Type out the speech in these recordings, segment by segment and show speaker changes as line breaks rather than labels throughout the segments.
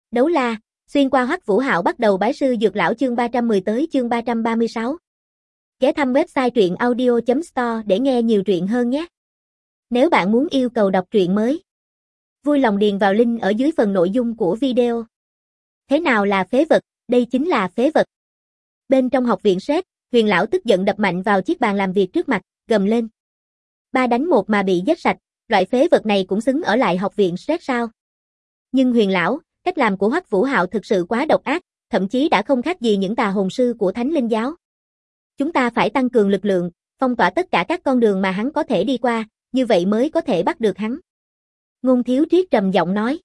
Đấu la, xuyên qua Hoắc Vũ Hạo bắt đầu bái sư dược lão chương 310 tới chương 336. Ghé thăm website truyện audio.store để nghe nhiều truyện hơn nhé. Nếu bạn muốn yêu cầu đọc truyện mới, vui lòng điền vào link ở dưới phần nội dung của video. Thế nào là phế vật? Đây chính là phế vật. Bên trong học viện Sét, Huyền lão tức giận đập mạnh vào chiếc bàn làm việc trước mặt, gầm lên. 3 đánh 1 mà bị giết sạch, loại phế vật này cũng xứng ở lại học viện Sét sao? Nhưng Huyền lão, cách làm của Hoắc Vũ Hạo thực sự quá độc ác, thậm chí đã không khác gì những tà hồn sư của Thánh Linh giáo. Chúng ta phải tăng cường lực lượng, phong tỏa tất cả các con đường mà hắn có thể đi qua, như vậy mới có thể bắt được hắn. Ngôn Thiếu Triết trầm giọng nói.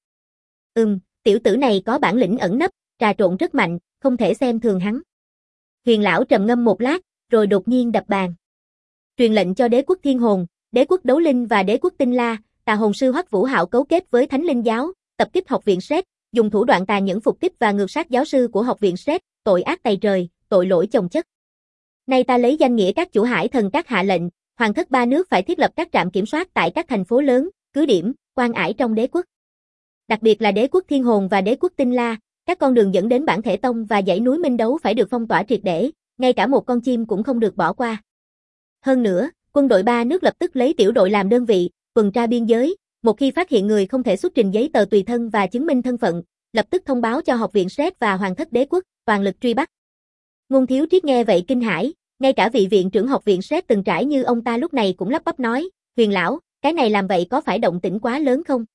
Tiểu tử này có bản lĩnh ẩn nấp, trà trộn rất mạnh, không thể xem thường hắn. Huyền lão trầm ngâm một lát, rồi đột nhiên đập bàn. Truyền lệnh cho đế quốc Thiên Hồn, đế quốc Đấu Linh và đế quốc Tinh La, tà hồn sư Hoắc Vũ Hạo cấu kết với Thánh Linh giáo, tập kích học viện Sét, dùng thủ đoạn tàn nhẫn phục kích và ngược sát giáo sư của học viện Sét, tội ác tày trời, tội lỗi chồng chất. Nay ta lấy danh nghĩa các chủ hải thần các hạ lệnh, hoàng thất 3 nước phải thiết lập các trạm kiểm soát tại các thành phố lớn, cứ điểm, quan ải trong đế quốc. Đặc biệt là đế quốc Thiên Hồn và đế quốc Tinh La, các con đường dẫn đến Bản Thể Tông và dãy núi Minh Đấu phải được phong tỏa triệt để, ngay cả một con chim cũng không được bỏ qua. Hơn nữa, quân đội 3 nước lập tức lấy tiểu đội làm đơn vị, tuần tra biên giới, một khi phát hiện người không thể xuất trình giấy tờ tùy thân và chứng minh thân phận, lập tức thông báo cho học viện Sét và hoàng thất đế quốc, toàn lực truy bắt. Ngôn Thiếu Triết nghe vậy kinh hãi, ngay cả vị viện trưởng học viện Sét từng trải như ông ta lúc này cũng lắp bắp nói, Huyền lão, cái này làm vậy có phải động tĩnh quá lớn không?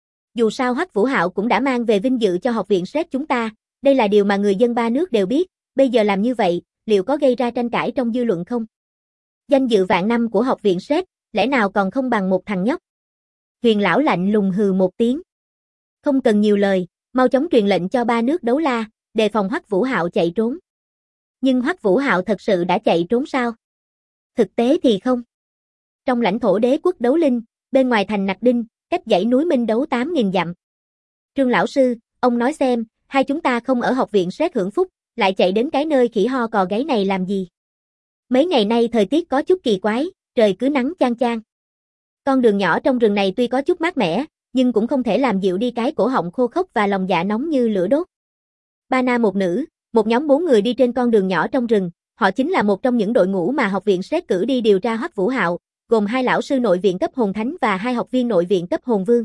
Dù sao Hoắc Vũ Hạo cũng đã mang về vinh dự cho học viện Sét chúng ta, đây là điều mà người dân 3 nước đều biết, bây giờ làm như vậy, liệu có gây ra tranh cãi trong dư luận không? Danh dự vạn năm của học viện Sét, lẽ nào còn không bằng một thằng nhóc? Huyền lão lạnh lùng hừ một tiếng. Không cần nhiều lời, mau chóng truyền lệnh cho 3 nước Đấu La, đề phòng Hoắc Vũ Hạo chạy trốn. Nhưng Hoắc Vũ Hạo thật sự đã chạy trốn sao? Thực tế thì không. Trong lãnh thổ đế quốc Đấu Linh, bên ngoài thành Nặc Đinh, cách dãy núi Minh Đấu 8.000 dặm. Trương lão sư, ông nói xem, hai chúng ta không ở học viện Sét hưởng phúc, lại chạy đến cái nơi khỉ ho cò gáy này làm gì? Mấy ngày nay thời tiết có chút kỳ quái, trời cứ nắng chang chang. Con đường nhỏ trong rừng này tuy có chút mát mẻ, nhưng cũng không thể làm dịu đi cái cổ họng khô khốc và lòng dạ nóng như lửa đốt. 3 nam 1 nữ, một nhóm 4 người đi trên con đường nhỏ trong rừng, họ chính là một trong những đội ngũ mà học viện Sét cử đi điều tra Hoắc Vũ Hạo, gồm 2 lão sư nội viện cấp hồn thánh và 2 học viên nội viện cấp hồn vương.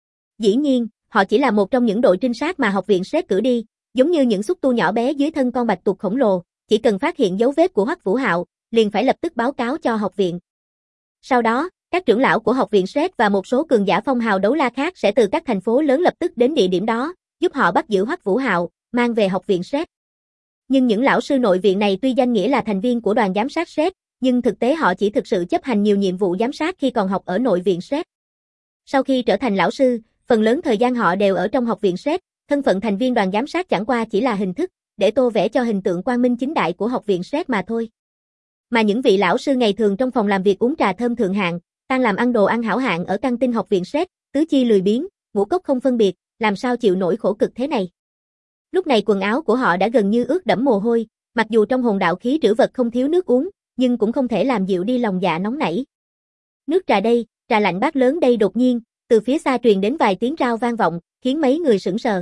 Dĩ nhiên, họ chỉ là một trong những đội trinh sát mà học viện Sét cử đi, giống như những xúc tu nhỏ bé dưới thân con bạch tuộc khổng lồ, chỉ cần phát hiện dấu vết của Hoắc Vũ Hạo, liền phải lập tức báo cáo cho học viện. Sau đó, các trưởng lão của học viện Sét và một số cường giả phong hào đấu la khác sẽ từ các thành phố lớn lập tức đến địa điểm đó, giúp họ bắt giữ Hoắc Vũ Hạo, mang về học viện Sét. Nhưng những lão sư nội viện này tuy danh nghĩa là thành viên của đoàn giám sát Sét, nhưng thực tế họ chỉ thực sự chấp hành nhiều nhiệm vụ giám sát khi còn học ở nội viện Sét. Sau khi trở thành lão sư, phần lớn thời gian họ đều ở trong học viện Sét, thân phận thành viên đoàn giám sát chẳng qua chỉ là hình thức, để tô vẽ cho hình tượng quang minh chính đại của học viện Sét mà thôi. Mà những vị lão sư ngày thường trong phòng làm việc uống trà thơm thượng hạng, tan làm ăn đồ ăn hảo hạng ở căng tin học viện Sét, tứ chi lười biếng, ngũ cốc không phân biệt, làm sao chịu nổi khổ cực thế này. Lúc này quần áo của họ đã gần như ướt đẫm mồ hôi, mặc dù trong hồn đạo khí trữ vật không thiếu nước uống, nhưng cũng không thể làm dịu đi lòng dạ nóng nảy. Nước trà đây, trà lạnh bát lớn đây đột nhiên, từ phía xa truyền đến vài tiếng rao vang vọng, khiến mấy người sững sờ.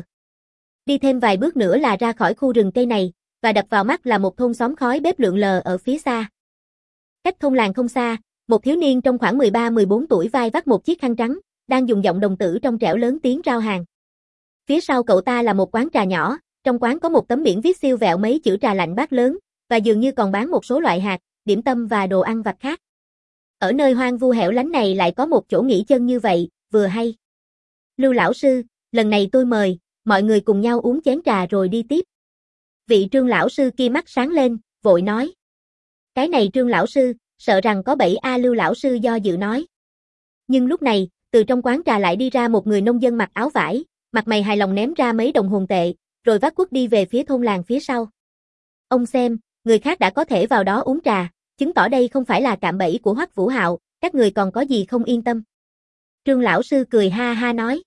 Đi thêm vài bước nữa là ra khỏi khu rừng cây này, và đập vào mắt là một thôn xóm khói bếp lượn lờ ở phía xa. Cách thôn làng không xa, một thiếu niên trong khoảng 13-14 tuổi vai vác một chiếc khăn trắng, đang dùng giọng đồng tử trong trẻo lớn tiếng rao hàng. Phía sau cậu ta là một quán trà nhỏ, trong quán có một tấm biển viết siêu vẹo mấy chữ trà lạnh bát lớn, và dường như còn bán một số loại hạt, điểm tâm và đồ ăn vặt khác. Ở nơi hoang vu hẻo lánh này lại có một chỗ nghỉ chân như vậy, vừa hay. Lưu lão sư, lần này tôi mời, mọi người cùng nhau uống chén trà rồi đi tiếp. Vị Trương lão sư kia mắt sáng lên, vội nói. Cái này Trương lão sư, sợ rằng có bẫy Lưu lão sư do dự nói. Nhưng lúc này, từ trong quán trà lại đi ra một người nông dân mặc áo vải, mặt mày hài lòng ném ra mấy đồng hồn tệ, rồi vác cuốc đi về phía thôn làng phía sau. Ông xem, người khác đã có thể vào đó uống trà, chứng tỏ đây không phải là cạm bẫy của Hoắc Vũ Hạo, các người còn có gì không yên tâm. Trương lão sư cười ha ha nói.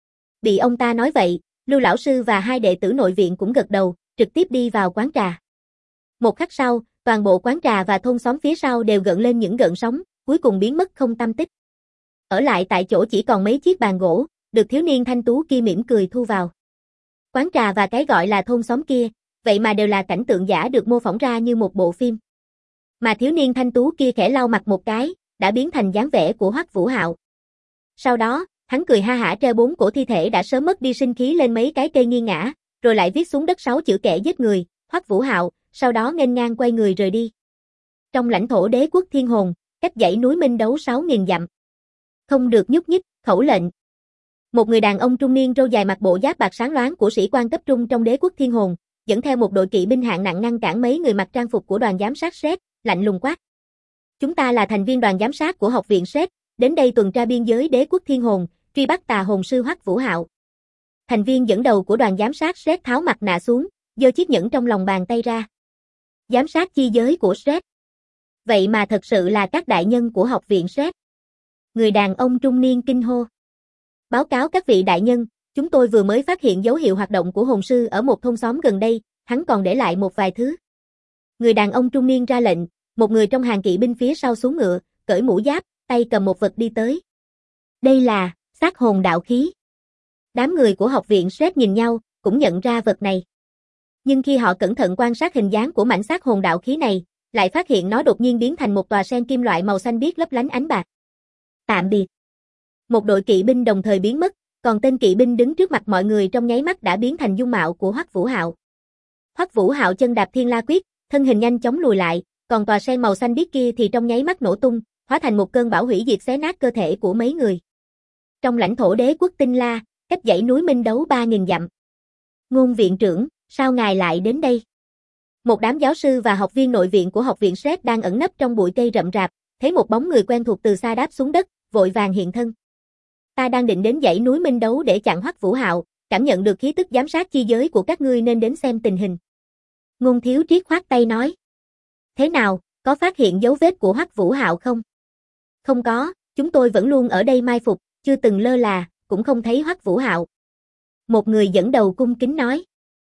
Bị ông ta nói vậy, Lưu lão sư và 2 đệ tử nội viện cũng gật đầu, trực tiếp đi vào quán trà. Một khắc sau, toàn bộ quán trà và thôn xóm phía sau đều gợn lên những gợn sóng, cuối cùng biến mất không tăm tích. Ở lại tại chỗ chỉ còn mấy chiếc bàn gỗ, được thiếu niên thanh tú kia mỉm cười thu vào. quán trà và cái gọi là thôn xóm kia, vậy mà đều là cảnh tượng giả được mô phỏng ra như một bộ phim. Mà thiếu niên thanh tú kia khẽ lau mặt một cái, đã biến thành dáng vẻ của Hoắc Vũ Hạo. Sau đó, hắn cười ha hả treo 4 cổ thi thể đã sớm mất đi sinh khí lên mấy cái cây nghiêng ngã, rồi lại viết xuống đất 6 chữ kẻ giết người, Hoắc Vũ Hạo, sau đó nghênh ngang quay người rời đi. Trong lãnh thổ đế quốc Thiên Hồn, cách dãy núi Minh Đấu 6.000 dặm. Không được nhúc nhích, khẩu lệnh. Một người đàn ông trung niên râu dài mặc bộ giáp bạc sáng loáng của sĩ quan cấp trung trong đế quốc Thiên Hồn, dẫn theo một đội kỵ binh hạng nặng ngăn cản mấy người mặc trang phục của đoàn giám sát SET, lạnh lùng quát. Chúng ta là thành viên đoàn giám sát của học viện SET, đến đây tuần tra biên giới đế quốc Thiên Hồn, truy bắt tà hồn sư Hoắc Vũ Hạo. Thành viên dẫn đầu của đoàn giám sát SET tháo mặt nạ xuống, giơ chiếc nhẫn trong lòng bàn tay ra. Giám sát chi giới của SET. Vậy mà thật sự là các đại nhân của học viện SET. Người đàn ông trung niên kinh hô. Báo cáo các vị đại nhân, chúng tôi vừa mới phát hiện dấu hiệu hoạt động của hồn sư ở một thôn xóm gần đây, hắn còn để lại một vài thứ. Người đàn ông trung niên ra lệnh, một người trong hàng kỵ binh phía sau xuống ngựa, cởi mũ giáp, tay cầm một vật đi tới. Đây là xác hồn đạo khí. Đám người của học viện SET nhìn nhau, cũng nhận ra vật này. Nhưng khi họ cẩn thận quan sát hình dáng của mảnh xác hồn đạo khí này, lại phát hiện nó đột nhiên biến thành một tòa sen kim loại màu xanh biếc lấp lánh ánh bạc. Tạm biệt. Một đội kỵ binh đồng thời biến mất, còn tên kỵ binh đứng trước mặt mọi người trong nháy mắt đã biến thành dung mạo của Hoắc Vũ Hạo. Hoắc Vũ Hạo chân đạp Thiên La Quyết, thân hình nhanh chóng lùi lại, còn tòa sen màu xanh biếc kia thì trong nháy mắt nổ tung, hóa thành một cơn bão hủy diệt xé nát cơ thể của mấy người. Trong lãnh thổ đế quốc Tinh La, cách dãy núi Minh Đấu 3.000 dặm. Ngôn viện trưởng, sao ngài lại đến đây? Một đám giáo sư và học viên nội viện của học viện SET đang ẩn nấp trong bụi cây rậm rạp, thấy một bóng người quen thuộc từ xa đáp xuống đất, vội vàng hiện thân. Ta đang định đến dãy núi Minh Đấu để chặn Hoắc Vũ Hạo, cảm nhận được khí tức giám sát chi giới của các ngươi nên đến xem tình hình. Ngôn Thiếu Triết khoát tay nói. Thế nào, có phát hiện dấu vết của Hoắc Vũ Hạo không? Không có, chúng tôi vẫn luôn ở đây mai phục, chưa từng lơ là, cũng không thấy Hoắc Vũ Hạo. Một người dẫn đầu cung kính nói.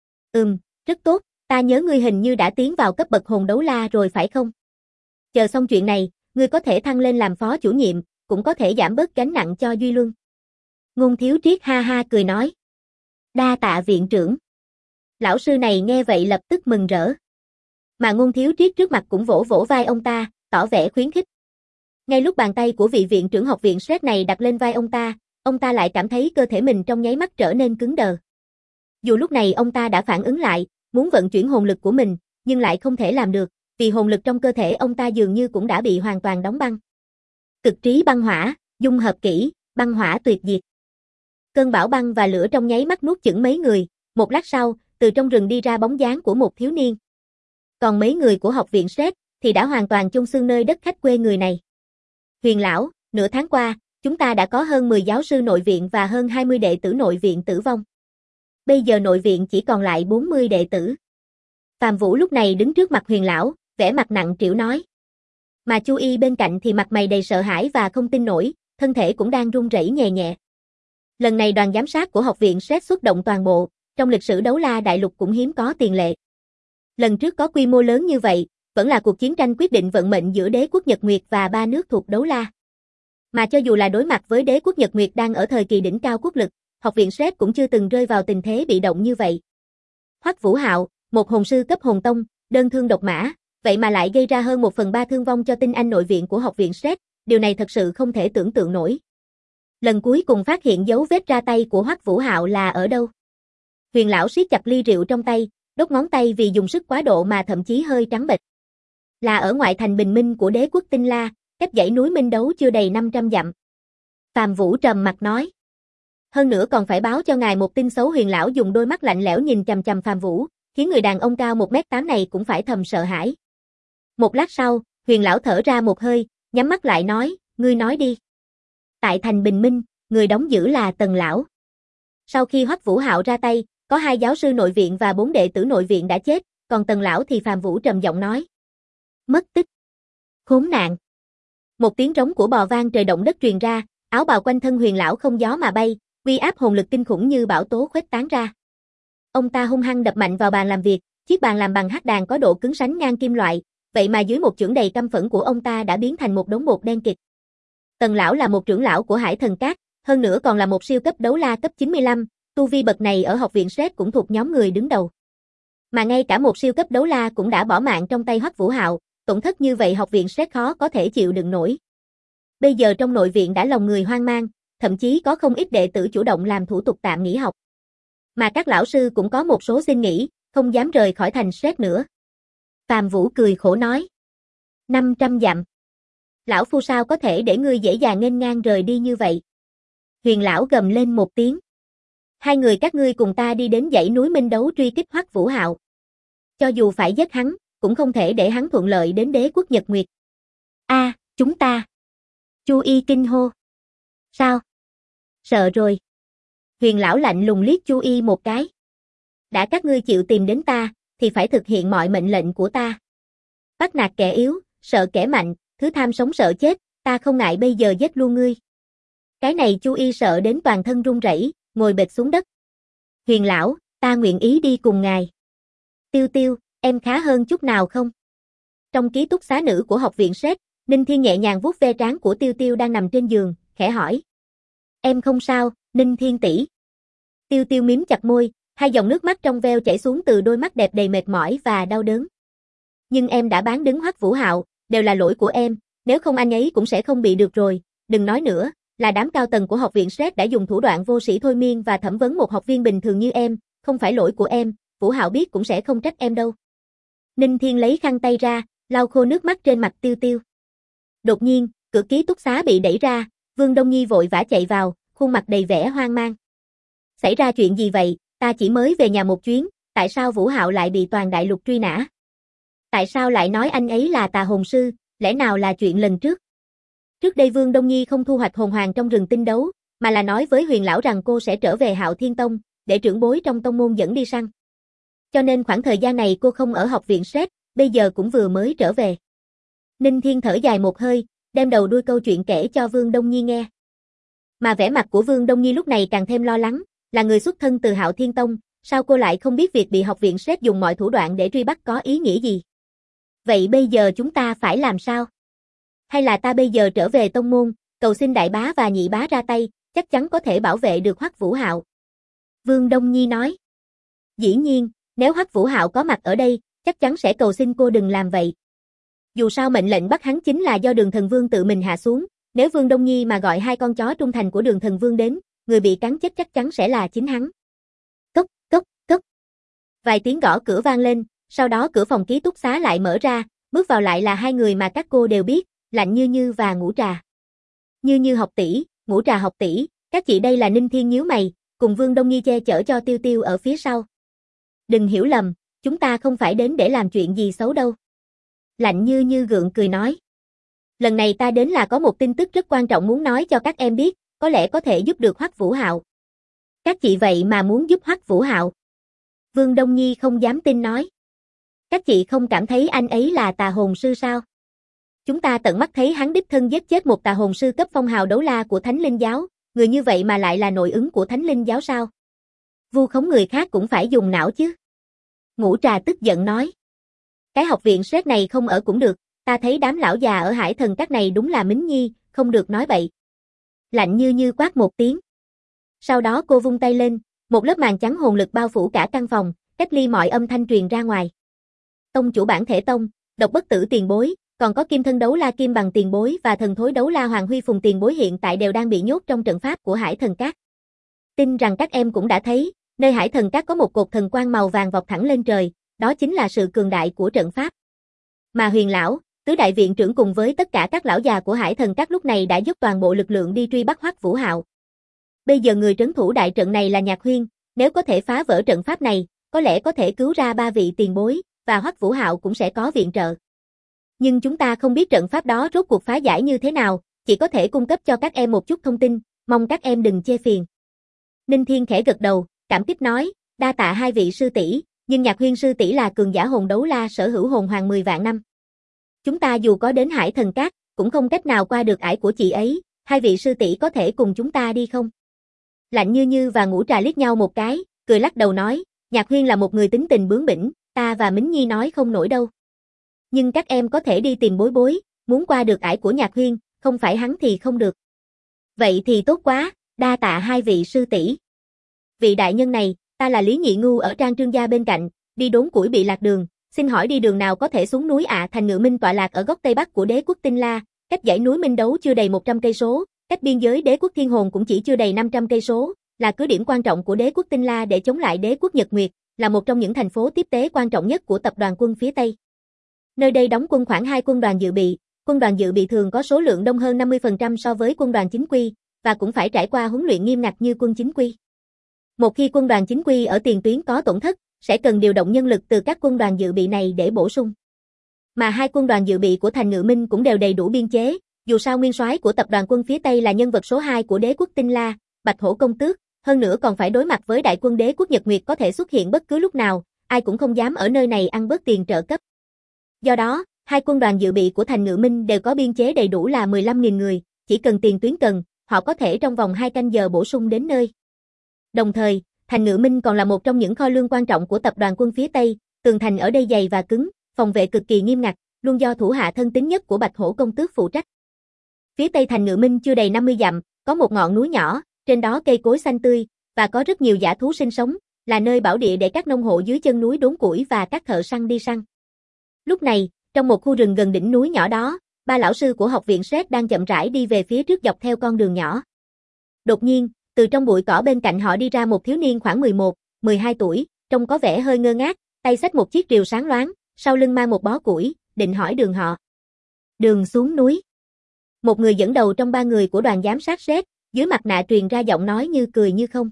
Rất tốt, ta nhớ ngươi hình như đã tiến vào cấp bậc hồn đấu la rồi phải không? Chờ xong chuyện này, ngươi có thể thăng lên làm phó chủ nhiệm, cũng có thể giảm bớt gánh nặng cho Duy Luân. Ngôn Thiếu Triết ha ha cười nói. Đa tạ viện trưởng. Lão sư này nghe vậy lập tức mừng rỡ. Mà Ngôn Thiếu Triết trước mặt cũng vỗ vỗ vai ông ta, tỏ vẻ khuyến khích. Ngay lúc bàn tay của vị viện trưởng học viện SET này đặt lên vai ông ta lại cảm thấy cơ thể mình trong nháy mắt trở nên cứng đờ. Dù lúc này ông ta đã phản ứng lại, muốn vận chuyển hồn lực của mình, nhưng lại không thể làm được, vì hồn lực trong cơ thể ông ta dường như cũng đã bị hoàn toàn đóng băng. Cực trí băng hỏa, dung hợp kỹ, băng hỏa tuyệt diệt. Cơn bão băng và lửa trong nháy mắt nuốt chửng mấy người, một lát sau, từ trong rừng đi ra bóng dáng của một thiếu niên. Còn mấy người của học viện SET thì đã hoàn toàn chôn xương nơi đất khách quê người này. Huyền lão, nửa tháng qua, chúng ta đã có hơn 10 giáo sư nội viện và hơn 20 đệ tử nội viện tử vong. Bây giờ nội viện chỉ còn lại 40 đệ tử. Phạm Vũ lúc này đứng trước mặt Huyền lão, vẻ mặt nặng trĩu nói. Mà Chu Y bên cạnh thì mặt mày đầy sợ hãi và không tin nổi, thân thể cũng đang run rẩy nhẹ nhẹ. Lần này đoàn giám sát của học viện SET xuất động toàn bộ, trong lịch sử đấu la đại lục cũng hiếm có tiền lệ. Lần trước có quy mô lớn như vậy, vẫn là cuộc chiến tranh quyết định vận mệnh giữa đế quốc Nhật Nguyệt và 3 nước thuộc đấu la. Mà cho dù là đối mặt với đế quốc Nhật Nguyệt đang ở thời kỳ đỉnh cao quốc lực, học viện SET cũng chưa từng rơi vào tình thế bị động như vậy. Hoắc Vũ Hạo, một hồn sư cấp hồn tông, đơn thương độc mã, vậy mà lại gây ra hơn 1/3 thương vong cho tinh anh nội viện của học viện SET, điều này thật sự không thể tưởng tượng nổi. Lần cuối cùng phát hiện dấu vết ra tay của Hoắc Vũ Hạo là ở đâu? Huyền lão siết chặt ly rượu trong tay, đốt ngón tay vì dùng sức quá độ mà thậm chí hơi trắng bệch. Là ở ngoại thành bình minh của đế quốc Tinh La, cách dãy núi Minh Đấu chưa đầy 500 dặm. Phạm Vũ trầm mặt nói. Hơn nữa còn phải báo cho ngài một tin xấu. Huyền lão dùng đôi mắt lạnh lẽo nhìn chằm chằm Phạm Vũ, khiến người đàn ông cao 1m8 này cũng phải thầm sợ hãi. Một lát sau, Huyền lão thở ra một hơi, nhắm mắt lại nói, ngươi nói đi. Tại thành bình minh, người đóng giữ là Tần lão. Sau khi Hoắc Vũ Hạo ra tay, có 2 giáo sư nội viện và 4 đệ tử nội viện đã chết, còn Tần lão thì Phạm Vũ trầm giọng nói. Mất tích. Khốn nạn. Một tiếng trống của bò vang trời động đất truyền ra, áo bào quanh thân Huyền lão không gió mà bay, uy áp hồn lực kinh khủng như bão tố khuếch tán ra. Ông ta hung hăng đập mạnh vào bàn làm việc, chiếc bàn làm bằng hắc đàn có độ cứng sánh ngang kim loại, vậy mà dưới một chưởng đầy căm phẫn của ông ta đã biến thành một đống bột đen kịt. Tần lão là một trưởng lão của Hải Thần Các, hơn nữa còn là một siêu cấp đấu la cấp 95, Tu vi bậc này ở học viện SET cũng thuộc nhóm người đứng đầu. Mà ngay cả một siêu cấp đấu la cũng đã bỏ mạng trong tay Hoắc Vũ Hạo, tổn thất như vậy học viện SET khó có thể chịu đựng nổi. Bây giờ trong nội viện đã lòng người hoang mang, thậm chí có không ít đệ tử chủ động làm thủ tục tạm nghỉ học. Mà các lão sư cũng có một số xin nghỉ, không dám rời khỏi thành SET nữa. Phàm Vũ cười khổ nói. 500 dặm. Lão phu sao có thể để ngươi dễ dàng nghênh ngang rời đi như vậy? Huyền lão gầm lên một tiếng. Hai người các ngươi cùng ta đi đến dãy núi Minh Đấu truy kích Hoắc Vũ Hạo. Cho dù phải giết hắn, cũng không thể để hắn thuận lợi đến đế quốc Nhật Nguyệt. Chúng ta. Chu Y kinh hô. Sao? Sợ rồi. Huyền lão lạnh lùng liếc Chu Y một cái. Đã các ngươi chịu tìm đến ta, thì phải thực hiện mọi mệnh lệnh của ta. Bắt nạt kẻ yếu, sợ kẻ mạnh, thứ tham sống sợ chết, ta không ngại bây giờ giết luôn ngươi. Cái này Chu Y sợ đến toàn thân run rẩy, ngồi bệt xuống đất. Huyền lão, ta nguyện ý đi cùng ngài. Tiêu Tiêu, em khá hơn chút nào không? Trong ký túc xá nữ của học viện SET, Ninh Thiên nhẹ nhàng vuốt ve trán của Tiêu Tiêu đang nằm trên giường, khẽ hỏi. Em không sao, Ninh Thiên tỷ. Tiêu Tiêu mím chặt môi, hai dòng nước mắt trong veo chảy xuống từ đôi mắt đẹp đầy mệt mỏi và đau đớn. Nhưng em đã bán đứng Hoắc Vũ Hạo, đều là lỗi của em, nếu không anh ấy cũng sẽ không bị được rồi, đừng nói nữa, là đám cao tầng của học viện SET đã dùng thủ đoạn vô sĩ thôi miên và thẩm vấn một học viên bình thường như em, không phải lỗi của em, Vũ Hạo biết cũng sẽ không trách em đâu. Ninh Thiên lấy khăn tay ra, lau khô nước mắt trên mặt Tiêu Tiêu. Đột nhiên, cửa ký túc xá bị đẩy ra, Vương Đông Nhi vội vã chạy vào, khuôn mặt đầy vẻ hoang mang. Xảy ra chuyện gì vậy, ta chỉ mới về nhà một chuyến, tại sao Vũ Hạo lại bị toàn đại lục truy nã? Tại sao lại nói anh ấy là tà hồn sư, lẽ nào là chuyện lần trước? Trước đây Vương Đông Nhi không thu hoạch hồn hoàng trong rừng tinh đấu, mà là nói với Huyền lão rằng cô sẽ trở về Hạo Thiên Tông, để trưởng bối trong tông môn dẫn đi săn. Cho nên khoảng thời gian này cô không ở học viện SET, bây giờ cũng vừa mới trở về. Ninh Thiên thở dài một hơi, đem đầu đuôi câu chuyện kể cho Vương Đông Nhi nghe. Mà vẻ mặt của Vương Đông Nhi lúc này càng thêm lo lắng, là người xuất thân từ Hạo Thiên Tông, sao cô lại không biết việc bị học viện SET dùng mọi thủ đoạn để truy bắt có ý nghĩa gì? Vậy bây giờ chúng ta phải làm sao? Hay là ta bây giờ trở về tông môn, cầu xin đại bá và nhị bá ra tay, chắc chắn có thể bảo vệ được Hoắc Vũ Hạo. Vương Đông Nhi nói. Dĩ nhiên, nếu Hoắc Vũ Hạo có mặt ở đây, chắc chắn sẽ cầu xin cô đừng làm vậy. Dù sao mệnh lệnh bắt hắn chính là do Đường Thần Vương tự mình hạ xuống, nếu Vương Đông Nhi mà gọi hai con chó trung thành của Đường Thần Vương đến, người bị cắn chết chắc chắn sẽ là chính hắn. Cốc, cốc, cốc. Vài tiếng gõ cửa vang lên, sau đó cửa phòng ký túc xá lại mở ra, bước vào lại là hai người mà các cô đều biết, Lạnh Như Như và Ngũ Trà. Như Như học tỷ, Ngũ Trà học tỷ, các chị đây là Ninh Thiên nhíu mày, cùng Vương Đông Nhi che chở cho Tiêu Tiêu ở phía sau. Đừng hiểu lầm, chúng ta không phải đến để làm chuyện gì xấu đâu. Lạnh Như Như gượng cười nói. Lần này ta đến là có một tin tức rất quan trọng muốn nói cho các em biết, có lẽ có thể giúp được Hoắc Vũ Hạo. Các chị vậy mà muốn giúp Hoắc Vũ Hạo? Vương Đông Nhi không dám tin nói. Các chị không cảm thấy anh ấy là tà hồn sư sao? Chúng ta tận mắt thấy hắn đích thân giết chết một tà hồn sư cấp phong hào đấu la của Thánh Linh Giáo, người như vậy mà lại là nội ứng của Thánh Linh Giáo sao? Vu khống người khác cũng phải dùng não chứ. Ngũ Trà tức giận nói. Cái học viện SET này không ở cũng được, ta thấy đám lão già ở Hải Thần Các này đúng là mính nhi, không được nói bậy. Lạnh Như Như quát một tiếng. Sau đó cô vung tay lên, một lớp màn trắng hồn lực bao phủ cả căn phòng, cách ly mọi âm thanh truyền ra ngoài. Tông chủ bản thể tông, Độc Bất Tử tiền bối, còn có Kim Thân Đấu La Kim Bằng tiền bối và Thần Thối Đấu La Hoàng Huy Phùng tiền bối hiện tại đều đang bị nhốt trong trận pháp của Hải Thần Các. Tin rằng các em cũng đã thấy, nơi Hải Thần Các có một cột thần quang màu vàng vọt thẳng lên trời, đó chính là sự cường đại của trận pháp. Mà Huyền lão, tứ đại viện trưởng cùng với tất cả các lão già của Hải Thần Các lúc này đã dốc toàn bộ lực lượng đi truy bắt Hoắc Vũ Hạo. Bây giờ người trấn thủ đại trận này là Nhạc Huyên, nếu có thể phá vỡ trận pháp này, có lẽ có thể cứu ra ba vị tiền bối, và Hoắc Vũ Hạo cũng sẽ có viện trợ. Nhưng chúng ta không biết trận pháp đó rốt cuộc phá giải như thế nào, chỉ có thể cung cấp cho các em một chút thông tin, mong các em đừng chê phiền. Ninh Thiên khẽ gật đầu, cảm kích nói, đa tạ hai vị sư tỷ, nhưng Nhạc Huyên sư tỷ là cường giả hồn đấu la sở hữu hồn hoàng 10 vạn năm. Chúng ta dù có đến Hải Thần Các, cũng không cách nào qua được ải của chị ấy, hai vị sư tỷ có thể cùng chúng ta đi không? Lạnh Như Như và Ngũ Trà liếc nhau một cái, cười lắc đầu nói, Nhạc Huyên là một người tính tình bướng bỉnh, ta và Mính Nhi nói không nổi đâu. Nhưng các em có thể đi tìm Bối Bối, muốn qua được ải của Nhạc Huyên, không phải hắn thì không được. Vậy thì tốt quá, đa tạ hai vị sư tỷ. vị đại nhân này, ta là Lý Nhị Ngu ở Trang Trương gia bên cạnh, đi đốn củi bị lạc đường, xin hỏi đi đường nào có thể xuống núi ạ? Thành Ngự Minh tọa lạc ở góc tây bắc của đế quốc Tinh La, cách dãy núi Minh Đấu chưa đầy 100 cây số, cách biên giới đế quốc Thiên Hồn cũng chỉ chưa đầy 500 cây số, là cứ điểm quan trọng của đế quốc Tinh La để chống lại đế quốc Nhật Nguyệt, là một trong những thành phố tiếp tế quan trọng nhất của tập đoàn quân phía Tây. Nơi đây đóng quân khoảng 2 quân đoàn dự bị, quân đoàn dự bị thường có số lượng đông hơn 50% so với quân đoàn chính quy, và cũng phải trải qua huấn luyện nghiêm ngặt như quân chính quy. Một khi quân đoàn chính quy ở tiền tuyến có tổn thất, sẽ cần điều động nhân lực từ các quân đoàn dự bị này để bổ sung. Mà 2 quân đoàn dự bị của Thành Ngự Minh cũng đều đầy đủ biên chế, dù sao nguyên soái của tập đoàn quân phía Tây là nhân vật số 2 của đế quốc Tinh La, Bạch Hổ công tước, hơn nữa còn phải đối mặt với đại quân đế quốc Nhật Nguyệt có thể xuất hiện bất cứ lúc nào, ai cũng không dám ở nơi này ăn bớt tiền trợ cấp. Do đó, 2 quân đoàn dự bị của Thành Ngự Minh đều có biên chế đầy đủ là 15.000 người, chỉ cần tiền tuyến cần, họ có thể trong vòng 2 canh giờ bổ sung đến nơi. Đồng thời, Thành Ngự Minh còn là một trong những kho lương quan trọng của tập đoàn quân phía Tây, tường thành ở đây dày và cứng, phòng vệ cực kỳ nghiêm ngặt, luôn do thủ hạ thân tín nhất của Bạch Hổ công tước phụ trách. Phía Tây Thành Ngự Minh chưa đầy 50 dặm, có một ngọn núi nhỏ, trên đó cây cối xanh tươi, và có rất nhiều dã thú sinh sống, là nơi bảo địa để các nông hộ dưới chân núi đốn củi và các thợ săn đi săn. Lúc này, trong một khu rừng gần đỉnh núi nhỏ đó, 3 lão sư của học viện Sret đang chậm rãi đi về phía trước dọc theo con đường nhỏ. Đột nhiên, từ trong bụi cỏ bên cạnh họ đi ra một thiếu niên khoảng 11, 12 tuổi, trông có vẻ hơi ngơ ngác, tay xách một chiếc rìu sáng loáng, sau lưng mang một bó củi, định hỏi đường họ. Đường xuống núi. Một người dẫn đầu trong 3 người của đoàn giám sát Sret, dưới mặt nạ truyền ra giọng nói như cười như không.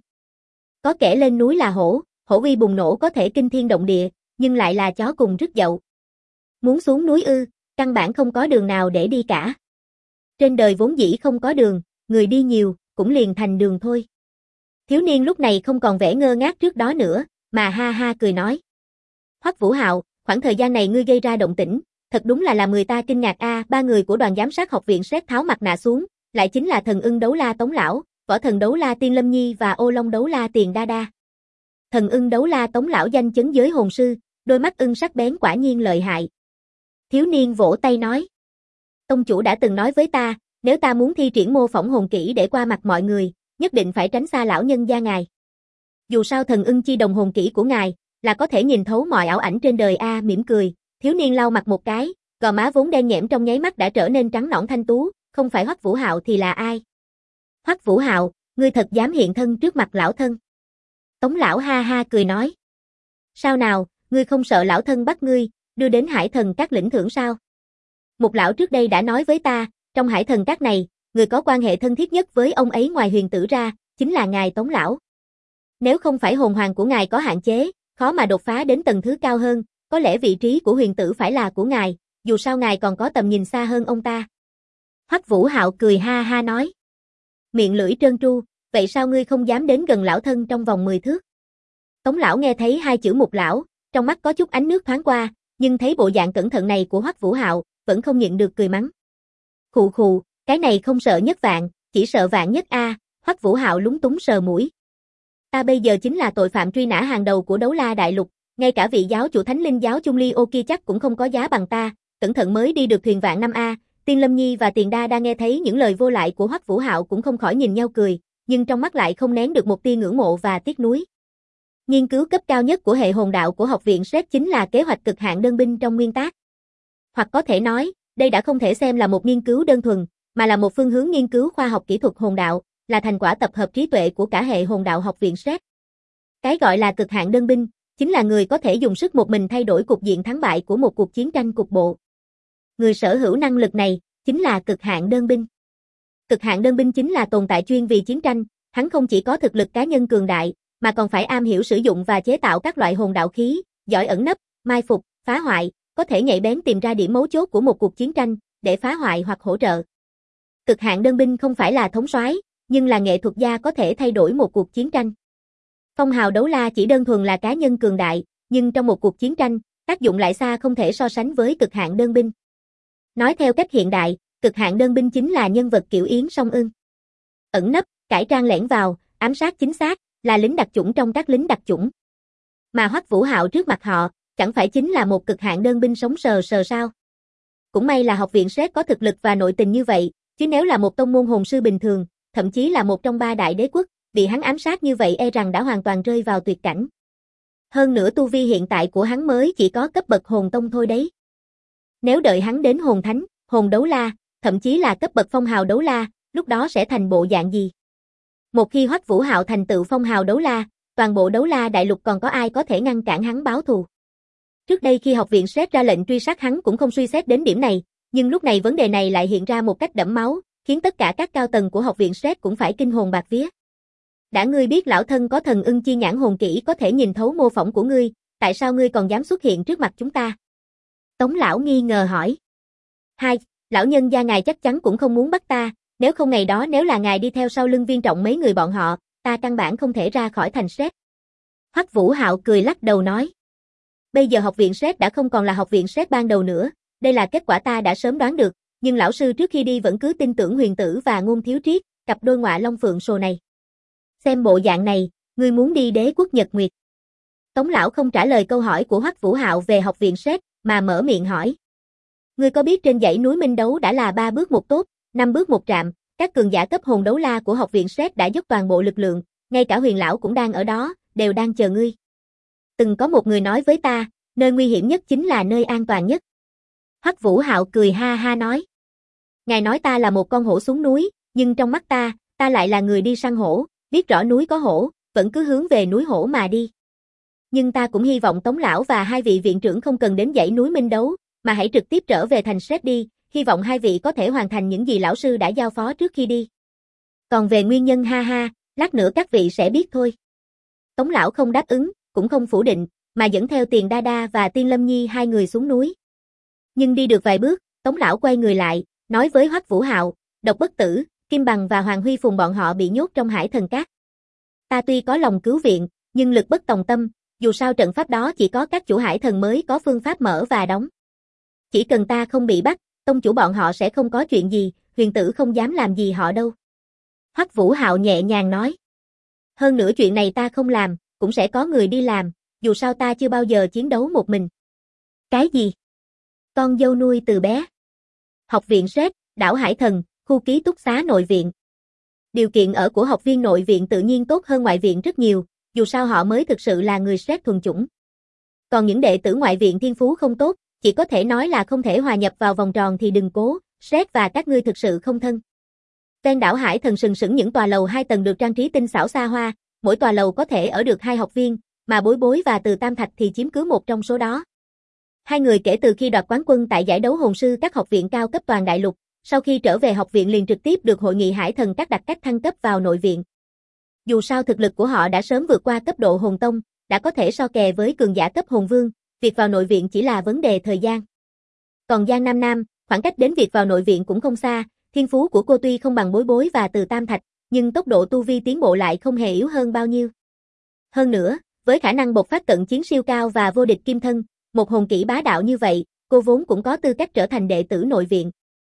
Có kẻ lên núi là hổ, hổ uy bùng nổ có thể kinh thiên động địa, nhưng lại là chó cùng rứt dậu. Muốn xuống núi ư, căn bản không có đường nào để đi cả. Trên đời vốn dĩ không có đường, người đi nhiều, cũng liền thành đường thôi. Thiếu niên lúc này không còn vẻ ngơ ngác trước đó nữa, mà ha ha cười nói. Hoắc Vũ Hạo, khoảng thời gian này ngươi gây ra động tĩnh, thật đúng là làm người ta kinh ngạc a. 3 người của đoàn giám sát học viện Sret tháo mặt nạ xuống, lại chính là Thần Ưng Đấu La Tống Lão, Võ Thần Đấu La Tiên Lâm Nhi và Ô Long Đấu La Tiền Đa Đa. Thần Ưng Đấu La Tống Lão danh chấn giới hồn sư, đôi mắt ưng sắc bén quả nhiên lợi hại. Thiếu niên vỗ tay nói. Tông chủ đã từng nói với ta, nếu ta muốn thi triển mô phỏng hồn kỹ để qua mặt mọi người, nhất định phải tránh xa lão nhân gia ngài. Dù sao Thần Ưng chi đồng hồn kỹ của ngài, là có thể nhìn thấu mọi ảo ảnh trên đời a. Mỉm cười, thiếu niên lau mặt một cái, gò má vốn đen nhẽm trong nháy mắt đã trở nên trắng nõn thanh tú, không phải Hoắc Vũ Hạo thì là ai? Hoắc Vũ Hạo, ngươi thật dám hiện thân trước mặt lão thân. Tống lão ha ha cười nói. Sao nào, ngươi không sợ lão thân bắt ngươi, đưa đến Hải Thần Các lĩnh thưởng sao? Một lão trước đây đã nói với ta, trong Hải Thần Các này, người có quan hệ thân thiết nhất với ông ấy ngoài huyền tử ra, chính là ngài Tống lão. Nếu không phải hồn hoàng của ngài có hạn chế, khó mà đột phá đến tầng thứ cao hơn, có lẽ vị trí của huyền tử phải là của ngài, dù sao ngài còn có tầm nhìn xa hơn ông ta. Hoắc Vũ Hạo cười ha ha nói. Miệng lưỡi trơn tru, vậy sao ngươi không dám đến gần lão thân trong vòng 10 thước? Tống lão nghe thấy 2 chữ Mục lão, trong mắt có chút ánh nước thoáng qua, nhưng thấy bộ dạng cẩn thận này của Hoắc Vũ Hạo, vẫn không nhịn được cười mắng. Khụ khụ, cái này không sợ nhất vạn, chỉ sợ vạn nhất a. Hoắc Vũ Hạo lúng túng sờ mũi. Ta bây giờ chính là tội phạm truy nã hàng đầu của Đấu La Đại Lục, ngay cả vị giáo chủ Thánh Linh giáo Chung Ly Ô kia chắc cũng không có giá bằng ta, cẩn thận mới đi được thuyền vạn năm a. Tiên Lâm Nhi và Tiền Đa đang nghe thấy những lời vô lại của Hoắc Vũ Hạo cũng không khỏi nhìn nhau cười, nhưng trong mắt lại không nén được một tia ngưỡng mộ và tiếc nuối. Nghiên cứu cấp cao nhất của hệ hồn đạo của học viện Sret chính là kế hoạch cực hạn đơn binh trong nguyên tác. Hoặc có thể nói, đây đã không thể xem là một nghiên cứu đơn thuần, mà là một phương hướng nghiên cứu khoa học kỹ thuật hồn đạo, là thành quả tập hợp trí tuệ của cả hệ hồn đạo học viện Sret. Cái gọi là cực hạn đơn binh, chính là người có thể dùng sức một mình thay đổi cục diện thắng bại của một cuộc chiến tranh cục bộ. Người sở hữu năng lực này, chính là cực hạn đơn binh. Cực hạn đơn binh chính là tồn tại chuyên vì chiến tranh, hắn không chỉ có thực lực cá nhân cường đại, mà còn phải am hiểu sử dụng và chế tạo các loại hồn đạo khí, giỏi ẩn nấp, mai phục, phá hoại, có thể nhạy bén tìm ra điểm mấu chốt của một cuộc chiến tranh, để phá hoại hoặc hỗ trợ. Cực hạn đơn binh không phải là thống soái, nhưng là nghệ thuật gia có thể thay đổi một cuộc chiến tranh. Phong hào đấu la chỉ đơn thuần là cá nhân cường đại, nhưng trong một cuộc chiến tranh, tác dụng lại xa không thể so sánh với cực hạn đơn binh. Nói theo cách hiện đại, cực hạn đơn binh chính là nhân vật kiểu Yến Song Ưng. Ẩn nấp, cải trang lẻn vào, ám sát chính xác, là lính đặc chủng trong các lính đặc chủng. Mà Hoắc Vũ Hạo trước mặt họ, chẳng phải chính là một cực hạn đơn binh sống sờ sờ sao? Cũng may là học viện Sret có thực lực và nội tình như vậy, chứ nếu là một tông môn hồn sư bình thường, thậm chí là một trong 3 đại đế quốc, bị hắn ám sát như vậy e rằng đã hoàn toàn rơi vào tuyệt cảnh. Hơn nữa tu vi hiện tại của hắn mới chỉ có cấp bậc hồn tông thôi đấy. Nếu đợi hắn đến hồn thánh, hồn đấu la, thậm chí là cấp bậc phong hào đấu la, lúc đó sẽ thành bộ dạng gì? Một khi Hoắc Vũ Hạo thành tựu phong hào đấu la, toàn bộ đấu la đại lục còn có ai có thể ngăn cản hắn báo thù? Trước đây khi học viện SET ra lệnh truy sát hắn cũng không suy xét đến điểm này, nhưng lúc này vấn đề này lại hiện ra một cách đẫm máu, khiến tất cả các cao tầng của học viện SET cũng phải kinh hồn bạt vía. Đã ngươi biết lão thân có thần ưng chi nhãn hồn kỹ có thể nhìn thấu mô phỏng của ngươi, tại sao ngươi còn dám xuất hiện trước mặt chúng ta? Tống lão nghi ngờ hỏi. Hai, lão nhân gia ngài chắc chắn cũng không muốn bắt ta, nếu không ngày đó nếu là ngài đi theo sau lưng Viên Trọng mấy người bọn họ, ta căn bản không thể ra khỏi thành SET. Hoắc Vũ Hạo cười lắc đầu nói. Bây giờ học viện SET đã không còn là học viện SET ban đầu nữa, đây là kết quả ta đã sớm đoán được, nhưng lão sư trước khi đi vẫn cứ tin tưởng Huyền Tử và Ngôn Thiếu Triết, cặp đôi ngọa long phượng sồ này. Xem bộ dạng này, ngươi muốn đi Đế quốc Nhật Nguyệt. Tống lão không trả lời câu hỏi của Hoắc Vũ Hạo về học viện SET, mà mở miệng hỏi. Ngươi có biết trên dãy núi Minh Đấu đã là 3 bước một tốt, 5 bước một trạm, các cường giả cấp hồn đấu la của học viện SET đã dốc toàn bộ lực lượng, ngay cả Huyền lão cũng đang ở đó, đều đang chờ ngươi. Từng có một người nói với ta, nơi nguy hiểm nhất chính là nơi an toàn nhất. Hoắc Vũ Hạo cười ha ha nói. Ngài nói ta là một con hổ xuống núi, nhưng trong mắt ta lại là người đi săn hổ, biết rõ núi có hổ, vẫn cứ hướng về núi hổ mà đi. Nhưng ta cũng hy vọng Tống lão và hai vị viện trưởng không cần đến dãy núi Minh Đấu, mà hãy trực tiếp trở về thành SET đi, hy vọng hai vị có thể hoàn thành những gì lão sư đã giao phó trước khi đi. Còn về nguyên nhân ha ha, lát nữa các vị sẽ biết thôi. Tống lão không đáp ứng, cũng không phủ định, mà dẫn theo Tiền Đa Đa và Tiên Lâm Nhi hai người xuống núi. Nhưng đi được vài bước, Tống lão quay người lại, nói với Hoắc Vũ Hạo, Độc Bất Tử, Kim Bằng và Hoàng Huy Phùng bọn họ bị nhốt trong Hải Thần Cát. Ta tuy có lòng cứu viện, nhưng lực bất tòng tâm, dù sao trận pháp đó chỉ có các chủ hải thần mới có phương pháp mở và đóng. Chỉ cần ta không bị bắt, tông chủ bọn họ sẽ không có chuyện gì, Huyền Tử không dám làm gì họ đâu. Hoắc Vũ Hạo nhẹ nhàng nói. Hơn nữa chuyện này ta không làm, cũng sẽ có người đi làm, dù sao ta chưa bao giờ chiến đấu một mình. Cái gì? Con dâu nuôi từ bé. Học viện SET, đảo Hải Thần, khu ký túc xá nội viện. Điều kiện ở của học viên nội viện tự nhiên tốt hơn ngoại viện rất nhiều, dù sao họ mới thực sự là người SET thuần chủng. Còn những đệ tử ngoại viện thiên phú không tốt, chỉ có thể nói là không thể hòa nhập vào vòng tròn thì đừng cố, SET và các ngươi thực sự không thân. Ven đảo Hải Thần sừng sững những tòa lầu 2 tầng được trang trí tinh xảo xa hoa, mỗi tòa lầu có thể ở được 2 học viên, mà Bối Bối và Từ Tam Thạch thì chiếm cứ một trong số đó. Hai người kể từ khi đoạt quán quân tại giải đấu hồn sư các học viện cao cấp toàn đại lục, sau khi trở về học viện liền trực tiếp được hội nghị Hải Thần các đặt cách thăng cấp vào nội viện. Dù sao thực lực của họ đã sớm vượt qua cấp độ hồn tông, đã có thể so kè với cường giả cấp hồn vương, việc vào nội viện chỉ là vấn đề thời gian. Còn Giang Nam Nam, khoảng cách đến việc vào nội viện cũng không xa, thiên phú của cô tuy không bằng Bối Bối và Từ Tam Thạch, nhưng tốc độ tu vi tiến bộ lại không hề yếu hơn bao nhiêu. Hơn nữa, với khả năng bộc phát cận chiến siêu cao và vô địch kim thân, một hồn kỹ bá đạo như vậy, cô vốn cũng có tư cách trở thành đệ tử nội viện.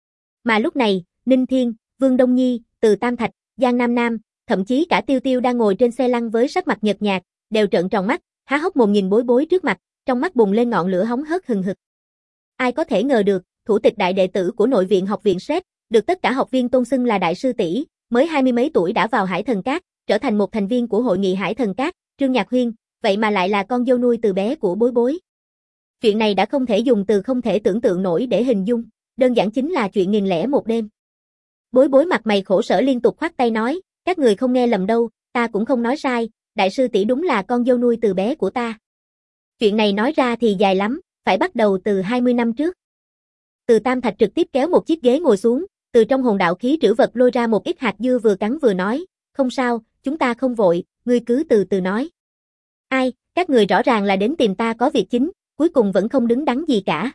Mà lúc này, Ninh Thiên, Vương Đông Nhi, Từ Tam Thạch, Giang Nam Nam, thậm chí cả Tiêu Tiêu đang ngồi trên xe lăn với sắc mặt nhợt nhạt, đều trợn tròn mắt, há hốc mồm nhìn Bối Bối trước mặt, trong mắt bùng lên ngọn lửa hóng hớt hừng hực. Ai có thể ngờ được, thủ tịch đại đệ tử của nội viện học viện SET, được tất cả học viên tôn xưng là đại sư tỷ, mới 20 mấy tuổi đã vào Hải Thần Cát, trở thành một thành viên của hội nghị Hải Thần Cát, Trương Nhạc Huyên, vậy mà lại là con dâu nuôi từ bé của Bối Bối. Chuyện này đã không thể dùng từ không thể tưởng tượng nổi để hình dung, đơn giản chính là chuyện nghìn lẻ một đêm. Bối Bối mặt mày khổ sở liên tục khoát tay nói, các người không nghe lầm đâu, ta cũng không nói sai, đại sư tỷ đúng là con dâu nuôi từ bé của ta. Chuyện này nói ra thì dài lắm, phải bắt đầu từ 20 năm trước. Từ Tam Thạch trực tiếp kéo một chiếc ghế ngồi xuống, từ trong hồn đạo khí trữ vật lôi ra một ít hạt dưa vừa cắn vừa nói, không sao, chúng ta không vội, ngươi cứ từ từ nói. Ai, các người rõ ràng là đến tìm ta có việc chính, cuối cùng vẫn không đứng đắn gì cả.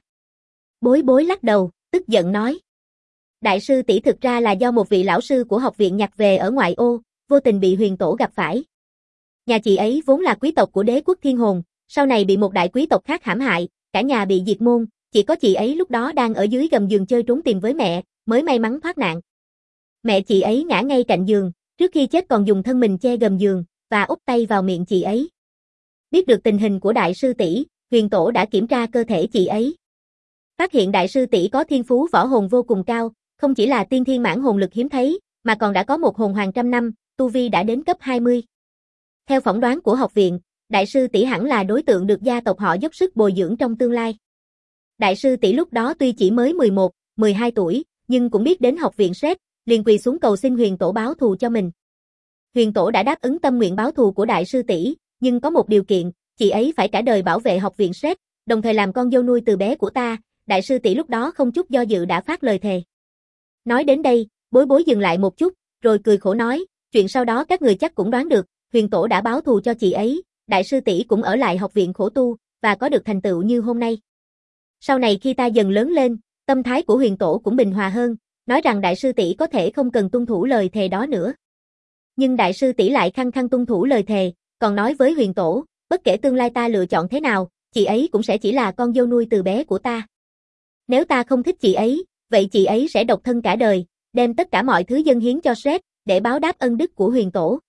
Bối Bối lắc đầu, tức giận nói. Đại sư tỷ thực ra là do một vị lão sư của học viện nhặt về ở ngoại ô, vô tình bị Huyền Tổ gặp phải. Nhà chị ấy vốn là quý tộc của đế quốc Thiên Hồn, sau này bị một đại quý tộc khác hãm hại, cả nhà bị diệt môn, chỉ có chị ấy lúc đó đang ở dưới gầm giường chơi trốn tìm với mẹ, mới may mắn thoát nạn. Mẹ chị ấy ngã ngay cạnh giường, trước khi chết còn dùng thân mình che gầm giường, và úp tay vào miệng chị ấy. Biết được tình hình của đại sư tỷ, Huyền Tổ đã kiểm tra cơ thể chị ấy. Phát hiện đại sư tỷ có thiên phú võ hồn vô cùng cao, không chỉ là tiên thiên mãn hồn lực hiếm thấy, mà còn đã có một hồn hoàng trăm năm, tu vi đã đến cấp 20. Theo phỏng đoán của học viện, đại sư tỷ hẳn là đối tượng được gia tộc họ dốc sức bồi dưỡng trong tương lai. Đại sư tỷ lúc đó tuy chỉ mới 11, 12 tuổi, nhưng cũng biết đến học viện SET, liền quỳ xuống cầu xin huyền tổ báo thù cho mình. Huyền tổ đã đáp ứng tâm nguyện báo thù của đại sư tỷ, nhưng có một điều kiện, chị ấy phải cả đời bảo vệ học viện SET, đồng thời làm con dâu nuôi từ bé của ta. Đại sư tỷ lúc đó không chút do dự đã phát lời thề. Nói đến đây, Bối Bối dừng lại một chút, rồi cười khổ nói, chuyện sau đó các người chắc cũng đoán được, huyền tổ đã báo thù cho chị ấy, đại sư tỷ cũng ở lại học viện khổ tu, và có được thành tựu như hôm nay. Sau này khi ta dần lớn lên, tâm thái của huyền tổ cũng bình hòa hơn, nói rằng đại sư tỷ có thể không cần tuân thủ lời thề đó nữa. Nhưng đại sư tỷ lại khăng khăng tuân thủ lời thề, còn nói với huyền tổ, bất kể tương lai ta lựa chọn thế nào, chị ấy cũng sẽ chỉ là con dâu nuôi từ bé của ta. Nếu ta không thích chị ấy, vậy chị ấy sẽ độc thân cả đời, đem tất cả mọi thứ dâng hiến cho SET, để báo đáp ân đức của huyền tổ.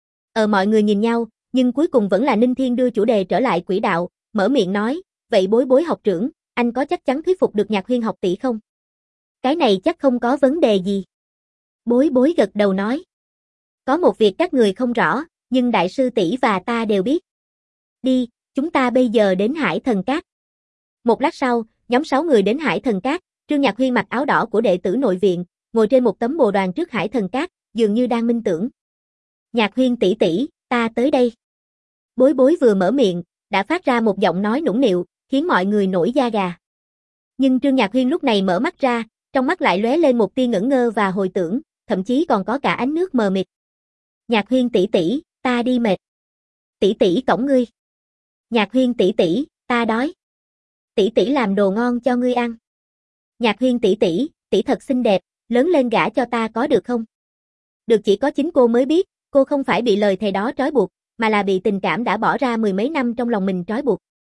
Mọi người nhìn nhau, nhưng cuối cùng vẫn là Ninh Thiên đưa chủ đề trở lại quỹ đạo, mở miệng nói, vậy Bối Bối học trưởng, anh có chắc chắn thuyết phục được Nhạc Huyên học tỷ không? Cái này chắc không có vấn đề gì. Bối Bối gật đầu nói. Có một việc các người không rõ, nhưng đại sư tỷ và ta đều biết. Đi, chúng ta bây giờ đến Hải Thần Cát. Một lát sau, nhóm 6 người đến Hải Thần Cát, Trương Nhạc Huyên mặc áo đỏ của đệ tử nội viện, ngồi trên một tấm bồ đoàn trước Hải Thần Cát, dường như đang minh tưởng. Nhạc Huyên tỷ tỷ, ta tới đây. Bối Bối vừa mở miệng, đã phát ra một giọng nói nũng nịu, khiến mọi người nổi da gà. Nhưng Trương Nhạc Huyên lúc này mở mắt ra, trong mắt lại lóe lên một tia ngẩn ngơ và hồi tưởng, thậm chí còn có cả ánh nước mờ mịt. Nhạc Huyên tỷ tỷ, ta đi mệt. Tỷ tỷ cõng ngươi. Nhạc Huyên tỷ tỷ, ta đói. Tỷ tỷ làm đồ ngon cho ngươi ăn. Nhạc Huyên tỷ tỷ, tỷ thật xinh đẹp, lớn lên gả cho ta có được không? Được, chỉ có chính cô mới biết, cô không phải bị lời thề đó trói buộc, mà là bị tình cảm đã bỏ ra 10 mấy năm trong lòng mình trói buộc.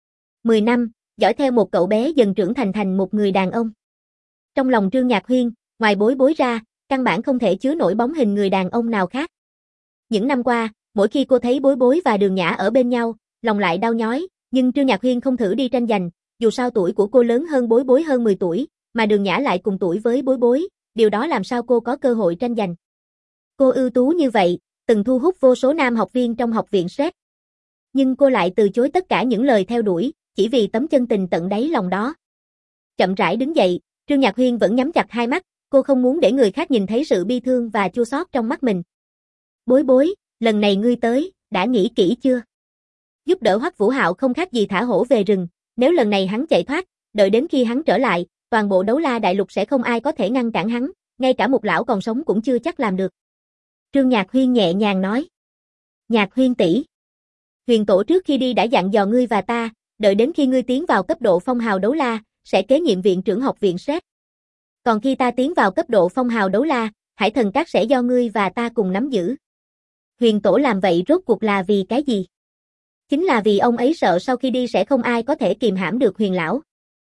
10 năm, dõi theo một cậu bé dần trưởng thành một người đàn ông. Trong lòng Trương Nhạc Huyên, ngoài Bối Bối ra, căn bản không thể chứa nổi bóng hình người đàn ông nào khác. Những năm qua, mỗi khi cô thấy Bối Bối và Đường Nhã ở bên nhau, lòng lại đau nhói, nhưng Trương Nhạc Huyên không thử đi tranh giành, dù sao tuổi của cô lớn hơn Bối Bối hơn 10 tuổi, mà Đường Nhã lại cùng tuổi với Bối Bối, điều đó làm sao cô có cơ hội tranh giành. Cô ưu tú như vậy, từng thu hút vô số nam học viên trong học viện SET. Nhưng cô lại từ chối tất cả những lời theo đuổi, chỉ vì tấm chân tình tận đáy lòng đó. Chậm rãi đứng dậy, Trương Nhạc Huyên vẫn nhắm chặt hai mắt, cô không muốn để người khác nhìn thấy sự bi thương và chua xót trong mắt mình. Bối Bối, lần này ngươi tới, đã nghĩ kỹ chưa? Giúp đỡ Hoắc Vũ Hạo không khác gì thả hổ về rừng, nếu lần này hắn chạy thoát, đợi đến khi hắn trở lại, toàn bộ Đấu La Đại Lục sẽ không ai có thể ngăn cản hắn, ngay cả một lão còn sống cũng chưa chắc làm được. Trương Nhạc Huyên nhẹ nhàng nói. Nhạc Huyên tỷ, huyền tổ trước khi đi đã dặn dò ngươi và ta, đợi đến khi ngươi tiến vào cấp độ phong hào Đấu La, sẽ kế nhiệm viện trưởng học viện SET. Còn khi ta tiến vào cấp độ phong hào Đấu La, Hải Thần Cát sẽ do ngươi và ta cùng nắm giữ. Huyền tổ làm vậy rốt cuộc là vì cái gì? Chính là vì ông ấy sợ sau khi đi sẽ không ai có thể kìm hãm được Huyền lão.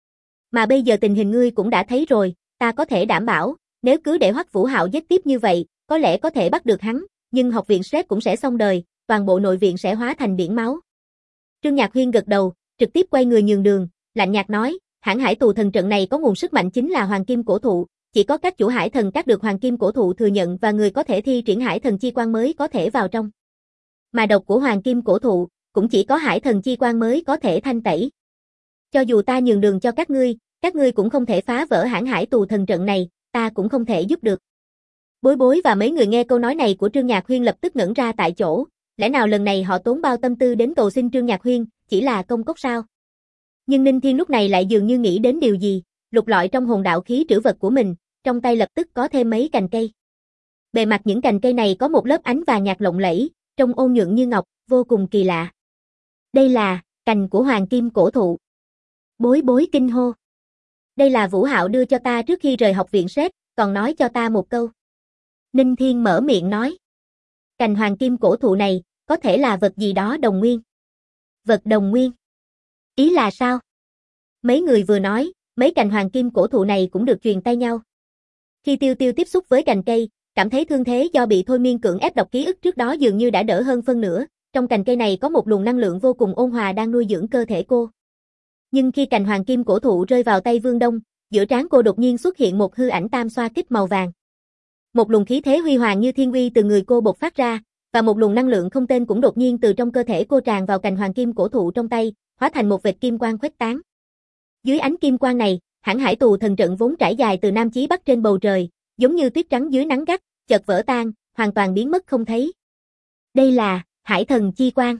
Mà bây giờ tình hình ngươi cũng đã thấy rồi, ta có thể đảm bảo, nếu cứ để Hoắc Vũ Hạo giết tiếp như vậy, có lẽ có thể bắt được hắn, nhưng học viện SET cũng sẽ xong đời, toàn bộ nội viện sẽ hóa thành biển máu. Trương Nhạc Huyên gật đầu, trực tiếp quay người nhường đường, lạnh nhạt nói, hãng hải tù thần trận này có nguồn sức mạnh chính là Hoàng Kim Cổ Thụ, chỉ có các chủ Hải Thần Cát được Hoàng Kim Cổ Thụ thừa nhận và người có thể thi triển Hải Thần Chi Quang mới có thể vào trong. Mà độc của Hoàng Kim Cổ Thụ, cũng chỉ có Hải Thần Chi Quang mới có thể thanh tẩy. Cho dù ta nhường đường cho các ngươi cũng không thể phá vỡ hãng hải tù thần trận này, ta cũng không thể giúp được. Bối Bối và mấy người nghe câu nói này của Trương Nhạc Huyên lập tức ngẩn ra tại chỗ, lẽ nào lần này họ tốn bao tâm tư đến cầu xin Trương Nhạc Huyên, chỉ là công cốc sao? Nhưng Ninh Thiên lúc này lại dường như nghĩ đến điều gì, lục lọi trong hồn đạo khí trữ vật của mình, trong tay lập tức có thêm mấy cành cây. Bề mặt những cành cây này có một lớp ánh vàng nhạt lộng lẫy, trông ôn nhuận như ngọc, vô cùng kỳ lạ. Đây là cành của Hoàng Kim Cổ Thụ. Bối Bối kinh hô. Đây là Vũ Hạo đưa cho ta trước khi rời học viện SET, còn nói cho ta một câu. Ninh Thiên mở miệng nói. Cành Hoàng Kim Cổ Thụ này, có thể là vật gì đó đồng nguyên. Vật đồng nguyên? Ý là sao? Mấy người vừa nói, mấy cành Hoàng Kim Cổ Thụ này cũng được truyền tay nhau. Khi Tiêu Tiêu tiếp xúc với cành cây, cảm thấy thương thế do bị thôi miên cưỡng ép đọc ký ức trước đó dường như đã đỡ hơn phân nửa, trong cành cây này có một luồng năng lượng vô cùng ôn hòa đang nuôi dưỡng cơ thể cô. Nhưng khi cành Hoàng Kim Cổ Thụ rơi vào tay Vương Đông, giữa trán cô đột nhiên xuất hiện một hư ảnh tam xoa kích màu vàng. Một luồng khí thế huy hoàng như thiên uy từ người cô bộc phát ra, và một luồng năng lượng không tên cũng đột nhiên từ trong cơ thể cô tràn vào cành hoàng kim cổ thụ trong tay, hóa thành một vệt kim quang khuếch tán. Dưới ánh kim quang này, Hãn Hải Tù Thần Trận vốn trải dài từ nam chí bắc trên bầu trời, giống như tuyết trắng dưới nắng gắt, chợt vỡ tan, hoàn toàn biến mất không thấy. Đây là Hải Thần chi quang.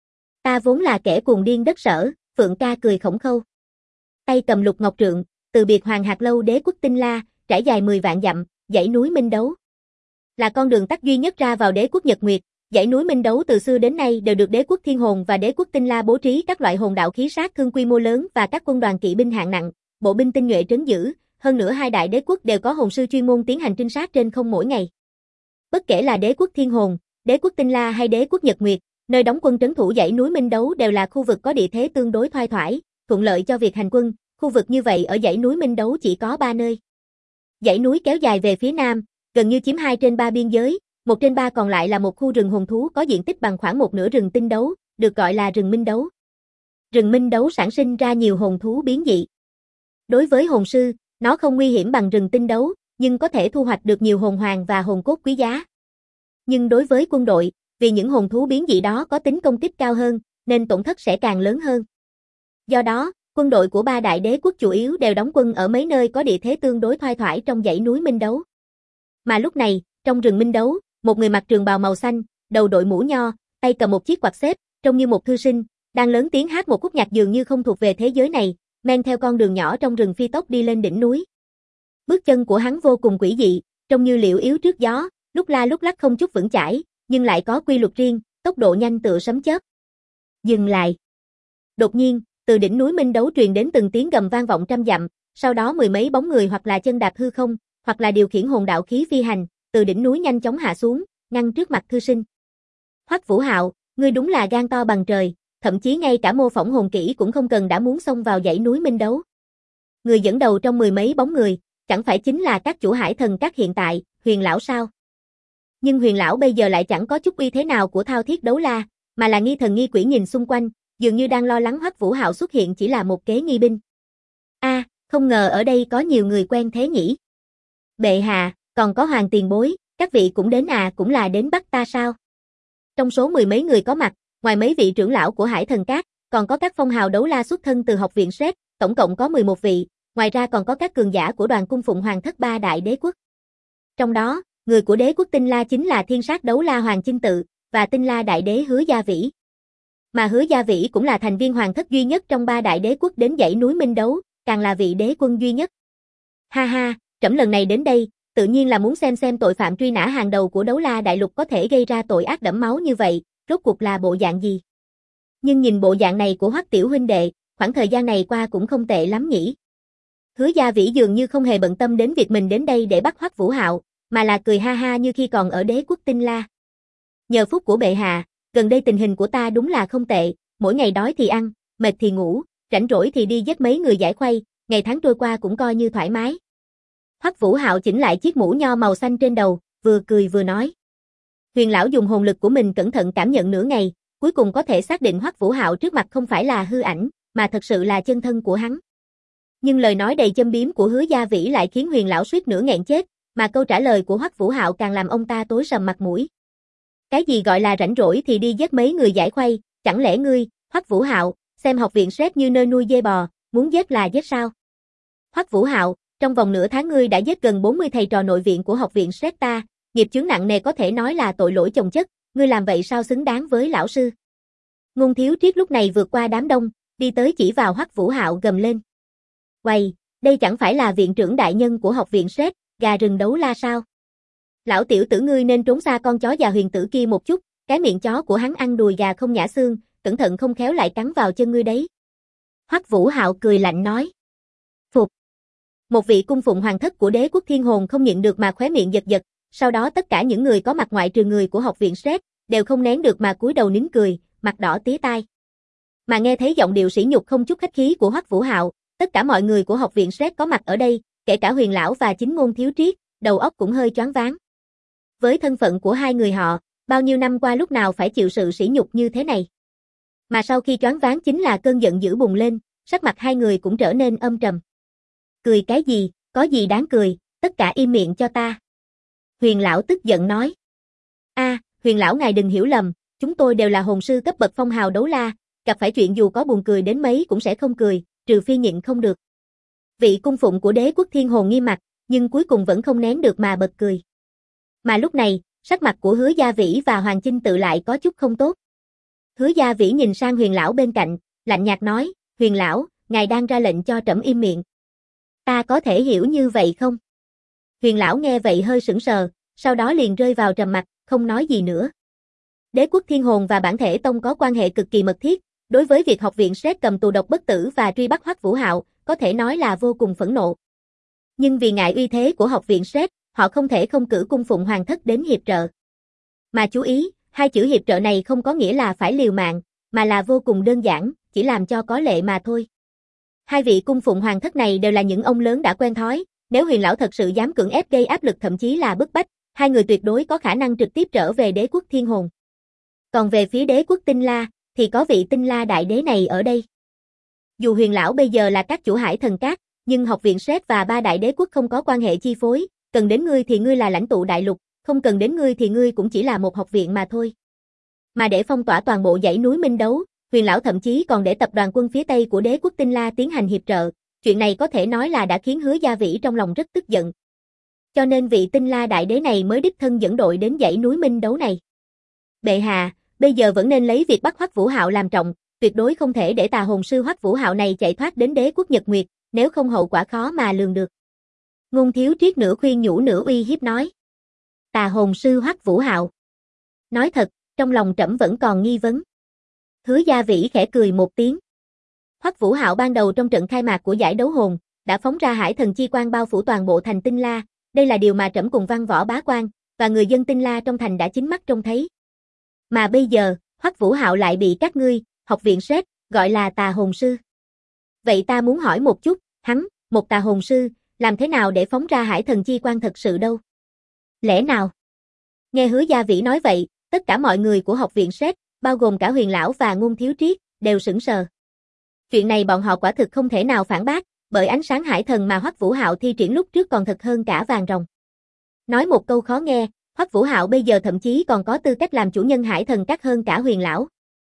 Ta vốn là kẻ cuồng điên đất sở, Phượng ca cười khổng khâu. Tay cầm lục ngọc trượng, từ biệt Hoàng Hạt Lâu đế quốc Tinh La, trải dài 10 vạn dặm, dãy núi Minh Đấu. Là con đường tắt duy nhất ra vào đế quốc Nhật Nguyệt, dãy núi Minh Đấu từ xưa đến nay đều được đế quốc Thiên Hồn và đế quốc Tinh La bố trí các loại hồn đạo khí sát thương quy mô lớn và các quân đoàn kỵ binh hạng nặng, bộ binh tinh nhuệ trấn giữ, hơn nữa hai đại đế quốc đều có hồn sư chuyên môn tiến hành trinh sát trên không mỗi ngày. Bất kể là đế quốc Thiên Hồn, đế quốc Tinh La hay đế quốc Nhật Nguyệt, nơi đóng quân trấn thủ dãy núi Minh Đấu đều là khu vực có địa thế tương đối thoai thoải, thuận lợi cho việc hành quân. Khu vực như vậy ở dãy núi Minh Đấu chỉ có 3 nơi. Dãy núi kéo dài về phía nam, gần như chiếm 2/3 biên giới, 1/3 còn lại là một khu rừng hồn thú có diện tích bằng khoảng một nửa rừng Tinh Đấu, được gọi là rừng Minh Đấu. Rừng Minh Đấu sản sinh ra nhiều hồn thú biến dị. Đối với hồn sư, nó không nguy hiểm bằng rừng Tinh Đấu, nhưng có thể thu hoạch được nhiều hồn hoàng và hồn cốt quý giá. Nhưng đối với quân đội, vì những hồn thú biến dị đó có tính công kích cao hơn, nên tổn thất sẽ càng lớn hơn. Do đó, quân đội của ba đại đế quốc chủ yếu đều đóng quân ở mấy nơi có địa thế tương đối thoai thoải trong dãy núi Minh Đấu. Mà lúc này, trong rừng Minh Đấu, một người mặc trường bào màu xanh, đầu đội mũ nho, tay cầm một chiếc quạt xếp, trông như một thư sinh, đang lớn tiếng hát một khúc nhạc dường như không thuộc về thế giới này, men theo con đường nhỏ trong rừng phi tốc đi lên đỉnh núi. Bước chân của hắn vô cùng quỷ dị, trông như liễu yếu trước gió, lúc la lúc lắc không chút vững chãi, nhưng lại có quy luật riêng, tốc độ nhanh tựa sấm chớp. Dừng lại. Đột nhiên, từ đỉnh núi Minh Đấu truyền đến từng tiếng gầm vang vọng trăm dặm, sau đó mười mấy bóng người hoặc là chân đạp hư không, hoặc là điều khiển hồn đạo khí phi hành, từ đỉnh núi nhanh chóng hạ xuống, ngăn trước mặt thư sinh. Hoắc Vũ Hạo, ngươi đúng là gan to bằng trời, thậm chí ngay cả mô phỏng hồn kỹ cũng không cần đã muốn xông vào dãy núi Minh Đấu. Người dẫn đầu trong mười mấy bóng người, chẳng phải chính là các chủ Hải Thần các hiện tại, Huyền lão sao? Nhưng Huyền lão bây giờ lại chẳng có chút uy thế nào của thao thiết đấu la, mà là nghi thần nghi quỷ nhìn xung quanh, dường như đang lo lắng Hoắc Vũ Hạo xuất hiện chỉ là một kế nghi binh. Không ngờ ở đây có nhiều người quen thế nhỉ. Bệ hạ, còn có Hoàng tiền bối, các vị cũng đến cũng là đến bắt ta sao? Trong số mười mấy người có mặt, ngoài mấy vị trưởng lão của Hải Thần Các, còn có các phong hào đấu la xuất thân từ học viện Sét, tổng cộng có 11 vị, ngoài ra còn có các cường giả của đoàn cung phụng hoàng thất ba đại đế quốc. Trong đó, người của đế quốc Tinh La chính là thiên sát đấu la Hoàng Chinh Tự, và Tinh La đại đế Hứa Gia Vĩ. Mà Hứa Gia Vĩ cũng là thành viên hoàng thất duy nhất trong ba đại đế quốc đến dãy núi Minh Đấu, càng là vị đế quân duy nhất. Ha ha, trẫm lần này đến đây, tự nhiên là muốn xem tội phạm truy nã hàng đầu của đấu la đại lục có thể gây ra tội ác đẫm máu như vậy, rốt cuộc là bộ dạng gì. Nhưng nhìn bộ dạng này của Hoắc tiểu huynh đệ, khoảng thời gian này qua cũng không tệ lắm nhỉ. Hứa Gia Vĩ dường như không hề bận tâm đến việc mình đến đây để bắt Hoắc Vũ Hạo, mà là cười ha ha như khi còn ở đế quốc Tinh La. Nhờ phúc của bệ hạ, gần đây tình hình của ta đúng là không tệ, mỗi ngày đói thì ăn, mệt thì ngủ, rảnh rỗi thì đi giết mấy người giải khuây, ngày tháng trôi qua cũng coi như thoải mái. Hoắc Vũ Hạo chỉnh lại chiếc mũ nho màu xanh trên đầu, vừa cười vừa nói. Huyền lão dùng hồn lực của mình cẩn thận cảm nhận nửa ngày, cuối cùng có thể xác định Hoắc Vũ Hạo trước mặt không phải là hư ảnh, mà thật sự là chân thân của hắn. Nhưng lời nói đầy châm biếm của Hứa Gia Vĩ lại khiến Huyền lão suýt nữa nghẹn chết, mà câu trả lời của Hoắc Vũ Hạo càng làm ông ta tối sầm mặt mũi. Cái gì gọi là rảnh rỗi thì đi giết mấy người giải khuây, chẳng lẽ ngươi, Hoắc Vũ Hạo, xem học viện Sét như nơi nuôi dê bò, muốn giết là giết sao? Hoắc Vũ Hạo, trong vòng nửa tháng ngươi đã giết gần 40 thầy trò nội viện của học viện Sét ta, nghiệp chướng nặng nề có thể nói là tội lỗi chồng chất, ngươi làm vậy sao xứng đáng với lão sư? Ngôn Thiếu Triết lúc này vượt qua đám đông, đi tới chỉ vào Hoắc Vũ Hạo gầm lên. Quầy, đây chẳng phải là viện trưởng đại nhân của học viện Sét, gà rừng đấu la sao? Lão tiểu tử ngươi nên trốn xa con chó già huyền tử kia một chút, cái miệng chó của hắn ăn đùi gà không nhả xương, cẩn thận không khéo lại cắn vào chân ngươi đấy. Hoắc Vũ Hạo cười lạnh nói. Phục. Một vị cung phụng hoàng thất của đế quốc Thiên Hồn không nhịn được mà khóe miệng giật giật, sau đó tất cả những người có mặt ngoại trừ người của học viện Sét, đều không nén được mà cúi đầu nín cười, mặt đỏ tía tai. Mà nghe thấy giọng điệu sỉ nhục không chút khách khí của Hoắc Vũ Hạo, tất cả mọi người của học viện Sét có mặt ở đây, kể cả Huyền lão và chính Ngôn Thiếu Triết, đầu óc cũng hơi choáng váng. Với thân phận của hai người họ, bao nhiêu năm qua lúc nào phải chịu sự sỉ nhục như thế này. Mà sau khi choáng váng chính là cơn giận dữ bùng lên, sắc mặt hai người cũng trở nên âm trầm. Cười cái gì, có gì đáng cười, tất cả im miệng cho ta. Huyền lão tức giận nói. Huyền lão ngài đừng hiểu lầm, chúng tôi đều là hồn sư cấp bậc phong hào đấu la, gặp phải chuyện dù có buồn cười đến mấy cũng sẽ không cười, trừ phi nhịn không được. Vị cung phụng của đế quốc thiên hồn nghiêm mặt, nhưng cuối cùng vẫn không nén được mà bật cười. Mà lúc này, sắc mặt của Hứa Gia Vĩ và Hoàng Chinh Tự lại có chút không tốt. Hứa Gia Vĩ nhìn sang Huyền lão bên cạnh, lạnh nhạt nói, Huyền lão, ngài đang ra lệnh cho trẫm im miệng. Ta có thể hiểu như vậy không? Huyền lão nghe vậy hơi sững sờ, sau đó liền rơi vào trầm mặc, không nói gì nữa. Đế quốc thiên hồn và bản thể tông có quan hệ cực kỳ mật thiết, đối với việc học viện SRED cầm tù độc bất tử và truy bắt Hoắc Vũ Hạo, có thể nói là vô cùng phẫn nộ. Nhưng vì ngại uy thế của học viện SRED, họ không thể không cử cung phụng hoàng thất đến hiệp trợ. Mà chú ý, hai chữ hiệp trợ này không có nghĩa là phải liều mạng, mà là vô cùng đơn giản, chỉ làm cho có lệ mà thôi. Hai vị cung phụng hoàng thất này đều là những ông lớn đã quen thói, nếu Huyền lão thật sự dám cưỡng ép gây áp lực thậm chí là bức bách, hai người tuyệt đối có khả năng trực tiếp trở về đế quốc thiên hồn. Còn về phía đế quốc Tinh La, thì có vị Tinh La đại đế này ở đây. Dù Huyền lão bây giờ là các chủ Hải Thần Các, nhưng học viện SRED và ba đại đế quốc không có quan hệ chi phối, cần đến ngươi thì ngươi là lãnh tụ đại lục, không cần đến ngươi thì ngươi cũng chỉ là một học viện mà thôi. Mà để phong tỏa toàn bộ dãy núi Minh Đấu, Huyền lão thậm chí còn để tập đoàn quân phía Tây của đế quốc Tinh La tiến hành hiệp trợ, chuyện này có thể nói là đã khiến Hứa Gia Vĩ trong lòng rất tức giận. Cho nên vị Tinh La đại đế này mới đích thân dẫn đội đến dãy núi Minh Đấu này. Bệ hạ, bây giờ vẫn nên lấy việc bắt Hoắc Vũ Hạo làm trọng, tuyệt đối không thể để tà hồn sư Hoắc Vũ Hạo này chạy thoát đến đế quốc Nhật Nguyệt, nếu không hậu quả khó mà lường được. Ngôn Thiếu Triết nửa khuyên nhủ nửa uy hiếp nói. Tà hồn sư Hoắc Vũ Hạo. Nói thật, trong lòng trẫm vẫn còn nghi vấn. Hứa Gia Vĩ khẽ cười một tiếng. Hoắc Vũ Hạo ban đầu trong trận khai mạc của giải đấu hồn, đã phóng ra hải thần chi quang bao phủ toàn bộ thành Tinh La, đây là điều mà trẫm cùng Văn Võ bá quan và người dân Tinh La trong thành đã chính mắt trông thấy. Mà bây giờ, Hoắc Vũ Hạo lại bị các ngươi, học viện SRED, gọi là tà hồn sư. Vậy ta muốn hỏi một chút, hắn, một tà hồn sư, làm thế nào để phóng ra hải thần chi quang thật sự đâu? Lẽ nào? Nghe Hứa Gia Vĩ nói vậy, tất cả mọi người của học viện SRED, bao gồm cả Huyền lão và Ngôn Thiếu Triết, đều sững sờ. Chuyện này bọn họ quả thực không thể nào phản bác, bởi ánh sáng hải thần mà Hoắc Vũ Hạo thi triển lúc trước còn thật hơn cả vàng ròng. Nói một câu khó nghe, Hoắc Vũ Hạo bây giờ thậm chí còn có tư cách làm chủ nhân hải thần các hơn cả Huyền lão.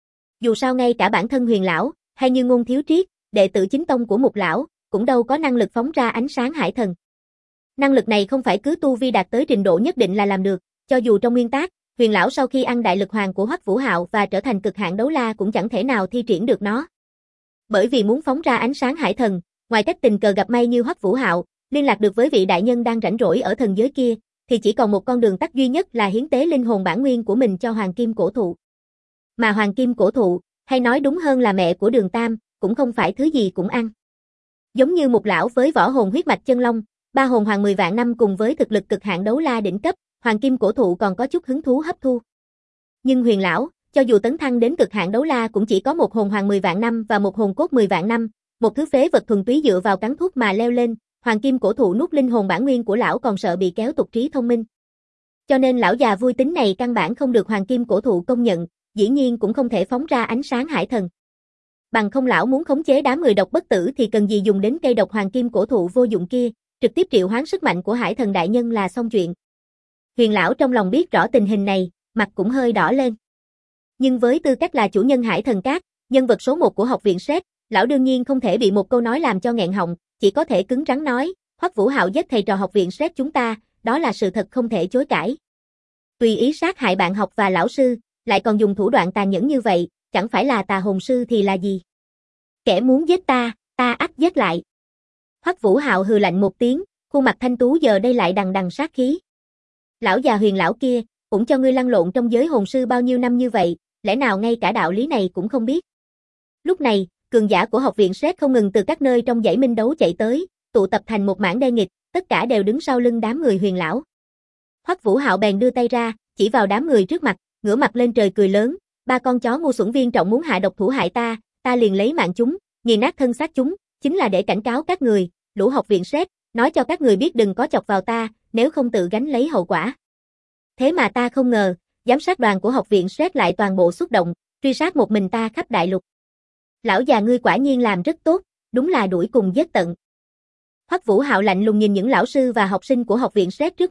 Dù sao ngay cả bản thân Huyền lão, hay như Ngôn Thiếu Triết, đệ tử chính tông của Mục lão, cũng đâu có năng lực phóng ra ánh sáng hải thần. Năng lực này không phải cứ tu vi đạt tới trình độ nhất định là làm được, cho dù trong nguyên tắc, Huyền lão sau khi ăn đại lực hoàng của Hoắc Vũ Hạo và trở thành cực hạn đấu la cũng chẳng thể nào thi triển được nó. Bởi vì muốn phóng ra ánh sáng hải thần, ngoài cách tình cờ gặp may như Hoắc Vũ Hạo, liên lạc được với vị đại nhân đang rảnh rỗi ở thần giới kia, thì chỉ còn một con đường tắt duy nhất là hiến tế linh hồn bản nguyên của mình cho Hoàng Kim Cổ Thụ. Mà Hoàng Kim Cổ Thụ, hay nói đúng hơn là mẹ của Đường Tam, cũng không phải thứ gì cũng ăn. Giống như Mục lão với võ hồn huyết mạch chân long, ba hồn hoàng 10 vạn năm cùng với thực lực cực hạn đấu la đỉnh cấp, Hoàng Kim Cổ Thụ còn có chút hứng thú hấp thu. Nhưng Huyền lão, cho dù tấn thăng đến cực hạn đấu la cũng chỉ có một hồn hoàng 10 vạn năm và một hồn cốt 10 vạn năm, một thứ phế vật thuần túy dựa vào cắn thuốc mà leo lên, Hoàng Kim Cổ Thụ nuốt linh hồn bản nguyên của lão còn sợ bị kéo tục trí thông minh. Cho nên lão già vui tính này căn bản không được Hoàng Kim Cổ Thụ công nhận, dĩ nhiên cũng không thể phóng ra ánh sáng hải thần. Bằng không lão muốn khống chế đám người độc bất tử thì cần gì dùng đến cây độc Hoàng Kim Cổ Thụ vô dụng kia, trực tiếp triệu hoán sức mạnh của hải thần đại nhân là xong chuyện. Huyền lão trong lòng biết rõ tình hình này, mặt cũng hơi đỏ lên. Nhưng với tư cách là chủ nhân Hải Thần Các, nhân vật số 1 của học viện SRED, lão đương nhiên không thể bị một câu nói làm cho nghẹn họng, chỉ có thể cứng rắn nói, Hoắc Vũ Hạo giết thầy trò học viện SRED chúng ta, đó là sự thật không thể chối cãi. Tùy ý sát hại bạn học và lão sư, lại còn dùng thủ đoạn tàn nhẫn như vậy, chẳng phải là tà hồn sư thì là gì? Kẻ muốn giết ta, ta ắt giết lại. Hoắc Vũ Hạo hừ lạnh một tiếng, khuôn mặt thanh tú giờ đây lại đằng đằng sát khí. Lão già Huyền lão kia, cũng cho ngươi lăn lộn trong giới hồn sư bao nhiêu năm như vậy, lẽ nào ngay cả đạo lý này cũng không biết? Lúc này, cường giả của học viện SRED không ngừng từ các nơi trong dãy Minh Đấu chạy tới, tụ tập thành một mảng đen nghịt, tất cả đều đứng sau lưng đám người Huyền lão. Hoắc Vũ Hạo bèn đưa tay ra, chỉ vào đám người trước mặt, ngửa mặt lên trời cười lớn, ba con chó ngu xuẩn viên trọng muốn hạ độc thủ hại ta, ta liền lấy mạng chúng, nghiền nát thân xác chúng, chính là để cảnh cáo các người, lũ học viện SRED, nói cho các người biết đừng có chọc vào ta, nếu không tự gánh lấy hậu quả. Thế mà ta không ngờ, giám sát đoàn của học viện SRED lại toàn bộ xuất động, truy sát một mình ta khắp đại lục. Lão già ngươi quả nhiên làm rất tốt, đúng là đuổi cùng giết tận. Hoắc Vũ Hạo lạnh lùng nhìn những lão sư và học sinh của học viện SRED trước mặt,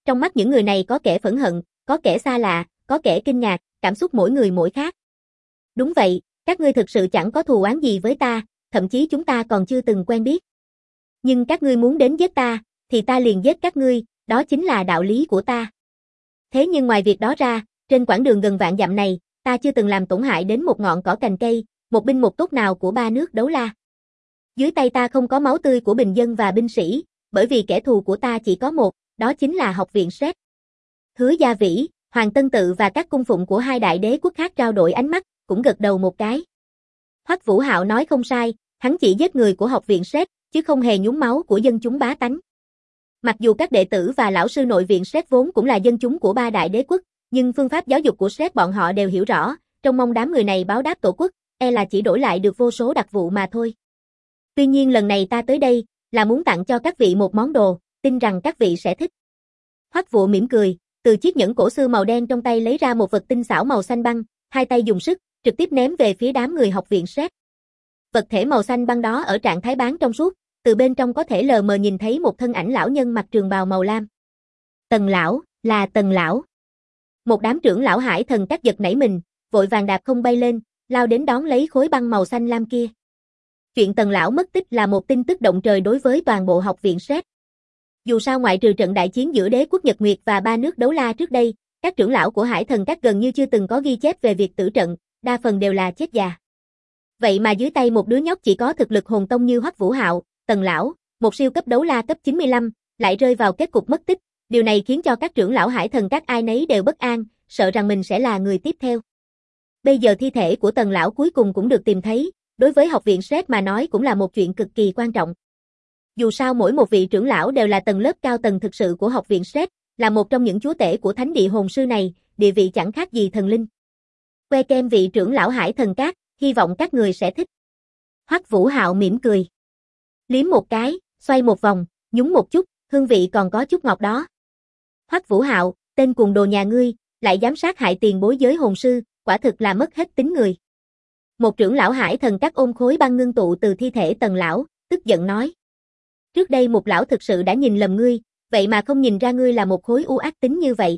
Trong mắt những người này có kẻ phẫn hận, có kẻ xa lạ, có kẻ kinh ngạc, cảm xúc mỗi người mỗi khác. Đúng vậy, các ngươi thực sự chẳng có thù oán gì với ta, thậm chí chúng ta còn chưa từng quen biết. Nhưng các ngươi muốn đến giết ta, thì ta liền giết các ngươi, đó chính là đạo lý của ta. Thế nhưng ngoài việc đó ra, trên quãng đường gần vạn dặm này, ta chưa từng làm tổn hại đến một ngọn cỏ cành cây, một binh một tốt nào của ba nước Đấu La. Dưới tay ta không có máu tươi của bình dân và binh sĩ, bởi vì kẻ thù của ta chỉ có một, đó chính là học viện Sét. Hứa Gia Vĩ, Hoàng Tân Tự và các cung phụng của hai đại đế quốc khác trao đổi ánh mắt, cũng gật đầu một cái. Hoắc Vũ Hạo nói không sai, hắn chỉ giết người của học viện Sét, chứ không hề nhúng máu của dân chúng bá tánh. Mặc dù các đệ tử và lão sư nội viện Sét vốn cũng là dân chúng của ba đại đế quốc, nhưng phương pháp giáo dục của Sét bọn họ đều hiểu rõ, trông mong đám người này báo đáp tổ quốc, là chỉ đổi lại được vô số đặc vụ mà thôi. Tuy nhiên lần này ta tới đây, là muốn tặng cho các vị một món đồ, tin rằng các vị sẽ thích. Hoắc Vũ mỉm cười, từ chiếc nhẫn cổ xưa màu đen trong tay lấy ra một vật tinh xảo màu xanh băng, hai tay dùng sức, trực tiếp ném về phía đám người học viện Sét. Vật thể màu xanh băng đó ở trạng thái bán trong suốt, từ bên trong có thể lờ mờ nhìn thấy một thân ảnh lão nhân mặc trường bào màu lam. Tần lão, là Tần lão. Một đám trưởng lão Hải Thần các giật nảy mình, vội vàng đạp không bay lên, lao đến đón lấy khối băng màu xanh lam kia. Chuyện Tần lão mất tích là một tin tức động trời đối với toàn bộ học viện Sét. Dù sao ngoại trừ trận đại chiến giữa đế quốc Nhật Nguyệt và ba nước Đấu La trước đây, các trưởng lão của Hải Thần các gần như chưa từng có ghi chép về việc tử trận, đa phần đều là chết già. Vậy mà dưới tay một đứa nhóc chỉ có thực lực hồn tông như Hoắc Vũ Hạo, Tần lão, một siêu cấp Đấu La cấp 95, lại rơi vào kết cục mất tích, điều này khiến cho các trưởng lão Hải Thần các ai nấy đều bất an, sợ rằng mình sẽ là người tiếp theo. Bây giờ thi thể của Tần lão cuối cùng cũng được tìm thấy, đối với học viện Sét mà nói cũng là một chuyện cực kỳ quan trọng. Dù sao mỗi một vị trưởng lão đều là tầng lớp cao tầng thực sự của học viện Sét, là một trong những chúa tể của thánh địa hồn sư này, địa vị chẳng khác gì thần linh. Que kem vị trưởng lão Hải Thần các, hy vọng các người sẽ thích. Hoắc Vũ Hạo mỉm cười. Liếm một cái, xoay một vòng, nhúng một chút, hương vị còn có chút ngọt đó. Hoắc Vũ Hạo, tên cuồng đồ nhà ngươi, lại dám sát hại tiền bối giới hồn sư, quả thực là mất hết tính người. Một trưởng lão Hải Thần các ôm khối băng ngưng tụ từ thi thể Tần lão, tức giận nói. Trước đây một lão thực sự đã nhìn lầm ngươi, vậy mà không nhìn ra ngươi là một khối u ác tính như vậy.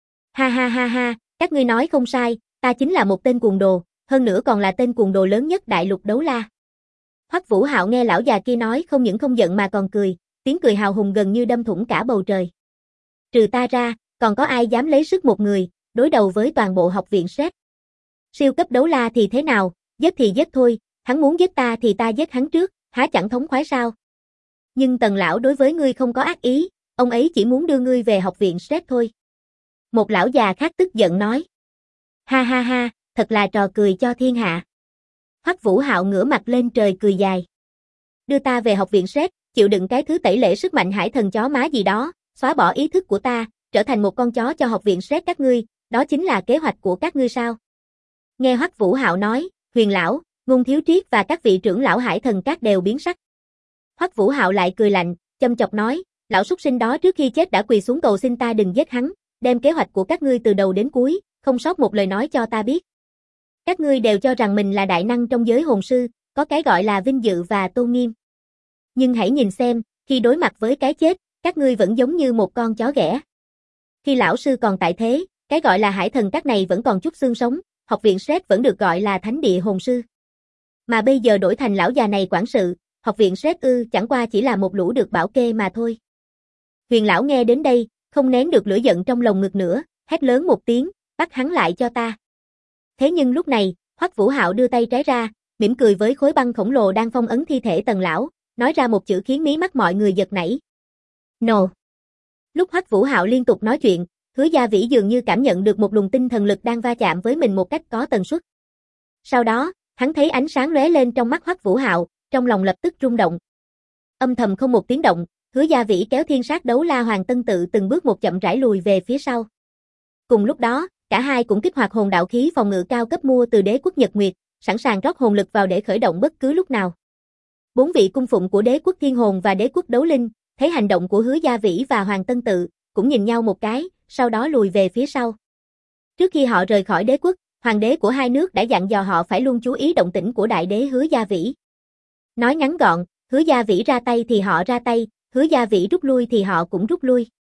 Ha ha ha ha, các ngươi nói không sai, ta chính là một tên cuồng đồ, hơn nữa còn là tên cuồng đồ lớn nhất đại lục Đấu La. Hoắc Vũ Hạo nghe lão già kia nói không những không giận mà còn cười, tiếng cười hào hùng gần như đâm thủng cả bầu trời. Trừ ta ra, còn có ai dám lấy sức một người, đối đầu với toàn bộ học viện Sét. Siêu cấp Đấu La thì thế nào, giết thì giết thôi, hắn muốn giết ta thì ta giết hắn trước, há chẳng thống khoái sao? Nhưng Tần lão đối với ngươi không có ác ý, ông ấy chỉ muốn đưa ngươi về học viện Sét thôi. Một lão già khác tức giận nói. Ha ha ha, thật là trò cười cho thiên hạ. Hoắc Vũ Hạo ngửa mặt lên trời cười dài. Đưa ta về học viện Sét, chịu đựng cái thứ tẩy lễ sức mạnh Hải Thần chó má gì đó, xóa bỏ ý thức của ta, trở thành một con chó cho học viện Sét các ngươi, đó chính là kế hoạch của các ngươi sao? Nghe Hoắc Vũ Hạo nói, Huyền lão, Ngôn Thiếu Triết và các vị trưởng lão Hải Thần các đều biến sắc. Hoắc Vũ Hạo lại cười lạnh, châm chọc nói, lão súc sinh đó trước khi chết đã quỳ xuống cầu xin ta đừng giết hắn, đem kế hoạch của các ngươi từ đầu đến cuối, không sót một lời nói cho ta biết. Các ngươi đều cho rằng mình là đại năng trong giới hồn sư, có cái gọi là vinh dự và tôn nghiêm. Nhưng hãy nhìn xem, khi đối mặt với cái chết, các ngươi vẫn giống như một con chó ghẻ. Khi lão sư còn tại thế, cái gọi là Hải Thần các này vẫn còn chút xương sống, học viện Sét vẫn được gọi là thánh địa hồn sư. Mà bây giờ đổi thành lão già này quản sự, học viện Sét chẳng qua chỉ là một lũ được bảo kê mà thôi. Huyền lão nghe đến đây, không nén được lửa giận trong lồng ngực nữa, hét lớn một tiếng, bắt hắn lại cho ta. Thế nhưng lúc này, Hoắc Vũ Hạo đưa tay trái ra, mỉm cười với khối băng khổng lồ đang phong ấn thi thể Tần lão, nói ra một chữ khiến mí mắt mọi người giật nảy. No. Lúc Hoắc Vũ Hạo liên tục nói chuyện, Hứa Gia Vĩ dường như cảm nhận được một luồng tinh thần lực đang va chạm với mình một cách có tần suất. Sau đó, hắn thấy ánh sáng lóe lên trong mắt Hoắc Vũ Hạo, trong lòng lập tức rung động. Âm thầm không một tiếng động, Hứa Gia Vĩ kéo Thiên Sát Đấu La Hoàng Tân Tự từng bước một chậm rãi lùi về phía sau. Cùng lúc đó, cả hai cũng kích hoạt hồn đạo khí phòng ngự cao cấp mua từ đế quốc Nhật Nguyệt, sẵn sàng rót hồn lực vào để khởi động bất cứ lúc nào. Bốn vị cung phụng của đế quốc Thiên Hồn và đế quốc Đấu Linh, thấy hành động của Hứa Gia Vĩ và Hoàng Tân Tự, cũng nhìn nhau một cái, sau đó lùi về phía sau. Trước khi họ rời khỏi đế quốc, hoàng đế của hai nước đã dặn dò họ phải luôn chú ý động tĩnh của đại đế Hứa Gia Vĩ. Nói ngắn gọn, Hứa Gia Vĩ ra tay thì họ ra tay, Hứa Gia Vĩ rút lui thì họ cũng rút lui.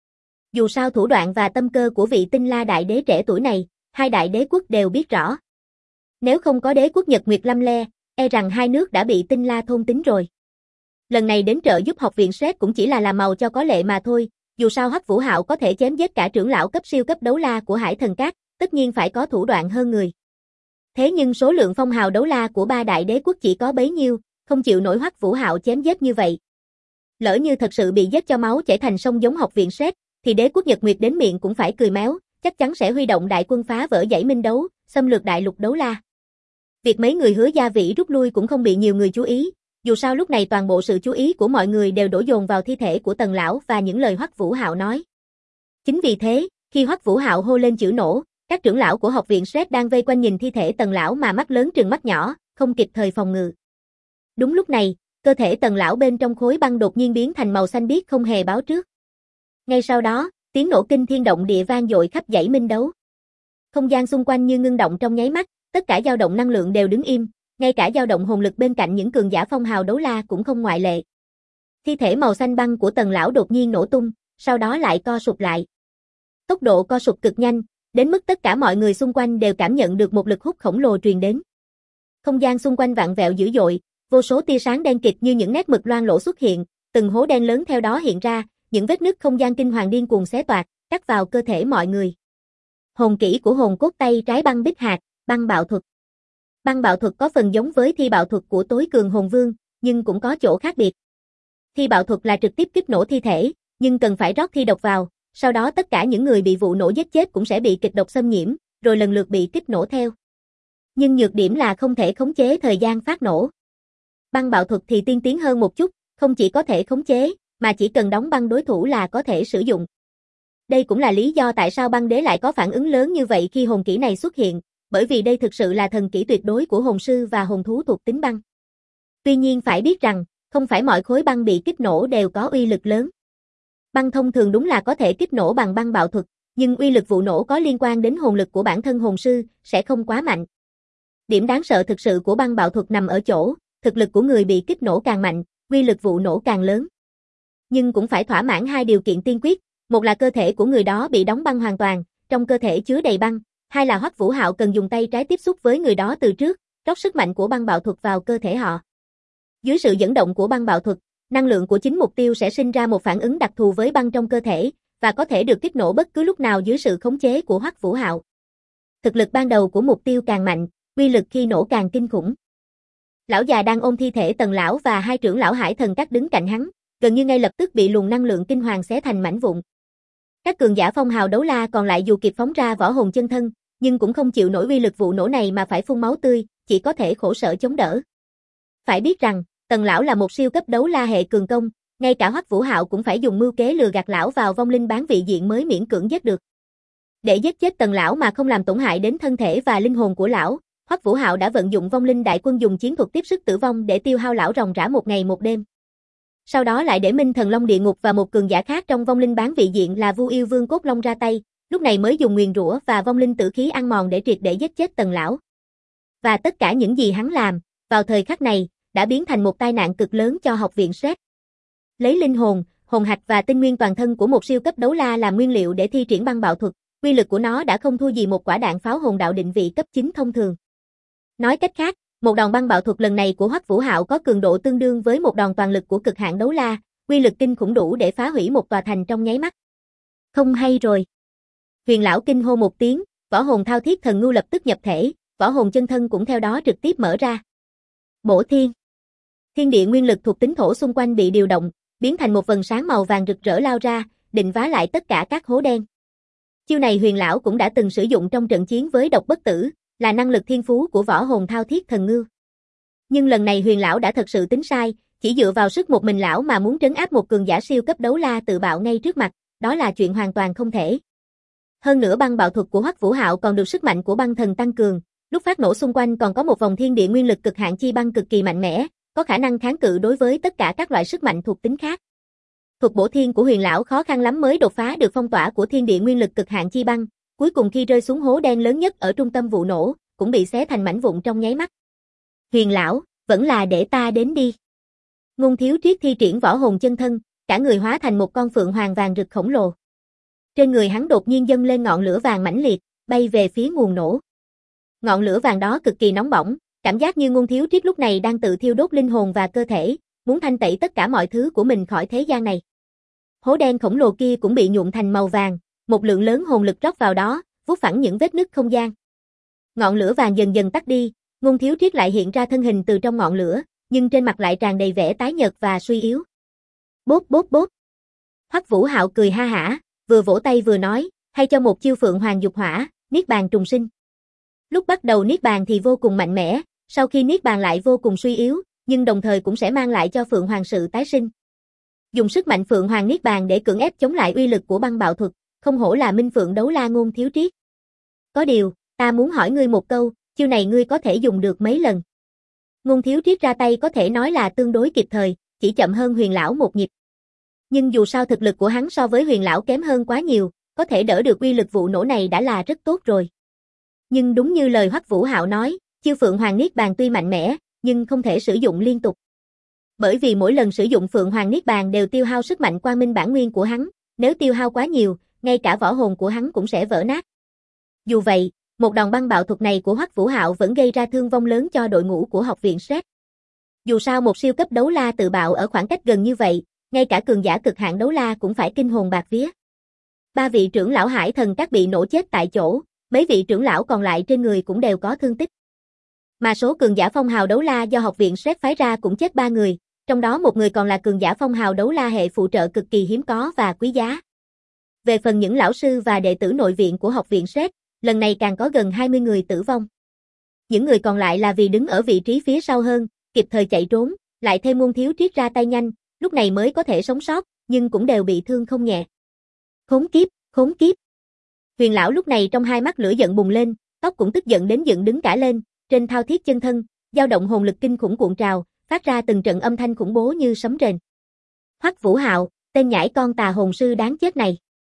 Dù sao thủ đoạn và tâm cơ của vị Tinh La đại đế trẻ tuổi này, hai đại đế quốc đều biết rõ. Nếu không có đế quốc Nhật Nguyệt Lâm Le, e rằng hai nước đã bị Tinh La thôn tính rồi. Lần này đến trợ giúp học viện SET cũng chỉ là làm màu cho có lệ mà thôi, dù sao Hoắc Vũ Hạo có thể chém giết cả trưởng lão cấp siêu cấp đấu la của Hải Thần Các, tất nhiên phải có thủ đoạn hơn người. Thế nhưng số lượng phong hào đấu la của ba đại đế quốc chỉ có bấy nhiêu, không chịu nổi Hoắc Vũ Hạo chém giết như vậy. Lỡ như thật sự bị giết cho máu chảy thành sông giống học viện SET, thì đế quốc Nhật Nguyệt đến miệng cũng phải cười méo, chắc chắn sẽ huy động đại quân phá vỡ dãy minh đấu, xâm lược đại lục đấu la. Việc mấy người Hứa Gia Vĩ rút lui cũng không bị nhiều người chú ý, dù sao lúc này toàn bộ sự chú ý của mọi người đều đổ dồn vào thi thể của Tần lão và những lời Hoắc Vũ Hạo nói. Chính vì thế, khi Hoắc Vũ Hạo hô lên chữ nổ, các trưởng lão của học viện SET đang vây quanh nhìn thi thể Tần lão mà mắt lớn trừng mắt nhỏ, không kịp thời phòng ngự. Đúng lúc này, cơ thể Tần lão bên trong khối băng đột nhiên biến thành màu xanh biếc không hề báo trước. Ngay sau đó, tiếng nổ kinh thiên động địa vang dội khắp dãy minh đấu. Không gian xung quanh như ngưng động trong nháy mắt, tất cả dao động năng lượng đều đứng im, ngay cả dao động hồn lực bên cạnh những cường giả phong hào đấu la cũng không ngoại lệ. Thi thể màu xanh băng của Tần lão đột nhiên nổ tung, sau đó lại co sụp lại. Tốc độ co sụp cực nhanh, đến mức tất cả mọi người xung quanh đều cảm nhận được một lực hút khổng lồ truyền đến. Không gian xung quanh vặn vẹo dữ dội, vô số tia sáng đen kịt như những nét mực loang lổ xuất hiện, từng hố đen lớn theo đó hiện ra, những vết nứt không gian kinh hoàng điên cuồng xé toạc, cắt vào cơ thể mọi người. Hồn kỹ của hồn cốt tay trái băng bích hạt, băng bạo thuật. Băng bạo thuật có phần giống với thi bạo thuật của tối cường hồn vương, nhưng cũng có chỗ khác biệt. Thi bạo thuật là trực tiếp kích nổ thi thể, nhưng cần phải rót thi độc vào, sau đó tất cả những người bị vụ nổ giết chết cũng sẽ bị kịch độc xâm nhiễm, rồi lần lượt bị kích nổ theo. Nhưng nhược điểm là không thể khống chế thời gian phát nổ. Băng bạo thuật thì tiên tiến hơn một chút, không chỉ có thể khống chế, mà chỉ cần đóng băng đối thủ là có thể sử dụng. Đây cũng là lý do tại sao băng đế lại có phản ứng lớn như vậy khi hồn kỹ này xuất hiện, bởi vì đây thực sự là thần kỹ tuyệt đối của hồn sư và hồn thú thuộc tính băng. Tuy nhiên phải biết rằng, không phải mọi khối băng bị kích nổ đều có uy lực lớn. Băng thông thường đúng là có thể kích nổ bằng băng bạo thuật, nhưng uy lực vụ nổ có liên quan đến hồn lực của bản thân hồn sư, sẽ không quá mạnh. Điểm đáng sợ thực sự của băng bạo thuật nằm ở chỗ, thực lực của người bị kích nổ càng mạnh, uy lực vụ nổ càng lớn. Nhưng cũng phải thỏa mãn hai điều kiện tiên quyết, một là cơ thể của người đó bị đóng băng hoàn toàn, trong cơ thể chứa đầy băng, hai là Hoắc Vũ Hạo cần dùng tay trái tiếp xúc với người đó từ trước, rót sức mạnh của băng bạo thuật vào cơ thể họ. Dưới sự dẫn động của băng bạo thuật, năng lượng của chính mục tiêu sẽ sinh ra một phản ứng đặc thù với băng trong cơ thể, và có thể được kích nổ bất cứ lúc nào dưới sự khống chế của Hoắc Vũ Hạo. Thực lực ban đầu của mục tiêu càng mạnh, uy lực khi nổ càng kinh khủng. Lão già đang ôm thi thể Tần lão và hai trưởng lão Hải Thần Các đứng cạnh hắn, gần như ngay lập tức bị luồng năng lượng kinh hoàng xé thành mảnh vụn. Các cường giả phong hào đấu la còn lại dù kịp phóng ra võ hồn chân thân, nhưng cũng không chịu nổi uy lực vụ nổ này mà phải phun máu tươi, chỉ có thể khổ sở chống đỡ. Phải biết rằng, Tần lão là một siêu cấp đấu la hệ cường công, ngay cả Hoắc Vũ Hạo cũng phải dùng mưu kế lừa gạt lão vào vong linh bán vị diện mới miễn cưỡng giết được. Để giết chết Tần lão mà không làm tổn hại đến thân thể và linh hồn của lão, Hoắc Vũ Hạo đã vận dụng vong linh đại quân dùng chiến thuật tiếp sức tử vong để tiêu hao lão ròng rã một ngày một đêm. Sau đó lại để Minh Thần Long Địa Ngục và một cường giả khác trong vong linh bán vị diện là Vu Yêu Vương Cốt Long ra tay, lúc này mới dùng nguyền rủa và vong linh tử khí ăn mòn để triệt để giết chết Tần lão. Và tất cả những gì hắn làm, vào thời khắc này, đã biến thành một tai nạn cực lớn cho học viện SET. Lấy linh hồn, hồn hạch và tinh nguyên toàn thân của một siêu cấp đấu la làm nguyên liệu để thi triển băng bạo thuật, uy lực của nó đã không thua gì một quả đạn pháo hồn đạo định vị cấp 9 thông thường. Nói cách khác, một đòn băng bạo thuật lần này của Hoắc Vũ Hạo có cường độ tương đương với một đòn toàn lực của cực hạn đấu la, uy lực kinh khủng đủ để phá hủy một tòa thành trong nháy mắt. Không hay rồi. Huyền lão kinh hô một tiếng, võ hồn thao thiết thần ngưu lập tức nhập thể, võ hồn chân thân cũng theo đó trực tiếp mở ra. Bổ thiên. Thiên địa nguyên lực thuộc tính thổ xung quanh bị điều động, biến thành một vầng sáng màu vàng rực rỡ lao ra, định vá lại tất cả các hố đen. Chiêu này Huyền lão cũng đã từng sử dụng trong trận chiến với độc bất tử, là năng lực thiên phú của võ hồn thao thiết thần ngưu. Nhưng lần này Huyền lão đã thật sự tính sai, chỉ dựa vào sức một mình lão mà muốn trấn áp một cường giả siêu cấp đấu la tự bạo ngay trước mặt, đó là chuyện hoàn toàn không thể. Hơn nữa băng bạo thuật của Hoắc Vũ Hạo còn được sức mạnh của băng thần tăng cường, lúc phát nổ xung quanh còn có một vòng thiên địa nguyên lực cực hạn chi băng cực kỳ mạnh mẽ, có khả năng kháng cự đối với tất cả các loại sức mạnh thuộc tính khác. Thuật bổ thiên của Huyền lão khó khăn lắm mới đột phá được phong tỏa của thiên địa nguyên lực cực hạn chi băng, cuối cùng khi rơi xuống hố đen lớn nhất ở trung tâm vụ nổ, cũng bị xé thành mảnh vụn trong nháy mắt. Huyền lão, vẫn là để ta đến đi. Ngôn Thiếu Triết thi triển võ hồn chân thân, cả người hóa thành một con phượng hoàng vàng rực khổng lồ. Trên người hắn đột nhiên dâng lên ngọn lửa vàng mãnh liệt, bay về phía nguồn nổ. Ngọn lửa vàng đó cực kỳ nóng bỏng, cảm giác như Ngôn Thiếu Triết lúc này đang tự thiêu đốt linh hồn và cơ thể, muốn thanh tẩy tất cả mọi thứ của mình khỏi thế gian này. Hố đen khổng lồ kia cũng bị nhuộm thành màu vàng, một lượng lớn hồn lực rót vào đó, vuốt phẳng những vết nứt không gian. Ngọn lửa vàng dần dần tắt đi, Ngôn Thiếu Triết lại hiện ra thân hình từ trong ngọn lửa, nhưng trên mặt lại tràn đầy vẻ tái nhợt và suy yếu. Bốp bốp bốp. Hoắc Vũ Hạo cười ha hả, vừa vỗ tay vừa nói, hay cho một chiêu Phượng Hoàng Dục Hỏa, Niết Bàn trùng sinh. Lúc bắt đầu Niết Bàn thì vô cùng mạnh mẽ, sau khi Niết Bàn lại vô cùng suy yếu, nhưng đồng thời cũng sẽ mang lại cho Phượng Hoàng sự tái sinh. Dùng sức mạnh Phượng Hoàng Niết Bàn để cưỡng ép chống lại uy lực của băng bạo thuật, không hổ là Minh Phượng đấu la Ngôn Thiếu Triết. Có điều, ta muốn hỏi ngươi một câu, chiêu này ngươi có thể dùng được mấy lần? Ngôn Thiếu Triết ra tay có thể nói là tương đối kịp thời, chỉ chậm hơn Huyền lão một nhịp. Nhưng dù sao thực lực của hắn so với Huyền lão kém hơn quá nhiều, có thể đỡ được uy lực vụ nổ này đã là rất tốt rồi. Nhưng đúng như lời Hoắc Vũ Hạo nói, chiêu Phượng Hoàng Niết Bàn tuy mạnh mẽ, nhưng không thể sử dụng liên tục. Bởi vì mỗi lần sử dụng Phượng Hoàng Niết Bàn đều tiêu hao sức mạnh quang minh bản nguyên của hắn, nếu tiêu hao quá nhiều, ngay cả võ hồn của hắn cũng sẽ vỡ nát. Dù vậy, một đòn băng bạo thuật này của Hoắc Vũ Hạo vẫn gây ra thương vong lớn cho đội ngũ của học viện SRED. Dù sao một siêu cấp đấu la tự bạo ở khoảng cách gần như vậy, ngay cả cường giả cực hạn đấu la cũng phải kinh hồn bạt vía. 3 vị trưởng lão Hải Thần Các bị nổ chết tại chỗ, mấy vị trưởng lão còn lại trên người cũng đều có thương tích. Mà số cường giả phong hào đấu la do học viện SRED phái ra cũng chết 3 người, trong đó một người còn là cường giả phong hào đấu la hệ phụ trợ cực kỳ hiếm có và quý giá. Về phần những lão sư và đệ tử nội viện của học viện SRED, lần này càng có gần 20 người tử vong. Những người còn lại là vì đứng ở vị trí phía sau hơn, kịp thời chạy trốn, lại thêm Ngôn Thiếu Triết ra tay nhanh, lúc này mới có thể sống sót, nhưng cũng đều bị thương không nhẹ. Khốn kiếp, khốn kiếp. Huyền lão lúc này trong hai mắt lửa giận bùng lên, tóc cũng tức giận đến dựng đứng cả lên, trên thao thiết chân thân, dao động hồn lực kinh khủng cuộn trào, phát ra từng trận âm thanh khủng bố như sấm rền. Hoắc Vũ Hạo, tên nhãi con tà hồn sư đáng chết này.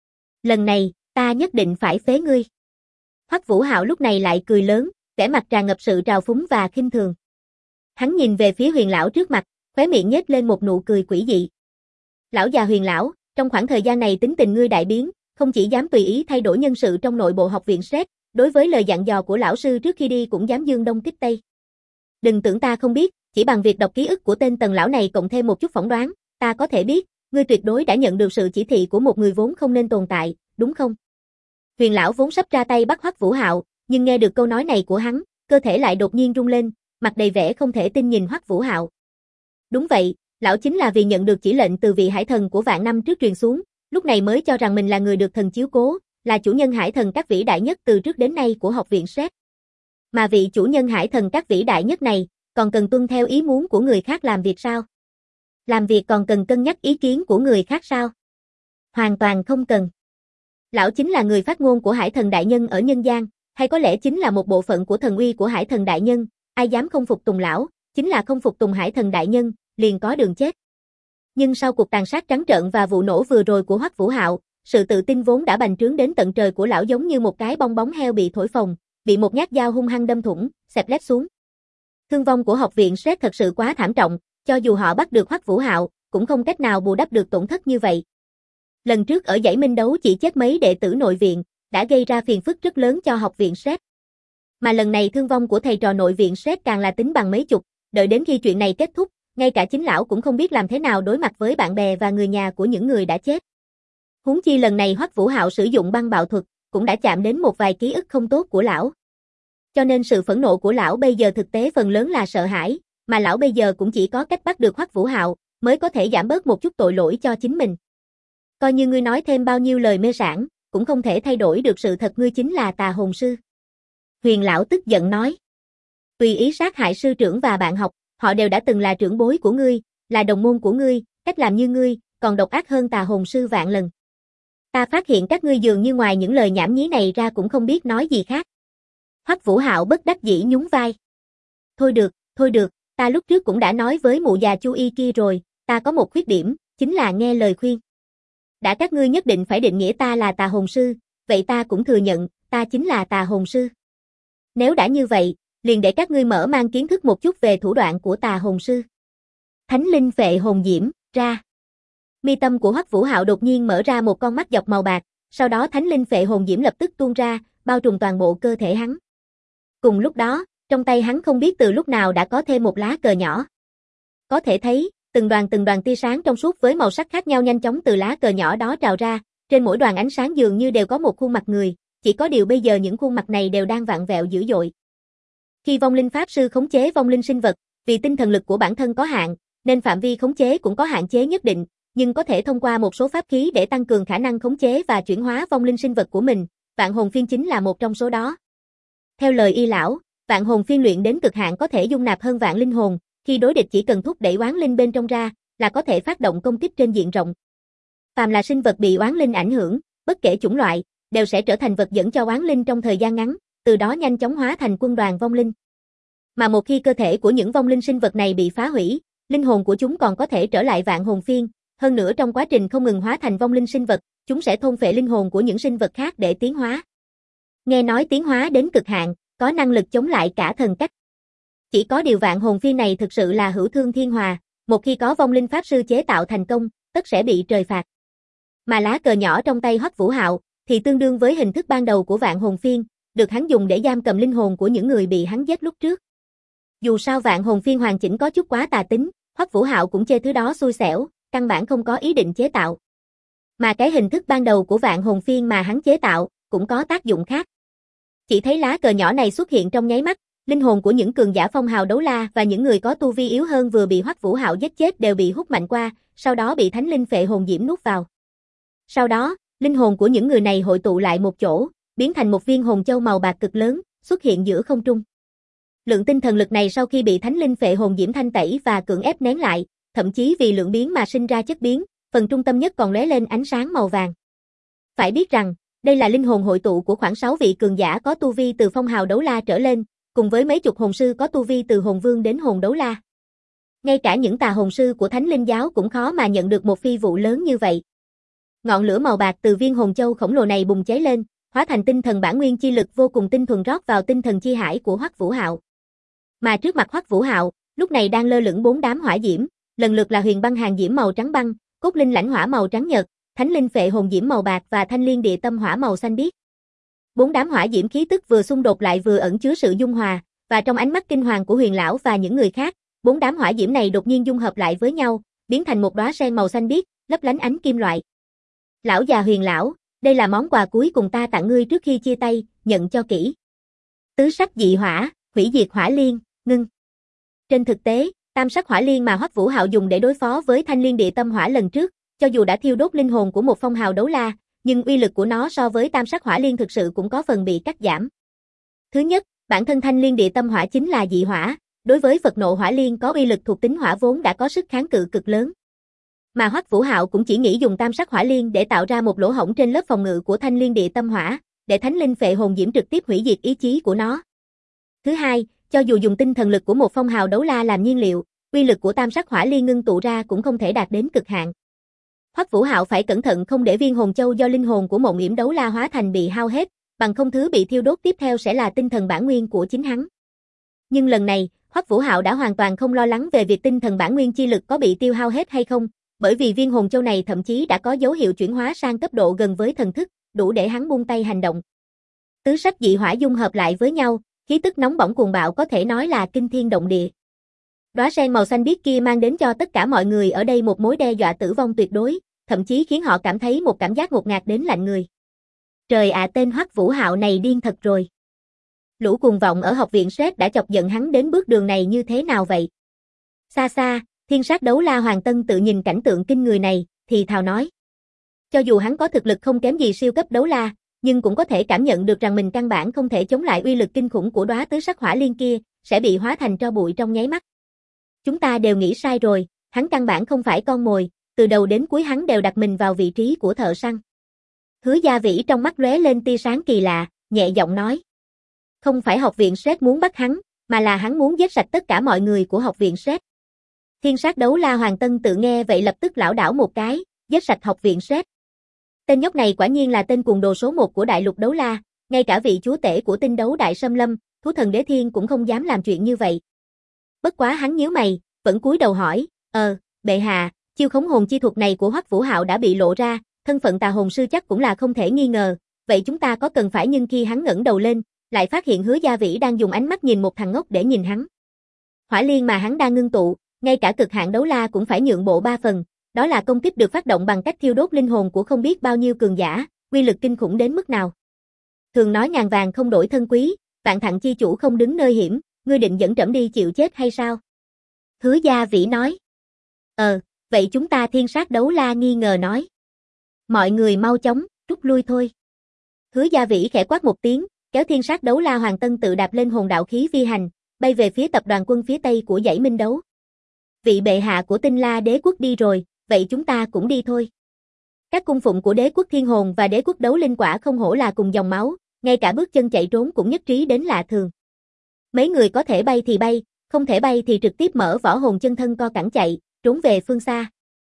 Lần này, ta nhất định phải phế ngươi. Hoắc Vũ Hạo lúc này lại cười lớn, vẻ mặt tràn ngập sự trào phúng và khinh thường. Hắn nhìn về phía Huyền lão trước mặt, khóe miệng nhếch lên một nụ cười quỷ dị. Lão già Huyền lão, trong khoảng thời gian này tính tình ngươi đại biến, không chỉ dám tùy ý thay đổi nhân sự trong nội bộ học viện SRED, đối với lời dặn dò của lão sư trước khi đi cũng dám dương đông kích tây. Đừng tưởng ta không biết, chỉ bằng việc đọc ký ức của tên Tần lão này cộng thêm một chút phỏng đoán, ta có thể biết, ngươi tuyệt đối đã nhận được sự chỉ thị của một người vốn không nên tồn tại, đúng không? Huyền lão vốn sắp ra tay bắt Hoắc Vũ Hạo, nhưng nghe được câu nói này của hắn, cơ thể lại đột nhiên rung lên, mặt đầy vẻ không thể tin nhìn Hoắc Vũ Hạo. Đúng vậy, lão chính là vì nhận được chỉ lệnh từ vị hải thần của vạn năm trước truyền xuống, lúc này mới cho rằng mình là người được thần chiếu cố, là chủ nhân hải thần các vĩ đại nhất từ trước đến nay của học viện SRED. Mà vị chủ nhân hải thần các vĩ đại nhất này, còn cần tuân theo ý muốn của người khác làm việc sao? Làm việc còn cần cân nhắc ý kiến của người khác sao? Hoàn toàn không cần. Lão chính là người phát ngôn của hải thần đại nhân ở nhân gian, hay có lẽ chính là một bộ phận của thần uy của hải thần đại nhân, ai dám không phục tùng lão, chính là không phục tùng hải thần đại nhân, liền có đường chết. Nhưng sau cuộc tàn sát trắng trợn và vụ nổ vừa rồi của Hoắc Vũ Hạo, sự tự tin vốn đã bành trướng đến tận trời của lão giống như một cái bong bóng heo bị thổi phồng, bị một nhát dao hung hăng đâm thủng, xẹp lép xuống. Thương vong của học viện SRED thật sự quá thảm trọng, cho dù họ bắt được Hoắc Vũ Hạo, cũng không cách nào bù đắp được tổn thất như vậy. Lần trước ở giải minh đấu chỉ chết mấy đệ tử nội viện, đã gây ra phiền phức rất lớn cho học viện SRED. Mà lần này thương vong của thầy trò nội viện SRED càng là tính bằng mấy chục, đợi đến khi chuyện này kết thúc, ngay cả chính lão cũng không biết làm thế nào đối mặt với bạn bè và người nhà của những người đã chết. Huống chi lần này Hoắc Vũ Hạo sử dụng băng bạo thuật, cũng đã chạm đến một vài ký ức không tốt của lão. Cho nên sự phẫn nộ của lão bây giờ thực tế phần lớn là sợ hãi, mà lão bây giờ cũng chỉ có cách bắt được Hoắc Vũ Hạo, mới có thể giảm bớt một chút tội lỗi cho chính mình. Coi như ngươi nói thêm bao nhiêu lời mê sảng, cũng không thể thay đổi được sự thật ngươi chính là tà hồn sư. Huyền lão tức giận nói. Tùy ý sát hại sư trưởng và bạn học, họ đều đã từng là trưởng bối của ngươi, là đồng môn của ngươi, cách làm như ngươi, còn độc ác hơn tà hồn sư vạn lần. Ta phát hiện các ngươi dường như ngoài những lời nhảm nhí này ra cũng không biết nói gì khác. Hoắc Vũ Hạo bất đắc dĩ nhún vai. Thôi được, ta lúc trước cũng đã nói với mụ già Chu Y kia rồi, ta có một khuyết điểm, chính là nghe lời khuyên. Đã các ngươi nhất định phải định nghĩa ta là tà hồn sư, vậy ta cũng thừa nhận, ta chính là tà hồn sư. Nếu đã như vậy, liền để các ngươi mở mang kiến thức một chút về thủ đoạn của tà hồn sư. Thánh linh phệ hồn diễm, ra. Mi tâm của Hoắc Vũ Hạo đột nhiên mở ra một con mắt dọc màu bạc, Sau đó thánh linh phệ hồn diễm lập tức tuôn ra, bao trùm toàn bộ cơ thể hắn. Cùng lúc đó, trong tay hắn không biết từ lúc nào đã có thêm một lá cờ nhỏ. Có thể thấy, từng đoàn tia sáng trong suốt với màu sắc khác nhau nhanh chóng từ lá cờ nhỏ đó trào ra, trên mỗi đoàn ánh sáng dường như đều có một khuôn mặt người, chỉ có điều bây giờ những khuôn mặt này đều đang vặn vẹo dữ dội. Khi vong linh pháp sư khống chế vong linh sinh vật, vì tinh thần lực của bản thân có hạn, nên phạm vi khống chế cũng có hạn chế nhất định, nhưng có thể thông qua một số pháp khí để tăng cường khả năng khống chế và chuyển hóa vong linh sinh vật của mình, vạn hồn phiên chính là một trong số đó. Theo lời y lão, vạn hồn phiên luyện đến cực hạn có thể dung nạp hơn vạn linh hồn, khi đối địch chỉ cần thúc đẩy oán linh bên trong ra, là có thể phát động công kích trên diện rộng. Phàm là sinh vật bị oán linh ảnh hưởng, bất kể chủng loại, đều sẽ trở thành vật dẫn cho oán linh trong thời gian ngắn, từ đó nhanh chóng hóa thành quân đoàn vong linh. Mà một khi cơ thể của những vong linh sinh vật này bị phá hủy, linh hồn của chúng còn có thể trở lại vạn hồn phiên, hơn nữa trong quá trình không ngừng hóa thành vong linh sinh vật, chúng sẽ thôn phệ linh hồn của những sinh vật khác để tiến hóa. Nghe nói tiến hóa đến cực hạn, có năng lực chống lại cả thần cách. Chỉ có điều vạn hồn phiên này thực sự là hữu thương thiên hòa, một khi có vong linh pháp sư chế tạo thành công, tất sẽ bị trời phạt. Mà lá cờ nhỏ trong tay Hoắc Vũ Hạo thì tương đương với hình thức ban đầu của vạn hồn phiên, được hắn dùng để giam cầm linh hồn của những người bị hắn giết lúc trước. Dù sao vạn hồn phiên hoàn chỉnh có chút quá tà tính, Hoắc Vũ Hạo cũng chê thứ đó xui xẻo, căn bản không có ý định chế tạo. Mà cái hình thức ban đầu của vạn hồn phiên mà hắn chế tạo, cũng có tác dụng khác. Chỉ thấy lá cờ nhỏ này xuất hiện trong nháy mắt, linh hồn của những cường giả phong hào đấu la và những người có tu vi yếu hơn vừa bị Hoắc Vũ Hạo giết chết đều bị hút mạnh qua, sau đó bị thánh linh phệ hồn diễm nuốt vào. Sau đó, linh hồn của những người này hội tụ lại một chỗ, biến thành một viên hồn châu màu bạc cực lớn, xuất hiện giữa không trung. Lượng tinh thần lực này sau khi bị thánh linh phệ hồn diễm thanh tẩy và cưỡng ép nén lại, thậm chí vì lượng biến mà sinh ra chất biến, phần trung tâm nhất còn lóe lên ánh sáng màu vàng. Phải biết rằng, đây là linh hồn hội tụ của khoảng 6 vị cường giả có tu vi từ phong hào đấu la trở lên, cùng với mấy chục hồn sư có tu vi từ hồn vương đến hồn đấu la. Ngay cả những tà hồn sư của Thánh Linh giáo cũng khó mà nhận được một phi vụ lớn như vậy. Ngọn lửa màu bạc từ viên hồn châu khổng lồ này bùng cháy lên, hóa thành tinh thần bản nguyên chi lực vô cùng tinh thuần rót vào tinh thần chi hải của Hoắc Vũ Hạo. Mà trước mặt Hoắc Vũ Hạo, lúc này đang lơ lửng 4 đám hỏa diễm, lần lượt là huyền băng hàng diễm màu trắng băng, cốt linh lãnh hỏa màu trắng nhợt, thánh linh phệ hồn diễm màu bạc và thanh liên địa tâm hỏa màu xanh biếc. 4 đám hỏa diễm khí tức vừa xung đột lại vừa ẩn chứa sự dung hòa, và trong ánh mắt kinh hoàng của Huyền lão và những người khác, 4 đám hỏa diễm này đột nhiên dung hợp lại với nhau, biến thành một đóa sen màu xanh biếc, lấp lánh ánh kim loại. Lão già Huyền lão, đây là món quà cuối cùng ta tặng ngươi trước khi chia tay, nhận cho kỹ. Tứ sắc dị hỏa, hủy diệt hỏa liên, ngưng. Trên thực tế, tam sắc hỏa liên mà Hoắc Vũ Hạo dùng để đối phó với thanh liên địa tâm hỏa lần trước, cho dù đã thiêu đốt linh hồn của một phong hào đấu la, nhưng uy lực của nó so với tam sắc hỏa liên thực sự cũng có phần bị cắt giảm. Thứ nhất, bản thân thanh liên địa tâm hỏa chính là dị hỏa, đối với Phật nộ hỏa liên có uy lực thuộc tính hỏa vốn đã có sức kháng cự cực lớn. Mà Hoắc Vũ Hạo cũng chỉ nghĩ dùng tam sắc hỏa liên để tạo ra một lỗ hổng trên lớp phòng ngự của thanh liên địa tâm hỏa, để thánh linh phệ hồn diễm trực tiếp hủy diệt ý chí của nó. Thứ hai, cho dù dùng tinh thần lực của một phong hào đấu la làm nhiên liệu, uy lực của tam sắc hỏa liên ngưng tụ ra cũng không thể đạt đến cực hạn. Hoắc Vũ Hạo phải cẩn thận không để viên hồn châu do linh hồn của Mộng Yểm đấu la hóa thành bị hao hết, bằng không thứ bị thiêu đốt tiếp theo sẽ là tinh thần bản nguyên của chính hắn. Nhưng lần này, Hoắc Vũ Hạo đã hoàn toàn không lo lắng về việc tinh thần bản nguyên chi lực có bị tiêu hao hết hay không, bởi vì viên hồn châu này thậm chí đã có dấu hiệu chuyển hóa sang cấp độ gần với thần thức, đủ để hắn buông tay hành động. Tứ sắc dị hỏa dung hợp lại với nhau, khí tức nóng bỏng cuồng bạo có thể nói là kinh thiên động địa. Đóa sen màu xanh biếc kia mang đến cho tất cả mọi người ở đây một mối đe dọa tử vong tuyệt đối, thậm chí khiến họ cảm thấy một cảm giác ngột ngạt đến lạnh người. Trời ạ, tên Hoắc Vũ Hạo này điên thật rồi. Lũ cuồng vọng ở học viện Sét đã chọc giận hắn đến bước đường này như thế nào vậy? Xa xa, Thiên Sát Đấu La Hoàng Tân tự nhìn cảnh tượng kinh người này, thì thào nói. Cho dù hắn có thực lực không kém gì siêu cấp đấu la, nhưng cũng có thể cảm nhận được rằng mình căn bản không thể chống lại uy lực kinh khủng của đóa tứ sắc hỏa liên kia, sẽ bị hóa thành tro bụi trong nháy mắt. Chúng ta đều nghĩ sai rồi, hắn căn bản không phải con mồi, từ đầu đến cuối hắn đều đặt mình vào vị trí của thợ săn. Hứa Gia Vĩ trong mắt lóe lên tia sáng kỳ lạ, nhẹ giọng nói. Không phải học viện Sét muốn bắt hắn, mà là hắn muốn giết sạch tất cả mọi người của học viện Sét. Thiên Sát Đấu La Hoàng Tân tự nghe vậy lập tức lảo đảo một cái, giết sạch học viện Sét. Tên nhóc này quả nhiên là tên cuồng đồ số 1 của đại lục đấu la, ngay cả vị chúa tể của tinh đấu đại xâm lâm, thú thần đế thiên cũng không dám làm chuyện như vậy. Bất quá hắn nhíu mày, vẫn cúi đầu hỏi, bệ hạ, chiêu khống hồn chi thuật này của Hoắc Vũ Hạo đã bị lộ ra, thân phận tà hồn sư chắc cũng là không thể nghi ngờ, vậy chúng ta có cần phải? Nhưng khi hắn ngẩng đầu lên, lại phát hiện Hứa Gia Vĩ đang dùng ánh mắt nhìn một thằng ngốc để nhìn hắn. Hỏa liên mà hắn đang ngưng tụ, ngay cả cực hạn đấu la cũng phải nhượng bộ 3 phần, đó là công kích được phát động bằng cách thiêu đốt linh hồn của không biết bao nhiêu cường giả, uy lực kinh khủng đến mức nào. Thường nói ngàn vàng không đổi thân quý, vạn thặng chi chủ không đứng nơi hiểm, ngươi định dẫn trẫm đi chịu chết hay sao? Hứa Gia Vĩ nói. Vậy chúng ta thiên sát đấu la nghi ngờ nói. Mọi người mau chóng, rút lui thôi. Hứa Gia Vĩ khẽ quát một tiếng, kéo thiên sát đấu la Hoàng Tân tự đạp lên hồn đạo khí phi hành, bay về phía tập đoàn quân phía tây của dãy Minh Đấu. Vị bệ hạ của Tinh La đế quốc đi rồi, vậy chúng ta cũng đi thôi. Các cung phụng của đế quốc thiên hồn và đế quốc đấu linh quả không hổ là cùng dòng máu, ngay cả bước chân chạy trốn cũng nhất trí đến lạ thường. Mấy người có thể bay thì bay, không thể bay thì trực tiếp mở võ hồn chân thân co cẳng chạy, trốn về phương xa.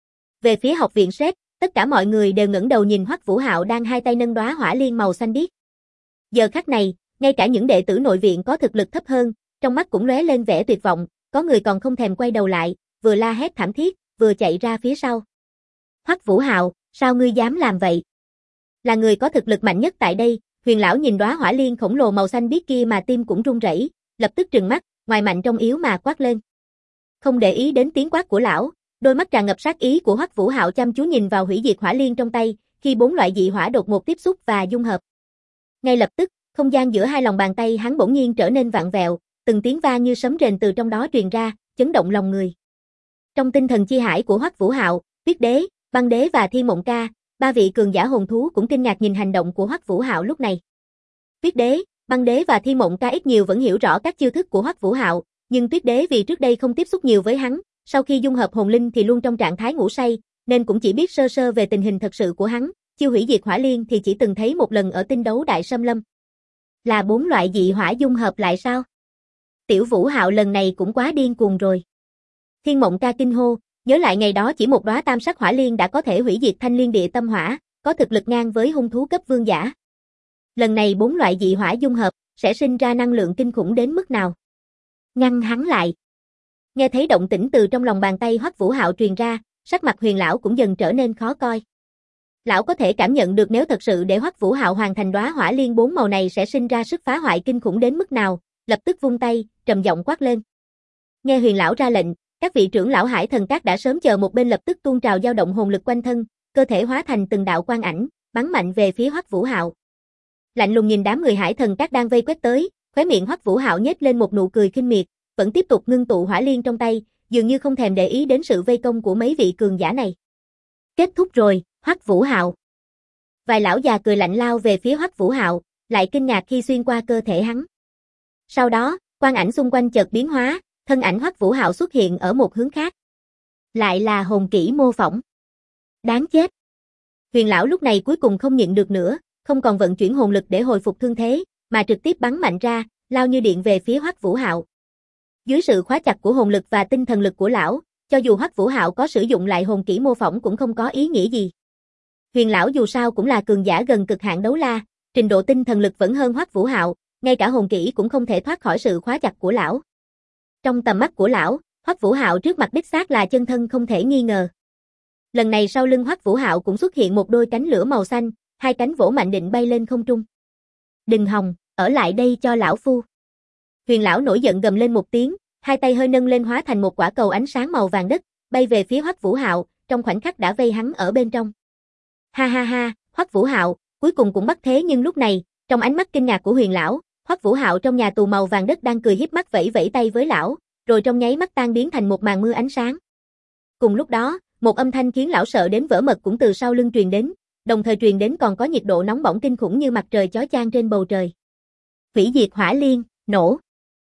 Về phía học viện Sét, tất cả mọi người đều ngẩng đầu nhìn Hoắc Vũ Hạo đang hai tay nâng đóa hỏa liên màu xanh biếc. Giờ khắc này, ngay cả những đệ tử nội viện có thực lực thấp hơn, trong mắt cũng lóe lên vẻ tuyệt vọng, có người còn không thèm quay đầu lại, vừa la hét thảm thiết, vừa chạy ra phía sau. Hoắc Vũ Hạo, sao ngươi dám làm vậy? Là người có thực lực mạnh nhất tại đây, Huyền lão nhìn đóa hỏa liên khổng lồ màu xanh biếc kia mà tim cũng run rẩy, lập tức trừng mắt, ngoài mạnh trong yếu mà quát lên. Không để ý đến tiếng quát của lão, đôi mắt tràn ngập sát ý của Hoắc Vũ Hạo chăm chú nhìn vào hủy diệt hỏa liên trong tay, khi 4 loại dị hỏa đột ngột tiếp xúc và dung hợp. Ngay lập tức, không gian giữa hai lòng bàn tay hắn bỗng nhiên trở nên vặn vẹo, từng tiếng vang như sấm rền từ trong đó truyền ra, chấn động lòng người. Trong tinh thần chi hải của Hoắc Vũ Hạo, Tuyết Đế, Băng Đế và Thiên Mộng Ca, 3 vị cường giả hồn thú cũng kinh ngạc nhìn hành động của Hoắc Vũ Hạo lúc này. Tuyết Đế, Băng Đế và Thiên Mộng Ca ít nhiều vẫn hiểu rõ các chiêu thức của Hoắc Vũ Hạo, nhưng Tuyết Đế vì trước đây không tiếp xúc nhiều với hắn, sau khi dung hợp hồn linh thì luôn trong trạng thái ngủ say, nên cũng chỉ biết sơ sơ về tình hình thật sự của hắn, chiêu hủy diệt hỏa liên thì chỉ từng thấy một lần ở tinh đấu đại xâm lâm. Là 4 loại dị hỏa dung hợp lại sao? Tiểu Vũ Hạo lần này cũng quá điên cuồng rồi. Thiên Mộng Ca kinh hô, nhớ lại ngày đó chỉ một đóa tam sắc hỏa liên đã có thể hủy diệt thanh liên địa tâm hỏa, có thực lực ngang với hung thú cấp vương giả. Lần này 4 loại dị hỏa dung hợp, sẽ sinh ra năng lượng kinh khủng đến mức nào? Ngăn hắn lại. Nghe thấy động tĩnh từ trong lòng bàn tay Hoắc Vũ Hạo truyền ra, sắc mặt Huyền lão cũng dần trở nên khó coi. Lão có thể cảm nhận được nếu thật sự để Hoắc Vũ Hạo hoàn thành đóa hỏa liên 4 màu này sẽ sinh ra sức phá hoại kinh khủng đến mức nào, lập tức vung tay, trầm giọng quát lên. Nghe Huyền lão ra lệnh, các vị trưởng lão Hải Thần Các đã sớm chờ một bên lập tức tuôn trào dao động hồn lực quanh thân, cơ thể hóa thành từng đạo quang ảnh, bắn mạnh về phía Hoắc Vũ Hạo. Lạnh lùng nhìn đám người Hải Thần Các đang vây quét tới, khóe miệng Hoắc Vũ Hạo nhếch lên một nụ cười khinh miệt, vẫn tiếp tục ngưng tụ hỏa liên trong tay, dường như không thèm để ý đến sự vây công của mấy vị cường giả này. Kết thúc rồi, Hoắc Vũ Hạo. Vài lão già cười lạnh lao về phía Hoắc Vũ Hạo, lại kinh ngạc khi xuyên qua cơ thể hắn. Sau đó, quang ảnh xung quanh chợt biến hóa, thân ảnh Hoắc Vũ Hạo xuất hiện ở một hướng khác. Lại là hồn kỹ mô phỏng. Đáng chết. Huyền lão lúc này cuối cùng không nhịn được nữa, không còn vận chuyển hồn lực để hồi phục thương thế, mà trực tiếp bắn mạnh ra, lao như điện về phía Hoắc Vũ Hạo. Dưới sự khóa chặt của hồn lực và tinh thần lực của lão, cho dù Hoắc Vũ Hạo có sử dụng lại hồn kỹ mô phỏng cũng không có ý nghĩa gì. Huyền lão dù sao cũng là cường giả gần cực hạn đấu la, trình độ tinh thần lực vẫn hơn Hoắc Vũ Hạo, ngay cả hồn kỹ cũng không thể thoát khỏi sự khóa chặt của lão. Trong tầm mắt của lão, Hoắc Vũ Hạo trước mặt đích xác là chân thân không thể nghi ngờ. Lần này sau lưng Hoắc Vũ Hạo cũng xuất hiện một đôi cánh lửa màu xanh, hai cánh vỗ mạnh định bay lên không trung. Đừng hòng, ở lại đây cho lão phu. Huyền lão nổi giận gầm lên một tiếng, hai tay hơi nâng lên hóa thành một quả cầu ánh sáng màu vàng đất, bay về phía Hoắc Vũ Hạo, trong khoảnh khắc đã vây hắn ở bên trong. Ha ha ha, Hoắc Vũ Hạo, cuối cùng cũng bắt thế. Nhưng lúc này, trong ánh mắt kinh ngạc của Huyền lão, Hoắc Vũ Hạo trong nhà tù màu vàng đất đang cười híp mắt vẫy vẫy tay với lão, rồi trong nháy mắt tan biến thành một màn mưa ánh sáng. Cùng lúc đó, một âm thanh khiến lão sợ đến vỡ mật cũng từ sau lưng truyền đến, đồng thời truyền đến còn có nhiệt độ nóng bỏng kinh khủng như mặt trời chói chang trên bầu trời. Hủy diệt hỏa liên, nổ.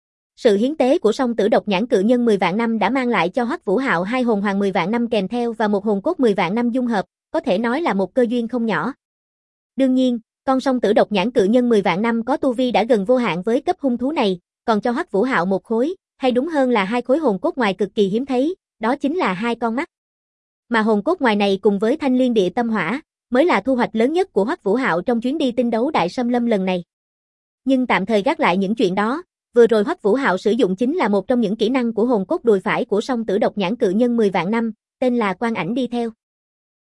Sự hiến tế của song tử độc nhãn cự nhân 10 vạn năm đã mang lại cho Hoắc Vũ Hạo 2 hồn hoàng 10 vạn năm kèm theo và một hồn cốt 10 vạn năm dung hợp, có thể nói là một cơ duyên không nhỏ. Đương nhiên, con song tử độc nhãn cự nhân 10 vạn năm có tu vi đã gần vô hạn với cấp hung thú này, còn cho Hoắc Vũ Hạo một khối, hay đúng hơn là 2 khối hồn cốt ngoài cực kỳ hiếm thấy, đó chính là 2 con mắt. Mà hồn cốt ngoài này cùng với thanh liên địa tâm hỏa, mới là thu hoạch lớn nhất của Hoắc Vũ Hạo trong chuyến đi tinh đấu đại xâm lâm lần này. Nhưng tạm thời gác lại những chuyện đó, vừa rồi Hoắc Vũ Hạo sử dụng chính là một trong những kỹ năng của hồn cốt đùi phải của song tử độc nhãn cự nhân 10 vạn năm, tên là Quang Ảnh đi theo.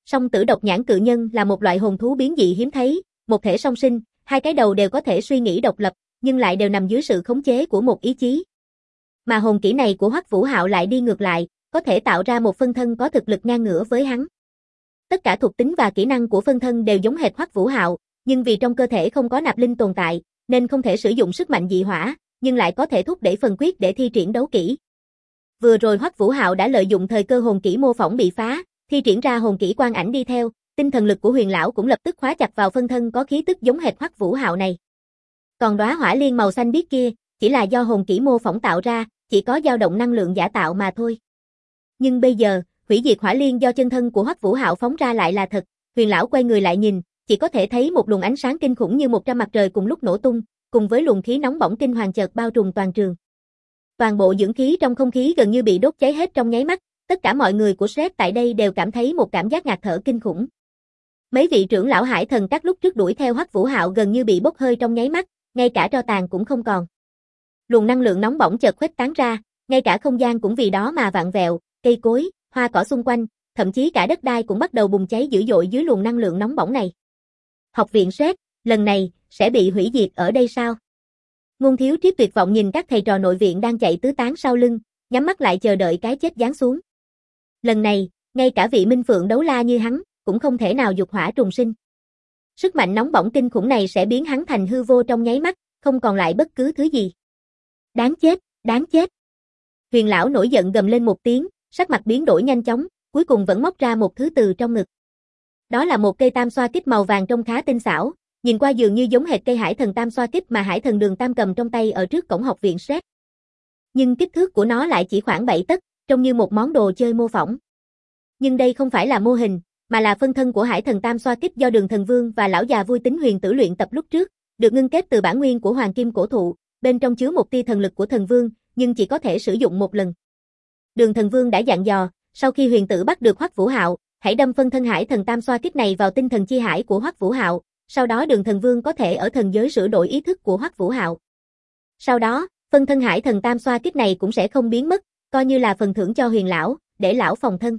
Song tử độc nhãn cự nhân là một loại hồn thú biến dị hiếm thấy, một thể song sinh, hai cái đầu đều có thể suy nghĩ độc lập, nhưng lại đều nằm dưới sự khống chế của một ý chí. Mà hồn kỹ này của Hoắc Vũ Hạo lại đi ngược lại, có thể tạo ra một phân thân có thực lực ngang ngửa với hắn. Tất cả thuộc tính và kỹ năng của phân thân đều giống hệt Hoắc Vũ Hạo, nhưng vì trong cơ thể không có nạp linh tồn tại, nên không thể sử dụng sức mạnh dị hỏa, nhưng lại có thể thúc đẩy phần quyết để thi triển đấu kỹ. Vừa rồi Hoắc Vũ Hạo đã lợi dụng thời cơ hồn kỹ mô phỏng bị phá, thi triển ra hồn kỹ Quan Ảnh đi theo, tinh thần lực của Huyền lão cũng lập tức khóa chặt vào phân thân có khí tức giống hệt Hoắc Vũ Hạo này. Còn đóa hỏa liên màu xanh biếc kia, chỉ là do hồn kỹ mô phỏng tạo ra, chỉ có dao động năng lượng giả tạo mà thôi. Nhưng bây giờ, hủy diệt hỏa liên do chân thân của Hoắc Vũ Hạo phóng ra lại là thật, Huyền lão quay người lại nhìn, chỉ có thể thấy một luồng ánh sáng kinh khủng như 100 mặt trời cùng lúc nổ tung, cùng với luồng khí nóng bỏng kinh hoàng chợt bao trùm toàn trường. Toàn bộ dưỡng khí trong không khí gần như bị đốt cháy hết trong nháy mắt, tất cả mọi người của Shrek tại đây đều cảm thấy một cảm giác ngạt thở kinh khủng. Mấy vị trưởng lão Hải Thần các lúc trước đuổi theo Hoắc Vũ Hạo gần như bị bốc hơi trong nháy mắt, ngay cả tro tàn cũng không còn. Luồng năng lượng nóng bỏng chợt khuếch tán ra, ngay cả không gian cũng vì đó mà vặn vẹo, cây cối, hoa cỏ xung quanh, thậm chí cả đất đai cũng bắt đầu bùng cháy dữ dội dưới luồng năng lượng nóng bỏng này. Học viện Shrek, lần này sẽ bị hủy diệt ở đây sao? Ngôn Thiếu Triết tuyệt vọng nhìn các thầy trò nội viện đang chạy tứ tán sau lưng, nhắm mắt lại chờ đợi cái chết giáng xuống. Lần này, ngay cả vị Minh Phượng đấu la như hắn, cũng không thể nào dục hỏa trùng sinh. Sức mạnh nóng bỏng kinh khủng này sẽ biến hắn thành hư vô trong nháy mắt, không còn lại bất cứ thứ gì. Đáng chết, đáng chết. Huyền lão nổi giận gầm lên một tiếng, sắc mặt biến đổi nhanh chóng, cuối cùng vẫn móc ra một thứ từ trong ngực. Đó là một cây tam xoa kích màu vàng trông khá tinh xảo, nhìn qua dường như giống hệt cây Hải Thần tam xoa kích mà Hải Thần Đường Tam cầm trong tay ở trước cổng học viện Shrek. Nhưng kích thước của nó lại chỉ khoảng 7 tấc, trông như một món đồ chơi mô phỏng. Nhưng đây không phải là mô hình, mà là phân thân của Hải Thần tam xoa kích do Đường Thần Vương và lão già Vui Tính Huyền Tử luyện tập lúc trước, được ngưng kết từ bản nguyên của Hoàng Kim Cổ Thụ, bên trong chứa một tia thần lực của Thần Vương, nhưng chỉ có thể sử dụng một lần. Đường Thần Vương đã dặn dò, sau khi Huyền Tử bắt được Hoắc Vũ Hạo, hãy đâm phân thân Hải Thần tam xoa kích này vào tinh thần chi hải của Hoắc Vũ Hạo, sau đó Đường Thần Vương có thể ở thần giới sửa đổi ý thức của Hoắc Vũ Hạo. Sau đó, phân thân Hải Thần tam xoa kích này cũng sẽ không biến mất, coi như là phần thưởng cho Huyền lão, để lão phòng thân.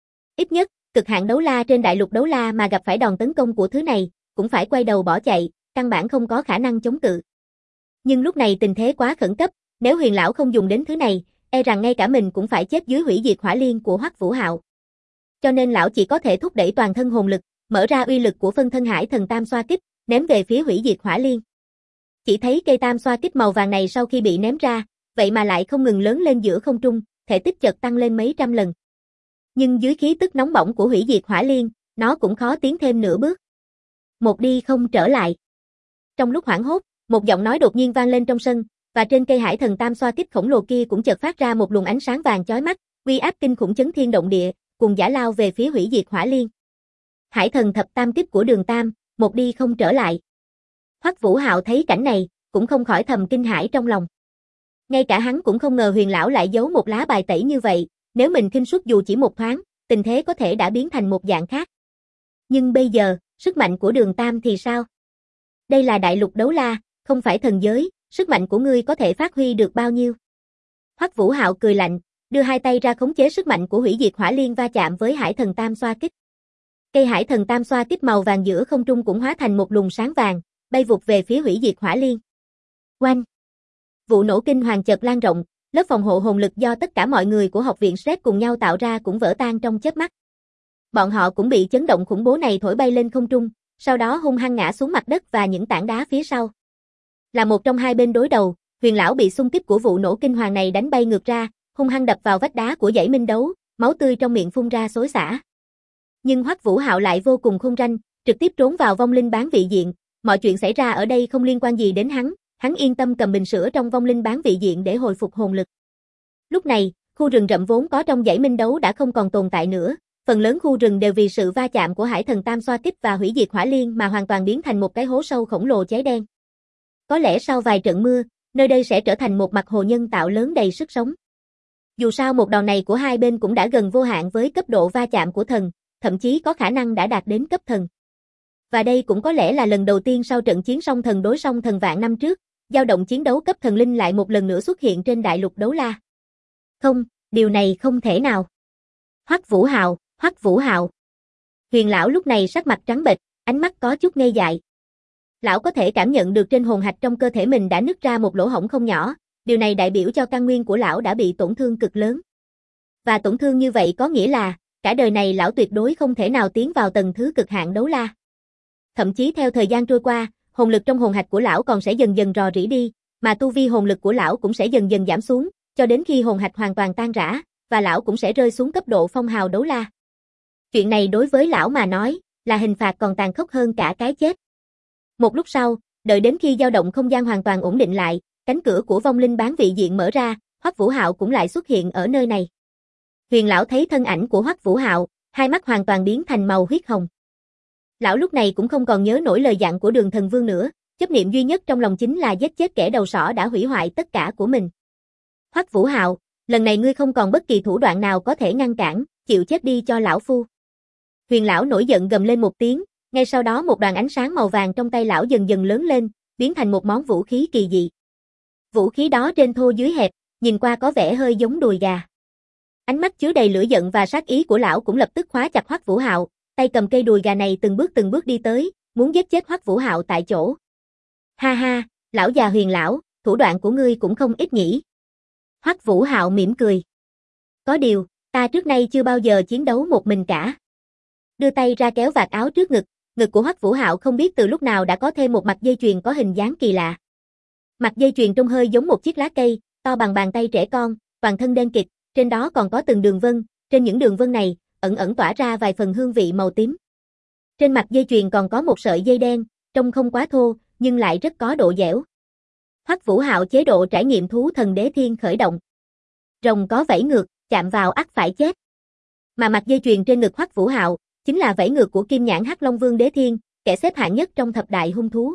Ít nhất, cực hạn đấu la trên đại lục đấu la mà gặp phải đòn tấn công của thứ này, cũng phải quay đầu bỏ chạy, căn bản không có khả năng chống cự. Nhưng lúc này tình thế quá khẩn cấp, nếu Huyền lão không dùng đến thứ này, e rằng ngay cả mình cũng phải chết dưới hủy diệt hỏa liên của Hoắc Vũ Hạo. Cho nên lão chỉ có thể thúc đẩy toàn thân hồn lực, mở ra uy lực của phân thân Hải Thần tam xoa kích, ném về phía hủy diệt hỏa liên. Chỉ thấy cây tam xoa kích màu vàng này sau khi bị ném ra, vậy mà lại không ngừng lớn lên giữa không trung, thể tích chợt tăng lên mấy trăm lần. Nhưng dưới khí tức nóng bỏng của hủy diệt hỏa liên, nó cũng khó tiến thêm nửa bước. Một đi không trở lại. Trong lúc hoảng hốt, một giọng nói đột nhiên vang lên trong sân, và trên cây Hải Thần tam xoa kích khổng lồ kia cũng chợt phát ra một luồng ánh sáng vàng chói mắt, uy áp kinh khủng chấn thiên động địa, cùng dã lao về phía hủy diệt hỏa liên. Hải Thần thập tam kích của Đường Tam, một đi không trở lại. Hoắc Vũ Hạo thấy cảnh này, cũng không khỏi thầm kinh hãi trong lòng. Ngay cả hắn cũng không ngờ Huyền lão lại giấu một lá bài tẩy như vậy, nếu mình khinh suất dù chỉ một thoáng, tình thế có thể đã biến thành một dạng khác. Nhưng bây giờ, sức mạnh của Đường Tam thì sao? Đây là đại lục đấu la, không phải thần giới, sức mạnh của ngươi có thể phát huy được bao nhiêu? Hoắc Vũ Hạo cười lạnh, đưa hai tay ra khống chế sức mạnh của hủy diệt hỏa liên va chạm với Hải Thần tam xoa kích. Cây Hải Thần tam xoa kích màu vàng giữa không trung cũng hóa thành một luồng sáng vàng, bay vụt về phía hủy diệt hỏa liên. Oanh! Vụ nổ kinh hoàng chợt lan rộng, lớp phòng hộ hồn lực do tất cả mọi người của học viện Shrek cùng nhau tạo ra cũng vỡ tan trong chớp mắt. Bọn họ cũng bị chấn động khủng bố này thổi bay lên không trung, sau đó hung hăng ngã xuống mặt đất và những tảng đá phía sau. Là một trong hai bên đối đầu, Huyền lão bị xung kích của vụ nổ kinh hoàng này đánh bay ngược ra, hung hăng đập vào vách đá của dãy minh đấu, máu tươi trong miệng phun ra xối xả. Nhưng Hoắc Vũ Hạo lại vô cùng khôn ranh, trực tiếp trốn vào vong linh bán vị diện, mọi chuyện xảy ra ở đây không liên quan gì đến hắn yên tâm cầm bình sữa trong vong linh bán vị diện để hồi phục hồn lực. Lúc này, khu rừng rậm vốn có trong dãy minh đấu đã không còn tồn tại nữa, phần lớn khu rừng đều vì sự va chạm của Hải Thần tam xoa kích và hủy diệt hỏa liên mà hoàn toàn biến thành một cái hố sâu khổng lồ cháy đen. Có lẽ sau vài trận mưa, nơi đây sẽ trở thành một mặt hồ nhân tạo lớn đầy sức sống. Dù sao một đòn này của hai bên cũng đã gần vô hạn với cấp độ va chạm của thần, thậm chí có khả năng đã đạt đến cấp thần. Và đây cũng có lẽ là lần đầu tiên sau trận chiến song thần đối song thần vạn năm trước, dao động chiến đấu cấp thần linh lại một lần nữa xuất hiện trên đại lục đấu la. Không, điều này không thể nào. Hoắc Vũ Hạo, Hoắc Vũ Hạo. Huyền lão lúc này sắc mặt trắng bệch, ánh mắt có chút ngây dại. Lão có thể cảm nhận được trên hồn hạch trong cơ thể mình đã nứt ra một lỗ hổng không nhỏ, điều này đại biểu cho căn nguyên của lão đã bị tổn thương cực lớn. Và tổn thương như vậy có nghĩa là, cả đời này lão tuyệt đối không thể nào tiến vào tầng thứ cực hạn đấu la. Thậm chí theo thời gian trôi qua, hồn lực trong hồn hạch của lão còn sẽ dần dần rò rỉ đi, mà tu vi hồn lực của lão cũng sẽ dần dần giảm xuống, cho đến khi hồn hạch hoàn toàn tan rã, và lão cũng sẽ rơi xuống cấp độ phong hào đấu la. Chuyện này đối với lão mà nói, là hình phạt còn tàn khốc hơn cả cái chết. Một lúc sau, đợi đến khi dao động không gian hoàn toàn ổn định lại, cánh cửa của vong linh bán vị diện mở ra, Hoắc Vũ Hạo cũng lại xuất hiện ở nơi này. Huyền lão thấy thân ảnh của Hoắc Vũ Hạo, hai mắt hoàn toàn biến thành màu huyết hồng. Lão lúc này cũng không còn nhớ nổi lời dặn của Đường Thần Vương nữa, chấp niệm duy nhất trong lòng chính là giết chết kẻ đầu sỏ đã hủy hoại tất cả của mình. Hoắc Vũ Hạo, lần này ngươi không còn bất kỳ thủ đoạn nào có thể ngăn cản, chịu chết đi cho lão phu. Huyền lão nổi giận gầm lên một tiếng, ngay sau đó một đoàn ánh sáng màu vàng trong tay lão dần dần lớn lên, biến thành một món vũ khí kỳ dị. Vũ khí đó trên thô dưới hẹp, nhìn qua có vẻ hơi giống đùi gà. Ánh mắt chứa đầy lửa giận và sát ý của lão cũng lập tức khóa chặt Hoắc Vũ Hạo, tay cầm cây đùi gà này từng bước đi tới, muốn giết chết Hoắc Vũ Hạo tại chỗ. Ha ha, lão già Huyền lão, thủ đoạn của ngươi cũng không ít nhỉ. Hoắc Vũ Hạo mỉm cười. Có điều, ta trước nay chưa bao giờ chiến đấu một mình cả. Đưa tay ra kéo vạt áo trước ngực, ngực của Hoắc Vũ Hạo không biết từ lúc nào đã có thêm một mặt dây chuyền có hình dáng kỳ lạ. Mặt dây chuyền trông hơi giống một chiếc lá cây, to bằng bàn tay trẻ con, toàn thân đen kịt, trên đó còn có từng đường vân, trên những đường vân này, ẩn tỏa ra vài phần hương vị màu tím. Trên mặt dây chuyền còn có một sợi dây đen, trông không quá thô, nhưng lại rất có độ dẻo. Hoắc Vũ Hạo chế độ trải nghiệm thú thần đế thiên khởi động. Rồng có vảy ngược, chạm vào ắt phải chết. Mà mặt dây chuyền trên ngực Hoắc Vũ Hạo chính là vảy ngược của Kim Nhãn Hắc Long Vương Đế Thiên, kẻ xếp hạng nhất trong thập đại hung thú.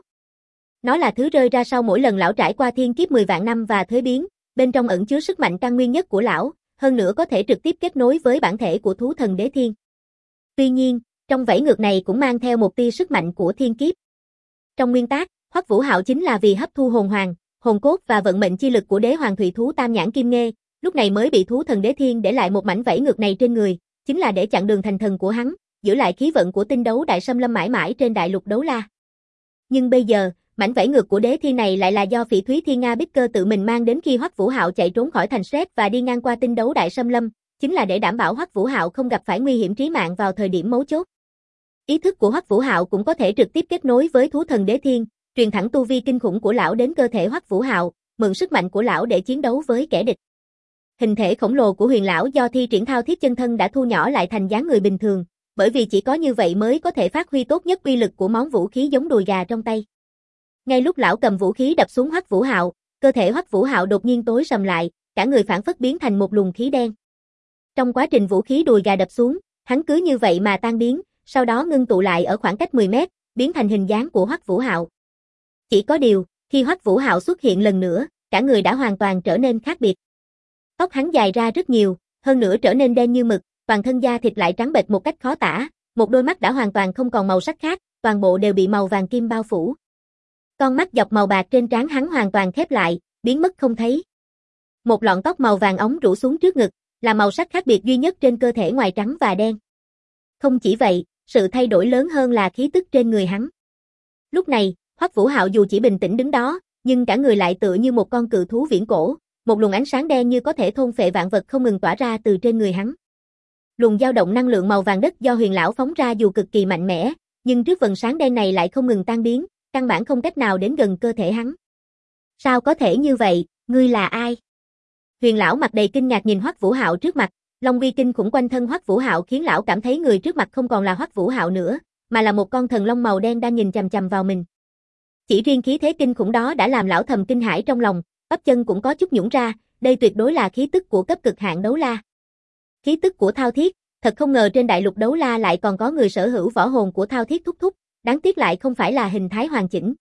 Nó là thứ rơi ra sau mỗi lần lão trải qua thiên kiếp 10 vạn năm và thuế biến, bên trong ẩn chứa sức mạnh căn nguyên nhất của lão, hơn nữa có thể trực tiếp kết nối với bản thể của thú thần Đế Thiên. Tuy nhiên, trong vảy ngược này cũng mang theo một tia sức mạnh của thiên kiếp. Trong nguyên tắc, Hoắc Vũ Hạo chính là vì hấp thu hồn hoàng, hồn cốt và vận mệnh chi lực của đế hoàng thủy thú Tam Nhãn Kim Nghê, lúc này mới bị thú thần Đế Thiên để lại một mảnh vảy ngược này trên người, chính là để chặn đường thành thần của hắn, giữ lại khí vận của tinh đấu đại xâm lâm mãi mãi trên đại lục đấu la. Nhưng bây giờ, mảnh vảy ngược của Đế Thiên này lại là do Phỉ Thúy Thiên Nga Bích Cơ tự mình mang đến khi Hoắc Vũ Hạo chạy trốn khỏi thành Sét và đi ngang qua tinh đấu đại xâm lâm, chính là để đảm bảo Hoắc Vũ Hạo không gặp phải nguy hiểm chí mạng vào thời điểm mấu chốt. Ý thức của Hoắc Vũ Hạo cũng có thể trực tiếp kết nối với thú thần Đế Thiên, truyền thẳng tu vi kinh khủng của lão đến cơ thể Hoắc Vũ Hạo, mượn sức mạnh của lão để chiến đấu với kẻ địch. Hình thể khổng lồ của Huyền lão do thi triển thao thiết chân thân đã thu nhỏ lại thành dáng người bình thường, bởi vì chỉ có như vậy mới có thể phát huy tốt nhất uy lực của món vũ khí giống đùi gà trong tay. Ngay lúc lão cầm vũ khí đập xuống Hoắc Vũ Hạo, cơ thể Hoắc Vũ Hạo đột nhiên tối sầm lại, cả người phảng phất biến thành một luồng khí đen. Trong quá trình vũ khí đùi gà đập xuống, hắn cứ như vậy mà tan biến, sau đó ngưng tụ lại ở khoảng cách 10 mét, biến thành hình dáng của Hoắc Vũ Hạo. Chỉ có điều, khi Hoắc Vũ Hạo xuất hiện lần nữa, cả người đã hoàn toàn trở nên khác biệt. Tóc hắn dài ra rất nhiều, hơn nữa trở nên đen như mực, toàn thân da thịt lại trắng bệch một cách khó tả, một đôi mắt đã hoàn toàn không còn màu sắc khác, toàn bộ đều bị màu vàng kim bao phủ. Con mắt dọc màu bạc trên trán hắn hoàn toàn khép lại, biến mất không thấy. Một lọn tóc màu vàng óng rủ xuống trước ngực, là màu sắc khác biệt duy nhất trên cơ thể ngoài trắng và đen. Không chỉ vậy, sự thay đổi lớn hơn là khí tức trên người hắn. Lúc này, Hoắc Vũ Hạo dù chỉ bình tĩnh đứng đó, nhưng cả người lại tựa như một con cự thú viễn cổ, một luồng ánh sáng đen như có thể thôn phệ vạn vật không ngừng tỏa ra từ trên người hắn. Luồng dao động năng lượng màu vàng đất do Huyền lão phóng ra dù cực kỳ mạnh mẽ, nhưng trước vầng sáng đen này lại không ngừng tan biến, căn bản không cách nào đến gần cơ thể hắn. Sao có thể như vậy, ngươi là ai? Huyền lão mặt đầy kinh ngạc nhìn Hoắc Vũ Hạo trước mặt, long uy kinh khủng quanh thân Hoắc Vũ Hạo khiến lão cảm thấy người trước mặt không còn là Hoắc Vũ Hạo nữa, mà là một con thần long màu đen đang nhìn chằm chằm vào mình. Chỉ riêng khí thế kinh khủng đó đã làm lão thầm kinh hãi trong lòng, bắp chân cũng có chút nhũn ra, đây tuyệt đối là khí tức của cấp cực hạn đấu la. Khí tức của Thao Thiết, thật không ngờ trên đại lục đấu la lại còn có người sở hữu võ hồn của Thao Thiết thúc thúc, đáng tiếc lại không phải là hình thái hoàn chỉnh.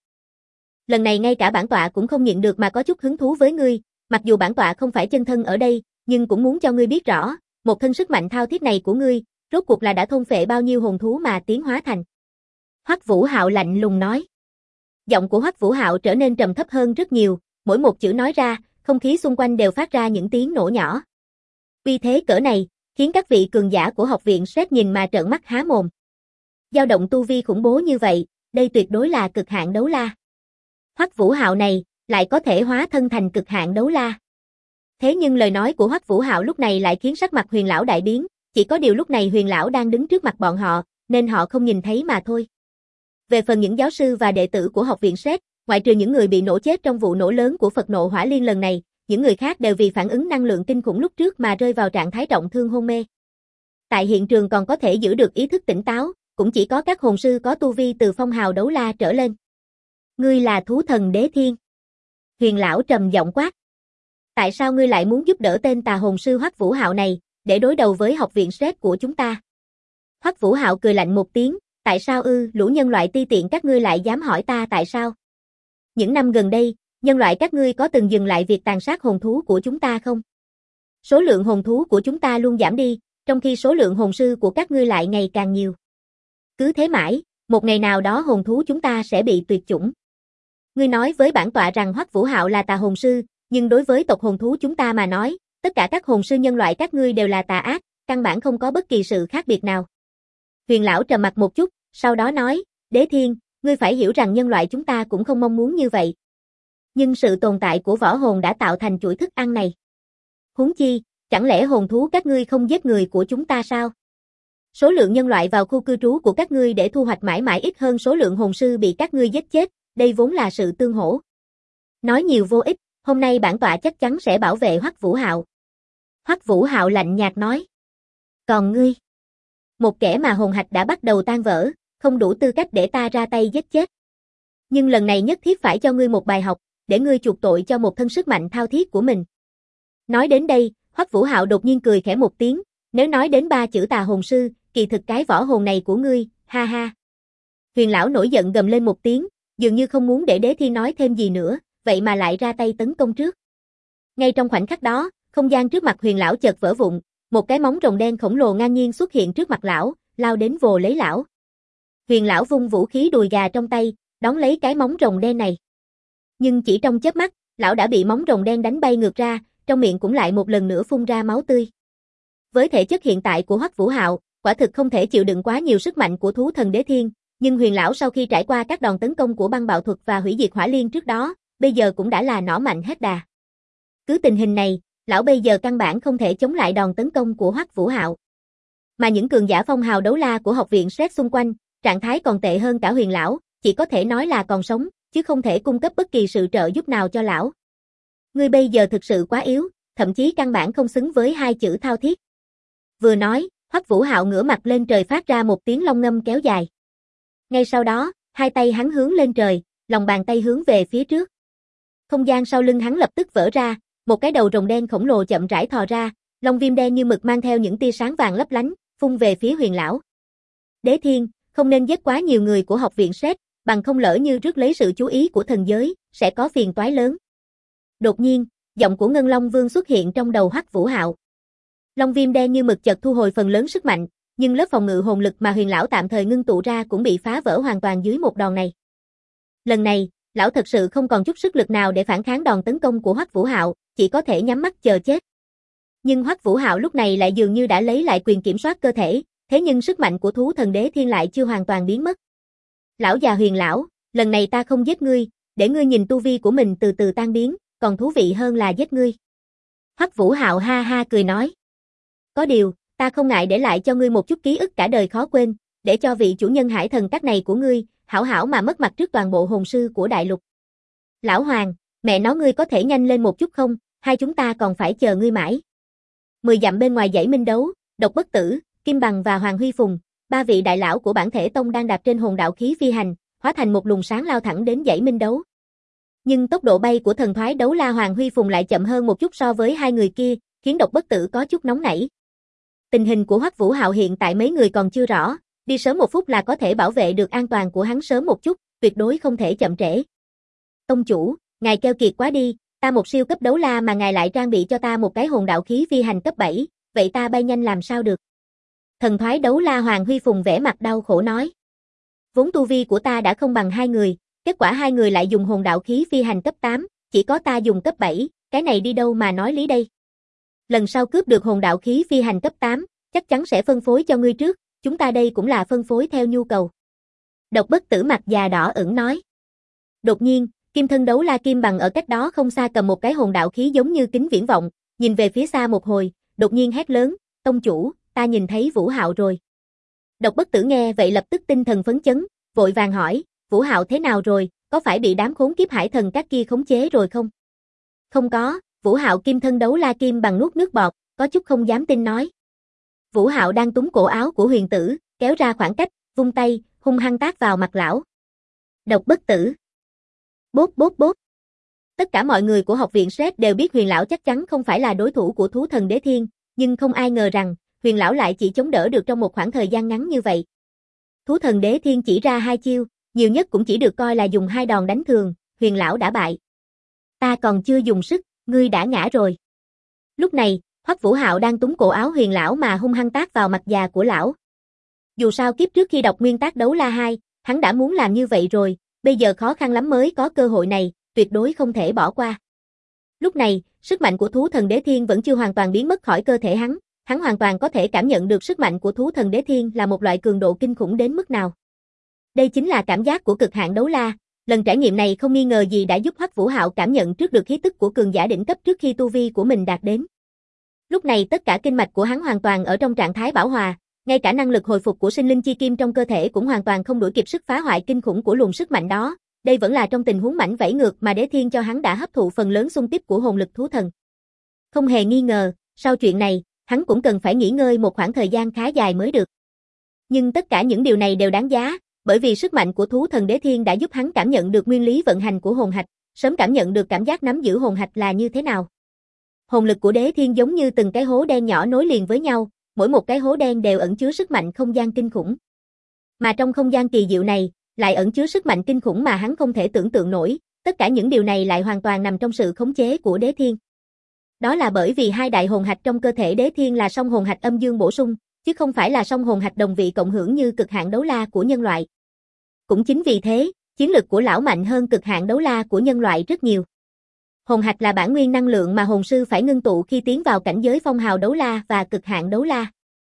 Lần này ngay cả bản tọa cũng không nhịn được mà có chút hứng thú với ngươi, mặc dù bản tọa không phải chân thân ở đây, nhưng cũng muốn cho ngươi biết rõ, một thân sức mạnh Thao Thiết này của ngươi, rốt cuộc là đã thôn phệ bao nhiêu hồn thú mà tiến hóa thành. Hoắc Vũ Hạo lạnh lùng nói. Giọng của Hoắc Vũ Hạo trở nên trầm thấp hơn rất nhiều, mỗi một chữ nói ra, không khí xung quanh đều phát ra những tiếng nổ nhỏ. Uy thế cỡ này, khiến các vị cường giả của học viện Sét nhìn mà trợn mắt há mồm. Dao động tu vi khủng bố như vậy, đây tuyệt đối là cực hạn đấu la. Hoắc Vũ Hạo này, lại có thể hóa thân thành cực hạn đấu la. Thế nhưng lời nói của Hoắc Vũ Hạo lúc này lại khiến sắc mặt Huyền lão đại biến, chỉ có điều lúc này Huyền lão đang đứng trước mặt bọn họ, nên họ không nhìn thấy mà thôi. Về phần những giáo sư và đệ tử của học viện SET, ngoại trừ những người bị nổ chết trong vụ nổ lớn của Phật Nộ Hỏa Liên lần này, những người khác đều vì phản ứng năng lượng kinh khủng lúc trước mà rơi vào trạng thái trọng thương hôn mê. Tại hiện trường còn có thể giữ được ý thức tỉnh táo, cũng chỉ có các hồn sư có tu vi từ phong hào đấu la trở lên. Ngươi là thú thần Đế Thiên. Huyền lão trầm giọng quát. Tại sao ngươi lại muốn giúp đỡ tên tà hồn sư Hoắc Vũ Hạo này, để đối đầu với học viện SET của chúng ta? Hoắc Vũ Hạo cười lạnh một tiếng, tại sao lũ nhân loại ti tiện các ngươi lại dám hỏi ta tại sao? Những năm gần đây, nhân loại các ngươi có từng dừng lại việc tàn sát hồn thú của chúng ta không? Số lượng hồn thú của chúng ta luôn giảm đi, trong khi số lượng hồn sư của các ngươi lại ngày càng nhiều. Cứ thế mãi, một ngày nào đó hồn thú chúng ta sẽ bị tuyệt chủng. Ngươi nói với bản tọa rằng Hoắc Vũ Hạo là tà hồn sư, nhưng đối với tộc hồn thú chúng ta mà nói, tất cả các hồn sư nhân loại các ngươi đều là tà ác, căn bản không có bất kỳ sự khác biệt nào. Huyền lão trầm mặt một chút, sau đó nói, Đế Thiên, ngươi phải hiểu rằng nhân loại chúng ta cũng không mong muốn như vậy. Nhưng sự tồn tại của võ hồn đã tạo thành chuỗi thức ăn này. Huống chi, chẳng lẽ hồn thú các ngươi không giết người của chúng ta sao? Số lượng nhân loại vào khu cư trú của các ngươi để thu hoạch mãi mãi ít hơn số lượng hồn sư bị các ngươi giết chết, đây vốn là sự tương hỗ. Nói nhiều vô ích, hôm nay bản tọa chắc chắn sẽ bảo vệ Hoắc Vũ Hạo. Hoắc Vũ Hạo lạnh nhạt nói. Còn ngươi? Một kẻ mà hồn hạch đã bắt đầu tan vỡ, không đủ tư cách để ta ra tay giết chết. Nhưng lần này nhất thiết phải cho ngươi một bài học, để ngươi chuộc tội cho một thân sức mạnh thao thiết của mình. Nói đến đây, Hoắc Vũ Hạo đột nhiên cười khẽ một tiếng, nếu nói đến ba chữ tà hồn sư, kỳ thực cái võ hồn này của ngươi, ha ha. Huyền lão nổi giận gầm lên một tiếng, dường như không muốn để Đế Thiên nói thêm gì nữa, vậy mà lại ra tay tấn công trước. Ngay trong khoảnh khắc đó, không gian trước mặt Huyền lão chợt vỡ vụn, một cái móng rồng đen khổng lồ ngang nhiên xuất hiện trước mặt lão, lao đến vồ lấy lão. Huyền lão vung vũ khí đùi gà trong tay, đón lấy cái móng rồng đen này. Nhưng chỉ trong chớp mắt, lão đã bị móng rồng đen đánh bay ngược ra, trong miệng cũng lại một lần nữa phun ra máu tươi. Với thể chất hiện tại của Hoắc Vũ Hạo, quả thực không thể chịu đựng quá nhiều sức mạnh của thú thần Đế Thiên, nhưng Huyền lão sau khi trải qua các đòn tấn công của băng bạo thuật và hủy diệt hỏa liên trước đó, bây giờ cũng đã là nỏ mạnh hết đà. Cứ tình hình này, lão bây giờ căn bản không thể chống lại đòn tấn công của Hoắc Vũ Hạo. Mà những cường giả phong hào đấu la của học viện SET xung quanh, trạng thái còn tệ hơn cả Huyền lão, chỉ có thể nói là còn sống, chứ không thể cung cấp bất kỳ sự trợ giúp nào cho lão. Ngươi bây giờ thực sự quá yếu, thậm chí căn bản không xứng với hai chữ thao thiết. Vừa nói, Hoắc Vũ Hạo ngửa mặt lên trời phát ra một tiếng long ngâm kéo dài. Ngay sau đó, hai tay hắn hướng lên trời, lòng bàn tay hướng về phía trước. Không gian sau lưng hắn lập tức vỡ ra, một cái đầu rồng đen khổng lồ chậm rãi thò ra, lông viêm đen như mực mang theo những tia sáng vàng lấp lánh, phun về phía Huyền lão. Đế Thiên, không nên giết quá nhiều người của học viện SET, bằng không lỡ như rước lấy sự chú ý của thần giới, sẽ có phiền toái lớn. Đột nhiên, giọng của Ngân Long Vương xuất hiện trong đầu Hoắc Vũ Hạo. Long viêm đen như mực chợt thu hồi phần lớn sức mạnh, nhưng lớp phòng ngự hồn lực mà Huyền lão tạm thời ngưng tụ ra cũng bị phá vỡ hoàn toàn dưới một đòn này. Lần này, lão thật sự không còn chút sức lực nào để phản kháng đòn tấn công của Hoắc Vũ Hạo, chỉ có thể nhắm mắt chờ chết. Nhưng Hoắc Vũ Hạo lúc này lại dường như đã lấy lại quyền kiểm soát cơ thể, thế nhưng sức mạnh của thú thần Đế Thiên lại chưa hoàn toàn biến mất. Lão già Huyền lão, lần này ta không giết ngươi, để ngươi nhìn tu vi của mình từ từ tan biến, còn thú vị hơn là giết ngươi. Hoắc Vũ Hạo ha ha cười nói. Có điều, ta không ngại để lại cho ngươi một chút ký ức cả đời khó quên, để cho vị chủ nhân hải thần các này của ngươi, hảo hảo mà mất mặt trước toàn bộ hồn sư của đại lục. Lão Hoàng, mẹ nó ngươi có thể nhanh lên một chút không, hai chúng ta còn phải chờ ngươi mãi. 10 dặm bên ngoài dãy Minh Đấu, Độc Bất Tử, Kim Bằng và Hoàng Huy Phùng, ba vị đại lão của bản thể tông đang đạp trên hồn đạo khí phi hành, hóa thành một luồng sáng lao thẳng đến dãy Minh Đấu. Nhưng tốc độ bay của thần thoái đấu la Hoàng Huy Phùng lại chậm hơn một chút so với hai người kia, khiến Độc Bất Tử có chút nóng nảy. Tình hình của Hoắc Vũ Hạo hiện tại mấy người còn chưa rõ, đi sớm một phút là có thể bảo vệ được an toàn của hắn sớm một chút, tuyệt đối không thể chậm trễ. Tông chủ, ngài keo kiệt quá đi, ta một siêu cấp đấu la mà ngài lại trang bị cho ta một cái hồn đạo khí phi hành cấp 7, vậy ta bay nhanh làm sao được? Thần thoái đấu la Hoàng Huy Phùng vẻ mặt đau khổ nói. Vốn tu vi của ta đã không bằng hai người, kết quả hai người lại dùng hồn đạo khí phi hành cấp 8, chỉ có ta dùng cấp 7, cái này đi đâu mà nói lý đây? Lần sau cướp được hồn đạo khí phi hành cấp 8, chắc chắn sẽ phân phối cho ngươi trước, chúng ta đây cũng là phân phối theo nhu cầu. Độc Bất Tử mặt già đỏ ửng nói. Đột nhiên, Kim Thân Đấu La Kim Bằng ở cách đó không xa cầm một cái hồn đạo khí giống như kính viễn vọng, nhìn về phía xa một hồi, đột nhiên hét lớn, tông chủ, ta nhìn thấy Vũ Hạo rồi. Độc Bất Tử nghe vậy lập tức tinh thần phấn chấn, vội vàng hỏi, Vũ Hạo thế nào rồi, có phải bị đám khốn kiếp hải thần các kia khống chế rồi không? Không có, Vũ Hạo Kim Thân Đấu La Kim Bằng nuốt nước bọt, có chút không dám tin nói. Vũ Hạo đang túm cổ áo của Huyền Tử, kéo ra khoảng cách, vung tay, hung hăng tát vào mặt lão. Độc Bất Tử. Bốp bốp bốp. Tất cả mọi người của học viện Sret đều biết Huyền lão chắc chắn không phải là đối thủ của thú thần Đế Thiên, nhưng không ai ngờ rằng, Huyền lão lại chỉ chống đỡ được trong một khoảng thời gian ngắn như vậy. Thú thần Đế Thiên chỉ ra 2 chiêu, nhiều nhất cũng chỉ được coi là dùng 2 đòn đánh thường, Huyền lão đã bại. Ta còn chưa dùng sức, ngươi đã ngã rồi. Lúc này, Hoắc Vũ Hạo đang túm cổ áo Huyền lão mà hung hăng tát vào mặt già của lão. Dù sao kiếp trước khi đọc nguyên tác Đấu La 2, hắn đã muốn làm như vậy rồi, bây giờ khó khăn lắm mới có cơ hội này, tuyệt đối không thể bỏ qua. Lúc này, sức mạnh của thú thần Đế Thiên vẫn chưa hoàn toàn biến mất khỏi cơ thể hắn hoàn toàn có thể cảm nhận được sức mạnh của thú thần Đế Thiên là một loại cường độ kinh khủng đến mức nào. Đây chính là cảm giác của cực hạn đấu la, lần trải nghiệm này không nghi ngờ gì đã giúp Hoắc Vũ Hạo cảm nhận trước được khí tức của cường giả đỉnh cấp trước khi tu vi của mình đạt đến. Lúc này tất cả kinh mạch của hắn hoàn toàn ở trong trạng thái bảo hòa, ngay cả năng lực hồi phục của sinh linh chi kim trong cơ thể cũng hoàn toàn không đuổi kịp sức phá hoại kinh khủng của luồng sức mạnh đó. Đây vẫn là trong tình huống mảnh vẫy ngược mà Đế Thiên cho hắn đã hấp thụ phần lớn xung kích của hồn lực thú thần. Không hề nghi ngờ, sau chuyện này, hắn cũng cần phải nghỉ ngơi một khoảng thời gian khá dài mới được. Nhưng tất cả những điều này đều đáng giá, bởi vì sức mạnh của thú thần Đế Thiên đã giúp hắn cảm nhận được nguyên lý vận hành của hồn hạch, sớm cảm nhận được cảm giác nắm giữ hồn hạch là như thế nào. Hồn lực của Đế Thiên giống như từng cái hố đen nhỏ nối liền với nhau, mỗi một cái hố đen đều ẩn chứa sức mạnh không gian kinh khủng. Mà trong không gian kỳ diệu này, lại ẩn chứa sức mạnh kinh khủng mà hắn không thể tưởng tượng nổi, tất cả những điều này lại hoàn toàn nằm trong sự khống chế của Đế Thiên. Đó là bởi vì 2 đại hồn hạch trong cơ thể Đế Thiên là song hồn hạch âm dương bổ sung, chứ không phải là song hồn hạch đồng vị cộng hưởng như cực hạn đấu la của nhân loại. Cũng chính vì thế, chiến lực của lão mạnh hơn cực hạn đấu la của nhân loại rất nhiều. Hồn hạch là bản nguyên năng lượng mà hồn sư phải ngưng tụ khi tiến vào cảnh giới phong hào đấu la và cực hạn đấu la.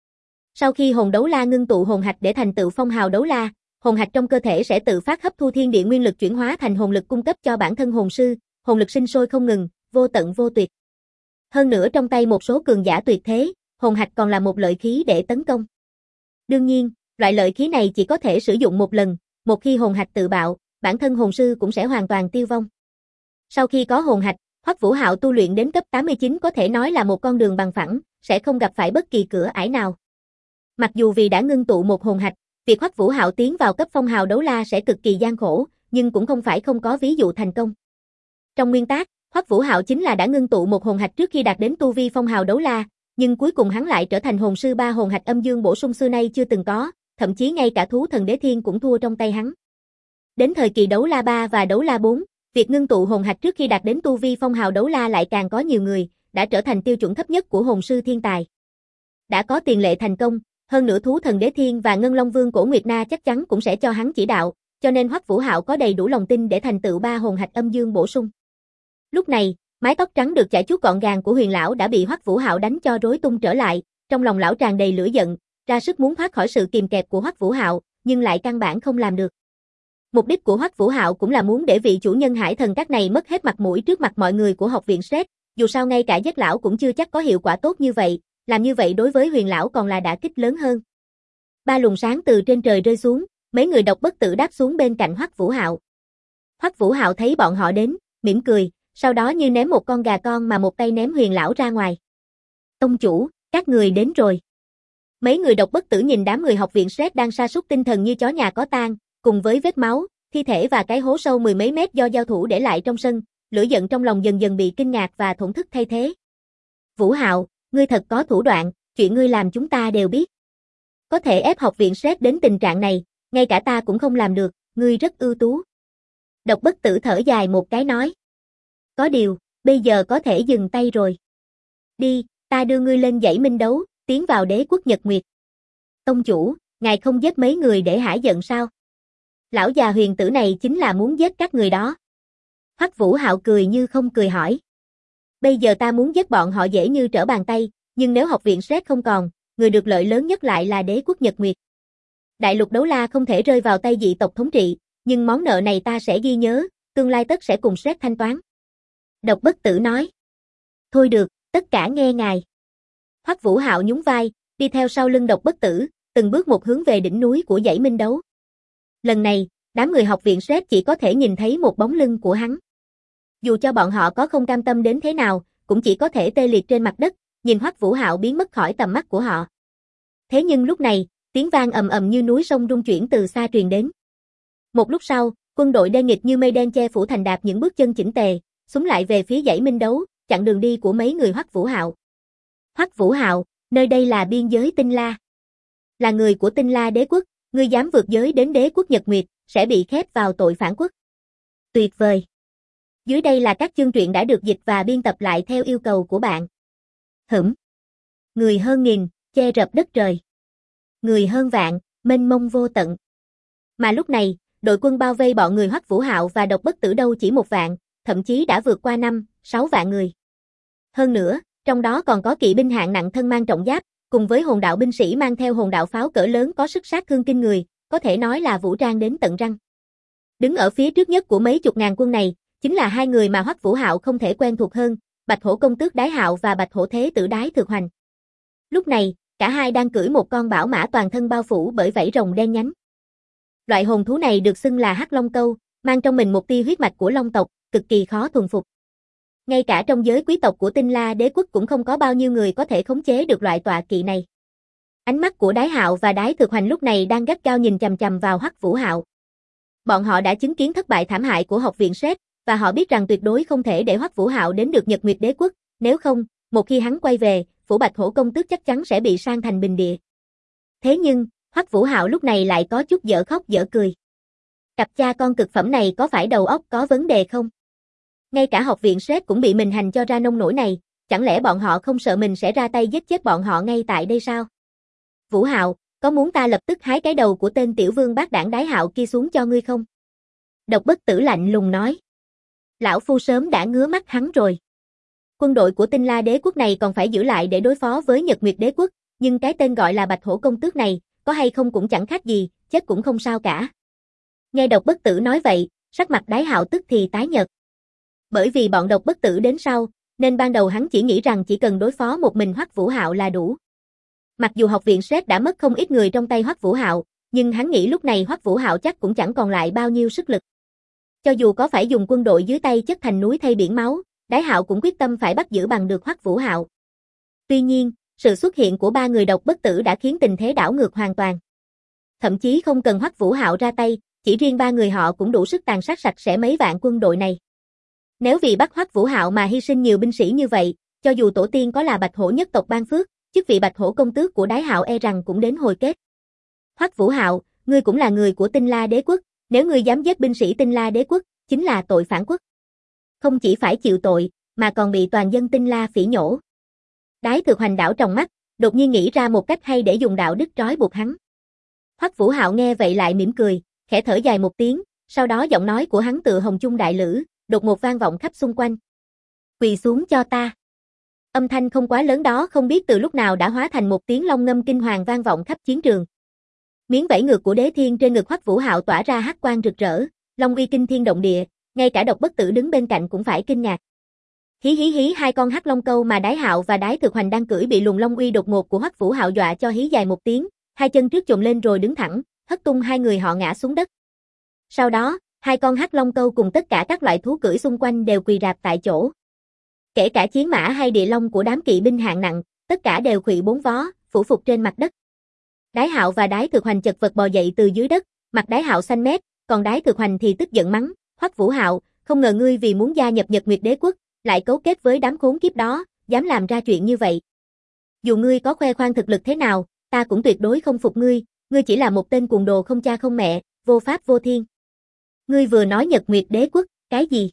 Sau khi hồn đấu la ngưng tụ hồn hạch để thành tựu phong hào đấu la, hồn hạch trong cơ thể sẽ tự phát hấp thu thiên địa nguyên lực chuyển hóa thành hồn lực cung cấp cho bản thân hồn sư, hồn lực sinh sôi không ngừng, vô tận vô tuyệt. Hơn nữa trong tay một số cường giả tuyệt thế, hồn hạch còn là một lợi khí để tấn công. Đương nhiên, loại lợi khí này chỉ có thể sử dụng một lần, một khi hồn hạch tự bạo, bản thân hồn sư cũng sẽ hoàn toàn tiêu vong. Sau khi có hồn hạch, Hoắc Vũ Hạo tu luyện đến cấp 89 có thể nói là một con đường bằng phẳng, sẽ không gặp phải bất kỳ cửa ải nào. Mặc dù vì đã ngưng tụ một hồn hạch, việc Hoắc Vũ Hạo tiến vào cấp phong hào đấu la sẽ cực kỳ gian khổ, nhưng cũng không phải không có ví dụ thành công. Trong nguyên tác, Hoắc Vũ Hạo chính là đã ngưng tụ một hồn hạch trước khi đạt đến tu vi phong hào đấu la, nhưng cuối cùng hắn lại trở thành hồn sư 3 hồn hạch âm dương bổ sung xưa nay chưa từng có, thậm chí ngay cả thú thần Đế Thiên cũng thua trong tay hắn. Đến thời kỳ đấu la 3 và đấu la 4, việc ngưng tụ hồn hạch trước khi đạt đến tu vi phong hào đấu la lại càng có nhiều người, đã trở thành tiêu chuẩn thấp nhất của hồn sư thiên tài. Đã có tiền lệ thành công, hơn nữa thú thần Đế Thiên và Ngân Long Vương Cổ Nguyệt Na chắc chắn cũng sẽ cho hắn chỉ đạo, cho nên Hoắc Vũ Hạo có đầy đủ lòng tin để thành tựu 3 hồn hạch âm dương bổ sung. Lúc này, mái tóc trắng được chải chuốt gọn gàng của Huyền lão đã bị Hoắc Vũ Hạo đánh cho rối tung trở lại, trong lòng lão tràn đầy lửa giận, ra sức muốn thoát khỏi sự kìm kẹp của Hoắc Vũ Hạo, nhưng lại căn bản không làm được. Mục đích của Hoắc Vũ Hạo cũng là muốn để vị chủ nhân hải thần các này mất hết mặt mũi trước mặt mọi người của học viện Sret, dù sao ngay cả giết lão cũng chưa chắc có hiệu quả tốt như vậy, làm như vậy đối với Huyền lão còn là đả kích lớn hơn. 3 luồng sáng từ trên trời rơi xuống, mấy người Độc Bất Tử đáp xuống bên cạnh Hoắc Vũ Hạo. Hoắc Vũ Hạo thấy bọn họ đến, mỉm cười, sau đó như ném một con gà con mà một tay ném Huyền lão ra ngoài. Tông chủ, các người đến rồi. Mấy người Độc Bất Tử nhìn đám người học viện Sret đang sa sút tinh thần như chó nhà có tang, cùng với vết máu, thi thể và cái hố sâu 10 mấy mét do giao thủ để lại trong sân, lửa giận trong lòng dần dần bị kinh ngạc và thổn thức thay thế. Vũ Hạo, ngươi thật có thủ đoạn, chuyện ngươi làm chúng ta đều biết. Có thể ép học viện Sret đến tình trạng này, ngay cả ta cũng không làm được, ngươi rất ưu tú. Độc Bất Tử thở dài một cái nói. Có điều, bây giờ có thể dừng tay rồi. Đi, ta đưa ngươi lên dãy minh đấu, tiến vào đế quốc Nhật Nguyệt. Tông chủ, ngài không giết mấy người để hả giận sao? Lão già Huyền Tử này chính là muốn giết các người đó. Hoắc Vũ Hạo cười như không cười hỏi. Bây giờ ta muốn giết bọn họ dễ như trở bàn tay, nhưng nếu học viện Sret không còn, người được lợi lớn nhất lại là đế quốc Nhật Nguyệt. Đại lục Đấu La không thể rơi vào tay dị tộc thống trị, nhưng món nợ này ta sẽ ghi nhớ, tương lai tất sẽ cùng xét thanh toán. Độc Bất Tử nói. Thôi được, tất cả nghe ngài. Hoắc Vũ Hạo nhún vai, đi theo sau lưng Độc Bất Tử, từng bước một hướng về đỉnh núi của dãy Minh Đấu. Lần này, đám người học viện Sét chỉ có thể nhìn thấy một bóng lưng của hắn. Dù cho bọn họ có không cam tâm đến thế nào, cũng chỉ có thể tê liệt trên mặt đất, nhìn Hoắc Vũ Hạo biến mất khỏi tầm mắt của họ. Thế nhưng lúc này, tiếng vang ầm ầm như núi sông rung chuyển từ xa truyền đến. Một lúc sau, quân đội đen nghịt như mây đen che phủ thành đạp những bước chân chỉnh tề, xúm lại về phía dãy Minh Đấu, chặn đường đi của mấy người Hoắc Vũ Hạo. Hoắc Vũ Hạo, nơi đây là biên giới Tinh La. Là người của Tinh La đế quốc, ngươi dám vượt giới đến đế quốc Nhật Nguyệt, sẽ bị khép vào tội phản quốc. Tuyệt vời. Dưới đây là các chương truyện đã được dịch và biên tập lại theo yêu cầu của bạn. Người hơn nghìn, che rập đất trời. Người hơn vạn, mênh mông vô tận. Mà lúc này, đội quân bao vây bọn người Hoắc Vũ Hạo và Độc Bất Tử đâu chỉ 1 vạn, thậm chí đã vượt qua 5-6 vạn người. Hơn nữa, trong đó còn có kỵ binh hạng nặng thân mang trọng giáp, cùng với hồn đạo binh sĩ mang theo hồn đạo pháo cỡ lớn có sức sát thương kinh người, có thể nói là vũ trang đến tận răng. Đứng ở phía trước nhất của mấy chục ngàn quân này, chính là 2 người mà Hoắc Vũ Hạo không thể quen thuộc hơn, Bạch Hổ công tước Đái Hạo và Bạch Hổ thế tử Đái Thực Hoành. Lúc này, cả hai đang cưỡi một con bảo mã toàn thân bao phủ bởi vảy rồng đen nhánh. Loại hồn thú này được xưng là Hắc Long Câu, mang trong mình một tia huyết mạch của Long tộc, cực kỳ khó thuần phục. Ngay cả trong giới quý tộc của Tinh La đế quốc cũng không có bao nhiêu người có thể khống chế được loại tọa kỵ này. Ánh mắt của Đái Hạo và Đái Thực Hoành lúc này đang gắt gao nhìn chằm chằm vào Hoắc Vũ Hạo. Bọn họ đã chứng kiến thất bại thảm hại của học viện Sét, và họ biết rằng tuyệt đối không thể để Hoắc Vũ Hạo đến được Nhật Nguyệt đế quốc, nếu không, một khi hắn quay về, phủ Bạch Hổ công tước chắc chắn sẽ bị san thành bình địa. Thế nhưng, Hoắc Vũ Hạo lúc này lại có chút dở khóc dở cười. Cặp cha con cực phẩm này có phải đầu óc có vấn đề không? Ngay cả học viện Sét cũng bị mình hành cho ra nông nổi này, chẳng lẽ bọn họ không sợ mình sẽ ra tay giết chết bọn họ ngay tại đây sao? Vũ Hạo, có muốn ta lập tức hái cái đầu của tên tiểu vương bác đảng Đái Hạo kia xuống cho ngươi không? Độc Bất Tử lạnh lùng nói. Lão phu sớm đã ngứa mắt hắn rồi. Quân đội của Tinh La đế quốc này còn phải giữ lại để đối phó với Nhật Nguyệt đế quốc, nhưng cái tên gọi là Bạch Hổ công tước này, có hay không cũng chẳng khác gì, chết cũng không sao cả. Nghe Độc Bất Tử nói vậy, sắc mặt Đái Hạo tức thì tái nhợt. Bởi vì bọn Độc Bất Tử đến sau, nên ban đầu hắn chỉ nghĩ rằng chỉ cần đối phó một mình Hoắc Vũ Hạo là đủ. Mặc dù học viện Sét đã mất không ít người trong tay Hoắc Vũ Hạo, nhưng hắn nghĩ lúc này Hoắc Vũ Hạo chắc cũng chẳng còn lại bao nhiêu sức lực. Cho dù có phải dùng quân đội dưới tay chất thành núi thay biển máu, Đái Hạo cũng quyết tâm phải bắt giữ bằng được Hoắc Vũ Hạo. Tuy nhiên, sự xuất hiện của 3 người Độc Bất Tử đã khiến tình thế đảo ngược hoàn toàn. Thậm chí không cần Hoắc Vũ Hạo ra tay, chỉ riêng 3 người họ cũng đủ sức tàn sát sạch sẽ mấy vạn quân đội này. Nếu vì bắt Hoắc Vũ Hạo mà hy sinh nhiều binh sĩ như vậy, cho dù tổ tiên có là Bạch Hổ nhất tộc ban phước, chức vị Bạch Hổ công tước của Đái Hạo e rằng cũng đến hồi kết. Hoắc Vũ Hạo, ngươi cũng là người của Tinh La đế quốc, nếu ngươi dám giết binh sĩ Tinh La đế quốc, chính là tội phản quốc. Không chỉ phải chịu tội, mà còn bị toàn dân Tinh La phỉ nhổ. Đái Thực Hoành đảo trong mắt, đột nhiên nghĩ ra một cách hay để dùng đạo đức trói buộc hắn. Hoắc Vũ Hạo nghe vậy lại mỉm cười, khẽ thở dài một tiếng, sau đó giọng nói của hắn tựa hồng chung đại lữ, đột ngột vang vọng khắp xung quanh. Quỳ xuống cho ta. Âm thanh không quá lớn đó không biết từ lúc nào đã hóa thành một tiếng long ngâm kinh hoàng vang vọng khắp chiến trường. Miếng vảy ngược của Đế Thiên trên ngực Hoắc Vũ Hạo tỏa ra hắc quang rực rỡ, long uy kinh thiên động địa, ngay cả Độc Bất Tử đứng bên cạnh cũng phải kinh ngạc. Hí hí hí, 2 con hắc long câu mà Đái Hạo và Đái Thực Hoành đang cưỡi bị luồng long uy đột ngột của Hoắc Vũ Hạo dọa cho hí dài một tiếng, 2 chân trước chồm lên rồi đứng thẳng, hất tung 2 người họ ngã xuống đất. Sau đó, 2 con hắc long câu cùng tất cả các loại thú cưỡi xung quanh đều quỳ rạp tại chỗ. Kể cả chiến mã hay địa long của đám kỵ binh hạng nặng, tất cả đều khuỵu 4 vó, phủ phục trên mặt đất. Đái Hạo và Đái Thực Hoành chật vật bò dậy từ dưới đất, mặt Đái Hạo xanh mét, còn Đái Thực Hoành thì tức giận mắng, Hoắc Vũ Hạo, không ngờ ngươi vì muốn gia nhập Nhật Nguyệt đế quốc, lại cấu kết với đám khốn kiếp đó, dám làm ra chuyện như vậy. Dù ngươi có khoe khoang thực lực thế nào, ta cũng tuyệt đối không phục ngươi, ngươi chỉ là một tên cuồng đồ không cha không mẹ, vô pháp vô thiên. Ngươi vừa nói Nhật Nguyệt đế quốc, cái gì?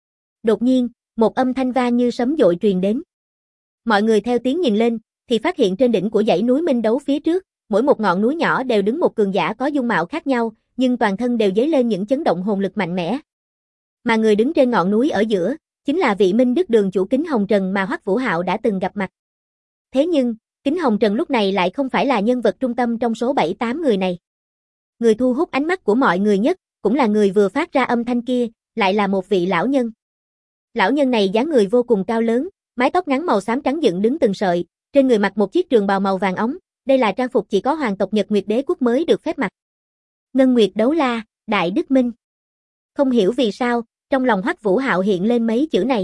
Đột nhiên, một âm thanh vang như sấm dội truyền đến. Mọi người theo tiếng nhìn lên, thì phát hiện trên đỉnh của dãy núi Minh Đấu phía trước, mỗi một ngọn núi nhỏ đều đứng một cường giả có dung mạo khác nhau, nhưng toàn thân đều dấy lên những chấn động hồn lực mạnh mẽ. Mà người đứng trên ngọn núi ở giữa, chính là vị Minh Đức Đường chủ Kính Hồng Trần mà Hoắc Vũ Hạo đã từng gặp mặt. Thế nhưng, Kính Hồng Trần lúc này lại không phải là nhân vật trung tâm trong số 7-8 người này. Người thu hút ánh mắt của mọi người nhất, cũng là người vừa phát ra âm thanh kia, lại là một vị lão nhân. Lão nhân này dáng người vô cùng cao lớn, mái tóc ngắn màu xám trắng dựng đứng từng sợi, trên người mặc một chiếc trường bào màu vàng óng, đây là trang phục chỉ có hoàng tộc Nhật Nguyệt Đế quốc mới được phép mặc. Ngân Nguyệt Đấu La, Đại Đức Minh. Không hiểu vì sao, trong lòng Hoắc Vũ Hạo hiện lên mấy chữ này.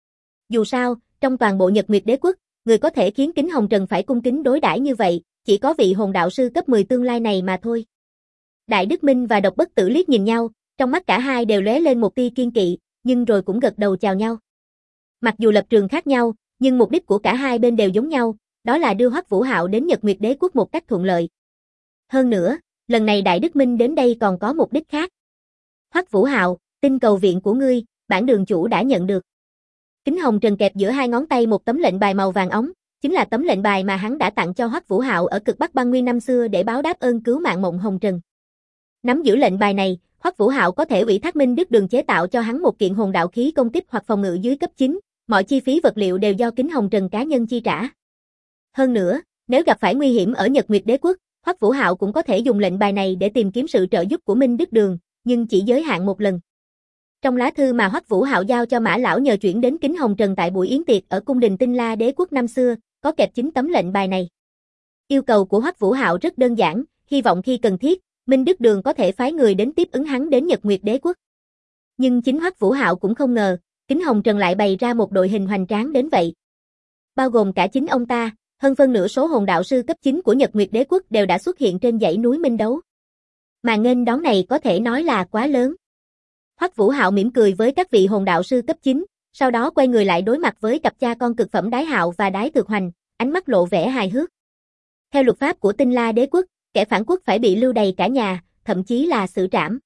Dù sao, trong toàn bộ Nhật Nguyệt Đế quốc, người có thể khiến Kính Hồng Trần phải cung kính đối đãi như vậy, chỉ có vị hồn đạo sư cấp 10 tương lai này mà thôi. Đại Đức Minh và Độc Bất Tử liếc nhìn nhau, trong mắt cả hai đều lóe lên một tia kiên kỵ, nhưng rồi cũng gật đầu chào nhau. Mặc dù lập trường khác nhau, nhưng mục đích của cả hai bên đều giống nhau, đó là đưa Hoắc Vũ Hạo đến Nhật Nguyệt Đế quốc một cách thuận lợi. Hơn nữa, lần này Đại Đức Minh đến đây còn có mục đích khác. Hoắc Vũ Hạo, tin cầu viện của ngươi, bản đường chủ đã nhận được. Kính Hồng Trần kẹp giữa hai ngón tay một tấm lệnh bài màu vàng óng, chính là tấm lệnh bài mà hắn đã tặng cho Hoắc Vũ Hạo ở cực Bắc Băng Nguyên năm xưa để báo đáp ơn cứu mạng Mộng Hồng Trần. Nắm giữ lệnh bài này, Hoắc Vũ Hạo có thể ủy thác Minh Đức Đường chế tạo cho hắn một kiện hồn đạo khí công kích hoặc phòng ngự dưới cấp 9, mọi chi phí vật liệu đều do Kính Hồng Trần cá nhân chi trả. Hơn nữa, nếu gặp phải nguy hiểm ở Nhật Nguyệt Đế quốc, Hoắc Vũ Hạo cũng có thể dùng lệnh bài này để tìm kiếm sự trợ giúp của Minh Đức Đường, nhưng chỉ giới hạn một lần. Trong lá thư mà Hoắc Vũ Hạo giao cho Mã lão nhờ chuyển đến Kính Hồng Trần tại buổi yến tiệc ở cung đình Tinh La Đế quốc năm xưa, có kẹp 9 tấm lệnh bài này. Yêu cầu của Hoắc Vũ Hạo rất đơn giản, hy vọng khi cần thiết, Minh Đức Đường có thể phái người đến tiếp ứng hắn đến Nhật Nguyệt Đế quốc. Nhưng chính Hoắc Vũ Hạo cũng không ngờ, Kính Hồng Trần lại bày ra một đội hình hoành tráng đến vậy. Bao gồm cả chính ông ta, hơn phân nửa số hồn đạo sư cấp 9 của Nhật Nguyệt Đế quốc đều đã xuất hiện trên dãy núi Minh Đấu. Mà nghênh đón này có thể nói là quá lớn. Hoắc Vũ Hạo mỉm cười với các vị hồn đạo sư cấp 9, sau đó quay người lại đối mặt với cặp cha con cực phẩm Đái Hạo và Đái Thực Hoành, ánh mắt lộ vẻ hài hước. Theo luật pháp của Tinh La Đế quốc, kẻ phản quốc phải bị lưu đày cả nhà, thậm chí là xử trảm.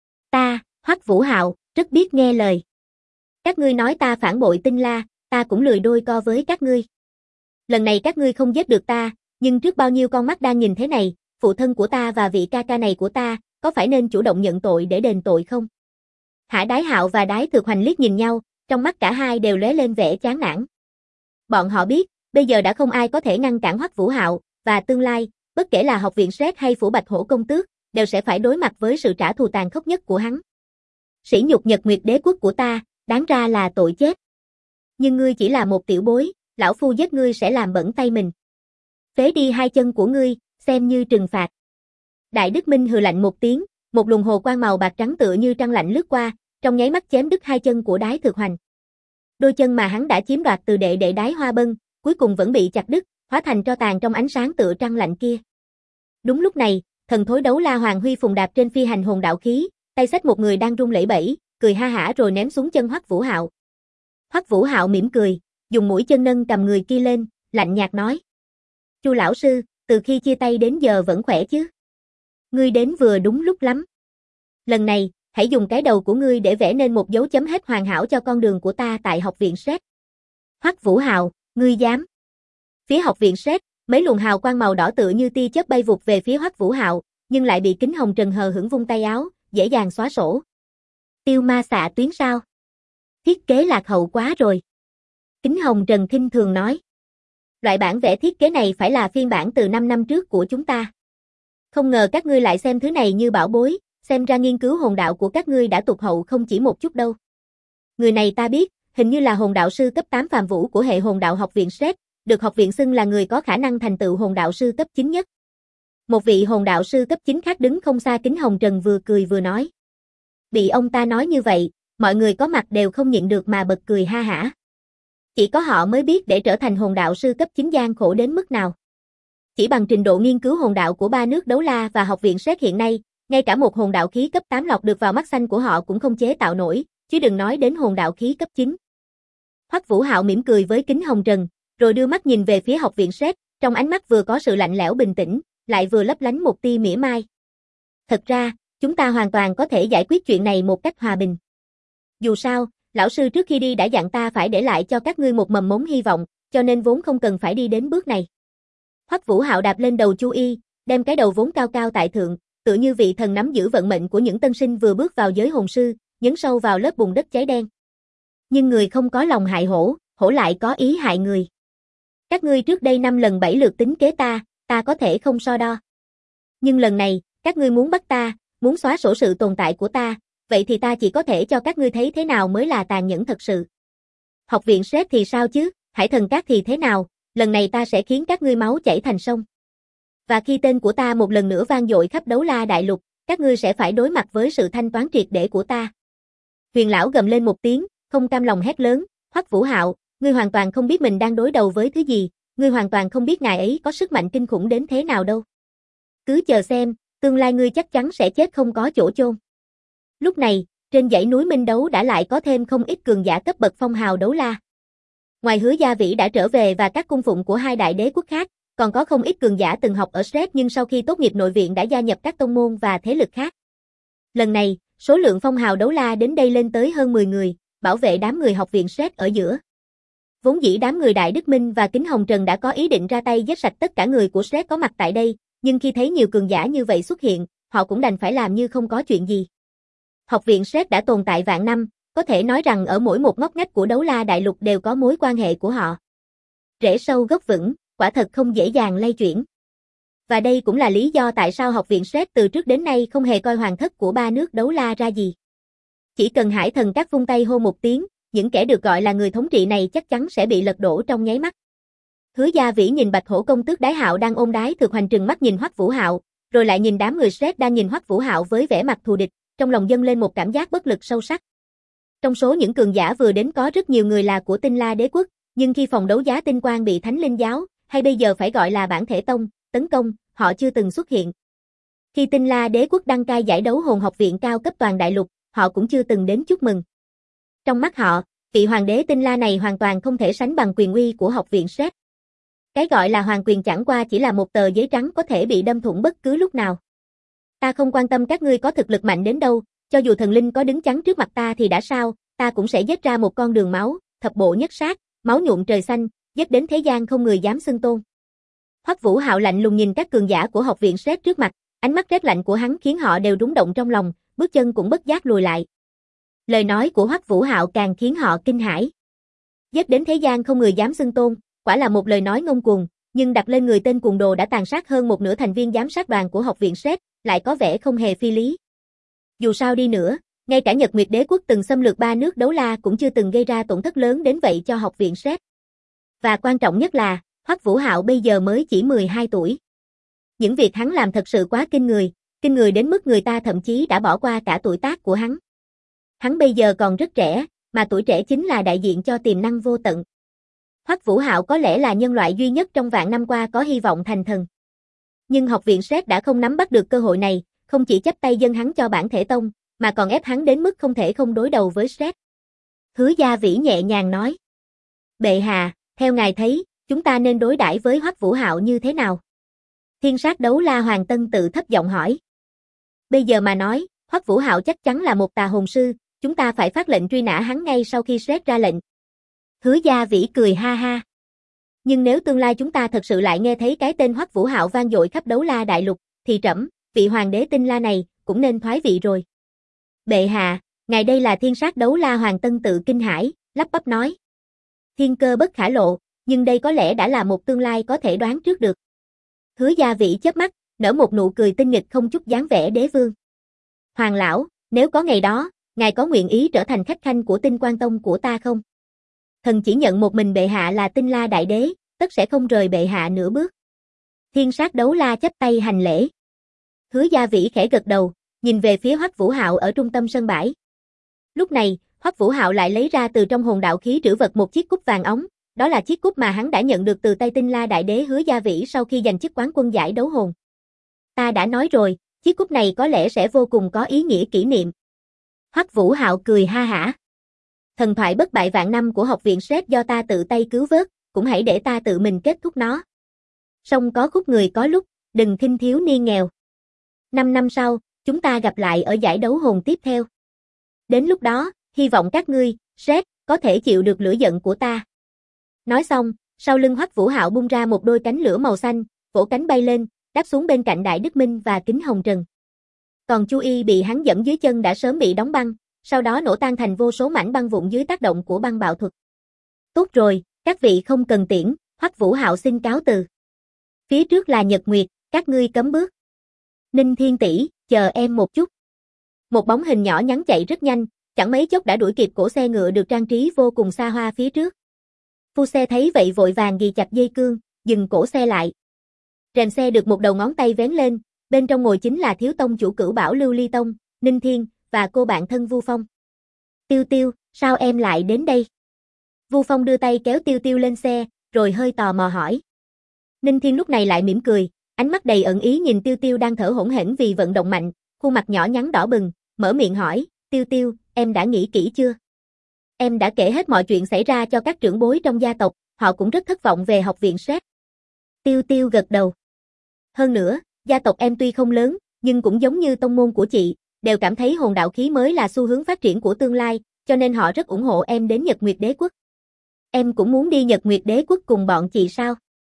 Ta, Hoắc Vũ Hạo, rất biết nghe lời. Các ngươi nói ta phản bội Tinh La, ta cũng lười đôi co với các ngươi. Lần này các ngươi không giết được ta, nhưng trước bao nhiêu con mắt đang nhìn thế này, phụ thân của ta và vị ca ca này của ta, có phải nên chủ động nhận tội để đền tội không? Hả? Đái Hạo và Đái Thực Hoành liếc nhìn nhau, trong mắt cả hai đều lóe lên vẻ chán nản. Bọn họ biết, bây giờ đã không ai có thể ngăn cản Hoắc Vũ Hạo, và tương lai, bất kể là học viện Sét hay phủ Bạch Hổ công tước, đều sẽ phải đối mặt với sự trả thù tàn khốc nhất của hắn. Sỉ nhục Nhật Nguyệt Đế quốc của ta, đáng ra là tội chết. Nhưng ngươi chỉ là một tiểu bối, lão phu giết ngươi sẽ làm bẩn tay mình. Phế đi hai chân của ngươi, xem như trừng phạt. Đại Đức Minh hừ lạnh một tiếng, một luồng hồ quang màu bạc trắng tựa như trăng lạnh lướt qua, trong nháy mắt chém đứt hai chân của Đái Thực Hoành. Đôi chân mà hắn đã chiếm đoạt từ đệ đệ Đái Hoa Bân, cuối cùng vẫn bị chặt đứt, hóa thành tro tàn trong ánh sáng tựa trăng lạnh kia. Đúng lúc này, thần thối Đấu La Hoàng Huy phùng đạp trên phi hành hồn đạo khí, tay xách một người đang run lẩy bẩy, cười ha hả rồi ném xuống chân Hoắc Vũ Hạo. Hoắc Vũ Hạo mỉm cười, dùng mũi chân nâng cầm người kia lên, lạnh nhạt nói: "Chu lão sư, từ khi chia tay đến giờ vẫn khỏe chứ? Ngươi đến vừa đúng lúc lắm. Lần này, hãy dùng cái đầu của ngươi để vẽ nên một dấu chấm hết hoàn hảo cho con đường của ta tại học viện Sét." Hoắc Vũ Hạo, ngươi dám? Phía học viện Sét, mấy luồng hào quang màu đỏ tựa như tia chớp bay vụt về phía Hoắc Vũ Hạo, nhưng lại bị Kính Hồng Trần hờ hững vung tay áo, dễ dàng xóa sổ. Tiêu ma xạ tuyến sao? Thiết kế lạc hậu quá rồi. Kính Hồng Trần khinh thường nói. Loại bản vẽ thiết kế này phải là phiên bản từ 5 năm trước của chúng ta. Không ngờ các ngươi lại xem thứ này như bảo bối, xem ra nghiên cứu hồn đạo của các ngươi đã tụt hậu không chỉ một chút đâu. Người này ta biết, hình như là hồn đạo sư cấp 8 phàm vũ của hệ hồn đạo học viện Sét, được học viện xưng là người có khả năng thành tựu hồn đạo sư cấp 9 nhất. Một vị hồn đạo sư cấp 9 khác đứng không xa Kính Hồng Trần vừa cười vừa nói. Bị ông ta nói như vậy, mọi người có mặt đều không nhịn được mà bật cười ha hả. Chỉ có họ mới biết để trở thành hồn đạo sư cấp 9 gian khổ đến mức nào. Chỉ bằng trình độ nghiên cứu hồn đạo của ba nước Đấu La và học viện Sét hiện nay, ngay cả một hồn đạo khí cấp 8 lọc được vào mắt xanh của họ cũng không chế tạo nổi, chứ đừng nói đến hồn đạo khí cấp 9. Hoắc Vũ Hạo mỉm cười với Kính Hồng Trần, rồi đưa mắt nhìn về phía học viện Sét, trong ánh mắt vừa có sự lạnh lẽo bình tĩnh, lại vừa lấp lánh một tia mỉa mai. Thật ra, chúng ta hoàn toàn có thể giải quyết chuyện này một cách hòa bình. Dù sao, lão sư trước khi đi đã dặn ta phải để lại cho các ngươi một mầm mống hy vọng, cho nên vốn không cần phải đi đến bước này. Hoắc Vũ Hạo đạp lên đầu Chu Y, đem cái đầu vốn cao cao tại thượng, tựa như vị thần nắm giữ vận mệnh của những tân sinh vừa bước vào giới hồn sư, nhấn sâu vào lớp bùn đất cháy đen. Nhưng người không có lòng hại hổ, hổ lại có ý hại người. Các ngươi trước đây 5 lần 7 lượt tính kế ta có thể không so đo. Nhưng lần này, các ngươi muốn bắt ta, muốn xóa sổ sự tồn tại của ta, vậy thì ta chỉ có thể cho các ngươi thấy thế nào mới là tàn nhẫn thật sự. Học viện Sret thì sao chứ, Hải Thần Các thì thế nào, lần này ta sẽ khiến các ngươi máu chảy thành sông. Và khi tên của ta một lần nữa vang dội khắp Đấu La Đại Lục, các ngươi sẽ phải đối mặt với sự thanh toán triệt để của ta. Huyền lão gầm lên một tiếng, không cam lòng hét lớn, Hoắc Vũ Hạo, ngươi hoàn toàn không biết mình đang đối đầu với thứ gì, ngươi hoàn toàn không biết ngài ấy có sức mạnh kinh khủng đến thế nào đâu. Cứ chờ xem, tương lai ngươi chắc chắn sẽ chết không có chỗ chôn. Lúc này, trên dãy núi Minh Đấu đã lại có thêm không ít cường giả cấp bậc phong hào đấu la. Ngoài Hứa Gia Vĩ đã trở về và các cung phụng của hai đại đế quốc khác, còn có không ít cường giả từng học ở Sret nhưng sau khi tốt nghiệp nội viện đã gia nhập các tông môn và thế lực khác. Lần này, số lượng phong hào đấu la đến đây lên tới hơn 10 người, bảo vệ đám người học viện Sret ở giữa. Vốn dĩ đám người Đại Đức Minh và Kính Hồng Trần đã có ý định ra tay giết sạch tất cả người của Sret có mặt tại đây, nhưng khi thấy nhiều cường giả như vậy xuất hiện, họ cũng đành phải làm như không có chuyện gì. Học viện Sret đã tồn tại vạn năm, có thể nói rằng ở mỗi một ngóc ngách của Đấu La Đại Lục đều có mối quan hệ của họ. Rễ sâu gốc vững, quả thật không dễ dàng lay chuyển. Và đây cũng là lý do tại sao học viện Sret từ trước đến nay không hề coi hoàng thất của ba nước Đấu La ra gì. Chỉ cần Hải Thần Các vung tay hô một tiếng, những kẻ được gọi là người thống trị này chắc chắn sẽ bị lật đổ trong nháy mắt. Hứa Gia Vĩ nhìn Bạch Hổ công tước Đái Hạo đang ôm đái thực hoành trừng mắt nhìn Hoắc Vũ Hạo, rồi lại nhìn đám người Sret đang nhìn Hoắc Vũ Hạo với vẻ mặt thù địch, trong lòng dâng lên một cảm giác bất lực sâu sắc. Trong số những cường giả vừa đến có rất nhiều người là của Tinh La Đế quốc, nhưng khi phòng đấu giá Tinh Quang bị Thánh Linh giáo, hay bây giờ phải gọi là Bản Thể Tông, tấn công, họ chưa từng xuất hiện. Khi Tinh La Đế quốc đăng cai giải đấu hồn học viện cao cấp toàn đại lục, họ cũng chưa từng đến chúc mừng. Trong mắt họ, vị hoàng đế Tinh La này hoàn toàn không thể sánh bằng quyền uy của học viện Sret. Cái gọi là hoàng quyền chẳng qua chỉ là một tờ giấy trắng có thể bị đâm thủng bất cứ lúc nào. Ta không quan tâm các ngươi có thực lực mạnh đến đâu, cho dù thần linh có đứng chắn trước mặt ta thì đã sao, ta cũng sẽ giết ra một con đường máu, thập bộ nhất sát, máu nhuộm trời xanh, giết đến thế gian không người dám xưng tôn. Hoắc Vũ Hạo lạnh lùng nhìn các cường giả của học viện Sret trước mặt, ánh mắt rét lạnh của hắn khiến họ đều rung động trong lòng, bước chân cũng bất giác lùi lại. Lời nói của Hoắc Vũ Hạo càng khiến họ kinh hãi. Giết đến thế gian không người dám xưng tôn, quả là một lời nói ngông cuồng, nhưng đặt lên người tên cuồng đồ đã tàn sát hơn một nửa thành viên giám sát đoàn của học viện Sret, lại có vẻ không hề phi lý. Dù sao đi nữa, ngay cả Nhật Nguyệt Đế quốc từng xâm lược ba nước Đấu La cũng chưa từng gây ra tổn thất lớn đến vậy cho học viện Sret. Và quan trọng nhất là, Hoắc Vũ Hạo bây giờ mới chỉ 12 tuổi. Những việc hắn làm thật sự quá kinh người đến mức người ta thậm chí đã bỏ qua cả tuổi tác của hắn. Hắn bây giờ còn rất trẻ, mà tuổi trẻ chính là đại diện cho tiềm năng vô tận. Hoắc Vũ Hạo có lẽ là nhân loại duy nhất trong vạn năm qua có hy vọng thành thần. Nhưng học viện Sret đã không nắm bắt được cơ hội này, không chỉ chấp tay dâng hắn cho Bản Thể Tông, mà còn ép hắn đến mức không thể không đối đầu với Sret. Hứa Gia Vĩ nhẹ nhàng nói: "Bệ hạ, theo ngài thấy, chúng ta nên đối đãi với Hoắc Vũ Hạo như thế nào?" Thiên Sát Đấu La Hoàng Tân tự thấp giọng hỏi. "Bây giờ mà nói, Hoắc Vũ Hạo chắc chắn là một tà hồn sư, chúng ta phải phát lệnh truy nã hắn ngay sau khi Sret ra lệnh." Hứa Gia Vĩ cười ha ha. "Nhưng nếu tương lai chúng ta thật sự lại nghe thấy cái tên Hoắc Vũ Hạo vang dội khắp Đấu La Đại Lục, thì trẫm, vị hoàng đế Tinh La này, cũng nên thoái vị rồi." "Bệ hạ, ngài đây là Thiên Sát Đấu La Hoàng Tân tự kinh hãi, lắp bắp nói. Thiên cơ bất khả lộ, nhưng đây có lẽ đã là một tương lai có thể đoán trước được." Hứa Gia Vĩ chớp mắt, nở một nụ cười tinh nghịch không chút dáng vẻ đế vương. "Hoàng lão, nếu có ngày đó, ngài có nguyện ý trở thành khách khanh của Tinh Quang Tông của ta không? Thần chỉ nhận một mình bệ hạ là Tinh La đại đế, tất sẽ không rời bệ hạ nửa bước." Thiên Sát Đấu La chắp tay hành lễ. Hứa Gia Vĩ khẽ gật đầu, nhìn về phía Hoắc Vũ Hạo ở trung tâm sân bãi. Lúc này, Hoắc Vũ Hạo lại lấy ra từ trong hồn đạo khí trữ vật một chiếc cúp vàng óng, đó là chiếc cúp mà hắn đã nhận được từ tay Tinh La đại đế Hứa Gia Vĩ sau khi giành chức quán quân giải đấu hồn. "Ta đã nói rồi, chiếc cúp này có lẽ sẽ vô cùng có ý nghĩa kỷ niệm." Hoắc Vũ Hạo cười ha hả. "Thần thoại bất bại vạn năm của học viện Sret do ta tự tay cứu vớt, cũng hãy để ta tự mình kết thúc nó. Song có khúc người có lúc, đừng khinh thiếu niên nghèo. 5 năm sau, chúng ta gặp lại ở giải đấu hồn tiếp theo. Đến lúc đó, hy vọng các ngươi, Sret, có thể chịu được lửa giận của ta." Nói xong, sau lưng Hoắc Vũ Hạo bung ra một đôi cánh lửa màu xanh, vỗ cánh bay lên, đáp xuống bên cạnh Đại Đức Minh và Kính Hồng Trần. Còn Chu Y bị hắn dẫm dưới chân đã sớm bị đóng băng, sau đó nổ tan thành vô số mảnh băng vụn dưới tác động của băng bạo thuật. "Tốt rồi, các vị không cần tiễn, Hoắc Vũ Hạo xin cáo từ. Phía trước là Nhật Nguyệt, các ngươi cấm bước. Ninh Thiên tỷ, chờ em một chút. Một bóng hình nhỏ nhắn chạy rất nhanh, chẳng mấy chốc đã đuổi kịp cổ xe ngựa được trang trí vô cùng xa hoa phía trước. Phu xe thấy vậy vội vàng ghi chặt dây cương, dừng cổ xe lại. Rèm xe được một đầu ngón tay vén lên, bên trong ngồi chính là thiếu tông chủ Cửu Bảo Lưu Ly Tông, Ninh Thiên, và cô bạn thân Vu Phong. Tiêu Tiêu, sao em lại đến đây? Vu Phong đưa tay kéo Tiêu Tiêu lên xe, rồi hơi tò mò hỏi. Ninh Thiên lúc này lại mỉm cười, ánh mắt đầy ẩn ý nhìn Tiêu Tiêu đang thở hổn hển vì vận động mạnh, khuôn mặt nhỏ nhắn đỏ bừng, mở miệng hỏi, Tiêu Tiêu, em đã nghĩ kỹ chưa? Em đã kể hết mọi chuyện xảy ra cho các trưởng bối trong gia tộc, họ cũng rất thất vọng về học viện SET. Tiêu Tiêu gật đầu. Hơn nữa, gia tộc em tuy không lớn, nhưng cũng giống như tông môn của chị, đều cảm thấy hồn đạo khí mới là xu hướng phát triển của tương lai, cho nên họ rất ủng hộ em đến Nhật Nguyệt Đế Quốc. Em cũng muốn đi Nhật Nguyệt Đế Quốc cùng bọn chị sao?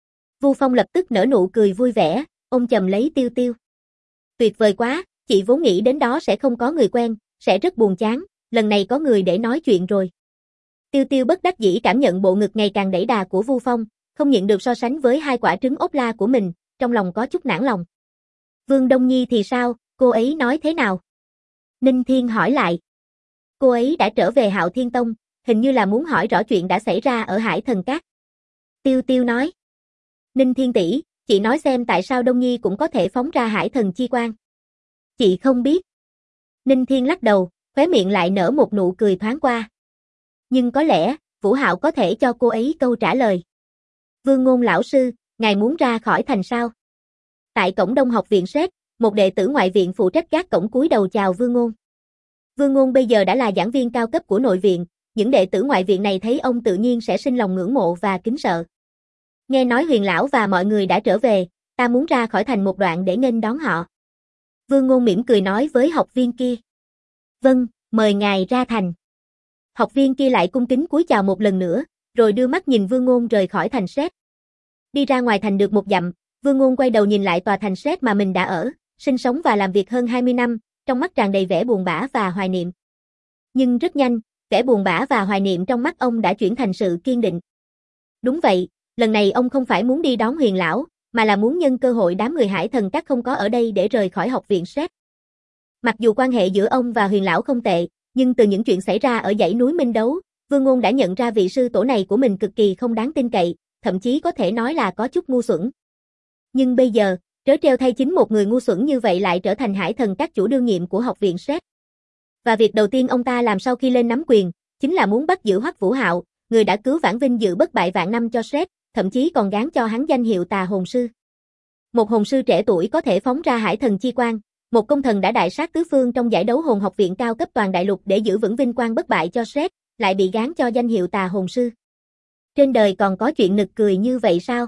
Vu Phong lập tức nở nụ cười vui vẻ, ôm chầm lấy Tiêu Tiêu. Tuyệt vời quá, chị vốn nghĩ đến đó sẽ không có người quen, sẽ rất buồn chán, lần này có người để nói chuyện rồi. Tiêu Tiêu bất đắc dĩ cảm nhận bộ ngực ngày càng đẩy đà của Vu Phong, không nhịn được so sánh với hai quả trứng ốp la của mình, trong lòng có chút nản lòng. Vương Đông Nhi thì sao, cô ấy nói thế nào? Ninh Thiên hỏi lại. Cô ấy đã trở về Hạo Thiên Tông, hình như là muốn hỏi rõ chuyện đã xảy ra ở Hải Thần Các. Tiêu Tiêu nói. Ninh Thiên tỷ, chị nói xem tại sao Đông Nhi cũng có thể phóng ra Hải Thần chi quang. Chị không biết. Ninh Thiên lắc đầu, khóe miệng lại nở một nụ cười thoáng qua. Nhưng có lẽ, Vũ Hạo có thể cho cô ấy câu trả lời. Vương Ngôn lão sư, ngài muốn ra khỏi thành sao? Tại cổng Đông học viện SET, một đệ tử ngoại viện phụ trách gác cổng cúi đầu chào Vương Ngôn. Vương Ngôn bây giờ đã là giảng viên cao cấp của nội viện, những đệ tử ngoại viện này thấy ông tự nhiên sẽ sinh lòng ngưỡng mộ và kính sợ. Nghe nói Huyền lão và mọi người đã trở về, ta muốn ra khỏi thành một đoạn để nghênh đón họ. Vương Ngôn mỉm cười nói với học viên kia. Vâng, mời ngài ra thành. Học viên kia lại cung kính cúi chào một lần nữa, rồi đưa mắt nhìn Vương Ngôn rời khỏi thành SET. Đi ra ngoài thành được một dặm, Vương Ngôn quay đầu nhìn lại tòa thành SET mà mình đã ở, sinh sống và làm việc hơn 20 năm, trong mắt tràn đầy vẻ buồn bã và hoài niệm. Nhưng rất nhanh, vẻ buồn bã và hoài niệm trong mắt ông đã chuyển thành sự kiên định. Đúng vậy, lần này ông không phải muốn đi đón Huyền lão, mà là muốn nhân cơ hội đám người Hải Thần Các không có ở đây để rời khỏi học viện SET. Mặc dù quan hệ giữa ông và Huyền lão không tệ, nhưng từ những chuyện xảy ra ở dãy núi Minh Đấu, Vương Ngôn đã nhận ra vị sư tổ này của mình cực kỳ không đáng tin cậy, thậm chí có thể nói là có chút ngu xuẩn. Nhưng bây giờ, trớ trêu thay chính một người ngu xuẩn như vậy lại trở thành Hải Thần Các chủ đương nhiệm của học viện SET. Và việc đầu tiên ông ta làm sau khi lên nắm quyền, chính là muốn bắt giữ Hoắc Vũ Hạo, người đã cứu vãn vinh dự bất bại vạn năm cho SET, thậm chí còn gán cho hắn danh hiệu Tà Hồn Sư. Một hồn sư trẻ tuổi có thể phóng ra Hải Thần chi quang, một công thần đã đại sát tứ phương trong giải đấu hồn học viện cao cấp toàn đại lục để giữ vững vinh quang bất bại cho SET, lại bị gán cho danh hiệu Tà Hồn Sư. Trên đời còn có chuyện nực cười như vậy sao?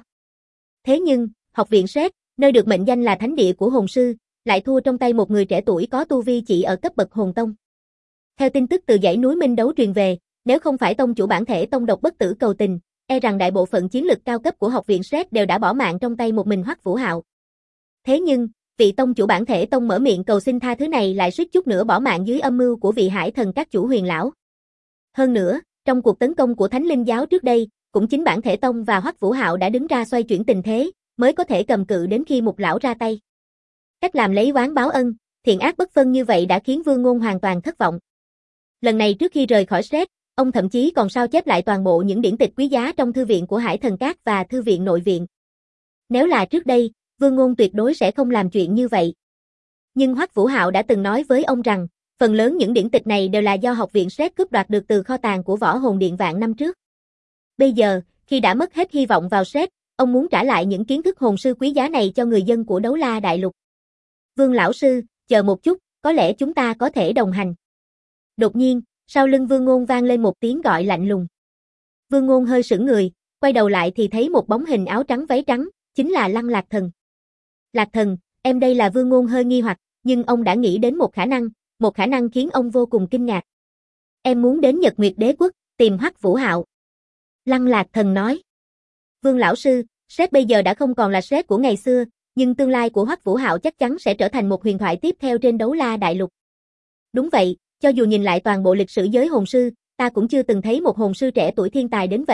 Thế nhưng, học viện SET, nơi được mệnh danh là thánh địa của hồn sư, lại thua trong tay một người trẻ tuổi có tu vi chỉ ở cấp bậc hồn tông. Theo tin tức từ dãy núi Minh Đấu truyền về, nếu không phải tông chủ bản thể tông độc bất tử cầu tình, e rằng đại bộ phận chiến lực cao cấp của học viện SET đều đã bỏ mạng trong tay một mình Hoắc Vũ Hạo. Thế nhưng, vị tông chủ bản thể tông mở miệng cầu xin tha thứ này lại suýt chút nữa bỏ mạng dưới âm mưu của vị Hải Thần Các chủ Huyền lão. Hơn nữa, trong cuộc tấn công của Thánh Linh giáo trước đây, cũng chính bản thể tông và Hoắc Vũ Hạo đã đứng ra xoay chuyển tình thế, mới có thể cầm cự đến khi Mục lão ra tay. Cách làm lấy oán báo ân, thiện ác bất phân như vậy đã khiến Vương Ngôn hoàn toàn thất vọng. Lần này trước khi rời khỏi SET, ông thậm chí còn sao chép lại toàn bộ những điển tịch quý giá trong thư viện của Hải Thần Các và thư viện nội viện. Nếu là trước đây, Vương Ngôn tuyệt đối sẽ không làm chuyện như vậy. Nhưng Hoắc Vũ Hạo đã từng nói với ông rằng, phần lớn những điển tịch này đều là do học viện SET cướp đoạt được từ kho tàng của Võ Hồn Điện vạn năm trước. Bây giờ, khi đã mất hết hy vọng vào SET, ông muốn trả lại những kiến thức hồn sư quý giá này cho người dân của Đấu La Đại Lục. Vương lão sư, chờ một chút, có lẽ chúng ta có thể đồng hành. Đột nhiên, sau lưng Vương Ngôn vang lên một tiếng gọi lạnh lùng. Vương Ngôn hơi sững người, quay đầu lại thì thấy một bóng hình áo trắng váy trắng, chính là Lăng Lạc Thần. Lạc Thần, em đây là Vương Ngôn hơi nghi hoặc, nhưng ông đã nghĩ đến một khả năng khiến ông vô cùng kinh ngạc. Em muốn đến Nhật Nguyệt Đế Quốc, tìm Hoắc Vũ Hạo. Lăng Lạc Thần nói. Vương lão sư, SET bây giờ đã không còn là SET của ngày xưa, nhưng tương lai của Hoắc Vũ Hạo chắc chắn sẽ trở thành một huyền thoại tiếp theo trên Đấu La Đại Lục. Đúng vậy, cho dù nhìn lại toàn bộ lịch sử giới hồn sư, ta cũng chưa từng thấy một hồn sư trẻ tuổi thiên tài đến vậy,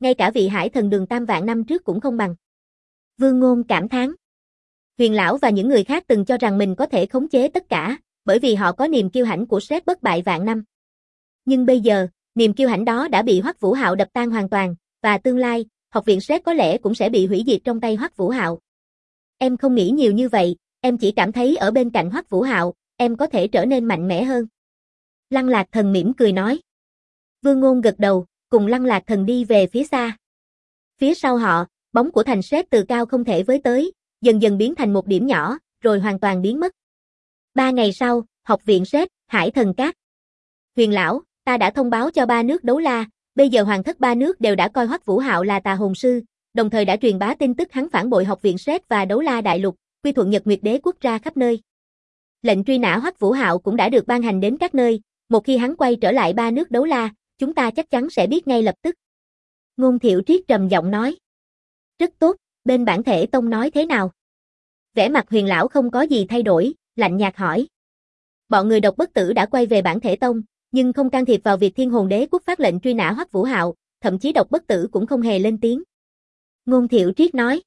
ngay cả vị hải thần đường tam vạn năm trước cũng không bằng. Vương Ngôn cảm thán. Huyền lão và những người khác từng cho rằng mình có thể khống chế tất cả, bởi vì họ có niềm kiêu hãnh của Shrek bất bại vạn năm. Nhưng bây giờ, niềm kiêu hãnh đó đã bị Hoắc Vũ Hạo đập tan hoàn toàn, và tương lai, học viện Shrek có lẽ cũng sẽ bị hủy diệt trong tay Hoắc Vũ Hạo. Em không nghĩ nhiều như vậy, em chỉ cảm thấy ở bên cạnh Hoắc Vũ Hạo, em có thể trở nên mạnh mẽ hơn. Lăng Lạc Thần mỉm cười nói. Vương Ngôn gật đầu, cùng Lăng Lạc Thần đi về phía xa. Phía sau họ, bóng của thành Shrek từ cao không thể với tới, dần dần biến thành một điểm nhỏ, rồi hoàn toàn biến mất. 3 ngày sau, học viện Shrek, Hải Thần Cát. Huyền lão, ta đã thông báo cho 3 nước đấu la, bây giờ hoàng thất 3 nước đều đã coi Hoắc Vũ Hạo là tà hồn sư, đồng thời đã truyền bá tin tức hắn phản bội học viện Shrek và đấu la đại lục, quy thuận Nhật Nguyệt Đế quốc ra khắp nơi. Lệnh truy nã Hoắc Vũ Hạo cũng đã được ban hành đến các nơi, một khi hắn quay trở lại 3 nước đấu la, chúng ta chắc chắn sẽ biết ngay lập tức. Ngôn Thiệu Triết trầm giọng nói. Rất tốt, bên bản thể tông nói thế nào? Vẻ mặt Huyền lão không có gì thay đổi, lạnh nhạt hỏi. Bọn người Độc Bất Tử đã quay về bản thể tông, nhưng không can thiệp vào việc Thiên Hồn Đế quốc phát lệnh truy nã Hoắc Vũ Hạo, thậm chí Độc Bất Tử cũng không hề lên tiếng. Ngôn Thiệu Triết nói.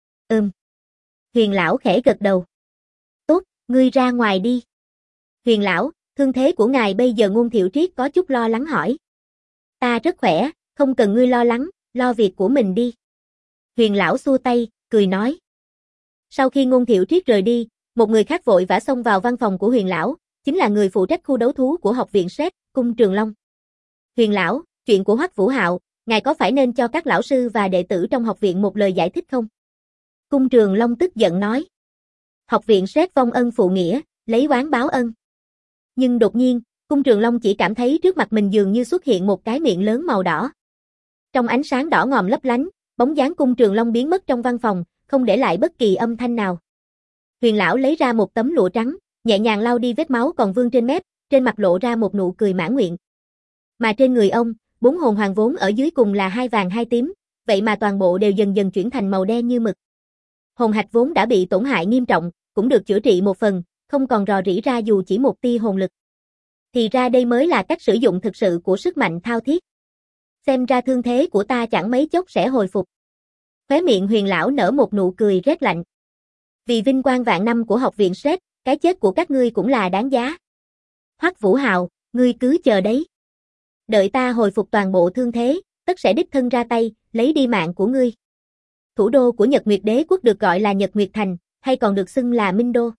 Huyền lão khẽ gật đầu. Tốt, ngươi ra ngoài đi. Huyền lão, thương thế của ngài bây giờ? Ngôn Thiệu Triết có chút lo lắng hỏi. Ta rất khỏe, không cần ngươi lo lắng, lo việc của mình đi. Huyền lão xua tay, cười nói. Sau khi Ngôn Thiệu Triết rời đi, một người khác vội vã xông vào văn phòng của Huyền lão, chính là người phụ trách khu đấu thú của học viện Shrek, Cung Trường Long. Huyền lão, chuyện của Hoắc Vũ Hạo, ngài có phải nên cho các lão sư và đệ tử trong học viện một lời giải thích không? Cung Trường Long tức giận nói. Học viện Shrek vong ân phụ nghĩa, lấy oán báo ân. Nhưng đột nhiên, Cung Trường Long chỉ cảm thấy trước mặt mình dường như xuất hiện một cái miệng lớn màu đỏ. Trong ánh sáng đỏ ngòm lấp lánh, bóng dáng Cung Trường Long biến mất trong văn phòng, không để lại bất kỳ âm thanh nào. Huyền lão lấy ra một tấm lụa trắng, nhẹ nhàng lau đi vết máu còn vương trên mép, trên mặt lộ ra một nụ cười mãn nguyện. Mà trên người ông, 4 hồn hoàng vốn ở dưới cùng là 2 vàng 2 tím, vậy mà toàn bộ đều dần dần chuyển thành màu đen như mực. Hồn hạch vốn đã bị tổn hại nghiêm trọng, cũng được chữa trị một phần, không còn rò rỉ ra dù chỉ một tia hồn lực. Thì ra đây mới là cách sử dụng thực sự của sức mạnh thao thiết. Xem ra thương thế của ta chẳng mấy chốc sẽ hồi phục. Khóe miệng Huyền lão nở một nụ cười rét lạnh. Vì vinh quang vạn năm của học viện Shrek, cái chết của các ngươi cũng là đáng giá. Hoắc Vũ Hạo, ngươi cứ chờ đấy. Đợi ta hồi phục toàn bộ thương thế, tất sẽ đích thân ra tay, lấy đi mạng của ngươi. Thủ đô của Nhật Nguyệt Đế quốc được gọi là Nhật Nguyệt Thành, hay còn được xưng là Minh Đô.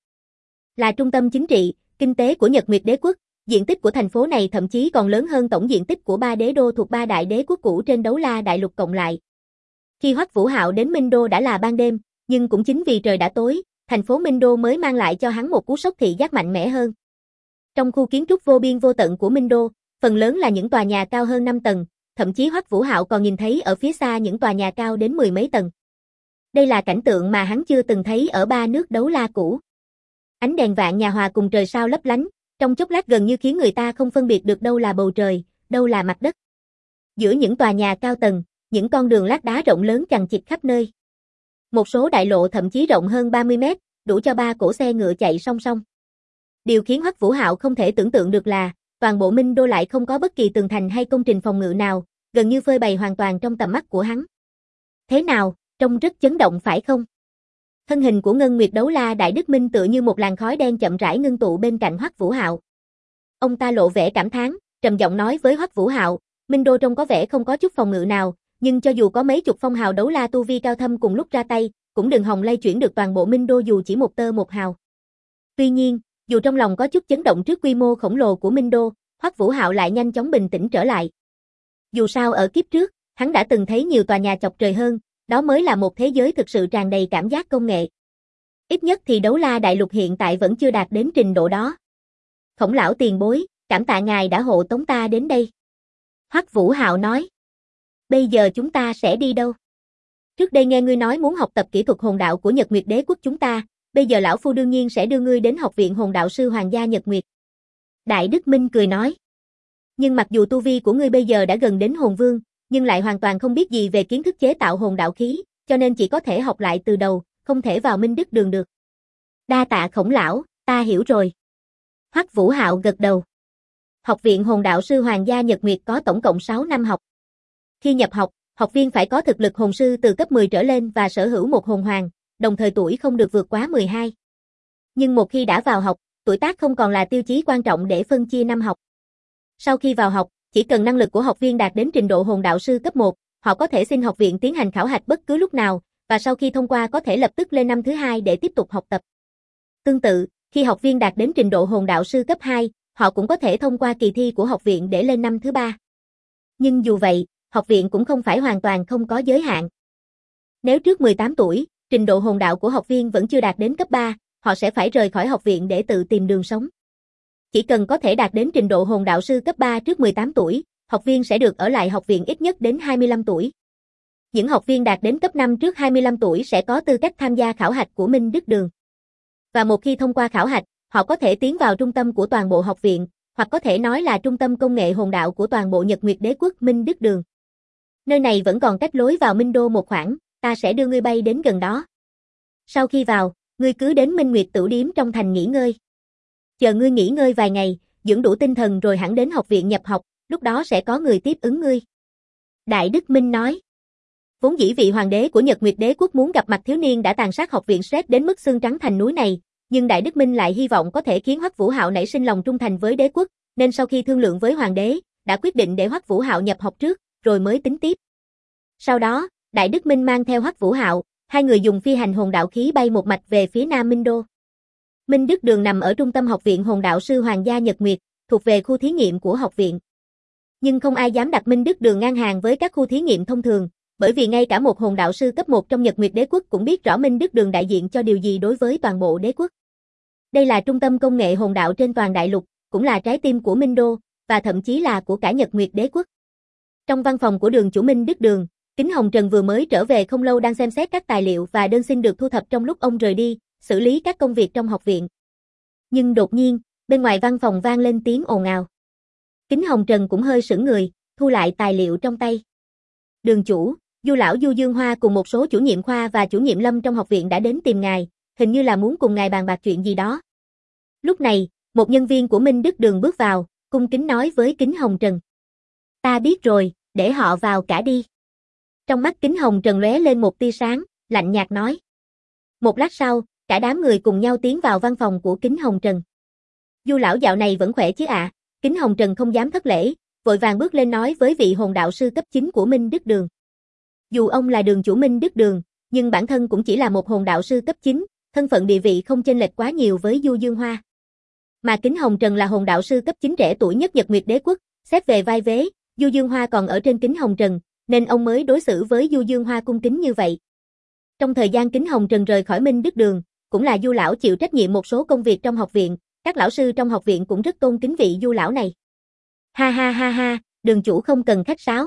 Là trung tâm chính trị, kinh tế của Nhật Nguyệt Đế quốc, diện tích của thành phố này thậm chí còn lớn hơn tổng diện tích của 3 đế đô thuộc 3 đại đế quốc cũ trên đấu la đại lục cộng lại. Khi Hoắc Vũ Hạo đến Minh Đô đã là ban đêm, nhưng cũng chính vì trời đã tối, thành phố Minh Đô mới mang lại cho hắn một cú sốc thị giác mạnh mẽ hơn. Trong khu kiến trúc vô biên vô tận của Minh Đô, phần lớn là những tòa nhà cao hơn 5 tầng, thậm chí Hoắc Vũ Hạo còn nhìn thấy ở phía xa những tòa nhà cao đến 10 mấy tầng. Đây là cảnh tượng mà hắn chưa từng thấy ở 3 nước đấu la cũ. Ánh đèn vạn nhà hòa cùng trời sao lấp lánh, trong chốc lát gần như khiến người ta không phân biệt được đâu là bầu trời, đâu là mặt đất. Giữa những tòa nhà cao tầng, những con đường lát đá rộng lớn chằng chịt khắp nơi. Một số đại lộ thậm chí rộng hơn 30 mét, đủ cho 3 cỗ xe ngựa chạy song song. Điều khiến Hoắc Vũ Hạo không thể tưởng tượng được là, toàn bộ Minh Đô lại không có bất kỳ tường thành hay công trình phòng ngự nào, gần như phơi bày hoàn toàn trong tầm mắt của hắn. Thế nào, trông rất chấn động phải không? Thân hình của Ngân Nguyệt Đấu La Đại Đức Minh tựa như một làn khói đen chậm rãi ngưng tụ bên cạnh Hoắc Vũ Hạo. Ông ta lộ vẻ cảm thán, trầm giọng nói với Hoắc Vũ Hạo, Minh Đô trông có vẻ không có chút phòng ngự nào, nhưng cho dù có mấy chục phong hào đấu la tu vi cao thâm cùng lúc ra tay, cũng đừng hòng lay chuyển được toàn bộ Minh Đô dù chỉ một tơ một hào. Tuy nhiên, dù trong lòng có chút chấn động trước quy mô khổng lồ của Minh Đô, Hoắc Vũ Hạo lại nhanh chóng bình tĩnh trở lại. Dù sao ở kiếp trước, hắn đã từng thấy nhiều tòa nhà chọc trời hơn, đó mới là một thế giới thực sự tràn đầy cảm giác công nghệ. Ít nhất thì đấu la đại lục hiện tại vẫn chưa đạt đến trình độ đó. Khổng lão tiền bối, cảm tạ ngài đã hộ tống ta đến đây. Hoắc Vũ Hạo nói. Bây giờ chúng ta sẽ đi đâu? Trước đây nghe ngươi nói muốn học tập kỹ thuật hồn đạo của Nhật Nguyệt Đế quốc chúng ta, bây giờ lão phu đương nhiên sẽ đưa ngươi đến học viện hồn đạo sư Hoàng gia Nhật Nguyệt. Đại Đức Minh cười nói. Nhưng mặc dù tu vi của ngươi bây giờ đã gần đến hồn vương, nhưng lại hoàn toàn không biết gì về kiến thức chế tạo hồn đạo khí, cho nên chỉ có thể học lại từ đầu, không thể vào Minh Đức đường được. Đa tạ Khổng lão, ta hiểu rồi. Hoắc Vũ Hạo gật đầu. Học viện hồn đạo sư Hoàng gia Nhật Nguyệt có tổng cộng 6 năm học. Khi nhập học, Học viên phải có thực lực hồn sư từ cấp 10 trở lên và sở hữu một hồn hoàng, đồng thời tuổi không được vượt quá 12. Nhưng một khi đã vào học, tuổi tác không còn là tiêu chí quan trọng để phân chia năm học. Sau khi vào học, chỉ cần năng lực của học viên đạt đến trình độ hồn đạo sư cấp 1, họ có thể xin học viện tiến hành khảo hạch bất cứ lúc nào, và sau khi thông qua có thể lập tức lên năm thứ 2 để tiếp tục học tập. Tương tự, khi học viên đạt đến trình độ hồn đạo sư cấp 2, họ cũng có thể thông qua kỳ thi của học viện để lên năm thứ 3. Nhưng dù vậy, học viện cũng không phải hoàn toàn không có giới hạn. Nếu trước 18 tuổi, trình độ hồn đạo của học viên vẫn chưa đạt đến cấp 3, họ sẽ phải rời khỏi học viện để tự tìm đường sống. Chỉ cần có thể đạt đến trình độ hồn đạo sư cấp 3 trước 18 tuổi, học viên sẽ được ở lại học viện ít nhất đến 25 tuổi. Những học viên đạt đến cấp 5 trước 25 tuổi sẽ có tư cách tham gia khảo hạch của Minh Đức Đường. Và một khi thông qua khảo hạch, họ có thể tiến vào trung tâm của toàn bộ học viện, hoặc có thể nói là trung tâm công nghệ hồn đạo của toàn bộ Nhật Nguyệt Đế quốc Minh Đức Đường. Nơi này vẫn còn cách lối vào Minh Đô một khoảng, ta sẽ đưa ngươi bay đến gần đó. Sau khi vào, ngươi cứ đến Minh Nguyệt Tửu Điếm trong thành nghỉ ngơi. Chờ ngươi nghỉ ngơi vài ngày, dưỡng đủ tinh thần rồi hẳn đến học viện nhập học, lúc đó sẽ có người tiếp ứng ngươi. Đại Đức Minh nói. Vốn dĩ vị hoàng đế của Nhật Nguyệt Đế quốc muốn gặp mặt thiếu niên đã tàn sát học viện Sret đến mức xương trắng thành núi này, nhưng Đại Đức Minh lại hy vọng có thể khiến Hoắc Vũ Hạo nảy sinh lòng trung thành với đế quốc, nên sau khi thương lượng với hoàng đế, đã quyết định để Hoắc Vũ Hạo nhập học trước, rồi mới tính tiếp. Sau đó, Đại Đức Minh mang theo Hoắc Vũ Hạo, hai người dùng phi hành hồn đạo khí bay một mạch về phía Nam Minh Đô. Minh Đức Đường nằm ở trung tâm học viện hồn đạo sư Hoàng gia Nhật Nguyệt, thuộc về khu thí nghiệm của học viện. Nhưng không ai dám đặt Minh Đức Đường ngang hàng với các khu thí nghiệm thông thường, bởi vì ngay cả một hồn đạo sư cấp 1 trong Nhật Nguyệt Đế quốc cũng biết rõ Minh Đức Đường đại diện cho điều gì đối với toàn bộ đế quốc. Đây là trung tâm công nghệ hồn đạo trên toàn đại lục, cũng là trái tim của Minh Đô, và thậm chí là của cả Nhật Nguyệt Đế quốc. Trong văn phòng của đường chủ Minh Đức Đường, Kính Hồng Trần vừa mới trở về không lâu đang xem xét các tài liệu và đơn xin được thu thập trong lúc ông rời đi, xử lý các công việc trong học viện. Nhưng đột nhiên, bên ngoài văn phòng vang lên tiếng ồn ào. Kính Hồng Trần cũng hơi sững người, thu lại tài liệu trong tay. Đường chủ, Du lão Du Dương Hoa cùng một số chủ nhiệm khoa và chủ nhiệm lâm trong học viện đã đến tìm ngài, hình như là muốn cùng ngài bàn bạc chuyện gì đó. Lúc này, một nhân viên của Minh Đức Đường bước vào, cung kính nói với Kính Hồng Trần. Ta biết rồi, để họ vào cả đi. Trong mắt Kính Hồng Trần lóe lên một tia sáng, lạnh nhạt nói. Một lát sau, cả đám người cùng nhau tiến vào văn phòng của Kính Hồng Trần. Du lão dạo này vẫn khỏe chứ ạ? Kính Hồng Trần không dám thất lễ, vội vàng bước lên nói với vị hồn đạo sư cấp 9 của Minh Đức Đường. Dù ông là đường chủ Minh Đức Đường, nhưng bản thân cũng chỉ là một hồn đạo sư cấp 9, thân phận địa vị không chênh lệch quá nhiều với Du Dương Hoa. Mà Kính Hồng Trần là hồn đạo sư cấp 9 trẻ tuổi nhất Nhật Nguyệt Đế quốc, xét về vai vế, Du Dương Hoa còn ở trên Kính Hồng Trần, nên ông mới đối xử với Du Dương Hoa cung kính như vậy. Trong thời gian Kính Hồng Trần rời khỏi Minh Đức Đường, cũng là Du lão chịu trách nhiệm một số công việc trong học viện, các lão sư trong học viện cũng rất tôn kính vị Du lão này. Ha ha ha ha, đường chủ không cần khách sáo.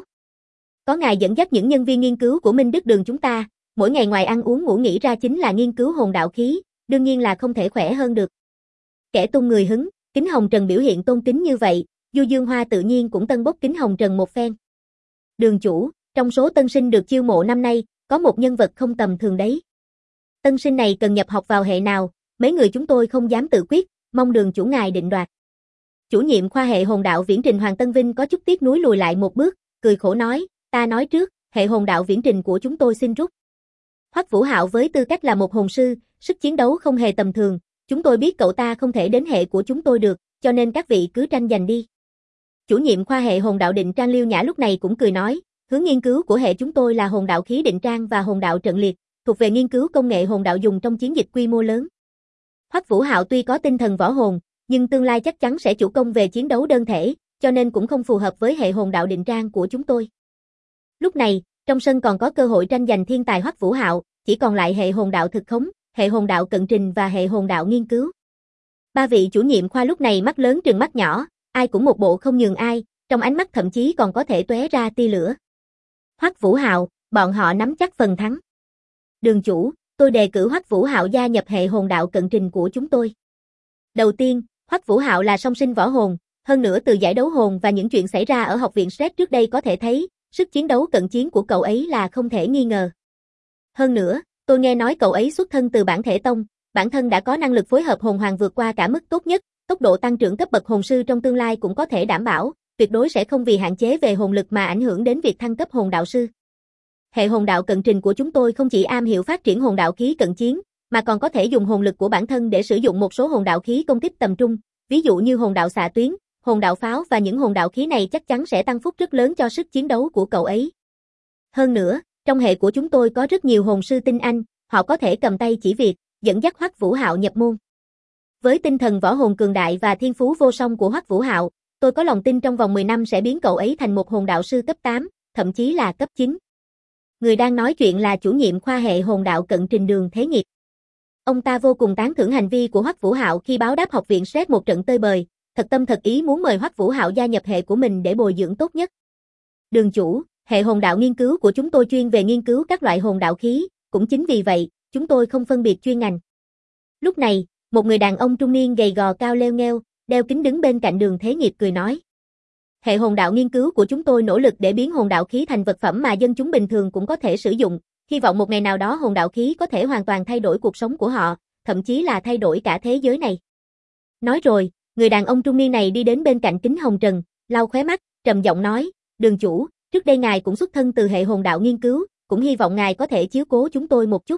Có ngài dẫn dắt những nhân viên nghiên cứu của Minh Đức Đường chúng ta, mỗi ngày ngoài ăn uống ngủ nghỉ ra chính là nghiên cứu hồn đạo khí, đương nhiên là không thể khỏe hơn được. Kẻ tung người hứng, Kính Hồng Trần biểu hiện tôn kính như vậy, Du Dương Hoa tự nhiên cũng tân bốc Kính Hồng Trần một phen. Đường chủ, trong số tân sinh được chiêu mộ năm nay, có một nhân vật không tầm thường đấy. Tân sinh này cần nhập học vào hệ nào, mấy người chúng tôi không dám tự quyết, mong đường chủ ngài định đoạt. Chủ nhiệm khoa hệ hồn đạo Viễn Trình Hoàng Tân Vinh có chút tiếc nuối lùi lại một bước, cười khổ nói, ta nói trước, hệ hồn đạo Viễn Trình của chúng tôi xin rút. Hoắc Vũ Hạo với tư cách là một hồn sư, sức chiến đấu không hề tầm thường, chúng tôi biết cậu ta không thể đến hệ của chúng tôi được, cho nên các vị cứ tranh giành đi. Chủ nhiệm khoa hệ hồn đạo Định Trang Liêu Nhã lúc này cũng cười nói, hướng nghiên cứu của hệ chúng tôi là hồn đạo khí định trang và hồn đạo trận liệt, thuộc về nghiên cứu công nghệ hồn đạo dùng trong chiến dịch quy mô lớn. Hoắc Vũ Hạo tuy có tinh thần võ hồn, nhưng tương lai chắc chắn sẽ chủ công về chiến đấu đơn thể, cho nên cũng không phù hợp với hệ hồn đạo định trang của chúng tôi. Lúc này, trong sân còn có cơ hội tranh giành thiên tài Hoắc Vũ Hạo, chỉ còn lại hệ hồn đạo thực khống, hệ hồn đạo cận trình và hệ hồn đạo nghiên cứu. Ba vị chủ nhiệm khoa lúc này mắt lớn trừng mắt nhỏ, ai cũng một bộ không nhường ai, trong ánh mắt thậm chí còn có thể tóe ra tia lửa. Hoắc Vũ Hạo, bọn họ nắm chắc phần thắng. Đường chủ, tôi đề cử Hoắc Vũ Hạo gia nhập hệ hồn đạo cận trình của chúng tôi. Đầu tiên, Hoắc Vũ Hạo là song sinh võ hồn, hơn nữa từ giải đấu hồn và những chuyện xảy ra ở học viện Sret trước đây có thể thấy, sức chiến đấu cận chiến của cậu ấy là không thể nghi ngờ. Hơn nữa, tôi nghe nói cậu ấy xuất thân từ bản thể tông, bản thân đã có năng lực phối hợp hồn hoàng vượt qua cả mức tốt nhất, tốc độ tăng trưởng cấp bậc hồn sư trong tương lai cũng có thể đảm bảo, tuyệt đối sẽ không vì hạn chế về hồn lực mà ảnh hưởng đến việc thăng cấp hồn đạo sư. Hệ hồn đạo cận trình của chúng tôi không chỉ am hiểu phát triển hồn đạo khí cận chiến, mà còn có thể dùng hồn lực của bản thân để sử dụng một số hồn đạo khí công kích tầm trung, ví dụ như hồn đạo xạ tuyến, hồn đạo pháo, và những hồn đạo khí này chắc chắn sẽ tăng phúc rất lớn cho sức chiến đấu của cậu ấy. Hơn nữa, trong hệ của chúng tôi có rất nhiều hồn sư tinh anh, họ có thể cầm tay chỉ việc, dẫn dắt Hoắc Vũ Hạo nhập môn. Với tinh thần võ hồn cường đại và thiên phú vô song của Hoắc Vũ Hạo, tôi có lòng tin trong vòng 10 năm sẽ biến cậu ấy thành một hồn đạo sư cấp 8, thậm chí là cấp 9. Người đang nói chuyện là chủ nhiệm khoa hệ hồn đạo cận trình Đường Thế Nghiệp. Ông ta vô cùng tán thưởng hành vi của Hoắc Vũ Hạo khi báo đáp học viện Stress một trận tơi bời, thật tâm thật ý muốn mời Hoắc Vũ Hạo gia nhập hệ của mình để bồi dưỡng tốt nhất. Đường chủ, hệ hồn đạo nghiên cứu của chúng tôi chuyên về nghiên cứu các loại hồn đạo khí, cũng chính vì vậy, chúng tôi không phân biệt chuyên ngành. Lúc này, một người đàn ông trung niên gầy gò cao leo ngheo, đeo kính đứng bên cạnh Đường Thế Nghiệp cười nói. Hệ hồn đạo nghiên cứu của chúng tôi nỗ lực để biến hồn đạo khí thành vật phẩm mà dân chúng bình thường cũng có thể sử dụng, hy vọng một ngày nào đó hồn đạo khí có thể hoàn toàn thay đổi cuộc sống của họ, thậm chí là thay đổi cả thế giới này. Nói rồi, người đàn ông trung niên này đi đến bên cạnh Kính Hồng Trần, lau khóe mắt, trầm giọng nói, Đường chủ, trước đây ngài cũng xuất thân từ hệ hồn đạo nghiên cứu, cũng hy vọng ngài có thể chiếu cố chúng tôi một chút.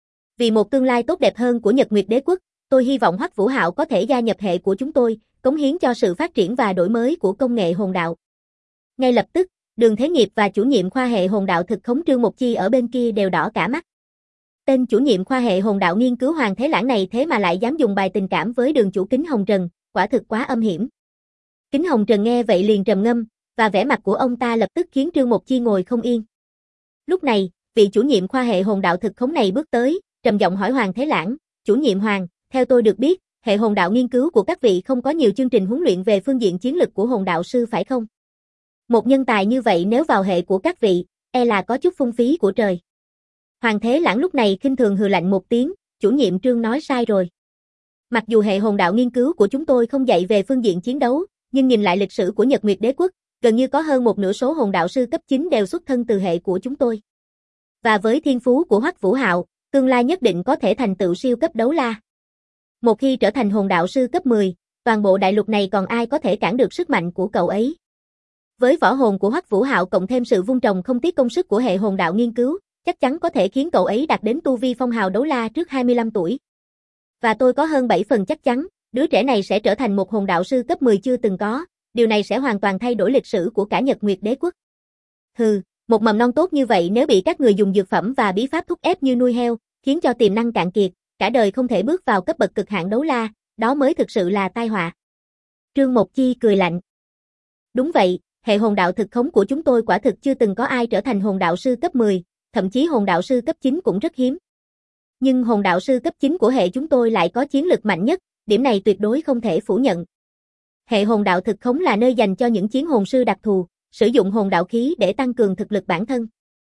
Vì một tương lai tốt đẹp hơn của Nhật Nguyệt Đế quốc, tôi hy vọng Hoắc Vũ Hạo có thể gia nhập hệ của chúng tôi, cống hiến cho sự phát triển và đổi mới của công nghệ hồn đạo. Ngay lập tức, Đường Thế Nghiệp và chủ nhiệm khoa hệ hồn đạo thực khống Trương Mộc Chi ở bên kia đều đỏ cả mắt. Tên chủ nhiệm khoa hệ hồn đạo nghiên cứu Hoàng Thế Lãng này thế mà lại dám dùng bài tình cảm với đường chủ Kính Hồng Trần, quả thực quá âm hiểm. Kính Hồng Trần nghe vậy liền trầm ngâm, và vẻ mặt của ông ta lập tức khiến Trương Mộc Chi ngồi không yên. Lúc này, vị chủ nhiệm khoa hệ hồn đạo thực khống này bước tới, trầm giọng hỏi Hoàng Thế Lãng, chủ nhiệm Hoàng, theo tôi được biết, hệ hồn đạo nghiên cứu của các vị không có nhiều chương trình huấn luyện về phương diện chiến lực của hồn đạo sư phải không? Một nhân tài như vậy nếu vào hệ của các vị, e là có chút phung phí của trời. Hoàng Thế Lãng lúc này khinh thường hừ lạnh một tiếng, chủ nhiệm Trương nói sai rồi. Mặc dù hệ hồn đạo nghiên cứu của chúng tôi không dạy về phương diện chiến đấu, nhưng nhìn lại lịch sử của Nhật Nguyệt Đế quốc, gần như có hơn một nửa số hồn đạo sư cấp 9 đều xuất thân từ hệ của chúng tôi. Và với thiên phú của Hoắc Vũ Hạo, tương lai nhất định có thể thành tựu siêu cấp đấu la. Một khi trở thành hồn đạo sư cấp 10, toàn bộ đại lục này còn ai có thể cản được sức mạnh của cậu ấy. Với võ hồn của Hoắc Vũ Hạo cộng thêm sự vun trồng không tiếc công sức của hệ hồn đạo nghiên cứu, chắc chắn có thể khiến cậu ấy đạt đến tu vi phong hào đấu la trước 25 tuổi. Và tôi có hơn 7 phần chắc chắn, đứa trẻ này sẽ trở thành một hồn đạo sư cấp 10 chưa từng có, điều này sẽ hoàn toàn thay đổi lịch sử của cả Nhật Nguyệt Đế quốc. Hừ, một mầm non tốt như vậy nếu bị các người dùng dược phẩm và bí pháp thúc ép như nuôi heo, khiến cho tiềm năng cạn kiệt, cả đời không thể bước vào cấp bậc cực hạn đấu la, đó mới thực sự là tai họa. Trương Mộc Chi cười lạnh. Đúng vậy, hệ hồn đạo thực khống của chúng tôi quả thực chưa từng có ai trở thành hồn đạo sư cấp 10, thậm chí hồn đạo sư cấp 9 cũng rất hiếm. Nhưng hồn đạo sư cấp 9 của hệ chúng tôi lại có chiến lực mạnh nhất, điểm này tuyệt đối không thể phủ nhận. Hệ hồn đạo thực khống là nơi dành cho những chiến hồn sư đặc thù, sử dụng hồn đạo khí để tăng cường thực lực bản thân.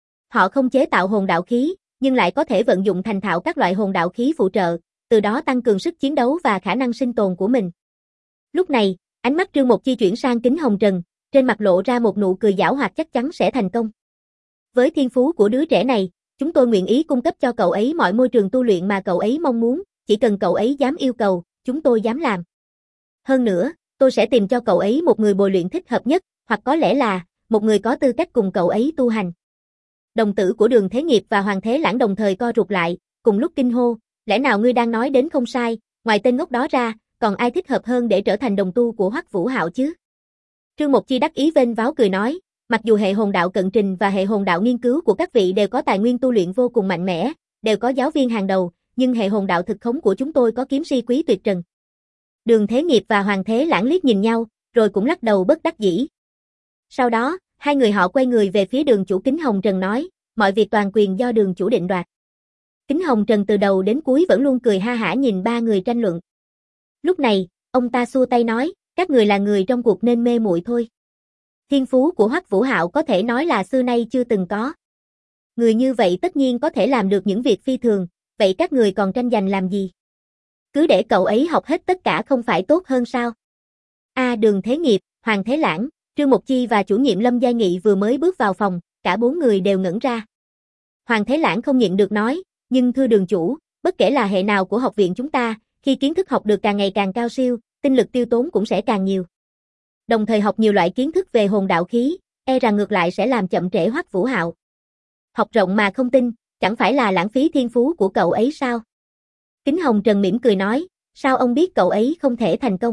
Họ không chế tạo hồn đạo khí, nhưng lại có thể vận dụng thành thạo các loại hồn đạo khí phụ trợ, từ đó tăng cường sức chiến đấu và khả năng sinh tồn của mình. Lúc này, ánh mắt Trương Mộc Chi chuyển sang Kính Hồng Trần, trên mặt lộ ra một nụ cười giảo hoạt chắc chắn sẽ thành công. Với thiên phú của đứa trẻ này, chúng tôi nguyện ý cung cấp cho cậu ấy mọi môi trường tu luyện mà cậu ấy mong muốn, chỉ cần cậu ấy dám yêu cầu, chúng tôi dám làm. Hơn nữa, tôi sẽ tìm cho cậu ấy một người bồi luyện thích hợp nhất, hoặc có lẽ là một người có tư cách cùng cậu ấy tu hành. Đồng tử của Đường Thế Nghiệp và Hoàng Thế Lãng đồng thời co rụt lại, cùng lúc kinh hô, lẽ nào ngươi đang nói đến không sai, ngoài tên ngốc đó ra, còn ai thích hợp hơn để trở thành đồng tu của Hoắc Vũ Hạo chứ? Trương Mộc Chi đắc ý vênh váo cười nói, mặc dù hệ hồn đạo cận trình và hệ hồn đạo nghiên cứu của các vị đều có tài nguyên tu luyện vô cùng mạnh mẽ, đều có giáo viên hàng đầu, nhưng hệ hồn đạo thực khống của chúng tôi có kiếm si quý tuyệt trần. Đường Thế Nghiệp và Hoàng Thế Lãng liếc nhìn nhau, rồi cũng lắc đầu bất đắc dĩ. Sau đó, hai người họ quay người về phía đường chủ Kính Hồng Trần nói, mọi việc toàn quyền do đường chủ định đoạt. Kính Hồng Trần từ đầu đến cuối vẫn luôn cười ha hả nhìn ba người tranh luận. Lúc này, ông ta xua tay nói, các người là người trong cuộc nên mê muội thôi. Thiên phú của Hoắc Vũ Hạo có thể nói là xưa nay chưa từng có. Người như vậy tất nhiên có thể làm được những việc phi thường, vậy các người còn tranh giành làm gì? Cứ để cậu ấy học hết tất cả không phải tốt hơn sao? Đường Thế Nghiệp, Hoàng Thế Lãng, Trương Mộc Chi và chủ nhiệm Lâm Giai Nghị vừa mới bước vào phòng, cả bốn người đều ngẩn ra. Hoàng Thế Lãng không nhịn được nói, nhưng thưa đường chủ, bất kể là hệ nào của học viện chúng ta, khi kiến thức học được càng ngày càng cao siêu, tinh lực tiêu tốn cũng sẽ càng nhiều. Đồng thời học nhiều loại kiến thức về hồn đạo khí, e rằng ngược lại sẽ làm chậm trễ Hoắc Vũ Hạo. Học rộng mà không tin, chẳng phải là lãng phí thiên phú của cậu ấy sao? Kính Hồng Trần mỉm cười nói, sao ông biết cậu ấy không thể thành công?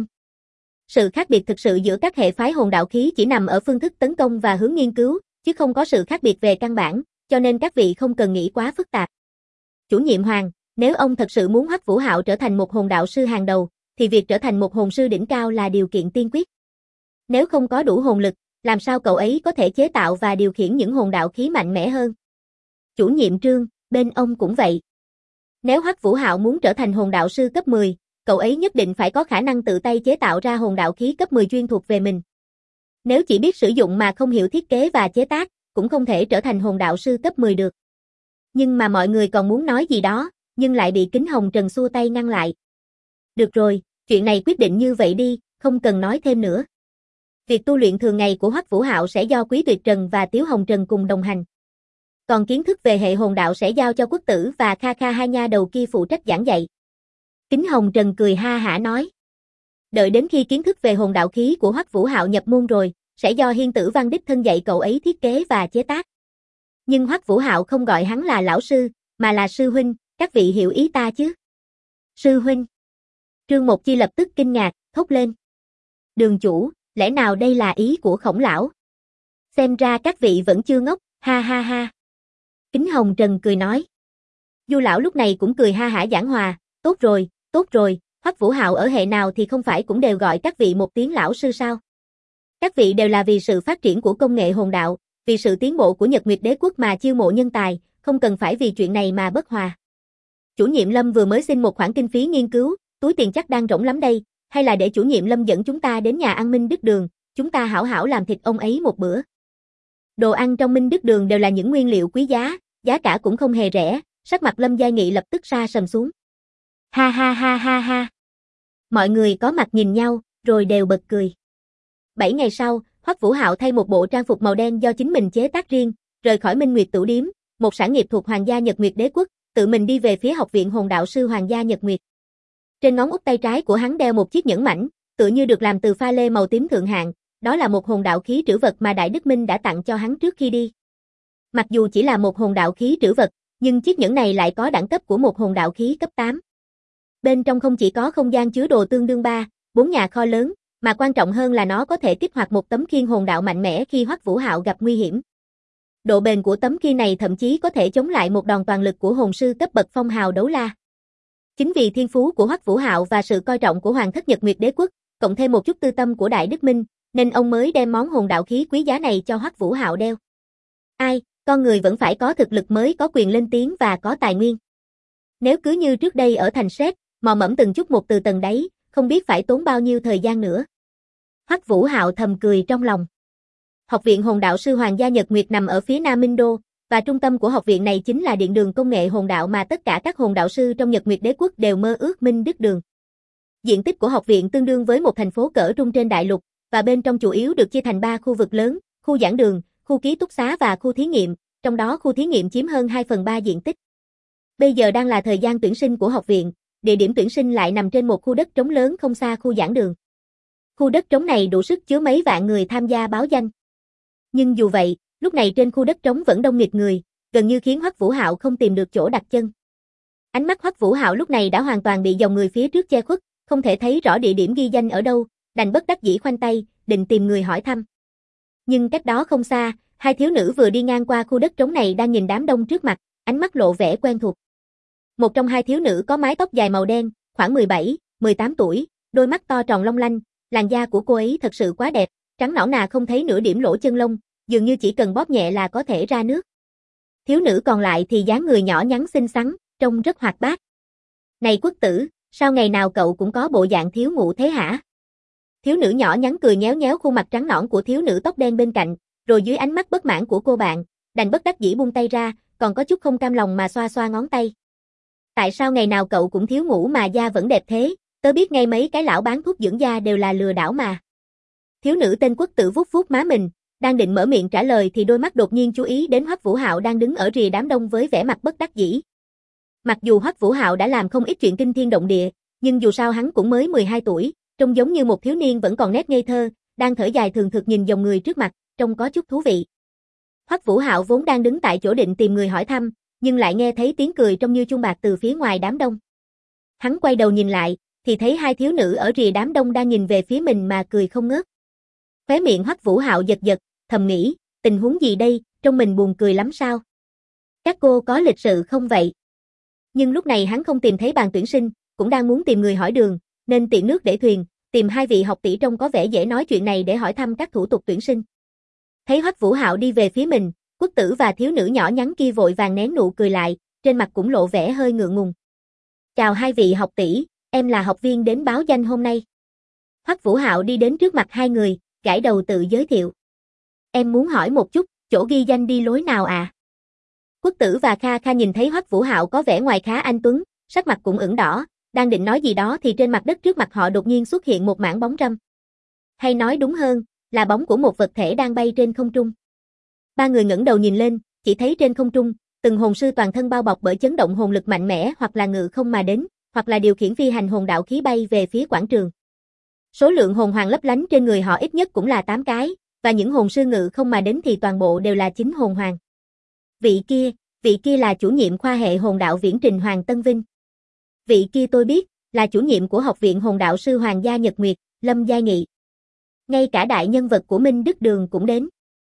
Sự khác biệt thực sự giữa các hệ phái hồn đạo khí chỉ nằm ở phương thức tấn công và hướng nghiên cứu, chứ không có sự khác biệt về căn bản, cho nên các vị không cần nghĩ quá phức tạp. Chủ nhiệm Hoàng, nếu ông thật sự muốn Hoắc Vũ Hạo trở thành một hồn đạo sư hàng đầu, thì việc trở thành một hồn sư đỉnh cao là điều kiện tiên quyết. Nếu không có đủ hồn lực, làm sao cậu ấy có thể chế tạo và điều khiển những hồn đạo khí mạnh mẽ hơn? Chủ nhiệm Trương, bên ông cũng vậy. Nếu Hoắc Vũ Hạo muốn trở thành hồn đạo sư cấp 10, cậu ấy nhất định phải có khả năng tự tay chế tạo ra hồn đạo khí cấp 10 chuyên thuộc về mình. Nếu chỉ biết sử dụng mà không hiểu thiết kế và chế tác, cũng không thể trở thành hồn đạo sư cấp 10 được. Nhưng mà mọi người còn muốn nói gì đó, nhưng lại bị Kính Hồng Trần xua tay ngăn lại. Được rồi, chuyện này quyết định như vậy đi, không cần nói thêm nữa. Việc tu luyện thường ngày của Hoắc Vũ Hạo sẽ do Quý Tuyệt Trần và Tiếu Hồng Trần cùng đồng hành. Còn kiến thức về hệ hồn đạo sẽ giao cho Quốc Tử và Kha Kha hai nha đầu kia phụ trách giảng dạy. Kính Hồng Trần cười ha hả nói. Đợi đến khi kiến thức về hồn đạo khí của Hoắc Vũ Hạo nhập môn rồi, sẽ do Hiên Tử Văn đích thân dạy cậu ấy thiết kế và chế tác. Nhưng Hoắc Vũ Hạo không gọi hắn là lão sư, mà là sư huynh, các vị hiểu ý ta chứ? Sư huynh. Trương Mộc Chi lập tức kinh ngạc, thốt lên. Đường chủ, lẽ nào đây là ý của Khổng lão? Xem ra các vị vẫn chưa ngốc, ha ha ha. Kính Hồng Trần cười nói. Du lão lúc này cũng cười ha hả giảng hòa, tốt rồi, Hoắc Vũ Hạo ở hệ nào thì không phải cũng đều gọi các vị một tiếng lão sư sao? Các vị đều là vì sự phát triển của công nghệ hồn đạo, vì sự tiến bộ của Nhật Nguyệt Đế quốc mà chiêu mộ nhân tài, không cần phải vì chuyện này mà bất hòa. Chủ nhiệm Lâm vừa mới xin một khoản kinh phí nghiên cứu, túi tiền chắc đang rỗng lắm đây, hay là để chủ nhiệm Lâm dẫn chúng ta đến nhà ăn Minh Đức Đường, chúng ta hảo hảo làm thịt ông ấy một bữa. Đồ ăn trong Minh Đức Đường đều là những nguyên liệu quý giá, giá cả cũng không hề rẻ, sắc mặt Lâm Gia Nghị lập tức sa sầm xuống. Ha ha ha ha ha. Mọi người có mặt nhìn nhau, rồi đều bật cười. 7 ngày sau, Hoắc Vũ Hạo thay một bộ trang phục màu đen do chính mình chế tác riêng, rời khỏi Minh Nguyệt Tửu Điếm, một sản nghiệp thuộc Hoàng gia Nhật Nguyệt Đế quốc, tự mình đi về phía Học viện Hồn đạo sư Hoàng gia Nhật Nguyệt. Trên ngón út tay trái của hắn đeo một chiếc nhẫn mảnh, tựa như được làm từ pha lê màu tím thượng hạng, đó là một hồn đạo khí trữ vật mà Đại Đức Minh đã tặng cho hắn trước khi đi. Mặc dù chỉ là một hồn đạo khí trữ vật, nhưng chiếc nhẫn này lại có đẳng cấp của một hồn đạo khí cấp 8. Bên trong không chỉ có không gian chứa đồ tương đương 3-4 nhà kho lớn, mà quan trọng hơn là nó có thể kích hoạt một tấm khiên hồn đạo mạnh mẽ khi Hoắc Vũ Hạo gặp nguy hiểm. Độ bền của tấm khiên này thậm chí có thể chống lại một đòn toàn lực của hồn sư cấp bậc phong hào đấu la. Chính vì thiên phú của Hoắc Vũ Hạo và sự coi trọng của Hoàng thất Nhật Nguyệt Đế quốc, cộng thêm một chút tư tâm của Đại Đức Minh, nên ông mới đem món hồn đạo khí quý giá này cho Hoắc Vũ Hạo đeo. Ai, con người vẫn phải có thực lực mới có quyền lên tiếng và có tài nguyên. Nếu cứ như trước đây ở thành Séc, mò mẫm từng chút một từ tầng đáy, không biết phải tốn bao nhiêu thời gian nữa. Hoắc Vũ Hạo thầm cười trong lòng. Học viện Hồn đạo sư Hoàng gia Nhật Nguyệt nằm ở phía Nam Minh Đô, và trung tâm của học viện này chính là điện đường công nghệ hồn đạo mà tất cả các hồn đạo sư trong Nhật Nguyệt Đế quốc đều mơ ước Minh Đức Đường. Diện tích của học viện tương đương với một thành phố cỡ trung trên đại lục, và bên trong chủ yếu được chia thành 3 khu vực lớn, khu giảng đường, khu ký túc xá và khu thí nghiệm, trong đó khu thí nghiệm chiếm hơn 2/3 diện tích. Bây giờ đang là thời gian tuyển sinh của học viện, địa điểm tuyển sinh lại nằm trên một khu đất trống lớn không xa khu giảng đường. Khu đất trống này đủ sức chứa mấy vạn người tham gia báo danh. Nhưng dù vậy, lúc này trên khu đất trống vẫn đông nghịt người, gần như khiến Hoắc Vũ Hạo không tìm được chỗ đặt chân. Ánh mắt Hoắc Vũ Hạo lúc này đã hoàn toàn bị dòng người phía trước che khuất, không thể thấy rõ địa điểm ghi danh ở đâu, đành bất đắc dĩ khoanh tay, định tìm người hỏi thăm. Nhưng cách đó không xa, hai thiếu nữ vừa đi ngang qua khu đất trống này đang nhìn đám đông trước mặt, ánh mắt lộ vẻ quen thuộc. Một trong hai thiếu nữ có mái tóc dài màu đen, khoảng 17-18 tuổi, đôi mắt to tròn long lanh, làn da của cô ấy thật sự quá đẹp, trắng nõn nà không thấy nửa điểm lỗ chân lông, dường như chỉ cần bóp nhẹ là có thể ra nước. Thiếu nữ còn lại thì dáng người nhỏ nhắn xinh xắn, trông rất hoạt bát. Này Quốc Tử, sao ngày nào cậu cũng có bộ dạng thiếu ngủ thế hả? Thiếu nữ nhỏ nhắn cười nhéo nhéo khuôn mặt trắng nõn của thiếu nữ tóc đen bên cạnh, rồi dưới ánh mắt bất mãn của cô bạn, đành bất đắc dĩ buông tay ra, còn có chút không cam lòng mà xoa xoa ngón tay. Tại sao ngày nào cậu cũng thiếu ngủ mà da vẫn đẹp thế, tớ biết ngay mấy cái lão bán thuốc dưỡng da đều là lừa đảo mà. Thiếu nữ tên Quốc Tử vuốt vuốt má mình, đang định mở miệng trả lời thì đôi mắt đột nhiên chú ý đến Hoắc Vũ Hạo đang đứng ở rìa đám đông với vẻ mặt bất đắc dĩ. Mặc dù Hoắc Vũ Hạo đã làm không ít chuyện kinh thiên động địa, nhưng dù sao hắn cũng mới 12 tuổi, trông giống như một thiếu niên vẫn còn nét ngây thơ, đang thở dài thường thực nhìn dòng người trước mặt, trông có chút thú vị. Hoắc Vũ Hạo vốn đang đứng tại chỗ định tìm người hỏi thăm, nhưng lại nghe thấy tiếng cười trong như chuông bạc từ phía ngoài đám đông. Hắn quay đầu nhìn lại, thì thấy hai thiếu nữ ở rìa đám đông đang nhìn về phía mình mà cười không ngớt. Khóe miệng Hoắc Vũ Hạo giật giật, thầm nghĩ, tình huống gì đây, trông mình buồn cười lắm sao? Các cô có lịch sự không vậy? Nhưng lúc này hắn không tìm thấy bàn tuyển sinh, cũng đang muốn tìm người hỏi đường, nên tiện nước để thuyền, tìm hai vị học tỷ trông có vẻ dễ nói chuyện này để hỏi thăm các thủ tục tuyển sinh. Thấy Hoắc Vũ Hạo đi về phía mình, Quốc Tử và thiếu nữ nhỏ nhắn kia vội vàng nén nụ cười lại, trên mặt cũng lộ vẻ hơi ngượng ngùng. Chào hai vị học tỷ, em là học viên đến báo danh hôm nay. Hoắc Vũ Hạo đi đến trước mặt hai người, gãi đầu tự giới thiệu. Em muốn hỏi một chút, chỗ ghi danh đi lối nào à? Quốc Tử và Kha Kha nhìn thấy Hoắc Vũ Hạo có vẻ ngoài khá anh tuấn, sắc mặt cũng ửng đỏ, đang định nói gì đó thì trên mặt đất trước mặt họ đột nhiên xuất hiện một mảng bóng râm. Hay nói đúng hơn, là bóng của một vật thể đang bay trên không trung. Ba người ngẩng đầu nhìn lên, chỉ thấy trên không trung, từng hồn sư toàn thân bao bọc bởi chấn động hồn lực mạnh mẽ hoặc là ngự không mà đến, hoặc là điều khiển phi hành hồn đạo khí bay về phía quảng trường. Số lượng hồn hoàng lấp lánh trên người họ ít nhất cũng là 8 cái, và những hồn sư ngự không mà đến thì toàn bộ đều là 9 hồn hoàng. Vị kia là chủ nhiệm khoa hệ hồn đạo Viễn Trình Hoàng Tân Vinh. Vị kia tôi biết, là chủ nhiệm của Học viện Hồn đạo sư Hoàng gia Nhật Nguyệt, Lâm Giai Nghị. Ngay cả đại nhân vật của Minh Đức Đường cũng đến.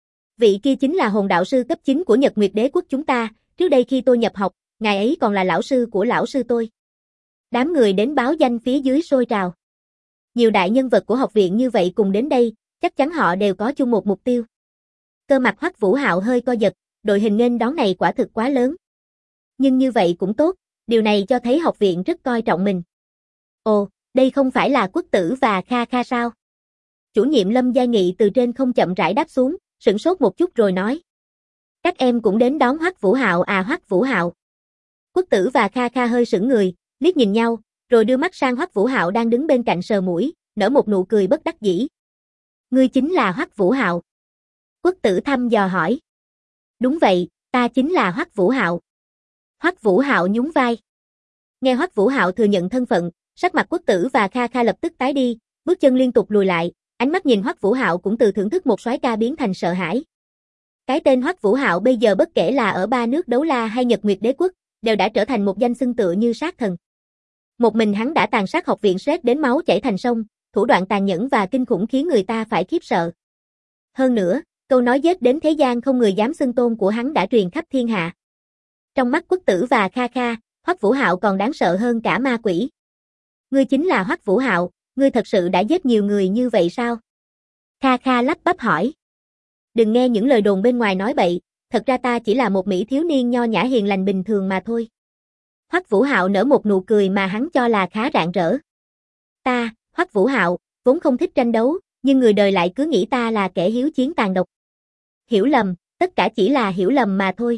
Vị kia chính là hồn đạo sư cấp 9 của Nhật Nguyệt Đế quốc chúng ta, trước đây khi tôi nhập học, ngài ấy còn là lão sư của lão sư tôi. Đám người đến báo danh phía dưới sôi trào. Nhiều đại nhân vật của học viện như vậy cùng đến đây, chắc chắn họ đều có chung một mục tiêu. Cơ mặt Hoắc Vũ Hạo hơi co giật, đội hình nghênh đón này quả thực quá lớn. Nhưng như vậy cũng tốt, điều này cho thấy học viện rất coi trọng mình. Ồ, đây không phải là Quốc Tử và Kha Kha sao? Chủ nhiệm Lâm Giai Nghị từ trên không chậm rãi đáp xuống, sửng sốt một chút rồi nói. Các em cũng đến đón Hoắc Vũ Hạo à? Hoắc Vũ Hạo. Quốc Tử và Kha Kha hơi sững người, liếc nhìn nhau, rồi đưa mắt sang Hoắc Vũ Hạo đang đứng bên cạnh sờ mũi, nở một nụ cười bất đắc dĩ. Ngươi chính là Hoắc Vũ Hạo. Quốc Tử thăm dò hỏi. Đúng vậy, ta chính là Hoắc Vũ Hạo. Hoắc Vũ Hạo nhún vai. Nghe Hoắc Vũ Hạo thừa nhận thân phận, sắc mặt Quốc Tử và Kha Kha lập tức tái đi, bước chân liên tục lùi lại, ánh mắt nhìn Hoắc Vũ Hạo cũng từ thưởng thức một soái ca biến thành sợ hãi. Cái tên Hoắc Vũ Hạo bây giờ bất kể là ở ba nước Đấu La hay Nhật Nguyệt Đế quốc, đều đã trở thành một danh xưng tựa như sát thần. Một mình hắn đã tàn sát học viện Sét đến máu chảy thành sông, thủ đoạn tàn nhẫn và kinh khủng khiến người ta phải khiếp sợ. Hơn nữa, câu nói giết đến thế gian không người dám xưng tôn của hắn đã truyền khắp thiên hạ. Trong mắt Quốc Tử và Kha Kha, Hoắc Vũ Hạo còn đáng sợ hơn cả ma quỷ. Ngươi chính là Hoắc Vũ Hạo, ngươi thật sự đã giết nhiều người như vậy sao? Kha Kha lắp bắp hỏi. Đừng nghe những lời đồn bên ngoài nói bậy, thật ra ta chỉ là một mỹ thiếu niên nho nhã hiền lành bình thường mà thôi. Hoắc Vũ Hạo nở một nụ cười mà hắn cho là khá rạng rỡ. Ta, Hoắc Vũ Hạo, vốn không thích tranh đấu, nhưng người đời lại cứ nghĩ ta là kẻ hiếu chiến tàn độc. Hiểu lầm, tất cả chỉ là hiểu lầm mà thôi.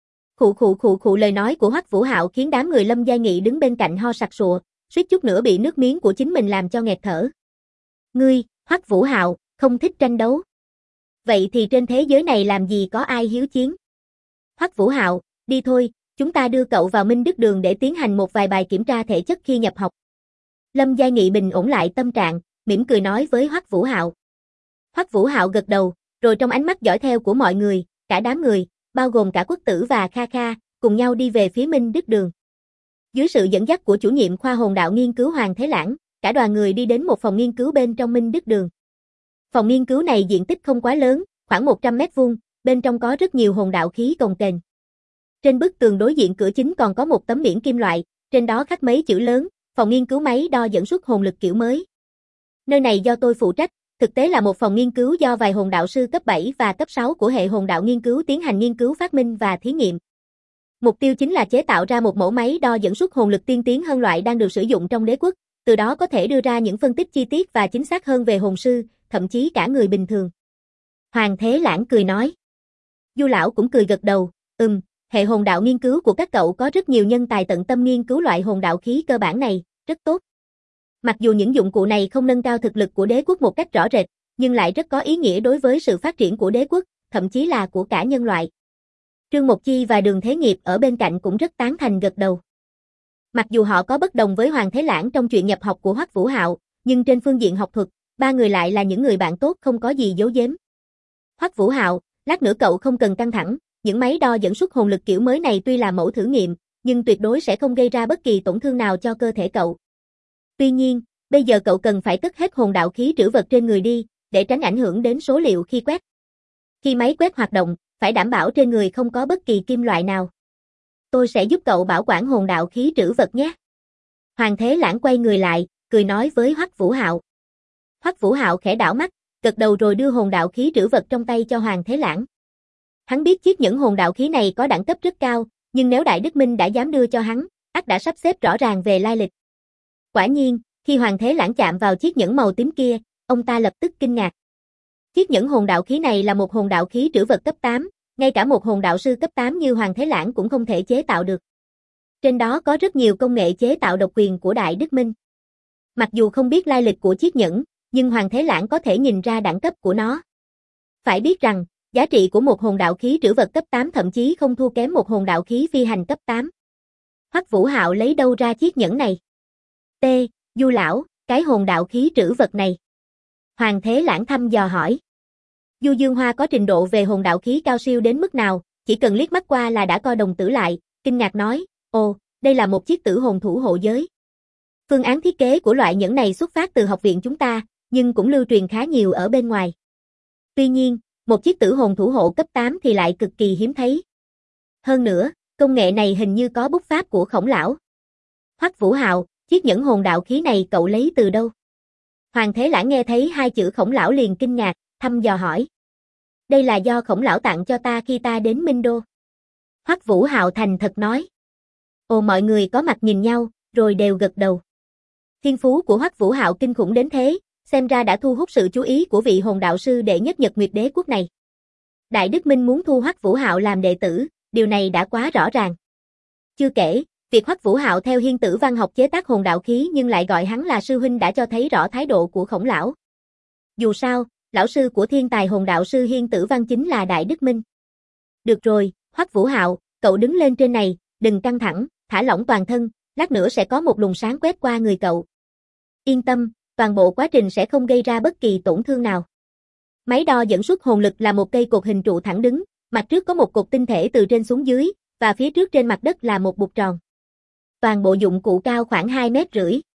Khụ lời nói của Hoắc Vũ Hạo khiến đám người Lâm Giai Nghị đứng bên cạnh ho sặc sụa, suýt chút nữa bị nước miếng của chính mình làm cho nghẹt thở. Ngươi, Hoắc Vũ Hạo, không thích tranh đấu. Vậy thì trên thế giới này làm gì có ai hiếu chiến? Hoắc Vũ Hạo, đi thôi, chúng ta đưa cậu vào Minh Đức Đường để tiến hành một vài bài kiểm tra thể chất khi nhập học. Lâm Giai Nghị bình ổn lại tâm trạng, mỉm cười nói với Hoắc Vũ Hạo. Hoắc Vũ Hạo gật đầu, rồi trong ánh mắt dõi theo của mọi người, cả đám người, bao gồm cả Quốc Tử và Kha Kha, cùng nhau đi về phía Minh Đức Đường. Dưới sự dẫn dắt của chủ nhiệm khoa hồn đạo nghiên cứu Hoàng Thế Lãng, cả đoàn người đi đến một phòng nghiên cứu bên trong Minh Đức Đường. Phòng nghiên cứu này diện tích không quá lớn, khoảng 100 mét vuông, bên trong có rất nhiều hồn đạo khí cồng kềnh. Trên bức tường đối diện cửa chính còn có một tấm biển kim loại, trên đó khắc mấy chữ lớn, phòng nghiên cứu máy đo dẫn xuất hồn lực kiểu mới. Nơi này do tôi phụ trách, thực tế là một phòng nghiên cứu do vài hồn đạo sư cấp 7 và cấp 6 của hệ hồn đạo nghiên cứu tiến hành nghiên cứu phát minh và thí nghiệm. Mục tiêu chính là chế tạo ra một mẫu máy đo dẫn xuất hồn lực tiên tiến hơn loại đang được sử dụng trong đế quốc, từ đó có thể đưa ra những phân tích chi tiết và chính xác hơn về hồn sư, thậm chí cả người bình thường. Hoàng Thế Lãng cười nói. Du lão cũng cười gật đầu, hệ hồn đạo nghiên cứu của các cậu có rất nhiều nhân tài tận tâm nghiên cứu loại hồn đạo khí cơ bản này, rất tốt. Mặc dù những dụng cụ này không nâng cao thực lực của đế quốc một cách rõ rệt, nhưng lại rất có ý nghĩa đối với sự phát triển của đế quốc, thậm chí là của cả nhân loại. Trương Mộc Chi và Đường Thế Nghiệp ở bên cạnh cũng rất tán thành gật đầu. Mặc dù họ có bất đồng với Hoàng Thế Lãng trong chuyện nhập học của Hoắc Vũ Hạo, nhưng trên phương diện học thuật, ba người lại là những người bạn tốt không có gì giấu giếm. Hoắc Vũ Hạo, Lát nữa cậu không cần căng thẳng, những máy đo dẫn xuất hồn lực kiểu mới này tuy là mẫu thử nghiệm, nhưng tuyệt đối sẽ không gây ra bất kỳ tổn thương nào cho cơ thể cậu. Tuy nhiên, bây giờ cậu cần phải cất hết hồn đạo khí trữ vật trên người đi, để tránh ảnh hưởng đến số liệu khi quét. Khi máy quét hoạt động, phải đảm bảo trên người không có bất kỳ kim loại nào. Tôi sẽ giúp cậu bảo quản hồn đạo khí trữ vật nhé. Hoàng Thế Lãng quay người lại, cười nói với Hoắc Vũ Hạo. Hoắc Vũ Hạo khẽ đảo mắt, gật đầu rồi đưa hồn đạo khí trữ vật trong tay cho Hoàng Thế Lãng. Hắn biết chiếc nhẫn hồn đạo khí này có đẳng cấp rất cao, nhưng nếu Đại Đức Minh đã dám đưa cho hắn, ắt đã sắp xếp rõ ràng về lai lịch. Quả nhiên, khi Hoàng Thế Lãng chạm vào chiếc nhẫn màu tím kia, ông ta lập tức kinh ngạc. Chiếc nhẫn hồn đạo khí này là một hồn đạo khí trữ vật cấp 8, ngay cả một hồn đạo sư cấp 8 như Hoàng Thế Lãng cũng không thể chế tạo được. Trên đó có rất nhiều công nghệ chế tạo độc quyền của Đại Đức Minh. Mặc dù không biết lai lịch của chiếc nhẫn, nhưng Hoàng Thế Lãng có thể nhìn ra đẳng cấp của nó. Phải biết rằng, giá trị của một hồn đạo khí trữ vật cấp 8 thậm chí không thua kém một hồn đạo khí phi hành cấp 8. Hoắc Vũ Hạo lấy đâu ra chiếc nhẫn này? Du lão, cái hồn đạo khí trữ vật này. Hoàng Thế Lãng thăm dò hỏi. Du Dương Hoa có trình độ về hồn đạo khí cao siêu đến mức nào, chỉ cần liếc mắt qua là đã co đồng tử lại, kinh ngạc nói, ồ, đây là một chiếc tử hồn thủ hộ giới. Phương án thiết kế của loại nhẫn này xuất phát từ học viện chúng ta, nhưng cũng lưu truyền khá nhiều ở bên ngoài. Tuy nhiên, một chiếc tử hồn thủ hộ cấp 8 thì lại cực kỳ hiếm thấy. Hơn nữa, công nghệ này hình như có bút pháp của Khổng lão. Hoắc Vũ Hạo, chiếc nhẫn hồn đạo khí này cậu lấy từ đâu? Hoàng Thế Lãng nghe thấy hai chữ Khổng lão liền kinh ngạc, thăm dò hỏi. Đây là do Khổng lão tặng cho ta khi ta đến Minh Đô. Hoắc Vũ Hạo thành thật nói. Ồ, mọi người có mặt nhìn nhau, rồi đều gật đầu. Thiên phú của Hoắc Vũ Hạo kinh khủng đến thế, xem ra đã thu hút sự chú ý của vị hồn đạo sư đệ nhất Nhật Nguyệt Đế quốc này. Đại Đức Minh muốn thu Hoắc Vũ Hạo làm đệ tử, điều này đã quá rõ ràng. Chưa kể, việc Hoắc Vũ Hạo theo Hiên Tử Văn học chế tác hồn đạo khí nhưng lại gọi hắn là sư huynh đã cho thấy rõ thái độ của Khổng lão. Dù sao, lão sư của thiên tài hồn đạo sư Hiên Tử Văn chính là Đại Đức Minh. Được rồi, Hoắc Vũ Hạo, cậu đứng lên trên này, đừng căng thẳng, thả lỏng toàn thân, lát nữa sẽ có một luồng sáng quét qua người cậu. Yên tâm, toàn bộ quá trình sẽ không gây ra bất kỳ tổn thương nào. Máy đo dẫn xuất hồn lực là một cây cột hình trụ thẳng đứng, mặt trước có một cột tinh thể từ trên xuống dưới, và phía trước trên mặt đất là một bục tròn. Toàn bộ dụng cụ cao khoảng 2,5 mét.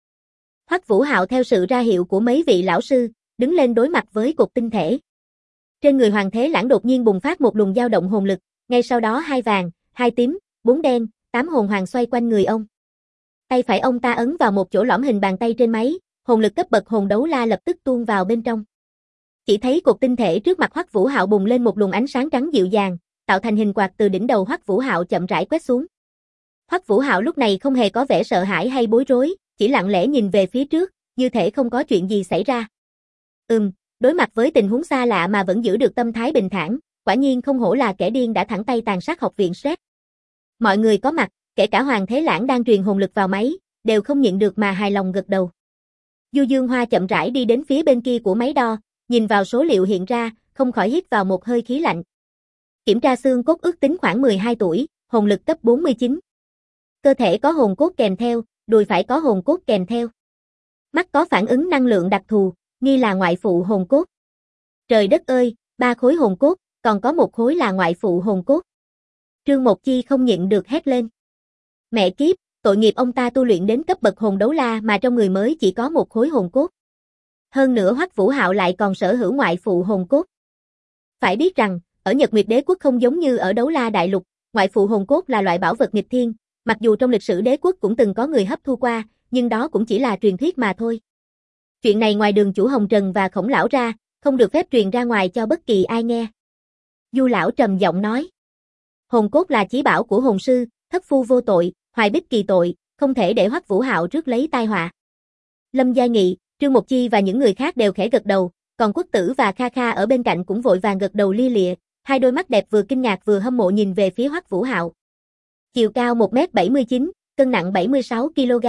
Hoắc Vũ Hạo theo sự ra hiệu của mấy vị lão sư, đứng lên đối mặt với cột tinh thể. Trên người Hoàng Thế Lãng đột nhiên bùng phát một luồng dao động hồn lực, ngay sau đó 2 vàng, 2 tím, 4 đen, 8 hồn hoàng xoay quanh người ông. Tay phải ông ta ấn vào một chỗ lõm hình bàn tay trên máy, hồn lực cấp bậc hồn đấu la lập tức tuôn vào bên trong. Chỉ thấy cột tinh thể trước mặt Hoắc Vũ Hạo bùng lên một luồng ánh sáng trắng dịu dàng, tạo thành hình quạt từ đỉnh đầu Hoắc Vũ Hạo chậm rãi quét xuống. Hoắc Vũ Hạo lúc này không hề có vẻ sợ hãi hay bối rối, chỉ lặng lẽ nhìn về phía trước, như thể không có chuyện gì xảy ra. Đối mặt với tình huống xa lạ mà vẫn giữ được tâm thái bình thản, quả nhiên không hổ là kẻ điên đã thẳng tay tàn sát học viện Stress. Mọi người có mặt, kể cả Hoàng Thế Lãng đang truyền hồn lực vào máy, đều không nhịn được mà hài lòng gật đầu. Du Dương Hoa chậm rãi đi đến phía bên kia của máy đo, nhìn vào số liệu hiện ra, không khỏi hít vào một hơi khí lạnh. Kiểm tra xương cốt ước tính khoảng 12 tuổi, hồn lực cấp 49. Cơ thể có hồn cốt kèm theo, đùi phải có hồn cốt kèm theo. Mắt có phản ứng năng lượng đặc thù, nghi là ngoại phụ hồn cốt. Trời đất ơi, 3 khối hồn cốt, còn có một khối là ngoại phụ hồn cốt. Trương Mộc Chi không nhịn được hét lên. Mẹ kiếp, tội nghiệp ông ta tu luyện đến cấp bậc hồn đấu la mà trong người mới chỉ có một khối hồn cốt. Hơn nữa Hoắc Vũ Hạo lại còn sở hữu ngoại phụ hồn cốt. Phải biết rằng, ở Nhật Nguyệt Đế quốc không giống như ở Đấu La Đại Lục, ngoại phụ hồn cốt là loại bảo vật nghịch thiên, mặc dù trong lịch sử đế quốc cũng từng có người hấp thu qua, nhưng đó cũng chỉ là truyền thuyết mà thôi. Chuyện này ngoài Đường chủ Hồng Trần và Khổng lão ra, không được phép truyền ra ngoài cho bất kỳ ai nghe. Du lão trầm giọng nói. Hồn cốt là chí bảo của hồn sư, thất phu vô tội, hoài bích kỳ tội, không thể để Hoắc Vũ Hạo rước lấy tai họa. Lâm Gia Nghị, Trương Mộc Chi và những người khác đều khẽ gật đầu, còn Quốc Tử và Kha Kha ở bên cạnh cũng vội vàng gật đầu lia lịa, hai đôi mắt đẹp vừa kinh ngạc vừa hâm mộ nhìn về phía Hoắc Vũ Hạo. Chiều cao 1,79 m, cân nặng 76 kg.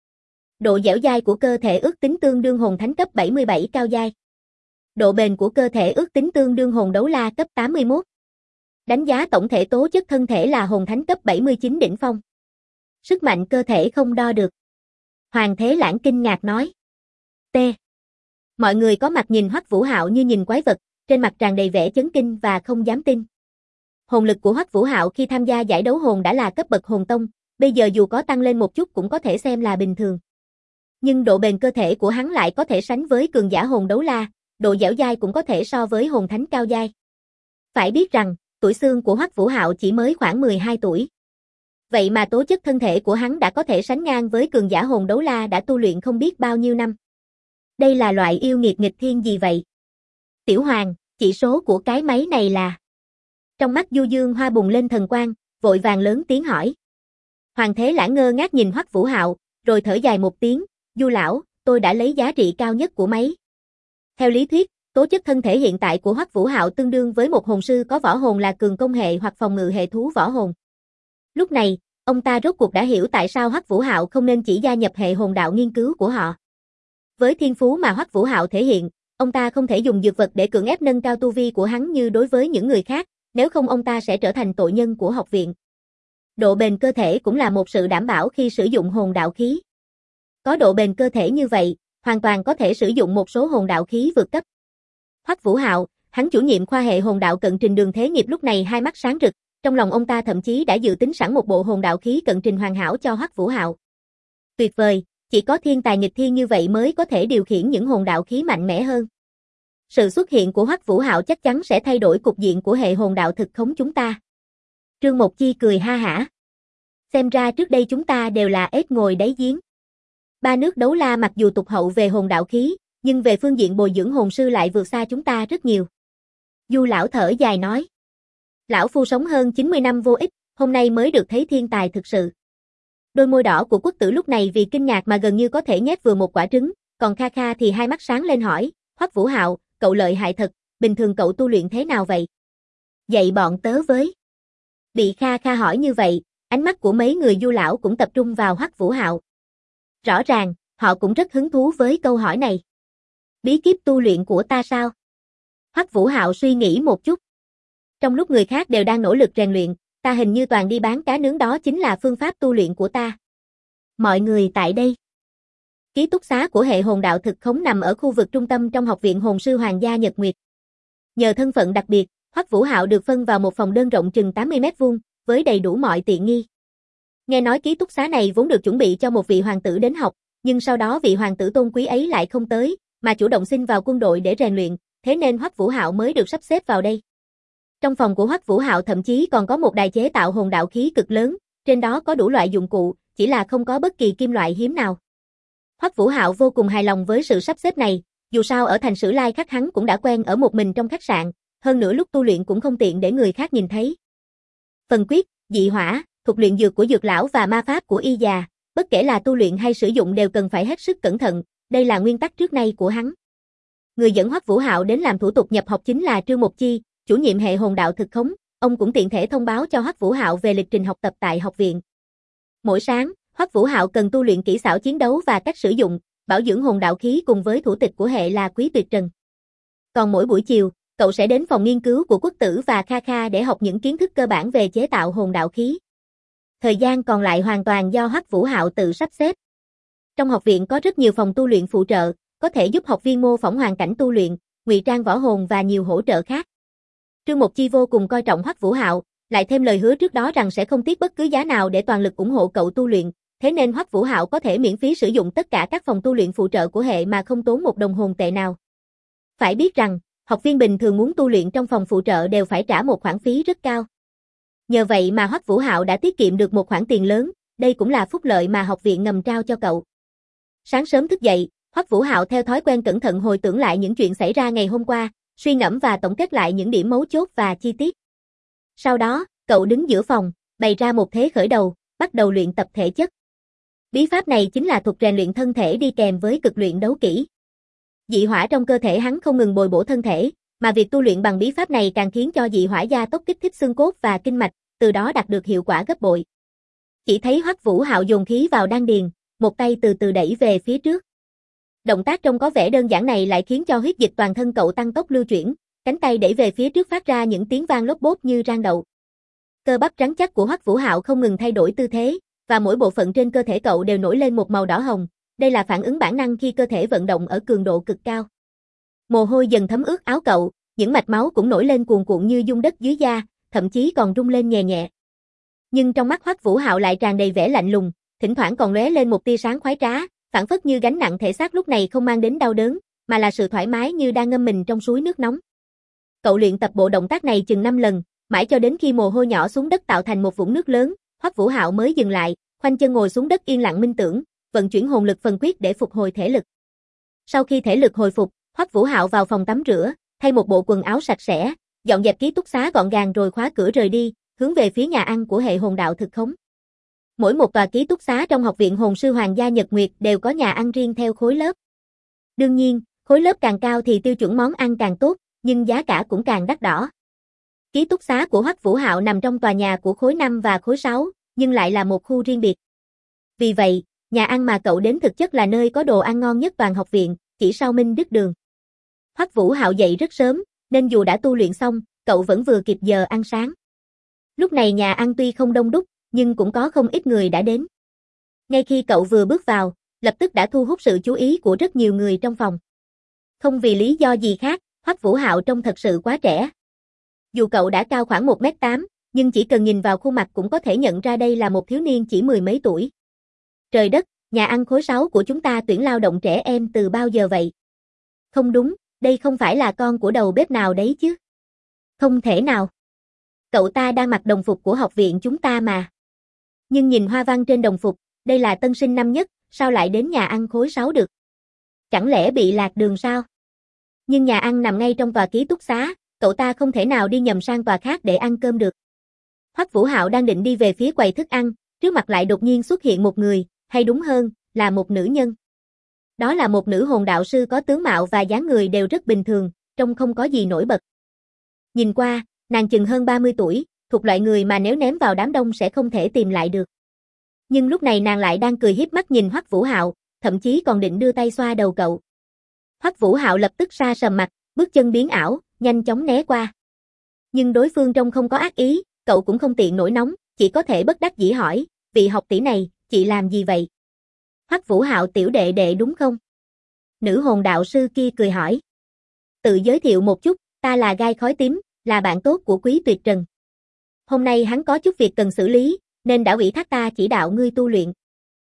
Độ dẻo dai của cơ thể ước tính tương đương hồn thánh cấp 77 cao dai. Độ bền của cơ thể ước tính tương đương hồn đấu la cấp 81. Đánh giá tổng thể tố chất thân thể là hồn thánh cấp 79 đỉnh phong. Sức mạnh cơ thể không đo được. Hoàng Thế Lãng kinh ngạc nói. T. Mọi người có mặt nhìn Hoắc Vũ Hạo như nhìn quái vật, trên mặt tràn đầy vẻ chấn kinh và không dám tin. Hồn lực của Hoắc Vũ Hạo khi tham gia giải đấu hồn đã là cấp bậc hồn tông, bây giờ dù có tăng lên một chút cũng có thể xem là bình thường. Nhưng độ bền cơ thể của hắn lại có thể sánh với cường giả hồn đấu la, độ dẻo dai cũng có thể so với hồn thánh cao giai. Phải biết rằng, tuổi xương của Hoắc Vũ Hạo chỉ mới khoảng 12 tuổi. Vậy mà tố chất thân thể của hắn đã có thể sánh ngang với cường giả hồn đấu la đã tu luyện không biết bao nhiêu năm. Đây là loại yêu nghiệt nghịch thiên gì vậy? Tiểu Hoàng, chỉ số của cái máy này là... Trong mắt Du Dương Hoa bùng lên thần quang, vội vàng lớn tiếng hỏi. Hoàng Thế Lãng ngơ ngác nhìn Hoắc Vũ Hạo, rồi thở dài một tiếng, Du lão, tôi đã lấy giá trị cao nhất của máy. Theo lý thuyết, tố chất thân thể hiện tại của Hoắc Vũ Hạo tương đương với một hồn sư có võ hồn là cường công hệ hoặc phòng ngự hệ thú võ hồn. Lúc này, ông ta rốt cuộc đã hiểu tại sao Hoắc Vũ Hạo không nên chỉ gia nhập hệ hồn đạo nghiên cứu của họ. Với thiên phú mà Hoắc Vũ Hạo thể hiện, ông ta không thể dùng dược vật để cưỡng ép nâng cao tu vi của hắn như đối với những người khác, nếu không ông ta sẽ trở thành tội nhân của học viện. Độ bền cơ thể cũng là một sự đảm bảo khi sử dụng hồn đạo khí. Có độ bền cơ thể như vậy, hoàn toàn có thể sử dụng một số hồn đạo khí vượt cấp. Hoắc Vũ Hạo, hắn chủ nhiệm khoa hệ hồn đạo cận trình Đường Thế Nghiệp lúc này hai mắt sáng rực, trong lòng ông ta thậm chí đã dự tính sẵn một bộ hồn đạo khí cận trình hoàn hảo cho Hoắc Vũ Hạo. Tuyệt vời, chỉ có thiên tài nghịch thiên như vậy mới có thể điều khiển những hồn đạo khí mạnh mẽ hơn. Sự xuất hiện của Hoắc Vũ Hạo chắc chắn sẽ thay đổi cục diện của hệ hồn đạo thực khống chúng ta. Trương Mộc Chi cười ha hả. Xem ra trước đây chúng ta đều là ếch ngồi đáy giếng. Ba nước đấu la mặc dù tụt hậu về hồn đạo khí, nhưng về phương diện bồi dưỡng hồn sư lại vượt xa chúng ta rất nhiều. Du lão thở dài nói. Lão phu sống hơn 90 năm vô ích, hôm nay mới được thấy thiên tài thực sự. Đôi môi đỏ của quốc tử lúc này vì kinh ngạc mà gần như có thể nhét vừa một quả trứng, còn Kha Kha thì hai mắt sáng lên hỏi, Hoắc Vũ Hạo, cậu lợi hại thật, bình thường cậu tu luyện thế nào vậy? Dạy bọn tớ với. Bị Kha Kha hỏi như vậy, ánh mắt của mấy người Du lão cũng tập trung vào Hoắc Vũ Hạo. Rõ ràng, họ cũng rất hứng thú với câu hỏi này. Bí kíp tu luyện của ta sao? Hoắc Vũ Hạo suy nghĩ một chút. Trong lúc người khác đều đang nỗ lực rèn luyện, ta hình như toàn đi bán cá nướng, đó chính là phương pháp tu luyện của ta. Mọi người tại đây. Ký túc xá của hệ hồn đạo thực khống nằm ở khu vực trung tâm trong học viện hồn sư Hoàng gia Nhật Nguyệt. Nhờ thân phận đặc biệt, Hoắc Vũ Hạo được phân vào một phòng đơn rộng chừng 80 mét vuông, với đầy đủ mọi tiện nghi. Nghe nói ký túc xá này vốn được chuẩn bị cho một vị hoàng tử đến học, nhưng sau đó vị hoàng tử tôn quý ấy lại không tới, mà chủ động xin vào quân đội để rèn luyện, thế nên Hoắc Vũ Hạo mới được sắp xếp vào đây. Trong phòng của Hoắc Vũ Hạo thậm chí còn có một đài chế tạo hồn đạo khí cực lớn, trên đó có đủ loại dụng cụ, chỉ là không có bất kỳ kim loại hiếm nào. Hoắc Vũ Hạo vô cùng hài lòng với sự sắp xếp này, dù sao ở thành Sử Lai Khắc hắn cũng đã quen ở một mình trong khách sạn, hơn nữa lúc tu luyện cũng không tiện để người khác nhìn thấy. Phần quyết, dị hỏa, thuật luyện dược của dược lão và ma pháp của y già, bất kể là tu luyện hay sử dụng đều cần phải hết sức cẩn thận, đây là nguyên tắc trước nay của hắn. Người dẫn Hoắc Vũ Hạo đến làm thủ tục nhập học chính là Trương Mộc Chi, chủ nhiệm hệ hồn đạo thực khống, ông cũng tiện thể thông báo cho Hoắc Vũ Hạo về lịch trình học tập tại học viện. Mỗi sáng, Hoắc Vũ Hạo cần tu luyện kỹ xảo chiến đấu và cách sử dụng, bảo dưỡng hồn đạo khí cùng với thủ tịch của hệ là Quý Tuyệt Trần. Còn mỗi buổi chiều, cậu sẽ đến phòng nghiên cứu của Quốc Tử và Kha Kha để học những kiến thức cơ bản về chế tạo hồn đạo khí. Thời gian còn lại hoàn toàn do Hoắc Vũ Hạo tự sắp xếp. Trong học viện có rất nhiều phòng tu luyện phụ trợ, có thể giúp học viên mô phỏng hoàn cảnh tu luyện, ngụy trang võ hồn và nhiều hỗ trợ khác. Trương Mộc Chi vô cùng coi trọng Hoắc Vũ Hạo, lại thêm lời hứa trước đó rằng sẽ không tiếc bất cứ giá nào để toàn lực ủng hộ cậu tu luyện, thế nên Hoắc Vũ Hạo có thể miễn phí sử dụng tất cả các phòng tu luyện phụ trợ của hệ mà không tốn một đồng hồn tệ nào. Phải biết rằng, học viên bình thường muốn tu luyện trong phòng phụ trợ đều phải trả một khoản phí rất cao. Nhờ vậy mà Hoắc Vũ Hạo đã tiết kiệm được một khoản tiền lớn, đây cũng là phúc lợi mà học viện ngầm trao cho cậu. Sáng sớm thức dậy, Hoắc Vũ Hạo theo thói quen cẩn thận hồi tưởng lại những chuyện xảy ra ngày hôm qua, suy ngẫm và tổng kết lại những điểm mấu chốt và chi tiết. Sau đó, cậu đứng giữa phòng, bày ra một thế khởi đầu, bắt đầu luyện tập thể chất. Bí pháp này chính là thuật rèn luyện thân thể đi kèm với cực luyện đấu kỹ. Dị hỏa trong cơ thể hắn không ngừng bồi bổ thân thể, mà việc tu luyện bằng bí pháp này càng khiến cho dị hỏa gia tốc kích thích xương cốt và kinh mạch, từ đó đạt được hiệu quả gấp bội. Chỉ thấy Hoắc Vũ Hạo dồn khí vào đan điền, một tay từ từ đẩy về phía trước. Động tác trông có vẻ đơn giản này lại khiến cho huyết dịch toàn thân cậu tăng tốc lưu chuyển, cánh tay đẩy về phía trước phát ra những tiếng vang lốp bốp như rang đậu. Cơ bắp rắn chắc của Hoắc Vũ Hạo không ngừng thay đổi tư thế, và mỗi bộ phận trên cơ thể cậu đều nổi lên một màu đỏ hồng, đây là phản ứng bản năng khi cơ thể vận động ở cường độ cực cao. Mồ hôi dần thấm ướt áo cậu, những mạch máu cũng nổi lên cuồn cuộn như dung đất dưới da, thậm chí còn rung lên nhẹ nhẹ. Nhưng trong mắt Hoắc Vũ Hạo lại tràn đầy vẻ lạnh lùng, thỉnh thoảng còn lóe lên một tia sáng khoái trá, phảng phất như gánh nặng thể xác lúc này không mang đến đau đớn, mà là sự thoải mái như đang ngâm mình trong suối nước nóng. Cậu luyện tập bộ động tác này chừng 5 lần, mãi cho đến khi mồ hôi nhỏ xuống đất tạo thành một vũng nước lớn, Hoắc Vũ Hạo mới dừng lại, khoanh chân ngồi xuống đất yên lặng minh tưởng, vận chuyển hồn lực phần quyết để phục hồi thể lực. Sau khi thể lực hồi phục, Hoắc Vũ Hạo vào phòng tắm rửa, thay một bộ quần áo sạch sẽ, dọn dẹp ký túc xá gọn gàng rồi khóa cửa rời đi, hướng về phía nhà ăn của hệ hồn đạo thực khống. Mỗi một tòa ký túc xá trong học viện hồn sư Hoàng gia Nhật Nguyệt đều có nhà ăn riêng theo khối lớp. Đương nhiên, khối lớp càng cao thì tiêu chuẩn món ăn càng tốt, nhưng giá cả cũng càng đắt đỏ. Ký túc xá của Hoắc Vũ Hạo nằm trong tòa nhà của khối 5 và khối 6, nhưng lại là một khu riêng biệt. Vì vậy, nhà ăn mà cậu đến thực chất là nơi có đồ ăn ngon nhất toàn học viện, chỉ sau Minh Đức Đường. Hoắc Vũ Hạo dậy rất sớm, nên dù đã tu luyện xong, cậu vẫn vừa kịp giờ ăn sáng. Lúc này nhà ăn tuy không đông đúc, nhưng cũng có không ít người đã đến. Ngay khi cậu vừa bước vào, lập tức đã thu hút sự chú ý của rất nhiều người trong phòng. Không vì lý do gì khác, Hoắc Vũ Hạo trông thật sự quá trẻ. Dù cậu đã cao khoảng 1m8, nhưng chỉ cần nhìn vào khuôn mặt cũng có thể nhận ra đây là một thiếu niên chỉ mười mấy tuổi. Trời đất, nhà ăn khối 6 của chúng ta tuyển lao động trẻ em từ bao giờ vậy? Không đúng, đây không phải là con của đầu bếp nào đấy chứ? Không thể nào. Cậu ta đang mặc đồng phục của học viện chúng ta mà. Nhưng nhìn hoa văn trên đồng phục, đây là tân sinh năm nhất, sao lại đến nhà ăn khối 6 được? Chẳng lẽ bị lạc đường sao? Nhưng nhà ăn nằm ngay trong tòa ký túc xá, cậu ta không thể nào đi nhầm sang tòa khác để ăn cơm được. Hoắc Vũ Hạo đang định đi về phía quầy thức ăn, trước mặt lại đột nhiên xuất hiện một người, hay đúng hơn, là một nữ nhân. Đó là một nữ hồn đạo sư có tướng mạo và dáng người đều rất bình thường, trông không có gì nổi bật. Nhìn qua, nàng chừng hơn 30 tuổi, thuộc loại người mà nếu ném vào đám đông sẽ không thể tìm lại được. Nhưng lúc này nàng lại đang cười hiếp mắt nhìn Hoắc Vũ Hạo, thậm chí còn định đưa tay xoa đầu cậu. Hoắc Vũ Hạo lập tức sa sầm mặt, bước chân biến ảo, nhanh chóng né qua. Nhưng đối phương trông không có ác ý, cậu cũng không tiện nổi nóng, chỉ có thể bất đắc dĩ hỏi, vị học tỷ này, chị làm gì vậy? Hoắc Vũ Hạo tiểu đệ đệ đúng không? Nữ hồn đạo sư kia cười hỏi. Tự giới thiệu một chút, ta là Gai Khói Tím, là bạn tốt của Quý Tuyệt Trần. Hôm nay hắn có chút việc cần xử lý, nên đã ủy thác ta chỉ đạo ngươi tu luyện.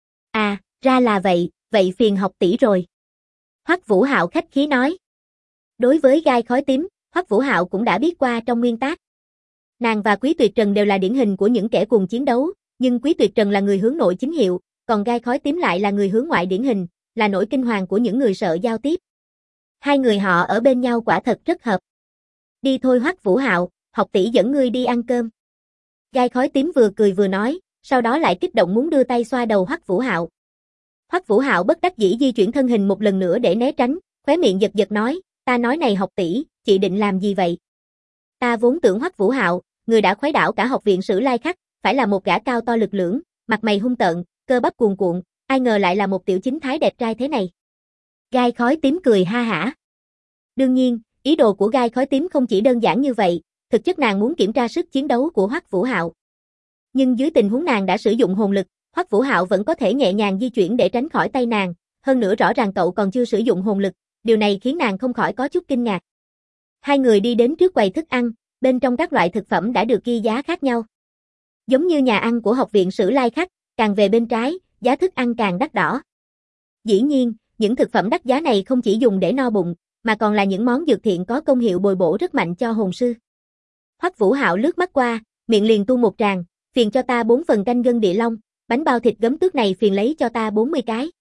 À, ra là vậy, vậy phiền học tỷ rồi. Hoắc Vũ Hạo khách khí nói. Đối với Gai Khói Tím, Hoắc Vũ Hạo cũng đã biết qua trong nguyên tác. Nàng và Quý Tuyệt Trần đều là điển hình của những kẻ cùng chiến đấu, nhưng Quý Tuyệt Trần là người hướng nội chính hiệu, còn Gai Khói Tím lại là người hướng ngoại điển hình, là nỗi kinh hoàng của những người sợ giao tiếp. Hai người họ ở bên nhau quả thật rất hợp. Đi thôi Hoắc Vũ Hạo, học tỷ dẫn ngươi đi ăn cơm. Gai Khói Tím vừa cười vừa nói, sau đó lại kích động muốn đưa tay xoa đầu Hoắc Vũ Hạo. Hoắc Vũ Hạo bất đắc dĩ di chuyển thân hình một lần nữa để né tránh, khóe miệng giật giật nói, ta nói này học tỷ, chị định làm gì vậy? Ta vốn tưởng Hoắc Vũ Hạo, người đã khuấy đảo cả học viện Sử Lai Khắc, phải là một gã cao to lực lưỡng, mặt mày hung tợn, cơ bắp cuồn cuộn, ai ngờ lại là một tiểu chính thái đẹp trai thế này. Gai Khói Tím cười ha hả. Đương nhiên, ý đồ của Gai Khói Tím không chỉ đơn giản như vậy, thực chất nàng muốn kiểm tra sức chiến đấu của Hoắc Vũ Hạo. Nhưng dưới tình huống nàng đã sử dụng hồn lực, Hoắc Vũ Hạo vẫn có thể nhẹ nhàng di chuyển để tránh khỏi tay nàng, hơn nữa rõ ràng cậu còn chưa sử dụng hồn lực, điều này khiến nàng không khỏi có chút kinh ngạc. Hai người đi đến trước quầy thức ăn, bên trong các loại thực phẩm đã được ghi giá khác nhau. Giống như nhà ăn của học viện Sử Lai Khắc, càng về bên trái, giá thức ăn càng đắt đỏ. Dĩ nhiên, những thực phẩm đắt giá này không chỉ dùng để no bụng, mà còn là những món dược thiện có công hiệu bồi bổ rất mạnh cho hồn sư. Hoắc Vũ Hạo lướt mắt qua, miệng liền tuôn một tràng, phiền cho ta 4 phần canh gân địa long, bánh bao thịt gấm tước này phiền lấy cho ta 40 cái.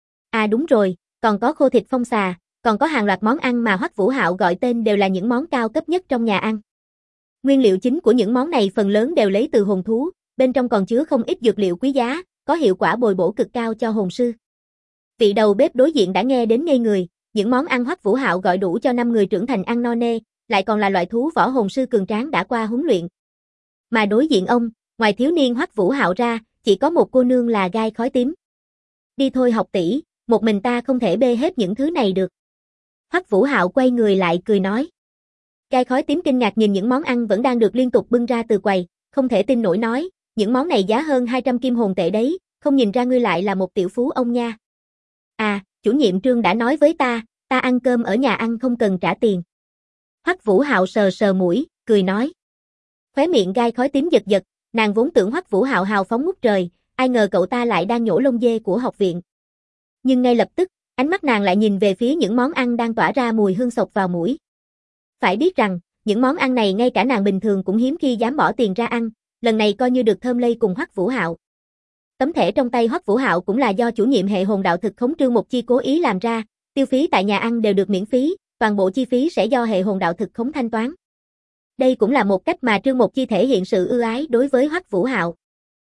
À đúng rồi, còn có khô thịt phong xà, còn có hàng loạt món ăn mà Hoắc Vũ Hạo gọi tên đều là những món cao cấp nhất trong nhà ăn. Nguyên liệu chính của những món này phần lớn đều lấy từ hồn thú, bên trong còn chứa không ít dược liệu quý giá, có hiệu quả bồi bổ cực cao cho hồn sư. Vị đầu bếp đối diện đã nghe đến ngây người, những món ăn Hoắc Vũ Hạo gọi đủ cho 5 người trưởng thành ăn no nê, lại còn là loại thú võ hồn sư cường tráng đã qua huấn luyện. Mà đối diện ông, ngoài thiếu niên Hoắc Vũ Hạo ra, chỉ có một cô nương là Gai Khói Tím. Đi thôi học tỷ, một mình ta không thể bê hết những thứ này được. Hoắc Vũ Hạo quay người lại cười nói. Gai Khói Tím kinh ngạc nhìn những món ăn vẫn đang được liên tục bưng ra từ quầy, không thể tin nổi nói, những món này giá hơn 200 kim hồn tệ đấy, không nhìn ra ngươi lại là một tiểu phú ông nha. À, chủ nhiệm Trương đã nói với ta ăn cơm ở nhà ăn không cần trả tiền. Hoắc Vũ Hạo sờ sờ mũi, cười nói. Khóe miệng gai khói tím giật giật, nàng vốn tưởng Hoắc Vũ Hạo hào phóng ngút trời, ai ngờ cậu ta lại đang nhổ lông dê của học viện. Nhưng ngay lập tức, ánh mắt nàng lại nhìn về phía những món ăn đang tỏa ra mùi hương sộc vào mũi. Phải biết rằng, những món ăn này ngay cả nàng bình thường cũng hiếm khi dám bỏ tiền ra ăn, lần này coi như được thơm lây cùng Hoắc Vũ Hạo. Tấm thẻ trong tay Hoắc Vũ Hạo cũng là do chủ nhiệm hệ hồn đạo thực khống Trương Mục Chi cố ý làm ra, tiêu phí tại nhà ăn đều được miễn phí, toàn bộ chi phí sẽ do hệ hồn đạo thực khống thanh toán. Đây cũng là một cách mà Trương Mục Chi thể hiện sự ưu ái đối với Hoắc Vũ Hạo.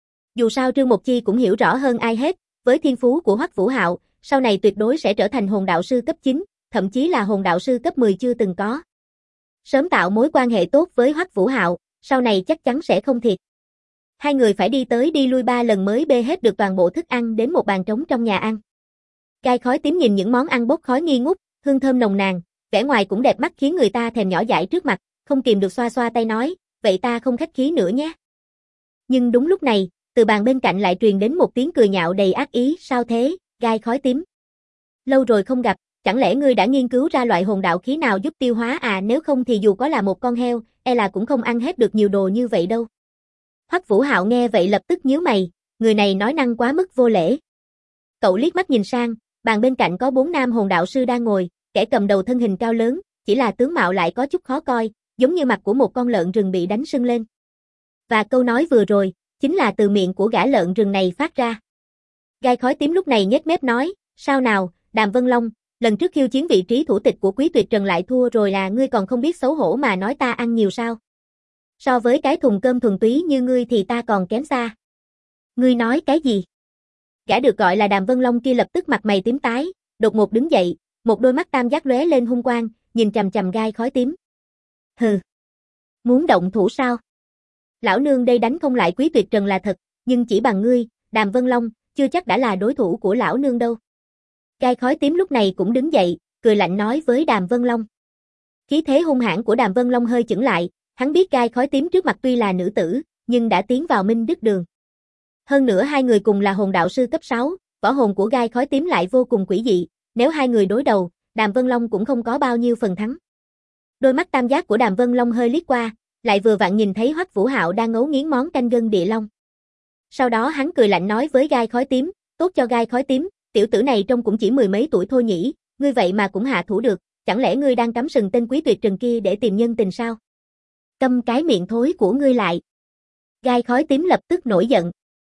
Dù sao Trương Mục Chi cũng hiểu rõ hơn ai hết, với thiên phú của Hoắc Vũ Hạo, sau này tuyệt đối sẽ trở thành hồn đạo sư cấp 9, thậm chí là hồn đạo sư cấp 10 chưa từng có. Sớm tạo mối quan hệ tốt với Hoắc Vũ Hạo, sau này chắc chắn sẽ không thiệt. Hai người phải đi tới đi lui 3 lần mới bê hết được toàn bộ thức ăn đến một bàn trống trong nhà ăn. Gai khói tím nhìn những món ăn bốc khói nghi ngút, hương thơm nồng nàn, vẻ ngoài cũng đẹp mắt khiến người ta thèm nhỏ dãi trước mặt, không kìm được xoa xoa tay nói, vậy ta không khách khí nữa nhé. Nhưng đúng lúc này, từ bàn bên cạnh lại truyền đến một tiếng cười nhạo đầy ác ý, sao thế, gai khói tím. Lâu rồi không gặp, chẳng lẽ ngươi đã nghiên cứu ra loại hồn đạo khí nào giúp tiêu hóa à, nếu không thì dù có là một con heo, là cũng không ăn hết được nhiều đồ như vậy đâu. Hoắc Vũ Hạo nghe vậy lập tức nhíu mày, người này nói năng quá mức vô lễ. Cậu liếc mắt nhìn sang, bàn bên cạnh có 4 nam hồn đạo sư đang ngồi, kẻ cầm đầu thân hình cao lớn, chỉ là tướng mạo lại có chút khó coi, giống như mặt của một con lợn rừng bị đánh sưng lên. Và câu nói vừa rồi, chính là từ miệng của gã lợn rừng này phát ra. Gai khói tím lúc này nhếch mép nói, sao nào, Đàm Vân Long, lần trước khiêu chiến vị trí thủ tịch của Quý Tuyệt Trần lại thua rồi à, ngươi còn không biết xấu hổ mà nói ta ăn nhiều sao? So với cái thùng cơm thuần túy như ngươi thì ta còn kém xa. Ngươi nói cái gì? Gã được gọi là Đàm Vân Long kia lập tức mặt mày tím tái, đột ngột đứng dậy, một đôi mắt tam giác lóe lên hung quang, nhìn chằm chằm gai khói tím. Hừ. Muốn động thủ sao? Lão nương đây đánh không lại Quý Tuyệt Trần là thật, nhưng chỉ bằng ngươi, Đàm Vân Long, chưa chắc đã là đối thủ của lão nương đâu. Gai khói tím lúc này cũng đứng dậy, cười lạnh nói với Đàm Vân Long. Khí thế hung hãn của Đàm Vân Long hơi chững lại, hắn biết gai khói tím trước mặt tuy là nữ tử, nhưng đã tiến vào Minh Đức Đường. Hơn nữa hai người cùng là hồn đạo sư cấp 6, võ hồn của gai khói tím lại vô cùng quỷ dị, nếu hai người đối đầu, Đàm Vân Long cũng không có bao nhiêu phần thắng. Đôi mắt tam giác của Đàm Vân Long hơi liếc qua, lại vừa vặn nhìn thấy Hoắc Vũ Hạo đang ngấu nghiến món canh gân địa long. Sau đó hắn cười lạnh nói với gai khói tím, tốt cho gai khói tím, tiểu tử này trông cũng chỉ 10 mấy tuổi thôi nhỉ, ngươi vậy mà cũng hạ thủ được, chẳng lẽ ngươi đang cắm sừng tên Quý Tuyệt Trần kia để tìm nhân tình sao? Câm cái miệng thối của ngươi lại. Gai khói tím lập tức nổi giận.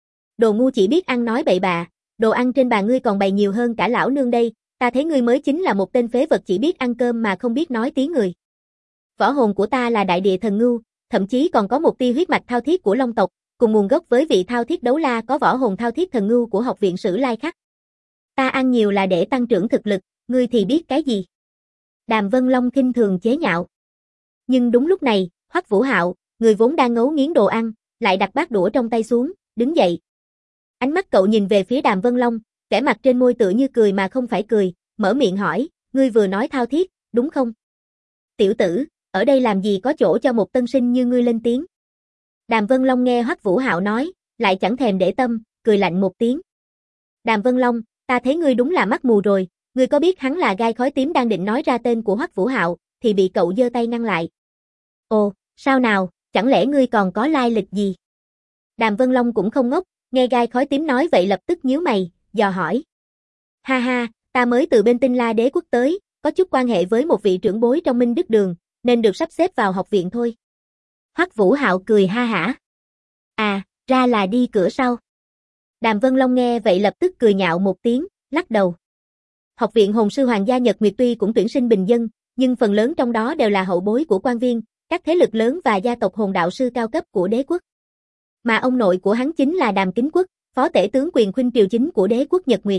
Đồ ngu chỉ biết ăn nói bậy bạ, đồ ăn trên bàn ngươi còn bày nhiều hơn cả lão nương đây, ta thấy ngươi mới chính là một tên phế vật chỉ biết ăn cơm mà không biết nói tiếng người. Võ hồn của ta là đại địa thần ngưu, thậm chí còn có một tia huyết mạch thao thiết của Long tộc, cùng nguồn gốc với vị thao thiết đấu la có võ hồn thao thiết thần ngưu của học viện Sử Lai Khắc. Ta ăn nhiều là để tăng trưởng thực lực, ngươi thì biết cái gì? Đàm Vân Long khinh thường chế nhạo. Nhưng đúng lúc này, Hoắc Vũ Hạo, người vốn đang ngấu nghiến đồ ăn, lại đặt bát đũa trong tay xuống, đứng dậy. Ánh mắt cậu nhìn về phía Đàm Vân Long, vẻ mặt trên môi tựa như cười mà không phải cười, mở miệng hỏi, ngươi vừa nói thao thiết, đúng không? Tiểu tử, ở đây làm gì có chỗ cho một tân sinh như ngươi lên tiếng? Đàm Vân Long nghe Hoắc Vũ Hạo nói, lại chẳng thèm để tâm, cười lạnh một tiếng. Đàm Vân Long, ta thấy ngươi đúng là mắt mù rồi, ngươi có biết hắn là gai khói tím đang định nói ra tên của Hoắc Vũ Hạo, thì bị cậu giơ tay ngăn lại. Ồ, sao nào, chẳng lẽ ngươi còn có lai lịch gì? Đàm Vân Long cũng không ngốc, nghe gai khói tím nói vậy lập tức nhíu mày, dò hỏi. Ha ha, ta mới từ bên Tinh La Đế quốc tới, có chút quan hệ với một vị trưởng bối trong Minh Đức Đường, nên được sắp xếp vào học viện thôi. Hoắc Vũ Hạo cười ha hả. À, ra là đi cửa sau. Đàm Vân Long nghe vậy lập tức cười nhạo một tiếng, lắc đầu. Học viện Hồn sư Hoàng gia Nhật Nguyệt tuy cũng tuyển sinh bình dân, nhưng phần lớn trong đó đều là hậu bối của quan viên, các thế lực lớn và gia tộc hồn đạo sư cao cấp của đế quốc. Mà ông nội của hắn chính là Đàm Kính Quốc, phó tể tướng quyền khuynh triều chính của đế quốc Nhật Nguyệt.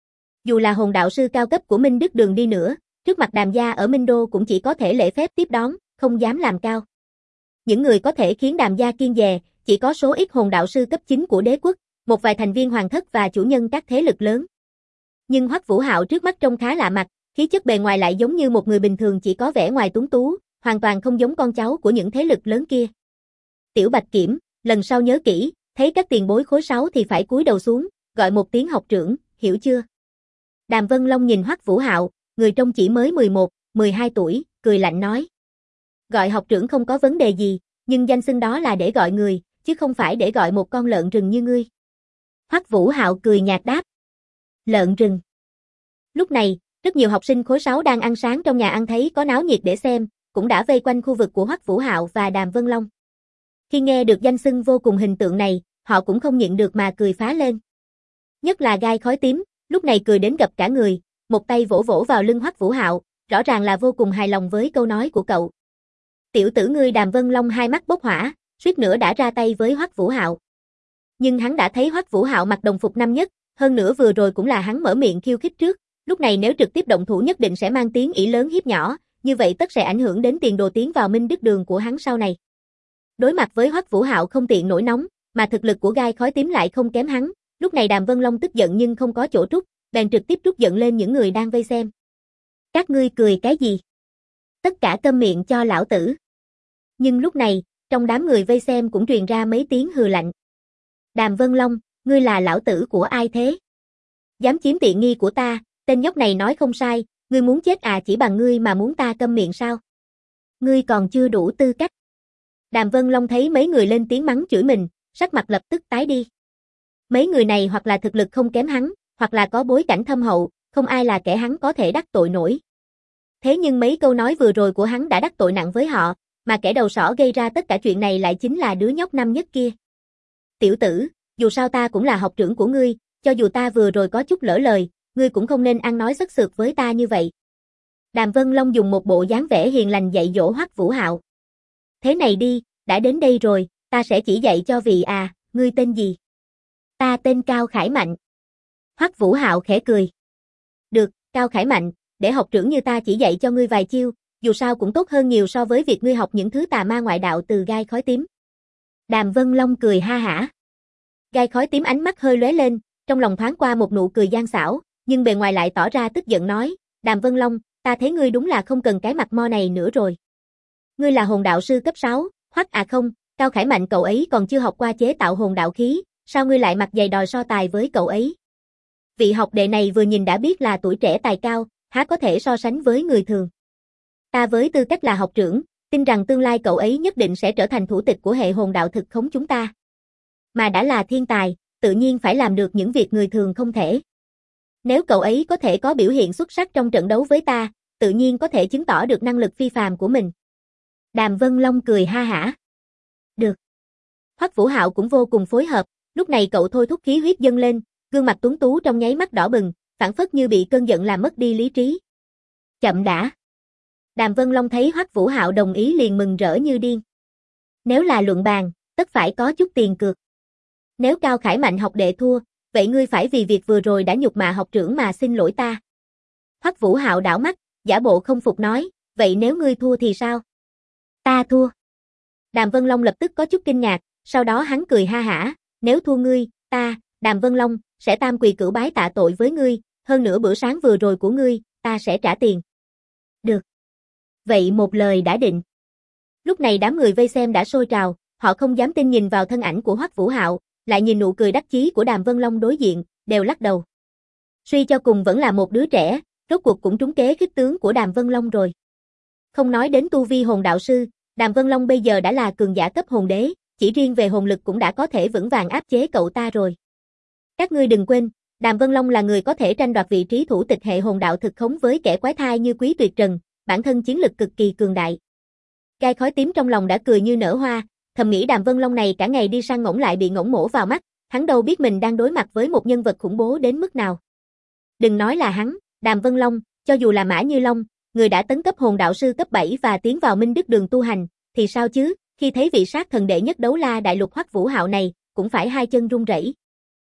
Dù là hồn đạo sư cao cấp của Minh Đức Đường đi nữa, trước mặt Đàm gia ở Minh Đô cũng chỉ có thể lễ phép tiếp đón, không dám làm cao. Những người có thể khiến Đàm gia kiêng dè, chỉ có số ít hồn đạo sư cấp 9 của đế quốc, một vài thành viên hoàng thất và chủ nhân các thế lực lớn. Nhưng Hoắc Vũ Hạo trước mắt trông khá lạ mặt, khí chất bề ngoài lại giống như một người bình thường chỉ có vẻ ngoài tuấn tú, hoàn toàn không giống con cháu của những thế lực lớn kia. Tiểu Bạch Kiểm, lần sau nhớ kỹ, thấy các tiền bối khối 6 thì phải cúi đầu xuống, gọi một tiếng học trưởng, hiểu chưa? Đàm Vân Long nhìn Hoắc Vũ Hạo, người trông chỉ mới 11, 12 tuổi, cười lạnh nói. gọi học trưởng không có vấn đề gì, nhưng danh xưng đó là để gọi người, chứ không phải để gọi một con lợn rừng như ngươi. Hoắc Vũ Hạo cười nhạt đáp. Lợn rừng. Lúc này, rất nhiều học sinh khối 6 đang ăn sáng trong nhà ăn thấy có náo nhiệt để xem, cũng đã vây quanh khu vực của Hoắc Vũ Hạo và Đàm Vân Long. Khi nghe được danh xưng vô cùng hình tượng này, họ cũng không nhịn được mà cười phá lên. Nhất là gai khói tím, lúc này cười đến gập cả người, một tay vỗ vỗ vào lưng Hoắc Vũ Hạo, rõ ràng là vô cùng hài lòng với câu nói của cậu. Tiểu tử ngươi Đàm Vân Long hai mắt bốc hỏa, suýt nữa đã ra tay với Hoắc Vũ Hạo. Nhưng hắn đã thấy Hoắc Vũ Hạo mặc đồng phục năm nhất, hơn nữa vừa rồi cũng là hắn mở miệng khiêu khích trước, lúc này nếu trực tiếp động thủ nhất định sẽ mang tiếng ỷ lớn hiếp nhỏ, như vậy tất sẽ ảnh hưởng đến tiền đồ tiến vào Minh Đức Đường của hắn sau này. Đối mặt với Hoắc Vũ Hạo không tiện nổi nóng, mà thực lực của gai khói tím lại không kém hắn, lúc này Đàm Vân Long tức giận nhưng không có chỗ trút, bèn trực tiếp trút giận lên những người đang vây xem. Các ngươi cười cái gì? Tất cả câm miệng cho lão tử. Nhưng lúc này, trong đám người vây xem cũng truyền ra mấy tiếng hừ lạnh. Đàm Vân Long, ngươi là lão tử của ai thế? Dám chiếm tiện nghi của ta, tên nhóc này nói không sai, ngươi muốn chết à, chỉ bằng ngươi mà muốn ta câm miệng sao? Ngươi còn chưa đủ tư cách. Đàm Vân Long thấy mấy người lên tiếng mắng chửi mình, sắc mặt lập tức tái đi. Mấy người này hoặc là thực lực không kém hắn, hoặc là có bối cảnh thâm hậu, không ai là kẻ hắn có thể đắc tội nổi. Thế nhưng mấy câu nói vừa rồi của hắn đã đắc tội nặng với họ, mà kẻ đầu sỏ gây ra tất cả chuyện này lại chính là đứa nhóc năm nhất kia. Tiểu tử, dù sao ta cũng là học trưởng của ngươi, cho dù ta vừa rồi có chút lỡ lời, ngươi cũng không nên ăn nói sất sượt với ta như vậy. Đàm Vân Long dùng một bộ dáng vẻ hiền lành dạy dỗ Hoắc Vũ Hạo. Thế này đi, đã đến đây rồi, ta sẽ chỉ dạy cho vị à, ngươi tên gì? Ta tên Cao Khải Mạnh. Hoắc Vũ Hạo khẽ cười. Được, Cao Khải Mạnh, để học trưởng như ta chỉ dạy cho ngươi vài chiêu, dù sao cũng tốt hơn nhiều so với việc ngươi học những thứ tà ma ngoại đạo từ gai khói tím. Đàm Vân Long cười ha hả. Gai khói tím ánh mắt hơi lóe lên, trong lòng thoáng qua một nụ cười gian xảo, nhưng bề ngoài lại tỏ ra tức giận nói, Đàm Vân Long, ta thấy ngươi đúng là không cần cái mặt mo này nữa rồi. Ngươi là hồn đạo sư cấp 6, Hoắc à không, Cao Khải Mạnh cậu ấy còn chưa học qua chế tạo hồn đạo khí, sao ngươi lại mặt dày đòi so tài với cậu ấy? Vị học đệ này vừa nhìn đã biết là tuổi trẻ tài cao, há có thể so sánh với người thường. Ta với tư cách là học trưởng, tin rằng tương lai cậu ấy nhất định sẽ trở thành thủ tịch của hệ hồn đạo thực khống chúng ta. Mà đã là thiên tài, tự nhiên phải làm được những việc người thường không thể. Nếu cậu ấy có thể có biểu hiện xuất sắc trong trận đấu với ta, tự nhiên có thể chứng tỏ được năng lực phi phàm của mình. Đàm Vân Long cười ha hả. Được. Hoắc Vũ Hạo cũng vô cùng phối hợp, lúc này cậu thôi thúc khí huyết dâng lên, gương mặt tuấn tú trong nháy mắt đỏ bừng, phảng phất như bị cơn giận làm mất đi lý trí. Chậm đã. Đàm Vân Long thấy Hoắc Vũ Hạo đồng ý liền mừng rỡ như điên. Nếu là luận bàn, tất phải có chút tiền cược. Nếu Cao Khải Mạnh học đệ thua, vậy ngươi phải vì việc vừa rồi đã nhục mạ học trưởng mà xin lỗi ta. Hoắc Vũ Hạo đảo mắt, giả bộ không phục nói, vậy nếu ngươi thua thì sao? Ta thua. Đàm Vân Long lập tức có chút kinh ngạc, sau đó hắn cười ha hả, nếu thua ngươi, ta, Đàm Vân Long, sẽ tam quỳ cửu bái tạ tội với ngươi, hơn nữa bữa sáng vừa rồi của ngươi, ta sẽ trả tiền. Được. Vậy một lời đã định. Lúc này đám người vây xem đã sôi trào, họ không dám tin nhìn vào thân ảnh của Hoắc Vũ Hạo, lại nhìn nụ cười đắc chí của Đàm Vân Long đối diện, đều lắc đầu. Suy cho cùng vẫn là một đứa trẻ, rốt cuộc cũng trúng kế khích tướng của Đàm Vân Long rồi. Không nói đến tu vi hồn đạo sư, Đàm Vân Long bây giờ đã là cường giả cấp hồn đế, chỉ riêng về hồn lực cũng đã có thể vững vàng áp chế cậu ta rồi. Các ngươi đừng quên, Đàm Vân Long là người có thể tranh đoạt vị trí thủ tịch hệ hồn đạo thực khống với kẻ quái thai như Quý Tuyệt Trần, bản thân chiến lực cực kỳ cường đại. Gai khói tím trong lòng đã cười như nở hoa, thầm nghĩ Đàm Vân Long này cả ngày đi săn ngỗng lại bị ngỗng mổ vào mắt, hắn đâu biết mình đang đối mặt với một nhân vật khủng bố đến mức nào. Đừng nói là hắn, Đàm Vân Long, cho dù là Mã Như Long, người đã tấn cấp hồn đạo sư cấp 7 và tiến vào Minh Đức Đường tu hành, thì sao chứ, khi thấy vị sát thần đệ nhất đấu la đại lục Hoắc Vũ Hạo này, cũng phải hai chân run rẩy.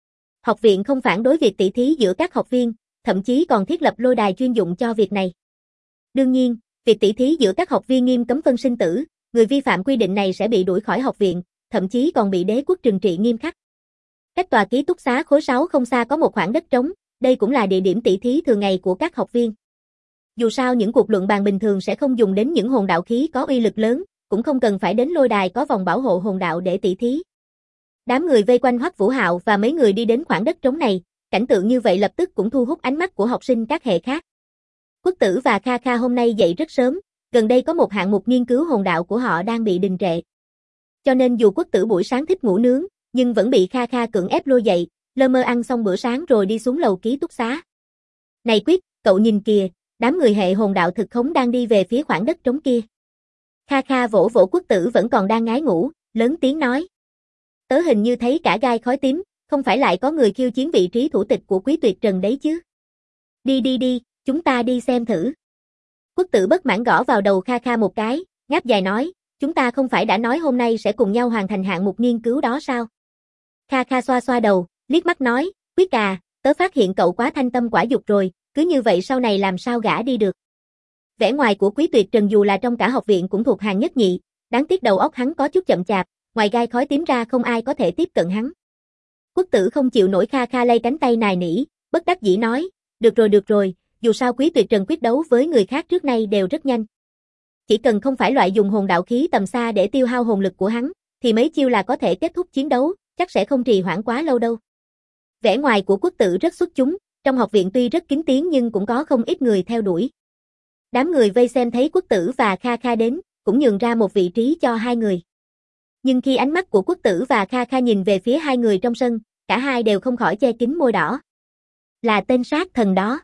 Học viện không phản đối việc tỷ thí giữa các học viên, thậm chí còn thiết lập lôi đài chuyên dụng cho việc này. Đương nhiên, việc tỷ thí giữa các học viên nghiêm cấm phân sinh tử, người vi phạm quy định này sẽ bị đuổi khỏi học viện, thậm chí còn bị đế quốc trừng trị nghiêm khắc. Cách tòa ký túc xá khối 6 không xa có một khoảng đất trống, đây cũng là địa điểm tỷ thí thường ngày của các học viên. Dù sao những cuộc luận bàn bình thường sẽ không dùng đến những hồn đạo khí có uy lực lớn, cũng không cần phải đến lôi đài có vòng bảo hộ hồn đạo để tỷ thí. Đám người vây quanh Hoắc Vũ Hạo và mấy người đi đến khoảng đất trống này, cảnh tượng như vậy lập tức cũng thu hút ánh mắt của học sinh các hệ khác. Quốc Tử và Kha Kha hôm nay dậy rất sớm, gần đây có một hạng mục nghiên cứu hồn đạo của họ đang bị đình trệ. Cho nên dù quốc tử buổi sáng thích ngủ nướng, nhưng vẫn bị Kha Kha cưỡng ép lôi dậy, lơ mơ ăn xong bữa sáng rồi đi xuống lầu ký túc xá. Này Quyết, cậu nhìn kìa, đám người hệ hồn đạo thực khống đang đi về phía khoảng đất trống kia. Kha Kha vỗ vỗ quốc tử vẫn còn đang ngái ngủ, lớn tiếng nói. Tớ hình như thấy cả gai khói tím, không phải lại có người khiêu chiến vị trí thủ tịch của Quý Tuyệt Trần đấy chứ. Đi, chúng ta đi xem thử. Quốc tử bất mãn gõ vào đầu Kha Kha một cái, ngáp dài nói, chúng ta không phải đã nói hôm nay sẽ cùng nhau hoàn thành hạng mục nghiên cứu đó sao? Kha Kha xoa xoa đầu, liếc mắt nói, Quyết à, tớ phát hiện cậu quá thanh tâm quả dục rồi, cứ như vậy sau này làm sao gả đi được. Vẻ ngoài của Quý Tuyệt Trần dù là trong cả học viện cũng thuộc hàng nhất nhị, đáng tiếc đầu óc hắn có chút chậm chạp, ngoài gai khói tím ra không ai có thể tiếp cận hắn. Quốc tử không chịu nổi Kha Kha lay cánh tay nài nỉ, bất đắc dĩ nói, được rồi, dù sao Quý Tuyệt Trần quyết đấu với người khác trước nay đều rất nhanh. Chỉ cần không phải loại dùng hồn đạo khí tầm xa để tiêu hao hồn lực của hắn, thì mấy chiêu là có thể kết thúc chiến đấu, chắc sẽ không trì hoãn quá lâu đâu. Vẻ ngoài của quốc tử rất xuất chúng, trong học viện tuy rất kín tiếng nhưng cũng có không ít người theo đuổi. Đám người vây xem thấy quốc tử và Kha Kha đến, cũng nhường ra một vị trí cho hai người. Nhưng khi ánh mắt của quốc tử và Kha Kha nhìn về phía hai người trong sân, cả hai đều không khỏi che kín môi đỏ. Là tên sát thần đó.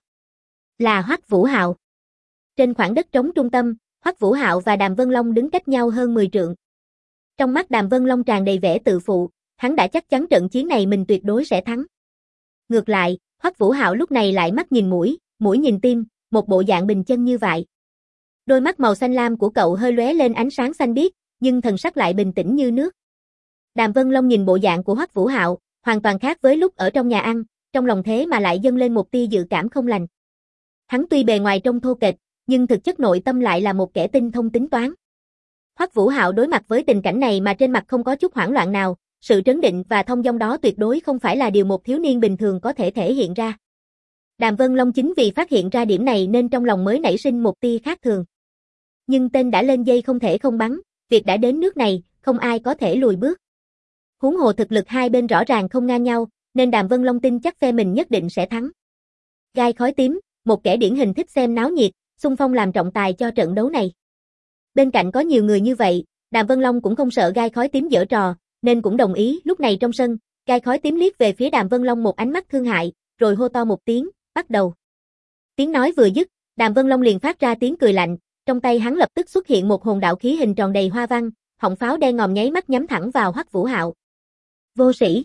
Là Hoắc Vũ Hạo. Trên khoảng đất trống trung tâm, Hoắc Vũ Hạo và Đàm Vân Long đứng cách nhau hơn 10 trượng. Trong mắt Đàm Vân Long tràn đầy vẻ tự phụ, hắn đã chắc chắn trận chiến này mình tuyệt đối sẽ thắng. Ngược lại, Hoắc Vũ Hạo lúc này lại mắt nhìn mũi, mũi nhìn tim, một bộ dạng bình chân như vậy. Đôi mắt màu xanh lam của cậu hơi lóe lên ánh sáng xanh biếc, nhưng thần sắc lại bình tĩnh như nước. Đàm Vân Long nhìn bộ dạng của Hoắc Vũ Hạo, hoàn toàn khác với lúc ở trong nhà ăn, trong lòng thế mà lại dâng lên một tia dự cảm không lành. Hắn tuy bề ngoài trông thô kệch, nhưng thực chất nội tâm lại là một kẻ tinh thông tính toán. Hoắc Vũ Hạo đối mặt với tình cảnh này mà trên mặt không có chút hoảng loạn nào, sự trấn định và thông dong đó tuyệt đối không phải là điều một thiếu niên bình thường có thể thể hiện ra. Đàm Vân Long chính vì phát hiện ra điểm này nên trong lòng mới nảy sinh một tia khác thường. Nhưng tên đã lên dây không thể không bắn, việc đã đến nước này, không ai có thể lùi bước. Huống hồ thực lực hai bên rõ ràng không ngang nhau, nên Đàm Vân Long tin chắc phe mình nhất định sẽ thắng. Gai khói tím, một kẻ điển hình thích xem náo nhiệt, xung phong làm trọng tài cho trận đấu này. Bên cạnh có nhiều người như vậy, Đàm Vân Long cũng không sợ gai khói tím giở trò, nên cũng đồng ý. Lúc này trong sân, gai khói tím liếc về phía Đàm Vân Long một ánh mắt thương hại, rồi hô to một tiếng, bắt đầu. Tiếng nói vừa dứt, Đàm Vân Long liền phát ra tiếng cười lạnh, trong tay hắn lập tức xuất hiện một hồn đạo khí hình tròn đầy hoa văn, họng pháo đen ngòm nháy mắt nhắm thẳng vào Hoắc Vũ Hạo. Vô sĩ!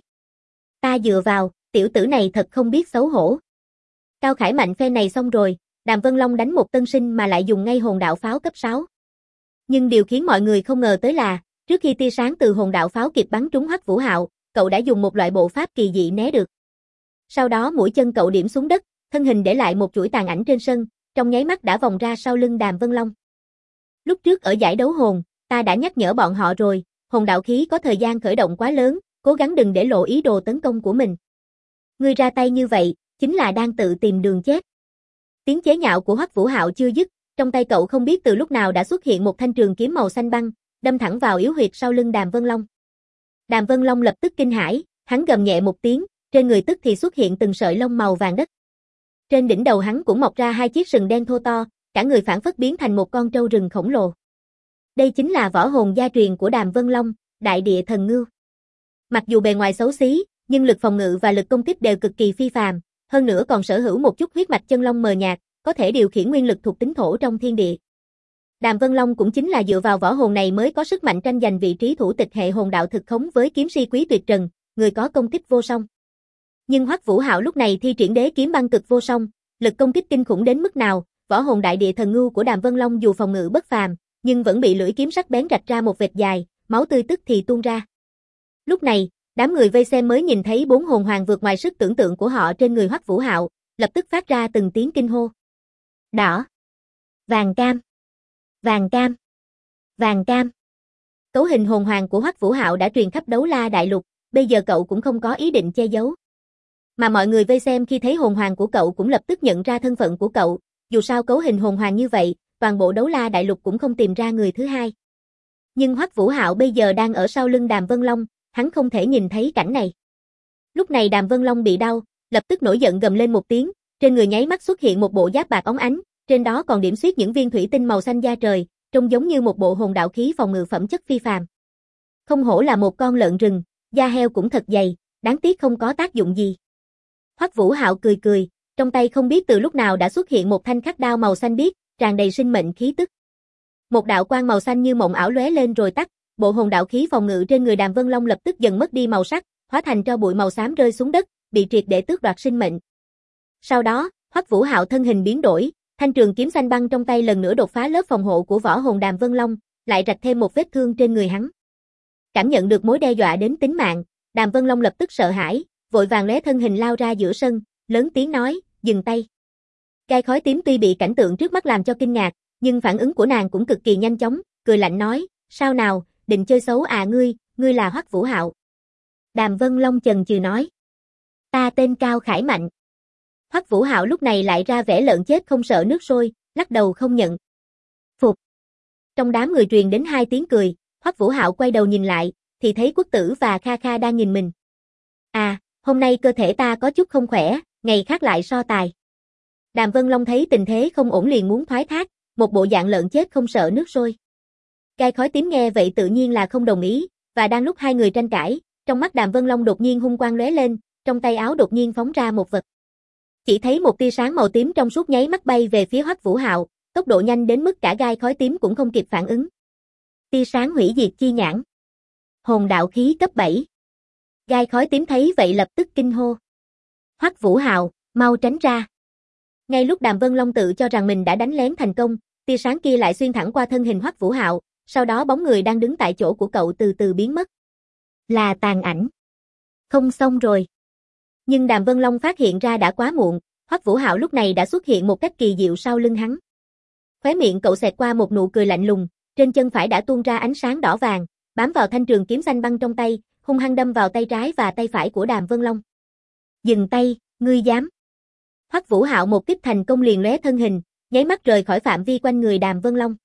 Ta dựa vào, tiểu tử này thật không biết xấu hổ. Cao Khải Mạnh phe này xong rồi, Đàm Vân Long đánh một tân sinh mà lại dùng ngay hồn đạo pháo cấp 6. Nhưng điều khiến mọi người không ngờ tới là, trước khi tia sáng từ hồn đạo pháo kịp bắn trúng Hoắc Vũ Hạo, cậu đã dùng một loại bộ pháp kỳ dị né được. Sau đó mũi chân cậu điểm xuống đất, thân hình để lại một chuỗi tàn ảnh trên sân, trong nháy mắt đã vòng ra sau lưng Đàm Vân Long. Lúc trước ở giải đấu hồn, ta đã nhắc nhở bọn họ rồi, hồn đạo khí có thời gian khởi động quá lớn, cố gắng đừng để lộ ý đồ tấn công của mình. Ngươi ra tay như vậy, chính là đang tự tìm đường chết. Tiếng chế nhạo của Hoắc Vũ Hạo chưa dứt, trong tay cậu không biết từ lúc nào đã xuất hiện một thanh trường kiếm màu xanh băng, đâm thẳng vào yếu huyệt sau lưng Đàm Vân Long. Đàm Vân Long lập tức kinh hãi, hắn gầm nhẹ một tiếng, trên người tức thì xuất hiện từng sợi lông màu vàng đất. Trên đỉnh đầu hắn cũng mọc ra hai chiếc sừng đen thô to, cả người phảng phất biến thành một con trâu rừng khổng lồ. Đây chính là võ hồn gia truyền của Đàm Vân Long, Đại Địa Thần Ngưu. Mặc dù bề ngoài xấu xí, nhưng lực phòng ngự và lực công kích đều cực kỳ phi phàm, hơn nữa còn sở hữu một chút huyết mạch chân long mờ nhạt, có thể điều khiển nguyên lực thuộc tính thổ trong thiên địa. Đàm Vân Long cũng chính là dựa vào võ hồn này mới có sức mạnh tranh giành vị trí thủ tịch hệ hồn đạo thực khống với kiếm si Quý Tuyệt Trần, người có công kích vô song. Nhưng Hoắc Vũ Hạo lúc này thi triển đế kiếm băng cực vô song, lực công kích kinh khủng đến mức nào, võ hồn Đại Địa Thần Ngưu của Đàm Vân Long dù phòng ngự bất phàm, nhưng vẫn bị lưỡi kiếm sắc bén rạch ra một vệt dài, máu tươi tức thì tuôn ra. Lúc này, đám người vây xem mới nhìn thấy 4 hồn hoàng vượt ngoài sức tưởng tượng của họ trên người Hoắc Vũ Hạo, lập tức phát ra từng tiếng kinh hô. Đỏ, vàng cam, vàng cam, vàng cam. Cấu hình hồn hoàng của Hoắc Vũ Hạo đã truyền khắp Đấu La Đại Lục, bây giờ cậu cũng không có ý định che giấu. Mà mọi người vây xem khi thấy hồn hoàng của cậu cũng lập tức nhận ra thân phận của cậu, dù sao cấu hình hồn hoàng như vậy, toàn bộ Đấu La Đại Lục cũng không tìm ra người thứ hai. Nhưng Hoắc Vũ Hạo bây giờ đang ở sau lưng Đàm Vân Long, hắn không thể nhìn thấy cảnh này. Lúc này Đàm Vân Long bị đau, lập tức nổi giận gầm lên một tiếng, trên người nháy mắt xuất hiện một bộ giáp bạc óng ánh, trên đó còn điểm xuyết những viên thủy tinh màu xanh da trời, trông giống như một bộ hồn đạo khí phòng ngự phẩm chất phi phàm. Không hổ là một con lợn rừng, da heo cũng thật dày, đáng tiếc không có tác dụng gì. Hoắc Vũ Hạo cười cười, trong tay không biết từ lúc nào đã xuất hiện một thanh khắc đao màu xanh biếc, tràn đầy sinh mệnh khí tức. Một đạo quang màu xanh như mộng ảo lóe lên rồi tắt, bộ hồn đạo khí phòng ngự trên người Đàm Vân Long lập tức dần mất đi màu sắc, hóa thành tro bụi màu xám rơi xuống đất, bị triệt để tước đoạt sinh mệnh. Sau đó, Hoắc Vũ Hạo thân hình biến đổi, thanh trường kiếm xanh băng trong tay lần nữa đột phá lớp phòng hộ của võ hồn Đàm Vân Long, lại rạch thêm một vết thương trên người hắn. Cảm nhận được mối đe dọa đến tính mạng, Đàm Vân Long lập tức sợ hãi, vội vàng lóe thân hình lao ra giữa sân, lớn tiếng nói, dừng tay. Gai khói tím tuy bị cảnh tượng trước mắt làm cho kinh ngạc, nhưng phản ứng của nàng cũng cực kỳ nhanh chóng, cười lạnh nói, sao nào, định chơi xấu à ngươi là Hoắc Vũ Hạo. Đàm Vân Long chần chừ nói, ta tên Cao Khải Mạnh. Hoắc Vũ Hạo lúc này lại ra vẻ lợn chết không sợ nước sôi, lắc đầu không nhận. Phục. Trong đám người truyền đến hai tiếng cười, Hoắc Vũ Hạo quay đầu nhìn lại, thì thấy Quốc Tử và Kha Kha đang nhìn mình. À, hôm nay cơ thể ta có chút không khỏe, ngày khác lại so tài. Đàm Vân Long thấy tình thế không ổn liền muốn thoái thác, một bộ dạng lợn chết không sợ nước sôi. Gai khói tím nghe vậy tự nhiên là không đồng ý, và đang lúc hai người tranh cãi, trong mắt Đàm Vân Long đột nhiên hung quang lóe lên, trong tay áo đột nhiên phóng ra một vật. Chỉ thấy một tia sáng màu tím trong suốt nháy mắt bay về phía Hoắc Vũ Hạo, tốc độ nhanh đến mức cả gai khói tím cũng không kịp phản ứng. Tia sáng hủy diệt chi nhãn. Hồn đạo khí cấp 7. Gai khói tím thấy vậy lập tức kinh hô. Hoắc Vũ Hạo, mau tránh ra. Ngay lúc Đàm Vân Long tự cho rằng mình đã đánh lén thành công, tia sáng kia lại xuyên thẳng qua thân hình Hoắc Vũ Hạo, sau đó bóng người đang đứng tại chỗ của cậu từ từ biến mất. Là tàn ảnh. Không xong rồi. Nhưng Đàm Vân Long phát hiện ra đã quá muộn, Hoắc Vũ Hạo lúc này đã xuất hiện một cách kỳ diệu sau lưng hắn. Khóe miệng cậu xẹt qua một nụ cười lạnh lùng, trên chân phải đã tuôn ra ánh sáng đỏ vàng, bám vào thanh trường kiếm xanh băng trong tay, hung hăng đâm vào tay trái và tay phải của Đàm Vân Long. Dừng tay, ngươi dám. Hoắc Vũ Hạo một kích thành công liền lóe thân hình, nháy mắt rời khỏi phạm vi quanh người Đàm Vân Long.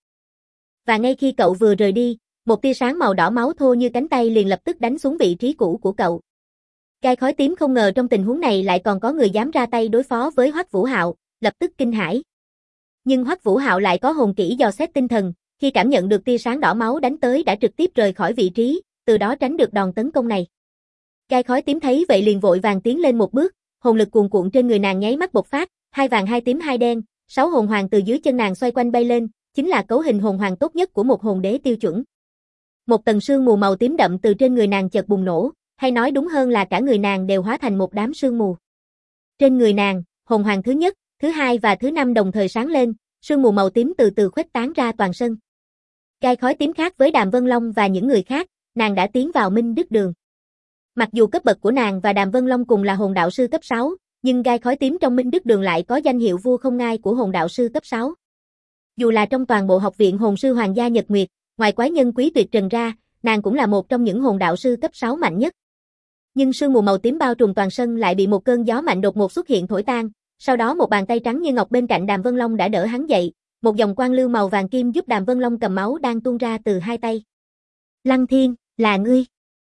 Và ngay khi cậu vừa rời đi, một tia sáng màu đỏ máu thô như cánh tay liền lập tức đánh xuống vị trí cũ của cậu. Gai khói tím không ngờ trong tình huống này lại còn có người dám ra tay đối phó với Hoắc Vũ Hạo, lập tức kinh hãi. Nhưng Hoắc Vũ Hạo lại có hồn kỹ dò xét tinh thần, khi cảm nhận được tia sáng đỏ máu đánh tới đã trực tiếp rời khỏi vị trí, từ đó tránh được đòn tấn công này. Gai khói tím thấy vậy liền vội vàng tiến lên một bước, hồn lực cuồn cuộn trên người nàng nháy mắt bộc phát, hai vàng hai tím hai đen, 6 hồn hoàng từ dưới chân nàng xoay quanh bay lên, chính là cấu hình hồn hoàng tốt nhất của một hồn đế tiêu chuẩn. Một tầng sương mù màu tím đậm từ trên người nàng chợt bùng nổ, hay nói đúng hơn là cả người nàng đều hóa thành một đám sương mù. Trên người nàng, hồn hoàng thứ nhất, thứ hai và thứ năm đồng thời sáng lên, sương mù màu tím từ từ khuếch tán ra toàn sân. Gai khói tím khác với Đàm Vân Long và những người khác, nàng đã tiến vào Minh Đức Đường. Mặc dù cấp bậc của nàng và Đàm Vân Long cùng là hồn đạo sư cấp 6, nhưng gai khói tím trong Minh Đức Đường lại có danh hiệu vua không ngai của hồn đạo sư cấp 6. Dù là trong toàn bộ học viện hồn sư Hoàng gia Nhật Nguyệt, ngoài quái nhân Quý Tuyệt Trần ra, nàng cũng là một trong những hồn đạo sư cấp 6 mạnh nhất. Nhưng sương mù màu tím bao trùm toàn sân lại bị một cơn gió mạnh đột ngột xuất hiện thổi tan, sau đó một bàn tay trắng như ngọc bên cạnh Đàm Vân Long đã đỡ hắn dậy, một dòng quang lưu màu vàng kim giúp Đàm Vân Long cầm máu đang tuôn ra từ hai tay. Lăng Thiên, là ngươi.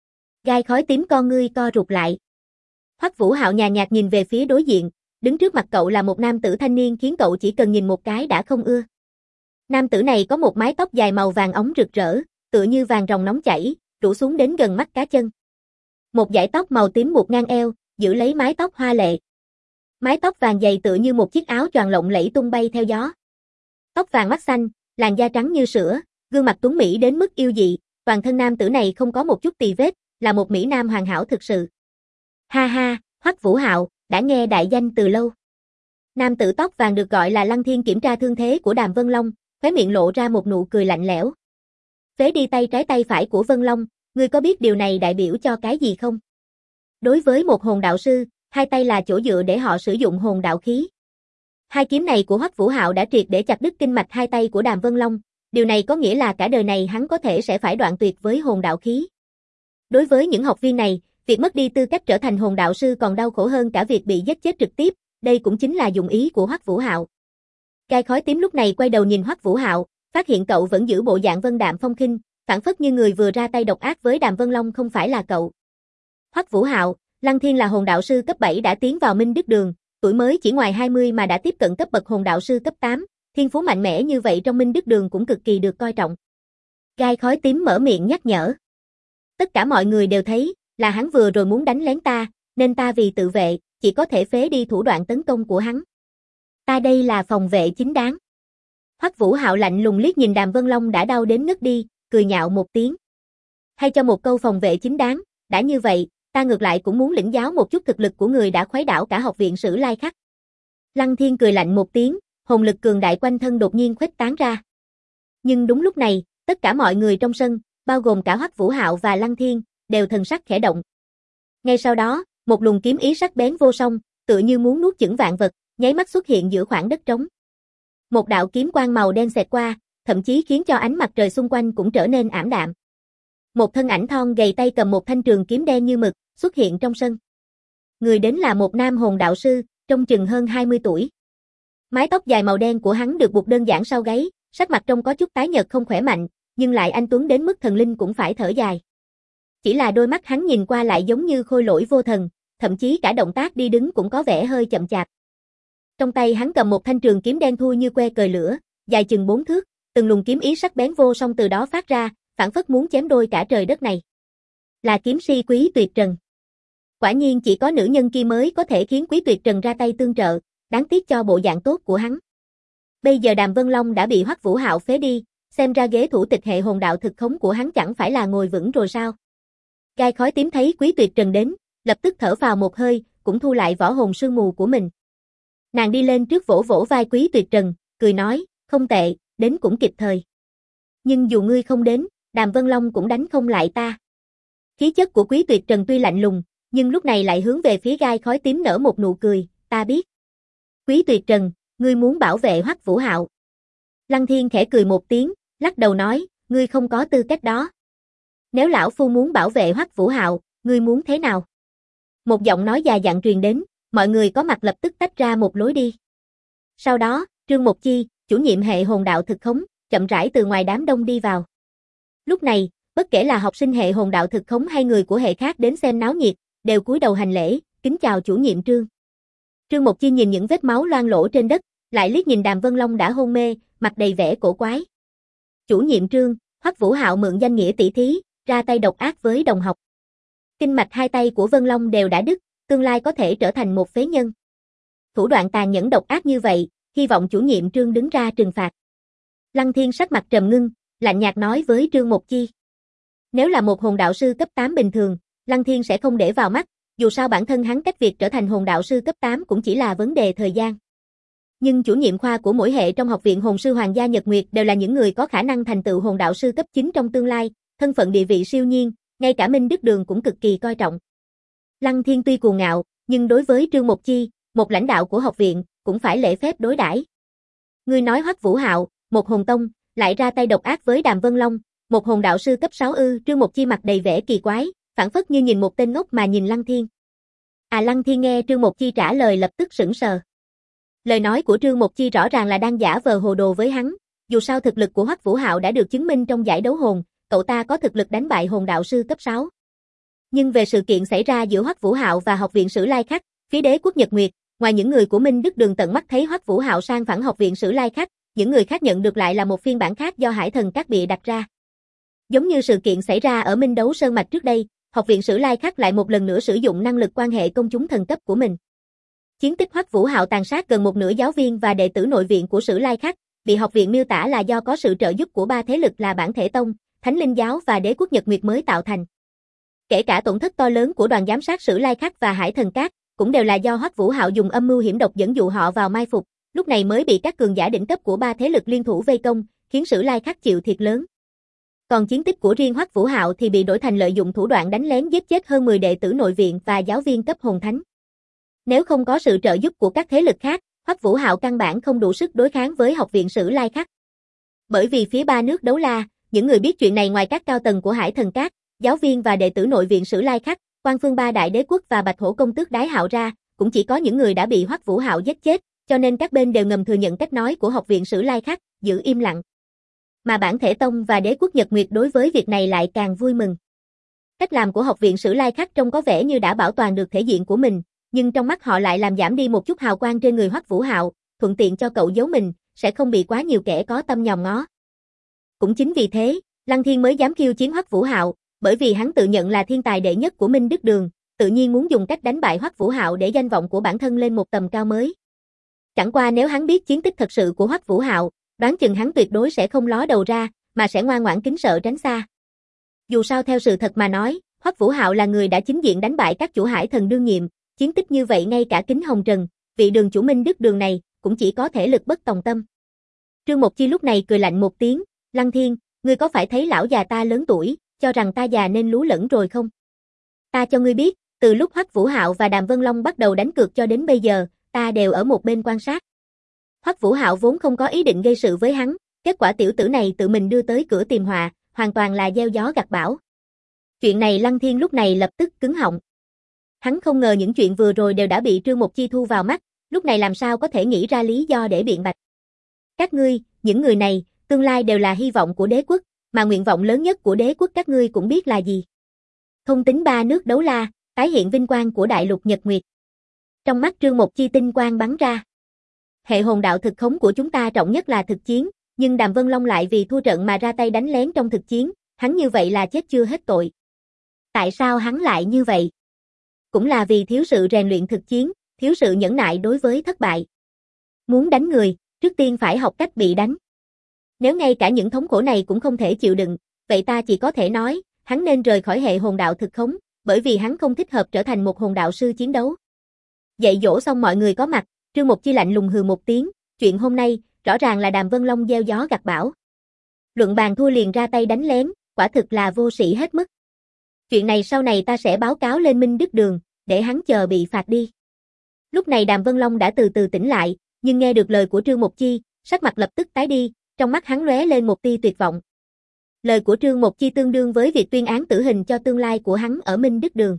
Gai khói tím con ngươi co rụt lại. Hoắc Vũ Hạo nhàn nhạt nhìn về phía đối diện, đứng trước mặt cậu là một nam tử thanh niên khiến cậu chỉ cần nhìn một cái đã không ưa. Nam tử này có một mái tóc dài màu vàng óng rực rỡ, tựa như vàng ròng nóng chảy, rủ xuống đến gần mắt cá chân. Một dải tóc màu tím buộc ngang eo, giữ lấy mái tóc hoa lệ. Mái tóc vàng dày tựa như một chiếc áo choàng lộng lẫy tung bay theo gió. Tóc vàng mắt xanh, làn da trắng như sữa, gương mặt tuấn mỹ đến mức yêu dị, toàn thân nam tử này không có một chút tì vết, là một mỹ nam hoàn hảo thực sự. Ha ha, Hoắc Vũ Hạo, đã nghe đại danh từ lâu. Nam tử tóc vàng được gọi là Lăng Thiên kiểm tra thương thế của Đàm Vân Long, khóe miệng lộ ra một nụ cười lạnh lẽo. Phế đi tay trái tay phải của Vân Long, ngươi có biết điều này đại biểu cho cái gì không? Đối với một hồn đạo sư, hai tay là chỗ dựa để họ sử dụng hồn đạo khí. Hai kiếm này của Hoắc Vũ Hạo đã triệt để chặt đứt kinh mạch hai tay của Đàm Vân Long, điều này có nghĩa là cả đời này hắn có thể sẽ phải đoạn tuyệt với hồn đạo khí. Đối với những học viên này, việc mất đi tư cách trở thành hồn đạo sư còn đau khổ hơn cả việc bị giết chết trực tiếp, đây cũng chính là dụng ý của Hoắc Vũ Hạo. Gai khói tím lúc này quay đầu nhìn Hoắc Vũ Hạo, phát hiện cậu vẫn giữ bộ dạng vân đạm phong khinh, phảng phất như người vừa ra tay độc ác với Đàm Vân Long không phải là cậu. Hoắc Vũ Hạo, Lăng Thiên là hồn đạo sư cấp 7 đã tiến vào Minh Đức Đường, tuổi mới chỉ ngoài 20 mà đã tiếp cận cấp bậc hồn đạo sư cấp 8, Thiên phú mạnh mẽ như vậy trong Minh Đức Đường cũng cực kỳ được coi trọng. Gai khói tím mở miệng nhắc nhở. Tất cả mọi người đều thấy, là hắn vừa rồi muốn đánh lén ta, nên ta vì tự vệ, chỉ có thể phế đi thủ đoạn tấn công của hắn. Ta đây là phòng vệ chính đáng. Hoắc Vũ Hạo lạnh lùng liếc nhìn Đàm Vân Long đã đau đến ngất đi, cười nhạo một tiếng. Hay cho một câu phòng vệ chính đáng, đã như vậy, ta ngược lại cũng muốn lĩnh giáo một chút thực lực của người đã khuấy đảo cả học viện Sử Lai Khắc. Lăng Thiên cười lạnh một tiếng, hồn lực cường đại quanh thân đột nhiên khuếch tán ra. Nhưng đúng lúc này, tất cả mọi người trong sân, bao gồm cả Hoắc Vũ Hạo và Lăng Thiên, đều thần sắc khẽ động. Ngay sau đó, một luồng kiếm ý sắc bén vô song, tựa như muốn nuốt chửng vạn vật, nháy mắt xuất hiện giữa khoảng đất trống. Một đạo kiếm quang màu đen xẹt qua, thậm chí khiến cho ánh mặt trời xung quanh cũng trở nên ảm đạm. Một thân ảnh thon gầy tay cầm một thanh trường kiếm đen như mực, xuất hiện trong sân. Người đến là một nam hồn đạo sư, trông chừng hơn 20 tuổi. Mái tóc dài màu đen của hắn được buộc đơn giản sau gáy, sắc mặt trông có chút tái nhợt không khỏe mạnh, nhưng lại anh tuấn đến mức thần linh cũng phải thở dài. Chỉ là đôi mắt hắn nhìn qua lại giống như khôi lỗi vô thần, thậm chí cả động tác đi đứng cũng có vẻ hơi chậm chạp. Trong tay hắn cầm một thanh trường kiếm đen thui như que cời lửa, dài chừng 4 thước, từng luồng kiếm ý sắc bén vô song từ đó phát ra, phảng phất muốn chém đôi cả trời đất này. Là kiếm si Quý Tuyệt Trần. Quả nhiên chỉ có nữ nhân kia mới có thể khiến Quý Tuyệt Trần ra tay tương trợ, đáng tiếc cho bộ dạng tốt của hắn. Bây giờ Đàm Vân Long đã bị Hoắc Vũ Hạo phế đi, xem ra ghế thủ tịch hệ hồn đạo thực khống của hắn chẳng phải là ngồi vững rồi sao? Gai khói tím thấy Quý Tuyệt Trần đến, lập tức thở vào một hơi, cũng thu lại võ hồn sương mù của mình. Nàng đi lên trước vỗ vỗ vai Quý Tuyệt Trần, cười nói, không tệ, đến cũng kịp thời. Nhưng dù ngươi không đến, Đàm Vân Long cũng đánh không lại ta. Khí chất của Quý Tuyệt Trần tuy lạnh lùng, nhưng lúc này lại hướng về phía gai khói tím nở một nụ cười, ta biết. Quý Tuyệt Trần, ngươi muốn bảo vệ Hoắc Vũ Hạo. Lăng Thiên khẽ cười một tiếng, lắc đầu nói, ngươi không có tư cách đó. Nếu lão phu muốn bảo vệ Hoắc Vũ Hạo, ngươi muốn thế nào? Một giọng nói già dặn truyền đến, mọi người có mặt lập tức tách ra một lối đi. Sau đó, Trương Mộc Chi, chủ nhiệm hệ hồn đạo thực khống, chậm rãi từ ngoài đám đông đi vào. Lúc này, bất kể là học sinh hệ hồn đạo thực khống hay người của hệ khác đến xem náo nhiệt, đều cúi đầu hành lễ, kính chào chủ nhiệm Trương. Trương Mộc Chi nhìn những vết máu loang lổ trên đất, lại liếc nhìn Đàm Vân Long đã hôn mê, mặt đầy vẻ cổ quái. Chủ nhiệm Trương, Hoắc Vũ Hạo mượn danh nghĩa tỷ thí, ra tay độc ác với đồng học. Kinh mạch hai tay của Vân Long đều đã đứt, tương lai có thể trở thành một phế nhân. Thủ đoạn tàn nhẫn độc ác như vậy, hy vọng chủ nhiệm Trương đứng ra trừng phạt. Lăng Thiên sắc mặt trầm ngưng, lạnh nhạt nói với Trương Mộc Chi. Nếu là một hồn đạo sư cấp 8 bình thường, Lăng Thiên sẽ không để vào mắt, dù sao bản thân hắn cách việc trở thành hồn đạo sư cấp 8 cũng chỉ là vấn đề thời gian. Nhưng chủ nhiệm khoa của mỗi hệ trong học viện Hồn sư Hoàng gia Nhật Nguyệt đều là những người có khả năng thành tựu hồn đạo sư cấp 9 trong tương lai, thân phận địa vị siêu nhiên, ngay cả Minh Đức Đường cũng cực kỳ coi trọng. Lăng Thiên tuy cuồng ngạo, nhưng đối với Trương Mộc Chi, một lãnh đạo của học viện, cũng phải lễ phép đối đãi. Ngươi nói Hoắc Vũ Hạo, một hồn tông, lại ra tay độc ác với Đàm Vân Long, một hồn đạo sư cấp 6 ư? Trương Mộc Chi mặt đầy vẻ kỳ quái, phảng phất như nhìn một tên ngốc mà nhìn Lăng Thiên. Lăng Thiên nghe Trương Mộc Chi trả lời lập tức sững sờ. Lời nói của Trương Mộc Chi rõ ràng là đang giả vờ hồ đồ với hắn, dù sao thực lực của Hoắc Vũ Hạo đã được chứng minh trong giải đấu hồn, cậu ta có thực lực đánh bại hồn đạo sư cấp 6. Nhưng về sự kiện xảy ra giữa Hoắc Vũ Hạo và học viện Sử Lai Khắc, phía đế quốc Nhật Nguyệt, ngoài những người của Minh Đức Đường tận mắt thấy Hoắc Vũ Hạo sang phẳng học viện Sử Lai Khắc, những người khác nhận được lại là một phiên bản khác do Hải Thần Các bịa đặt ra. Giống như sự kiện xảy ra ở Minh Đấu Sơn Mạch trước đây, học viện Sử Lai Khắc lại một lần nữa sử dụng năng lực quan hệ công chúng thần cấp của mình. Chiến tích Hoắc Vũ Hạo tàn sát gần một nửa giáo viên và đệ tử nội viện của Sử Lai Khắc, bị học viện miêu tả là do có sự trợ giúp của ba thế lực là Bản Thể Tông, Thánh Linh Giáo và Đế quốc Nhật Nguyệt mới tạo thành. Kể cả tổn thất to lớn của đoàn giám sát Sử Lai Khắc và Hải Thần Các, cũng đều là do Hoắc Vũ Hạo dùng âm mưu hiểm độc dẫn dụ họ vào mai phục, lúc này mới bị các cường giả đỉnh cấp của ba thế lực liên thủ vây công, khiến Sử Lai Khắc chịu thiệt lớn. Còn chiến tích của riêng Hoắc Vũ Hạo thì bị đổi thành lợi dụng thủ đoạn đánh lén giết chết hơn 10 đệ tử nội viện và giáo viên cấp hồn thánh. Nếu không có sự trợ giúp của các thế lực khác, Hoắc Vũ Hạo căn bản không đủ sức đối kháng với học viện Sử Lai Khắc. Bởi vì phía ba nước Đấu La, những người biết chuyện này ngoài các cao tầng của Hải Thần Các, giáo viên và đệ tử nội viện Sử Lai Khắc, Quan Phương Ba Đại Đế Quốc và Bạch Hổ Công Tước Đái Hạo ra, cũng chỉ có những người đã bị Hoắc Vũ Hạo giết chết, cho nên các bên đều ngầm thừa nhận cách nói của học viện Sử Lai Khắc, giữ im lặng. Mà Bản Thể Tông và Đế quốc Nhật Nguyệt đối với việc này lại càng vui mừng. Cách làm của học viện Sử Lai Khắc trông có vẻ như đã bảo toàn được thể diện của mình, nhưng trong mắt họ lại làm giảm đi một chút hào quang trên người Hoắc Vũ Hạo, thuận tiện cho cậu giấu mình, sẽ không bị quá nhiều kẻ có tâm nhòm ngó. Cũng chính vì thế, Lăng Thiên mới dám khiêu chiến Hoắc Vũ Hạo, bởi vì hắn tự nhận là thiên tài đệ nhất của Minh Đức Đường, tự nhiên muốn dùng cách đánh bại Hoắc Vũ Hạo để danh vọng của bản thân lên một tầm cao mới. Chẳng qua nếu hắn biết chiến tích thật sự của Hoắc Vũ Hạo, đoán chừng hắn tuyệt đối sẽ không ló đầu ra, mà sẽ ngoan ngoãn kính sợ tránh xa. Dù sao theo sự thật mà nói, Hoắc Vũ Hạo là người đã chính diện đánh bại các chủ hải thần đương nhiệm, chiến tích như vậy ngay cả Kính Hồng Trần, vị đường chủ Minh Đức Đường này, cũng chỉ có thể lực bất tòng tâm. Trương Mộc Chi lúc này cười lạnh một tiếng, Lăng Thiên, ngươi có phải thấy lão già ta lớn tuổi, cho rằng ta già nên lú lẫn rồi không? Ta cho ngươi biết, từ lúc Hoắc Vũ Hạo và Đàm Vân Long bắt đầu đánh cược cho đến bây giờ, ta đều ở một bên quan sát. Hoắc Vũ Hạo vốn không có ý định gây sự với hắn, kết quả tiểu tử này tự mình đưa tới cửa tìm họa, hoàn toàn là gieo gió gặt bão. Chuyện này Lăng Thiên lúc này lập tức cứng họng. Hắn không ngờ những chuyện vừa rồi đều đã bị Trương Mộc Chi thu vào mắt, lúc này làm sao có thể nghĩ ra lý do để biện bạch. Các ngươi, những người này, tương lai đều là hy vọng của đế quốc, mà nguyện vọng lớn nhất của đế quốc các ngươi cũng biết là gì. Không tính ba nước đấu la, tái hiện vinh quang của đại lục Nhật Nguyệt. Trong mắt Trương Mộc Chi tinh quang bắn ra. Hệ hồn đạo thực khống của chúng ta trọng nhất là thực chiến, nhưng Đàm Vân Long lại vì thua trận mà ra tay đánh lén trong thực chiến, hắn như vậy là chết chưa hết tội. Tại sao hắn lại như vậy? Cũng là vì thiếu sự rèn luyện thực chiến, thiếu sự nhẫn nại đối với thất bại. Muốn đánh người, trước tiên phải học cách bị đánh. Nếu ngay cả những thống khổ này cũng không thể chịu đựng, vậy ta chỉ có thể nói, hắn nên rời khỏi hệ hồn đạo thực khống, bởi vì hắn không thích hợp trở thành một hồn đạo sư chiến đấu. Dạy dỗ xong mọi người có mặt, Trương Mộc Chi lạnh lùng hừ một tiếng, chuyện hôm nay, rõ ràng là Đàm Vân Long gieo gió gặt bão. Luận bàn thua liền ra tay đánh lén, quả thực là vô sĩ hết mức. Chuyện này sau này ta sẽ báo cáo lên Minh Đức Đường, để hắn chờ bị phạt đi. Lúc này Đàm Vân Long đã từ từ tỉnh lại, nhưng nghe được lời của Trương Mộc Chi, sắc mặt lập tức tái đi, trong mắt hắn lóe lên một tia tuyệt vọng. Lời của Trương Mộc Chi tương đương với việc tuyên án tử hình cho tương lai của hắn ở Minh Đức Đường.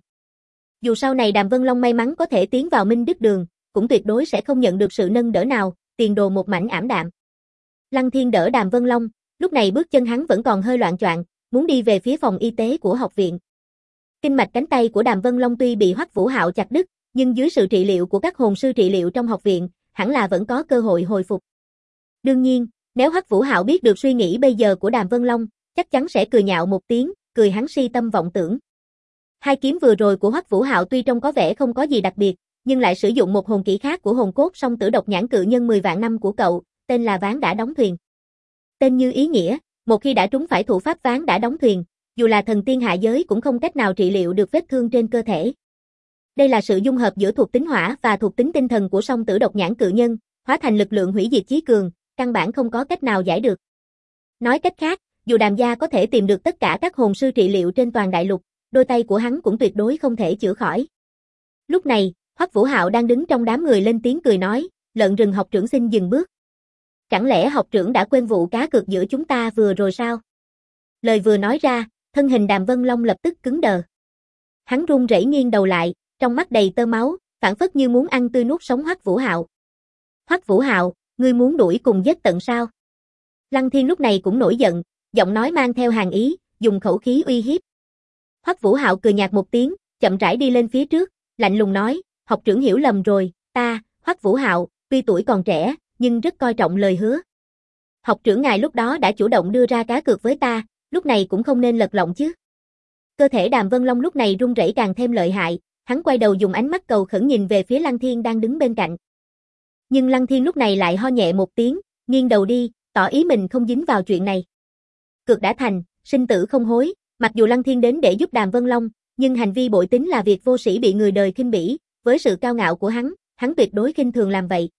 Dù sau này Đàm Vân Long may mắn có thể tiến vào Minh Đức Đường, cũng tuyệt đối sẽ không nhận được sự nâng đỡ nào, tiền đồ một mảnh ảm đạm. Lăng Thiên đỡ Đàm Vân Long, lúc này bước chân hắn vẫn còn hơi loạng choạng, muốn đi về phía phòng y tế của học viện. Kinh mạch cánh tay của Đàm Vân Long tuy bị Hoắc Vũ Hạo chặt đứt, nhưng dưới sự trị liệu của các hồn sư trị liệu trong học viện, hẳn là vẫn có cơ hội hồi phục. Đương nhiên, nếu Hoắc Vũ Hạo biết được suy nghĩ bây giờ của Đàm Vân Long, chắc chắn sẽ cười nhạo một tiếng, cười hắn si tâm vọng tưởng. Hai kiếm vừa rồi của Hoắc Vũ Hạo tuy trông có vẻ không có gì đặc biệt, nhưng lại sử dụng một hồn kỹ khác của hồn cốt song tử độc nhãn cự nhân 10 vạn năm của cậu, tên là Ván đã đóng thuyền. Tên như ý nghĩa, một khi đã trúng phải thủ pháp Ván đã đóng thuyền, dù là thần tiên hạ giới cũng không cách nào trị liệu được vết thương trên cơ thể. Đây là sự dung hợp giữa thuộc tính hỏa và thuộc tính tinh thần của song tử độc nhãn cự nhân, hóa thành lực lượng hủy diệt chí cường, căn bản không có cách nào giải được. Nói cách khác, dù Đàm gia có thể tìm được tất cả các hồn sư trị liệu trên toàn đại lục, đôi tay của hắn cũng tuyệt đối không thể chữa khỏi. Lúc này, Hoắc Vũ Hạo đang đứng trong đám người lên tiếng cười nói, Lợn rừng học trưởng xin dừng bước. Chẳng lẽ học trưởng đã quên vụ cá cược giữa chúng ta vừa rồi sao? Lời vừa nói ra, thân hình Đàm Vân Long lập tức cứng đờ. Hắn run rẩy nghiêng đầu lại, trong mắt đầy tơ máu, phảng phất như muốn ăn tươi nuốt sống Hoắc Vũ Hạo. Hoắc Vũ Hạo, ngươi muốn đuổi cùng giết tận sao? Lăng Thiên lúc này cũng nổi giận, giọng nói mang theo hàn ý, dùng khẩu khí uy hiếp. Hoắc Vũ Hạo cười nhạt một tiếng, chậm rãi đi lên phía trước, lạnh lùng nói, học trưởng hiểu lầm rồi, ta, Hoắc Vũ Hạo, tuy tuổi còn trẻ, nhưng rất coi trọng lời hứa. Học trưởng ngài lúc đó đã chủ động đưa ra cá cược với ta, lúc này cũng không nên lật lọng chứ. Cơ thể Đàm Vân Long lúc này run rẩy càng thêm lợi hại, hắn quay đầu dùng ánh mắt cầu khẩn nhìn về phía Lăng Thiên đang đứng bên cạnh. Nhưng Lăng Thiên lúc này lại ho nhẹ một tiếng, nghiêng đầu đi, tỏ ý mình không dính vào chuyện này. Cược đã thành, sinh tử không hối, mặc dù Lăng Thiên đến để giúp Đàm Vân Long, nhưng hành vi bội tín là việc vô sĩ bị người đời khinh bỉ, với sự cao ngạo của hắn tuyệt đối khinh thường làm vậy.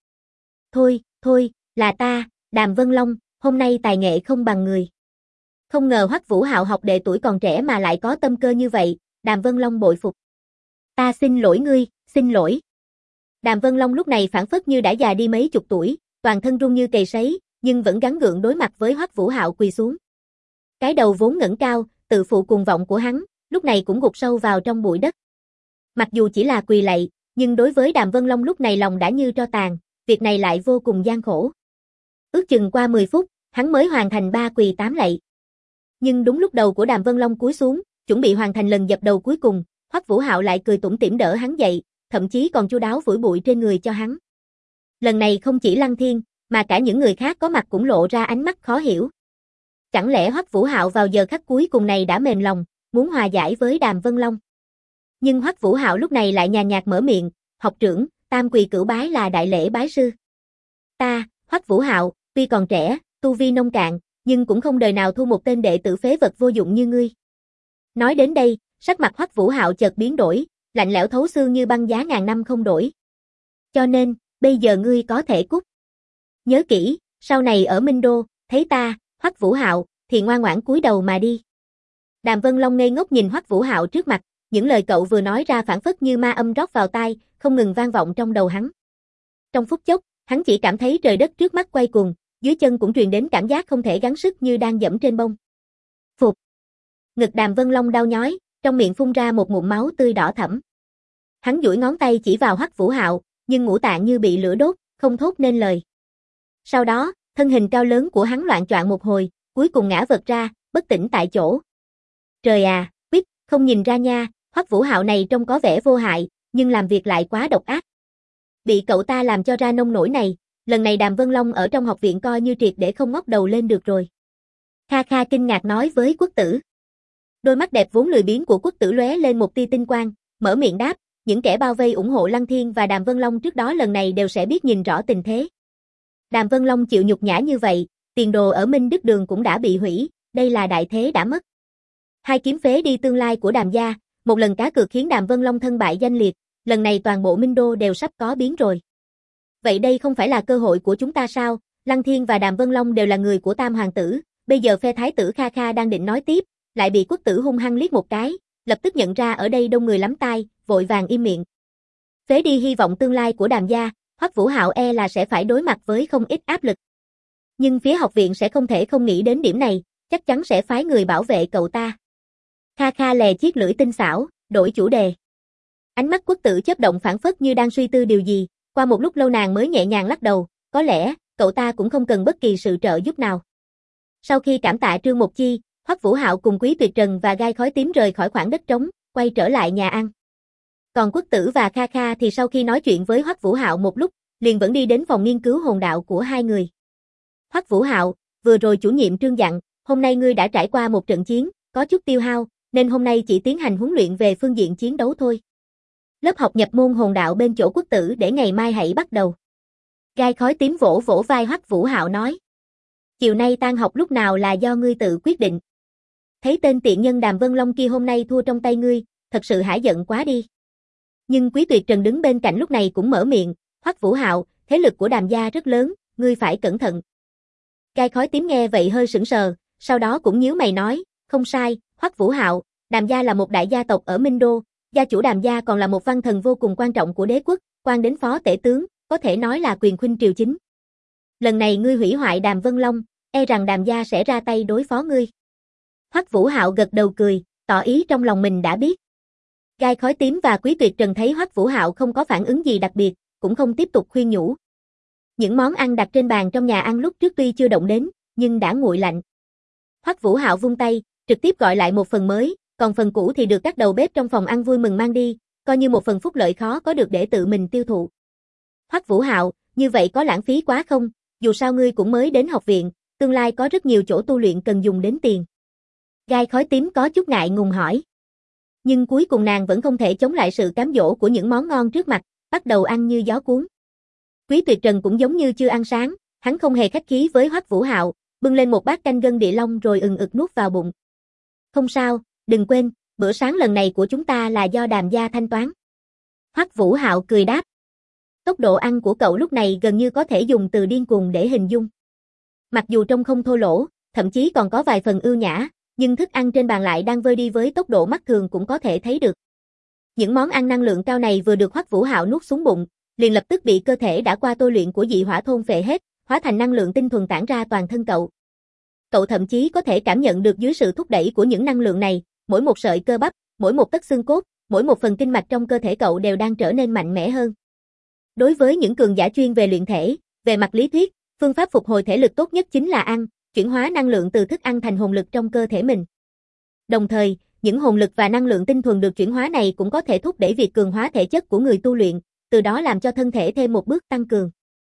Thôi, là ta, Đàm Vân Long, hôm nay tài nghệ không bằng người. Không ngờ Hoắc Vũ Hạo học đệ tuổi còn trẻ mà lại có tâm cơ như vậy, Đàm Vân Long bội phục. Ta xin lỗi ngươi, xin lỗi. Đàm Vân Long lúc này phảng phất như đã già đi mấy chục tuổi, toàn thân run như cầy sấy, nhưng vẫn gắng gượng đối mặt với Hoắc Vũ Hạo quỳ xuống. Cái đầu vốn ngẩng cao, tự phụ cuồng vọng của hắn, lúc này cũng gục sâu vào trong bụi đất. Mặc dù chỉ là quỳ lạy, nhưng đối với Đàm Vân Long lúc này lòng đã như tro tàn, việc này lại vô cùng gian khổ. Ước chừng qua 10 phút, hắn mới hoàn thành 3 quỳ 8 lạy. Nhưng đúng lúc đầu của Đàm Vân Long cúi xuống, chuẩn bị hoàn thành lần dập đầu cuối cùng, Hoắc Vũ Hạo lại cười tủm tỉm đỡ hắn dậy, thậm chí còn chu đáo phủi bụi trên người cho hắn. Lần này không chỉ Lăng Thiên, mà cả những người khác có mặt cũng lộ ra ánh mắt khó hiểu. Chẳng lẽ Hoắc Vũ Hạo vào giờ khắc cuối cùng này đã mềm lòng, muốn hòa giải với Đàm Vân Long? Nhưng Hoắc Vũ Hạo lúc này lại nhàn nhạt mở miệng, học trưởng, tam quỳ cửu bái là đại lễ bái sư. Ta, Hoắc Vũ Hạo, tuy còn trẻ, tu vi nông cạn, nhưng cũng không đời nào thu một tên đệ tử phế vật vô dụng như ngươi. Nói đến đây, sắc mặt Hoắc Vũ Hạo chợt biến đổi, lạnh lẽo thấu xương như băng giá ngàn năm không đổi. Cho nên, bây giờ ngươi có thể cút. Nhớ kỹ, sau này ở Minh Đô, thấy ta, Hoắc Vũ Hạo, thì ngoan ngoãn cúi đầu mà đi. Đàm Vân Long ngây ngốc nhìn Hoắc Vũ Hạo trước mặt, những lời cậu vừa nói ra phảng phất như ma âm rót vào tai, không ngừng vang vọng trong đầu hắn. Trong phút chốc, hắn chỉ cảm thấy trời đất trước mắt quay cuồng, dưới chân cũng truyền đến cảm giác không thể gắng sức như đang dẫm trên bông. Phụt. Ngực Đàm Vân Long đau nhói, trong miệng phun ra một ngụm máu tươi đỏ thẫm. Hắn duỗi ngón tay chỉ vào Hoắc Vũ Hạo, nhưng ngũ tạng như bị lửa đốt, không thốt nên lời. Sau đó, thân hình cao lớn của hắn loạng choạng một hồi, cuối cùng ngã vật ra, bất tỉnh tại chỗ. Trời à, Quýt, không nhìn ra nha, Hoắc Vũ Hạo này trông có vẻ vô hại, nhưng làm việc lại quá độc ác. Bị cậu ta làm cho ra nông nổi này, lần này Đàm Vân Long ở trong học viện coi như triệt để không ngóc đầu lên được rồi. Kha Kha kinh ngạc nói với Quốc Tử. Đôi mắt đẹp vốn lười biếng của Quốc Tử lóe lên một tia tinh quang, mở miệng đáp, những kẻ bao vây ủng hộ Lăng Thiên và Đàm Vân Long trước đó lần này đều sẽ biết nhìn rõ tình thế. Đàm Vân Long chịu nhục nhã như vậy, tiền đồ ở Minh Đức Đường cũng đã bị hủy, đây là đại thế đã mất. Hai kiếm phế đi tương lai của Đàm gia, một lần cá cược khiến Đàm Vân Long thân bại danh liệt, lần này toàn bộ Minh Đô đều sắp có biến rồi. Vậy đây không phải là cơ hội của chúng ta sao? Lăng Thiên và Đàm Vân Long đều là người của Tam Hoàng tử, bây giờ phe thái tử Kha Kha đang định nói tiếp, lại bị Quốc Tử hung hăng liếc một cái, lập tức nhận ra ở đây đông người lắm tai, vội vàng im miệng. Phế đi hy vọng tương lai của Đàm gia, Hoắc Vũ Hạo e là sẽ phải đối mặt với không ít áp lực. Nhưng phía học viện sẽ không thể không nghĩ đến điểm này, chắc chắn sẽ phái người bảo vệ cậu ta. Kha Kha lè chiếc lưỡi tinh xảo, đổi chủ đề. Ánh mắt Quốc Tử chớp động phảng phất như đang suy tư điều gì, qua một lúc lâu nàng mới nhẹ nhàng lắc đầu, có lẽ, cậu ta cũng không cần bất kỳ sự trợ giúp nào. Sau khi cảm tạ Trương Mục Chi, Hoắc Vũ Hạo cùng Quý Tuyệt Trần và Gai Khói Tím rời khỏi khoảng đất trống, quay trở lại nhà ăn. Còn Quốc Tử và Kha Kha thì sau khi nói chuyện với Hoắc Vũ Hạo một lúc, liền vẫn đi đến phòng nghiên cứu hồn đạo của hai người. Hoắc Vũ Hạo, vừa rồi chủ nhiệm Trương dặn, hôm nay ngươi đã trải qua một trận chiến, có chút tiêu hao, nên hôm nay chỉ tiến hành huấn luyện về phương diện chiến đấu thôi. Lớp học nhập môn hồn đạo bên chỗ Quốc Tử để ngày mai hãy bắt đầu. Gai Khói Tím vỗ vỗ vai Hoắc Vũ Hạo nói. Chiều nay tan học lúc nào là do ngươi tự quyết định. Thấy tên tiện nhân Đàm Vân Long kia hôm nay thua trong tay ngươi, thật sự hả giận quá đi. Nhưng Quý Tuyệt Trần đứng bên cạnh lúc này cũng mở miệng, Hoắc Vũ Hạo, thế lực của Đàm gia rất lớn, ngươi phải cẩn thận. Gai Khói Tím nghe vậy hơi sững sờ, sau đó cũng nhíu mày nói, không sai, Hoắc Vũ Hạo, Đàm gia là một đại gia tộc ở Minh Đô, gia chủ Đàm gia còn là một văn thần vô cùng quan trọng của đế quốc, quan đến phó tể tướng, có thể nói là quyền khuynh triều chính. Lần này ngươi hủy hoại Đàm Vân Long, e rằng Đàm gia sẽ ra tay đối phó ngươi. Hoắc Vũ Hạo gật đầu cười, tỏ ý trong lòng mình đã biết. Gai Khói Tím và Quý Tuyệt Trần thấy Hoắc Vũ Hạo không có phản ứng gì đặc biệt, cũng không tiếp tục khuyên nhủ. Những món ăn đặt trên bàn trong nhà ăn lúc trước tuy chưa động đến, nhưng đã nguội lạnh. Hoắc Vũ Hạo vung tay, trực tiếp gọi lại một phần mới, còn phần cũ thì được các đầu bếp trong phòng ăn vui mừng mang đi, coi như một phần phúc lợi khó có được để tự mình tiêu thụ. Hoắc Vũ Hạo, như vậy có lãng phí quá không? Dù sao ngươi cũng mới đến học viện, tương lai có rất nhiều chỗ tu luyện cần dùng đến tiền. Gai Khói Tím có chút ngại ngùng hỏi. Nhưng cuối cùng nàng vẫn không thể chống lại sự cám dỗ của những món ngon trước mặt, bắt đầu ăn như gió cuốn. Quý Tuyệt Trần cũng giống như chưa ăn sáng, hắn không hề khách khí với Hoắc Vũ Hạo, bưng lên một bát canh gân địa long rồi ực nuốt vào bụng. Không sao, đừng quên, bữa sáng lần này của chúng ta là do Đàm gia thanh toán. Hoắc Vũ Hạo cười đáp. Tốc độ ăn của cậu lúc này gần như có thể dùng từ điên cuồng để hình dung. Mặc dù trông không thô lỗ, thậm chí còn có vài phần ưu nhã, nhưng thức ăn trên bàn lại đang vơi đi với tốc độ mắt thường cũng có thể thấy được. Những món ăn năng lượng cao này vừa được Hoắc Vũ Hạo nuốt xuống bụng, liền lập tức bị cơ thể đã qua tôi luyện của dị hỏa thôn phệ hết, hóa thành năng lượng tinh thuần tản ra toàn thân cậu. Cậu thậm chí có thể cảm nhận được dưới sự thúc đẩy của những năng lượng này, mỗi một sợi cơ bắp, mỗi một tấc xương cốt, mỗi một phần kinh mạch trong cơ thể cậu đều đang trở nên mạnh mẽ hơn. Đối với những cường giả chuyên về luyện thể, về mặt lý thuyết, phương pháp phục hồi thể lực tốt nhất chính là ăn, chuyển hóa năng lượng từ thức ăn thành hồn lực trong cơ thể mình. Đồng thời, những hồn lực và năng lượng tinh thuần được chuyển hóa này cũng có thể thúc đẩy việc cường hóa thể chất của người tu luyện, từ đó làm cho thân thể thêm một bước tăng cường.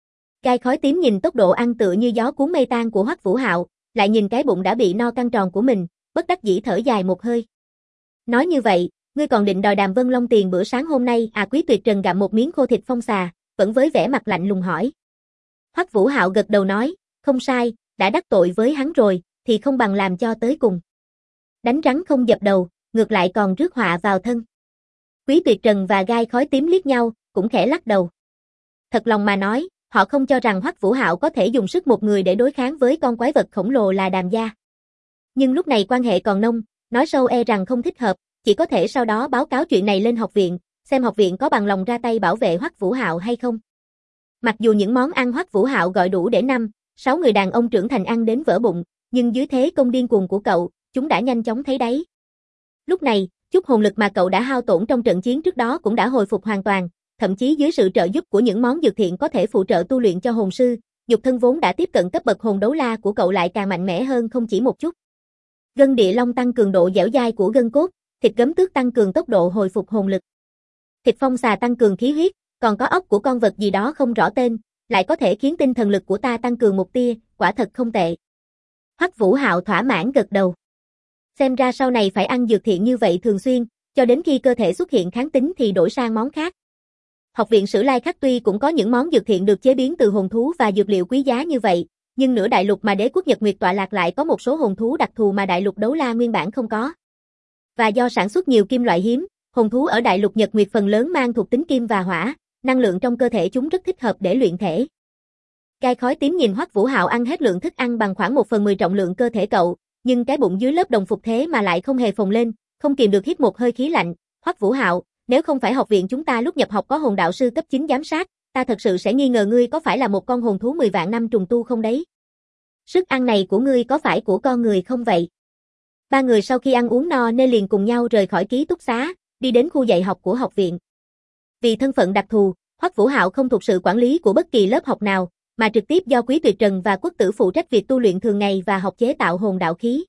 Gai khói tím nhìn tốc độ ăn tựa như gió cuốn mây tan của Hoắc Vũ Hạo, lại nhìn cái bụng đã bị no căng tròn của mình, bất đắc dĩ thở dài một hơi. Nói như vậy, ngươi còn định đòi Đàm Vân Long tiền bữa sáng hôm nay à? Quý Tuyệt Trần gặm một miếng khô thịt phong xà, vẫn với vẻ mặt lạnh lùng hỏi. Hoắc Vũ Hạo gật đầu nói, không sai, đã đắc tội với hắn rồi, thì không bằng làm cho tới cùng. Đánh rắn không dập đầu, ngược lại còn rước họa vào thân. Quý Tuyệt Trần và Gai khói tím liếc nhau, cũng khẽ lắc đầu. Thật lòng mà nói, họ không cho rằng Hoắc Vũ Hạo có thể dùng sức một người để đối kháng với con quái vật khổng lồ là Đàm gia. Nhưng lúc này quan hệ còn nông, nói sâu e rằng không thích hợp, chỉ có thể sau đó báo cáo chuyện này lên học viện, xem học viện có bằng lòng ra tay bảo vệ Hoắc Vũ Hạo hay không. Mặc dù những món ăn Hoắc Vũ Hạo gọi đủ để 5-6 người đàn ông trưởng thành ăn đến vỡ bụng, nhưng dưới thế công điên cuồng của cậu, chúng đã nhanh chóng thấy đáy. Lúc này, chút hồn lực mà cậu đã hao tổn trong trận chiến trước đó cũng đã hồi phục hoàn toàn, thậm chí dưới sự trợ giúp của những món dược thiện có thể phụ trợ tu luyện cho hồn sư, nhục thân vốn đã tiếp cận cấp bậc hồn đấu la của cậu lại càng mạnh mẽ hơn không chỉ một chút. Gân địa long tăng cường độ dẻo dai của gân cốt, thịt gấm tước tăng cường tốc độ hồi phục hồn lực. Thịt phong xà tăng cường khí huyết, còn có ốc của con vật gì đó không rõ tên, lại có thể khiến tinh thần lực của ta tăng cường một tia, quả thật không tệ. Hoắc Vũ Hạo thỏa mãn gật đầu. Xem ra sau này phải ăn dược thiện như vậy thường xuyên, cho đến khi cơ thể xuất hiện kháng tính thì đổi sang món khác. Học viện Sử Lai Khắc tuy cũng có những món dược thiện được chế biến từ hồn thú và dược liệu quý giá như vậy, nhưng nửa đại lục mà đế quốc Nhật Nguyệt tọa lạc lại có một số hồn thú đặc thù mà đại lục đấu la nguyên bản không có. Và do sản xuất nhiều kim loại hiếm, hồn thú ở đại lục Nhật Nguyệt phần lớn mang thuộc tính kim và hỏa, năng lượng trong cơ thể chúng rất thích hợp để luyện thể. Gai khói tím nhìn Hoắc Vũ Hạo ăn hết lượng thức ăn bằng khoảng 1/10 trọng lượng cơ thể cậu, nhưng cái bụng dưới lớp đồng phục thế mà lại không hề phồng lên, không kìm được hít một hơi khí lạnh. Hoắc Vũ Hạo, nếu không phải học viện chúng ta lúc nhập học có hồn đạo sư cấp 9 giám sát, ta thật sự sẽ nghi ngờ ngươi có phải là một con hồn thú 10 vạn năm trùng tu không đấy. Sức ăn này của ngươi có phải của con người không vậy? Ba người sau khi ăn uống no nên liền cùng nhau rời khỏi ký túc xá, đi đến khu dạy học của học viện. Vì thân phận đặc thù, Hoắc Vũ Hạo không thuộc sự quản lý của bất kỳ lớp học nào, mà trực tiếp do Quý Tuyệt Trần và Quốc Tử phụ trách việc tu luyện thường ngày và học chế tạo hồn đạo khí.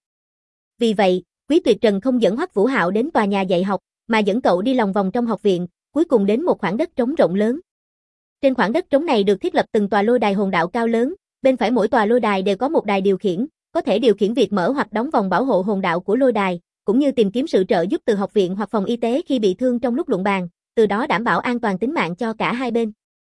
Vì vậy, Quý Tuyệt Trần không dẫn Hoắc Vũ Hạo đến tòa nhà dạy học, mà dẫn cậu đi lòng vòng trong học viện, cuối cùng đến một khoảng đất trống rộng lớn. Trên khoảng đất trống này được thiết lập từng tòa lôi đài hồn đạo cao lớn, bên phải mỗi tòa lôi đài đều có một đài điều khiển, có thể điều khiển việc mở hoặc đóng vòng bảo hộ hồn đạo của lôi đài, cũng như tìm kiếm sự trợ giúp từ học viện hoặc phòng y tế khi bị thương trong lúc luận bàn, từ đó đảm bảo an toàn tính mạng cho cả hai bên.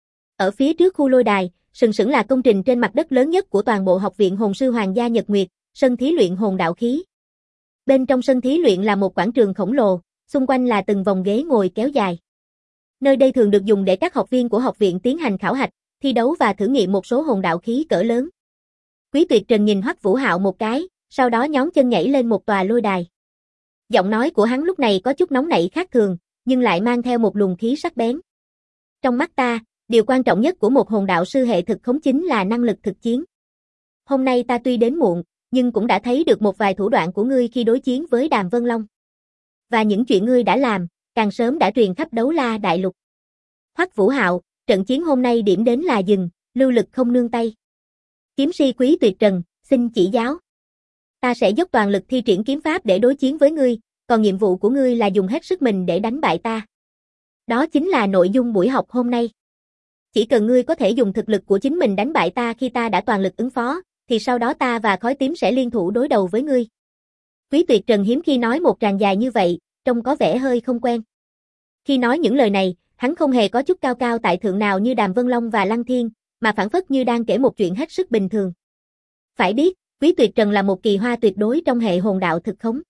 Ở phía trước khu lôi đài, sừng sững là công trình trên mặt đất lớn nhất của toàn bộ học viện Hồn sư Hoàng gia Nhật Nguyệt, sân thí luyện hồn đạo khí. Bên trong sân thí luyện là một quảng trường khổng lồ, xung quanh là từng vòng ghế ngồi kéo dài. Nơi đây thường được dùng để các học viên của học viện tiến hành khảo hạch, thi đấu và thử nghiệm một số hồn đạo khí cỡ lớn. Quý Tuyệt Trần nhìn Hoắc Vũ Hạo một cái, sau đó nhón chân nhảy lên một tòa lôi đài. Giọng nói của hắn lúc này có chút nóng nảy khác thường, nhưng lại mang theo một luồng khí sắc bén. Trong mắt ta, điều quan trọng nhất của một hồn đạo sư hệ thực khống chính là năng lực thực chiến. Hôm nay ta tuy đến muộn, nhưng cũng đã thấy được một vài thủ đoạn của ngươi khi đối chiến với Đàm Vân Long. Và những chuyện ngươi đã làm, càng sớm đã truyền khắp đấu la đại lục. Hoắc Vũ Hạo, trận chiến hôm nay điểm đến là dừng, lưu lực không nương tay. Kiếm si Quý Tuyệt Trần, xin chỉ giáo. Ta sẽ dốc toàn lực thi triển kiếm pháp để đối chiến với ngươi, còn nhiệm vụ của ngươi là dùng hết sức mình để đánh bại ta. Đó chính là nội dung buổi học hôm nay. Chỉ cần ngươi có thể dùng thực lực của chính mình đánh bại ta khi ta đã toàn lực ứng phó, thì sau đó ta và khói tím sẽ liên thủ đối đầu với ngươi. Quý Tuyệt Trần hiếm khi nói một tràng dài như vậy, trông có vẻ hơi không quen. Khi nói những lời này, hắn không hề có chút cao cao tại thượng nào như Đàm Vân Long và Lăng Thiên, mà phảng phất như đang kể một chuyện hết sức bình thường. Phải biết, Quý Tuyệt Trần là một kỳ hoa tuyệt đối trong hệ hồn đạo thực khống.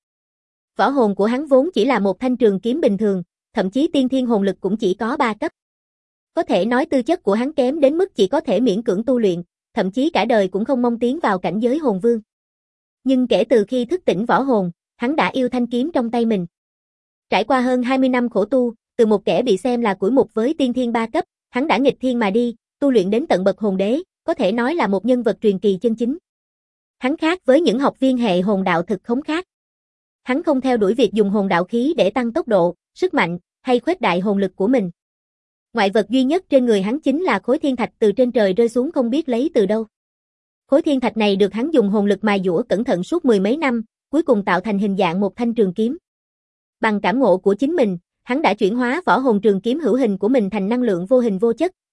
Võ hồn của hắn vốn chỉ là một thanh trường kiếm bình thường, thậm chí tiên thiên hồn lực cũng chỉ có 3 cấp. Có thể nói tư chất của hắn kém đến mức chỉ có thể miễn cưỡng tu luyện, thậm chí cả đời cũng không mong tiến vào cảnh giới hồn vương. Nhưng kể từ khi thức tỉnh võ hồn, hắn đã yêu thanh kiếm trong tay mình. Trải qua hơn 20 năm khổ tu, từ một kẻ bị xem là củi mục với tiên thiên 3 cấp, hắn đã nghịch thiên mà đi, tu luyện đến tận bậc hồn đế, có thể nói là một nhân vật truyền kỳ chân chính. Hắn khác với những học viên hệ hồn đạo thực khống khác. Hắn không theo đuổi việc dùng hồn đạo khí để tăng tốc độ, sức mạnh, hay khuếch đại hồn lực của mình. Ngoại vật duy nhất trên người hắn chính là khối thiên thạch từ trên trời rơi xuống không biết lấy từ đâu. Khối thiên thạch này được hắn dùng hồn lực mài dũa cẩn thận suốt 10 mấy năm, cuối cùng tạo thành hình dạng một thanh trường kiếm. Bằng cảm ngộ của chính mình, hắn đã chuyển hóa võ hồn trường kiếm hữu hình của mình thành năng lượng vô hình vô chất,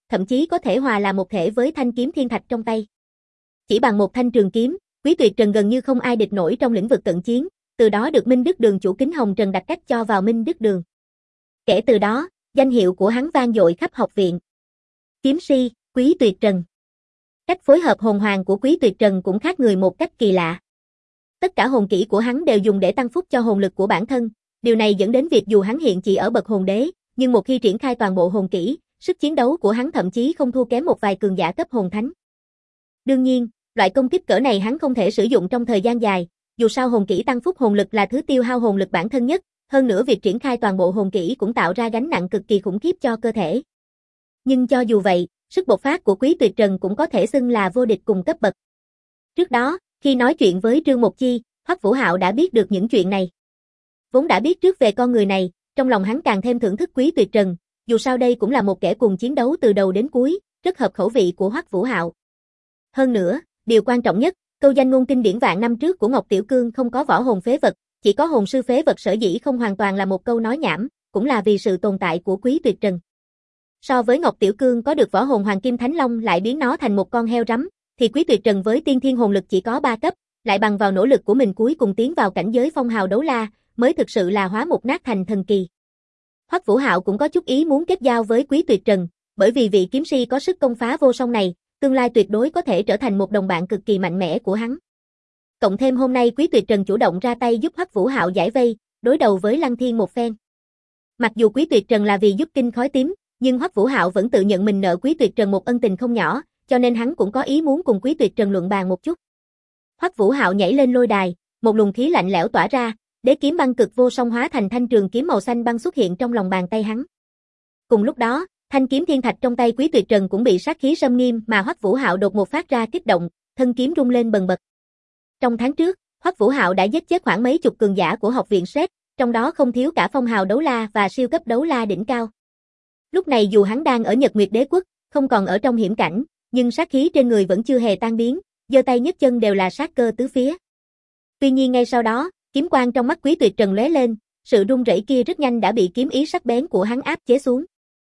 thậm chí có thể hòa là một thể với thanh kiếm thiên thạch trong tay. Chỉ bằng một thanh trường kiếm, Quý Tuyệt Trần gần như không ai địch nổi trong lĩnh vực cận chiến, từ đó được Minh Đức Đường chủ Kính Hồng Trần đặt cách cho vào Minh Đức Đường. Kể từ đó, danh hiệu của hắn vang dội khắp học viện. Kiếm si, Quý Tuyệt Trần. Cách phối hợp hồn hoàng của Quý Tuyệt Trần cũng khác người một cách kỳ lạ. Tất cả hồn kỹ của hắn đều dùng để tăng phúc cho hồn lực của bản thân, điều này dẫn đến việc dù hắn hiện chỉ ở bậc hồn đế, nhưng một khi triển khai toàn bộ hồn kỹ, sức chiến đấu của hắn thậm chí không thua kém một vài cường giả cấp hồn thánh. Đương nhiên, loại công kích cỡ này hắn không thể sử dụng trong thời gian dài, dù sao hồn kỹ tăng phúc hồn lực là thứ tiêu hao hồn lực bản thân nhất, hơn nữa việc triển khai toàn bộ hồn kỹ cũng tạo ra gánh nặng cực kỳ khủng khiếp cho cơ thể. Nhưng cho dù vậy, sức bộc phát của Quý Tuyệt Trần cũng có thể xưng là vô địch cùng cấp bậc. Trước đó, khi nói chuyện với Trương Mộc Chi, Hoắc Vũ Hạo đã biết được những chuyện này. Vốn đã biết trước về con người này, trong lòng hắn càng thêm thưởng thức Quý Tuyệt Trần, dù sao đây cũng là một kẻ cùng chiến đấu từ đầu đến cuối, rất hợp khẩu vị của Hoắc Vũ Hạo. Hơn nữa, điều quan trọng nhất, câu danh ngôn kinh điển vạn năm trước của Ngọc Tiểu Cương không có võ hồn phế vật, chỉ có hồn sư phế vật sở dĩ không hoàn toàn là một câu nói nhảm, cũng là vì sự tồn tại của Quý Tuyệt Trần. So với Ngọc Tiểu Cương có được võ hồn Hoàng Kim Thánh Long lại biến nó thành một con heo rắm, thì Quý Tuyệt Trần với tiên thiên hồn lực chỉ có 3 cấp, lại bằng vào nỗ lực của mình cuối cùng tiến vào cảnh giới phong hào đấu la, mới thực sự là hóa mục nát thành thần kỳ. Hoắc Vũ Hạo cũng có chút ý muốn kết giao với Quý Tuyệt Trần, bởi vì vị kiếm si có sức công phá vô song này, tương lai tuyệt đối có thể trở thành một đồng bạn cực kỳ mạnh mẽ của hắn. Cộng thêm hôm nay Quý Tuyệt Trần chủ động ra tay giúp Hoắc Vũ Hạo giải vây, đối đầu với Lăng Thiên một phen. Mặc dù Quý Tuyệt Trần là vì giúp kinh khói tím, nhưng Hoắc Vũ Hạo vẫn tự nhận mình nợ Quý Tuyệt Trần một ân tình không nhỏ, cho nên hắn cũng có ý muốn cùng Quý Tuyệt Trần luận bàn một chút. Hoắc Vũ Hạo nhảy lên lôi đài, một luồng khí lạnh lẽo tỏa ra, đế kiếm băng cực vô song hóa thành thanh trường kiếm màu xanh băng xuất hiện trong lòng bàn tay hắn. Cùng lúc đó, thanh kiếm thiên thạch trong tay Quý Tuyệt Trần cũng bị sát khí xâm nghiêm mà Hoắc Vũ Hạo đột ngột phát ra kích động, thân kiếm rung lên bần bật. Trong tháng trước, Hoắc Vũ Hạo đã giết chết khoảng mấy chục cường giả của học viện SET, trong đó không thiếu cả phong hào đấu la và siêu cấp đấu la đỉnh cao. Lúc này dù hắn đang ở Nhật Nguyệt Đế quốc, không còn ở trong hiểm cảnh, nhưng sát khí trên người vẫn chưa hề tan biến, giơ tay nhấc chân đều là sát cơ tứ phía. Tuy nhiên ngay sau đó, kiếm quang trong mắt Quý Tuyệt Trần lóe lên, sự run rẩy kia rất nhanh đã bị kiếm ý sắc bén của hắn áp chế xuống.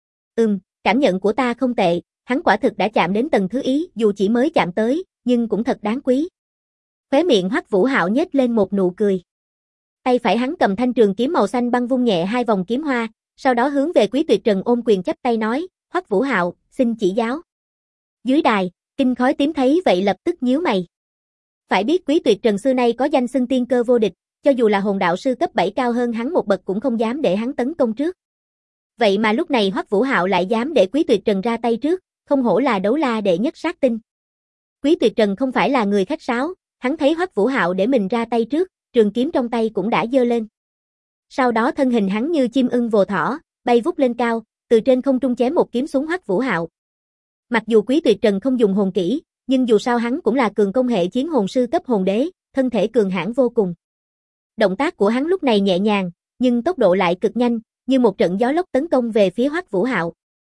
Cảm nhận của ta không tệ, hắn quả thực đã chạm đến tầng thứ ý, dù chỉ mới chạm tới, nhưng cũng thật đáng quý. Khóe miệng Hoắc Vũ Hạo nhếch lên một nụ cười. Tay phải hắn cầm thanh trường kiếm màu xanh băng vung nhẹ 2 vòng kiếm hoa, sau đó hướng về Quý Tuyệt Trần ôm quyền chắp tay nói, Hoắc Vũ Hạo, xin chỉ giáo. Dưới đài, kinh khói tím thấy vậy lập tức nhíu mày. Phải biết Quý Tuyệt Trần xưa nay có danh xưng tiên cơ vô địch, cho dù là hồn đạo sư cấp 7 cao hơn hắn một bậc cũng không dám để hắn tấn công trước. Vậy mà lúc này Hoắc Vũ Hạo lại dám để Quý Tuyệt Trần ra tay trước, không hổ là đấu la đệ nhất sát tinh. Quý Tuyệt Trần không phải là người khách sáo, hắn thấy Hoắc Vũ Hạo để mình ra tay trước, trường kiếm trong tay cũng đã giơ lên. Sau đó thân hình hắn như chim ưng vồ thỏ, bay vút lên cao, từ trên không trung chém một kiếm xuống Hoắc Vũ Hạo. Mặc dù Quý Tuyệt Trần không dùng hồn kỹ, nhưng dù sao hắn cũng là cường công hệ chiến hồn sư cấp hồn đế, thân thể cường hãn vô cùng. Động tác của hắn lúc này nhẹ nhàng, nhưng tốc độ lại cực nhanh, như một trận gió lốc tấn công về phía Hoắc Vũ Hạo.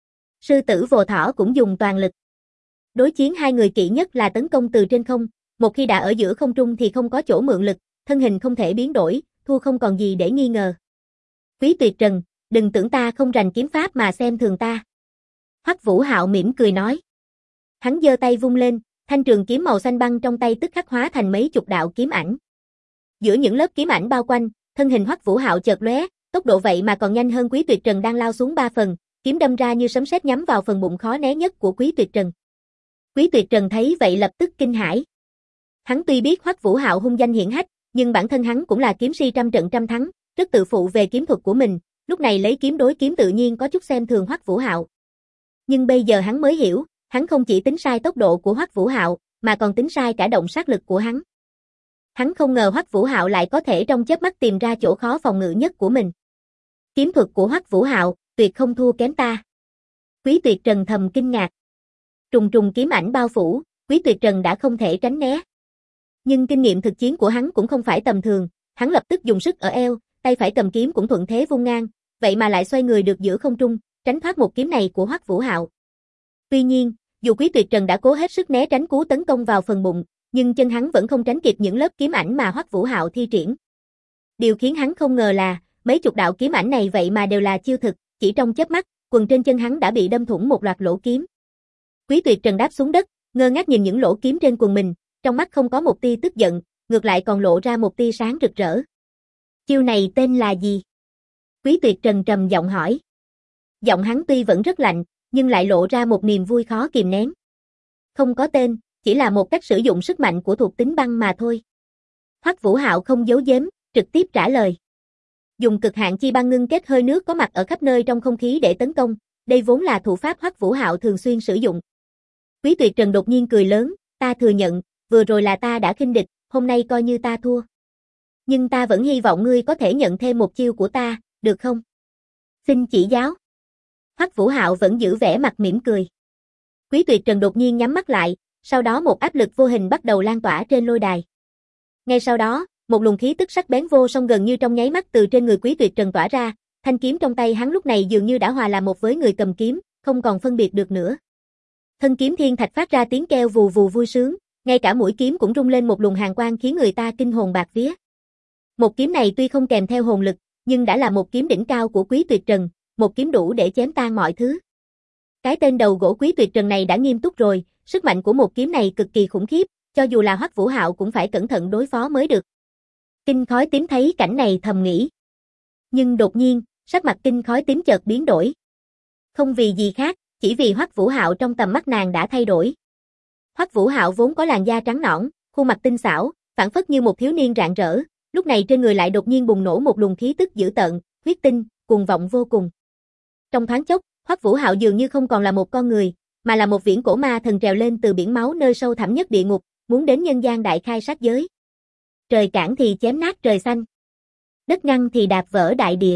Sư tử vồ thỏ cũng dùng toàn lực. Đối chiến hai người kỵ nhất là tấn công từ trên không, một khi đã ở giữa không trung thì không có chỗ mượn lực, thân hình không thể biến đổi, thua không còn gì để nghi ngờ. Quý Tuyệt Trần, đừng tưởng ta không rành kiếm pháp mà xem thường ta. Hoắc Vũ Hạo mỉm cười nói. Hắn giơ tay vung lên, thanh trường kiếm màu xanh băng trong tay tức khắc hóa thành mấy chục đạo kiếm ảnh. Giữa những lớp kiếm ảnh bao quanh, thân hình Hoắc Vũ Hạo chợt lóe, tốc độ vậy mà còn nhanh hơn Quý Tuyệt Trần đang lao xuống 3 phần, kiếm đâm ra như sấm sét nhắm vào phần bụng khó né nhất của Quý Tuyệt Trần. Quý Tuyệt Trần thấy vậy lập tức kinh hãi. Hắn tuy biết Hoắc Vũ Hạo hung danh hiển hách, nhưng bản thân hắn cũng là kiếm si trăm trận trăm thắng, rất tự phụ về kiếm thuật của mình, lúc này lấy kiếm đối kiếm tự nhiên có chút xem thường Hoắc Vũ Hạo. Nhưng bây giờ hắn mới hiểu, hắn không chỉ tính sai tốc độ của Hoắc Vũ Hạo, mà còn tính sai cả động sát lực của hắn. Hắn không ngờ Hoắc Vũ Hạo lại có thể trong chớp mắt tìm ra chỗ khó phòng ngự nhất của mình. Kiếm thuật của Hoắc Vũ Hạo, tuyệt không thua kém ta. Quý Tuyệt Trần thầm kinh ngạc. Trùng trùng kiếm ảnh bao phủ, Quý Tuyệt Trần đã không thể tránh né. Nhưng kinh nghiệm thực chiến của hắn cũng không phải tầm thường, hắn lập tức dùng sức ở eo, tay phải cầm kiếm cũng thuận thế vung ngang, vậy mà lại xoay người được giữa không trung, tránh thoát một kiếm này của Hoắc Vũ Hạo. Tuy nhiên, dù Quý Tuyệt Trần đã cố hết sức né tránh cú tấn công vào phần bụng, nhưng chân hắn vẫn không tránh kịp những lớp kiếm ảnh mà Hoắc Vũ Hạo thi triển. Điều khiến hắn không ngờ là, mấy chục đạo kiếm ảnh này vậy mà đều là chiêu thực, chỉ trong chớp mắt, quần trên chân hắn đã bị đâm thủng một loạt lỗ kiếm. Quý Tuyệt Trần đáp xuống đất, ngơ ngác nhìn những lỗ kiếm trên quần mình, trong mắt không có một tia tức giận, ngược lại còn lộ ra một tia sáng rực rỡ. Chiêu này tên là gì? Quý Tuyệt Trần trầm giọng hỏi. Giọng hắn tuy vẫn rất lạnh, nhưng lại lộ ra một niềm vui khó kìm nén. Không có tên, chỉ là một cách sử dụng sức mạnh của thuộc tính băng mà thôi. Hoắc Vũ Hạo không giấu giếm, trực tiếp trả lời. Dùng cực hạn chi băng ngưng kết hơi nước có mặt ở khắp nơi trong không khí để tấn công, đây vốn là thủ pháp Hoắc Vũ Hạo thường xuyên sử dụng. Quý Tuyệt Trần đột nhiên cười lớn, ta thừa nhận, vừa rồi là ta đã khinh địch, hôm nay coi như ta thua. Nhưng ta vẫn hy vọng ngươi có thể nhận thêm một chiêu của ta, được không? Xin chỉ giáo. Hoắc Vũ Hạo vẫn giữ vẻ mặt mỉm cười. Quý Tuyệt Trần đột nhiên nhắm mắt lại, sau đó một áp lực vô hình bắt đầu lan tỏa trên lôi đài. Ngay sau đó, một luồng khí tức sắc bén vô song gần như trong nháy mắt từ trên người Quý Tuyệt Trần tỏa ra, thanh kiếm trong tay hắn lúc này dường như đã hòa làm một với người cầm kiếm, không còn phân biệt được nữa. Thân kiếm thiên thạch phát ra tiếng kêu vù vù vui sướng, ngay cả mũi kiếm cũng rung lên một luồng hàn quang khiến người ta kinh hồn bạt vía. Một kiếm này tuy không kèm theo hồn lực, nhưng đã là một kiếm đỉnh cao của Quý Tuyệt Trần, một kiếm đủ để chém tan mọi thứ. Cái tên đầu gỗ Quý Tuyệt Trần này đã nghiêm túc rồi, sức mạnh của một kiếm này cực kỳ khủng khiếp, cho dù là Hoắc Vũ Hạo cũng phải cẩn thận đối phó mới được. Kinh Khói Tím thấy cảnh này thầm nghĩ. Nhưng đột nhiên, sắc mặt Kinh Khói Tím chợt biến đổi. Không vì gì khác, chỉ vì Hoắc Vũ Hạo trong tầm mắt nàng đã thay đổi. Hoắc Vũ Hạo vốn có làn da trắng nõn, khuôn mặt tinh xảo, phảng phất như một thiếu niên rạng rỡ, lúc này trên người lại đột nhiên bùng nổ một luồng khí tức dữ tợn, huyết tinh, cuồng vọng vô cùng. Trong thoáng chốc, Hoắc Vũ Hạo dường như không còn là một con người, mà là một viễn cổ ma thần trèo lên từ biển máu nơi sâu thẳm nhất địa ngục, muốn đến nhân gian đại khai sát giới. Trời cản thì chém nát trời xanh, đất ngăn thì đạp vỡ đại địa.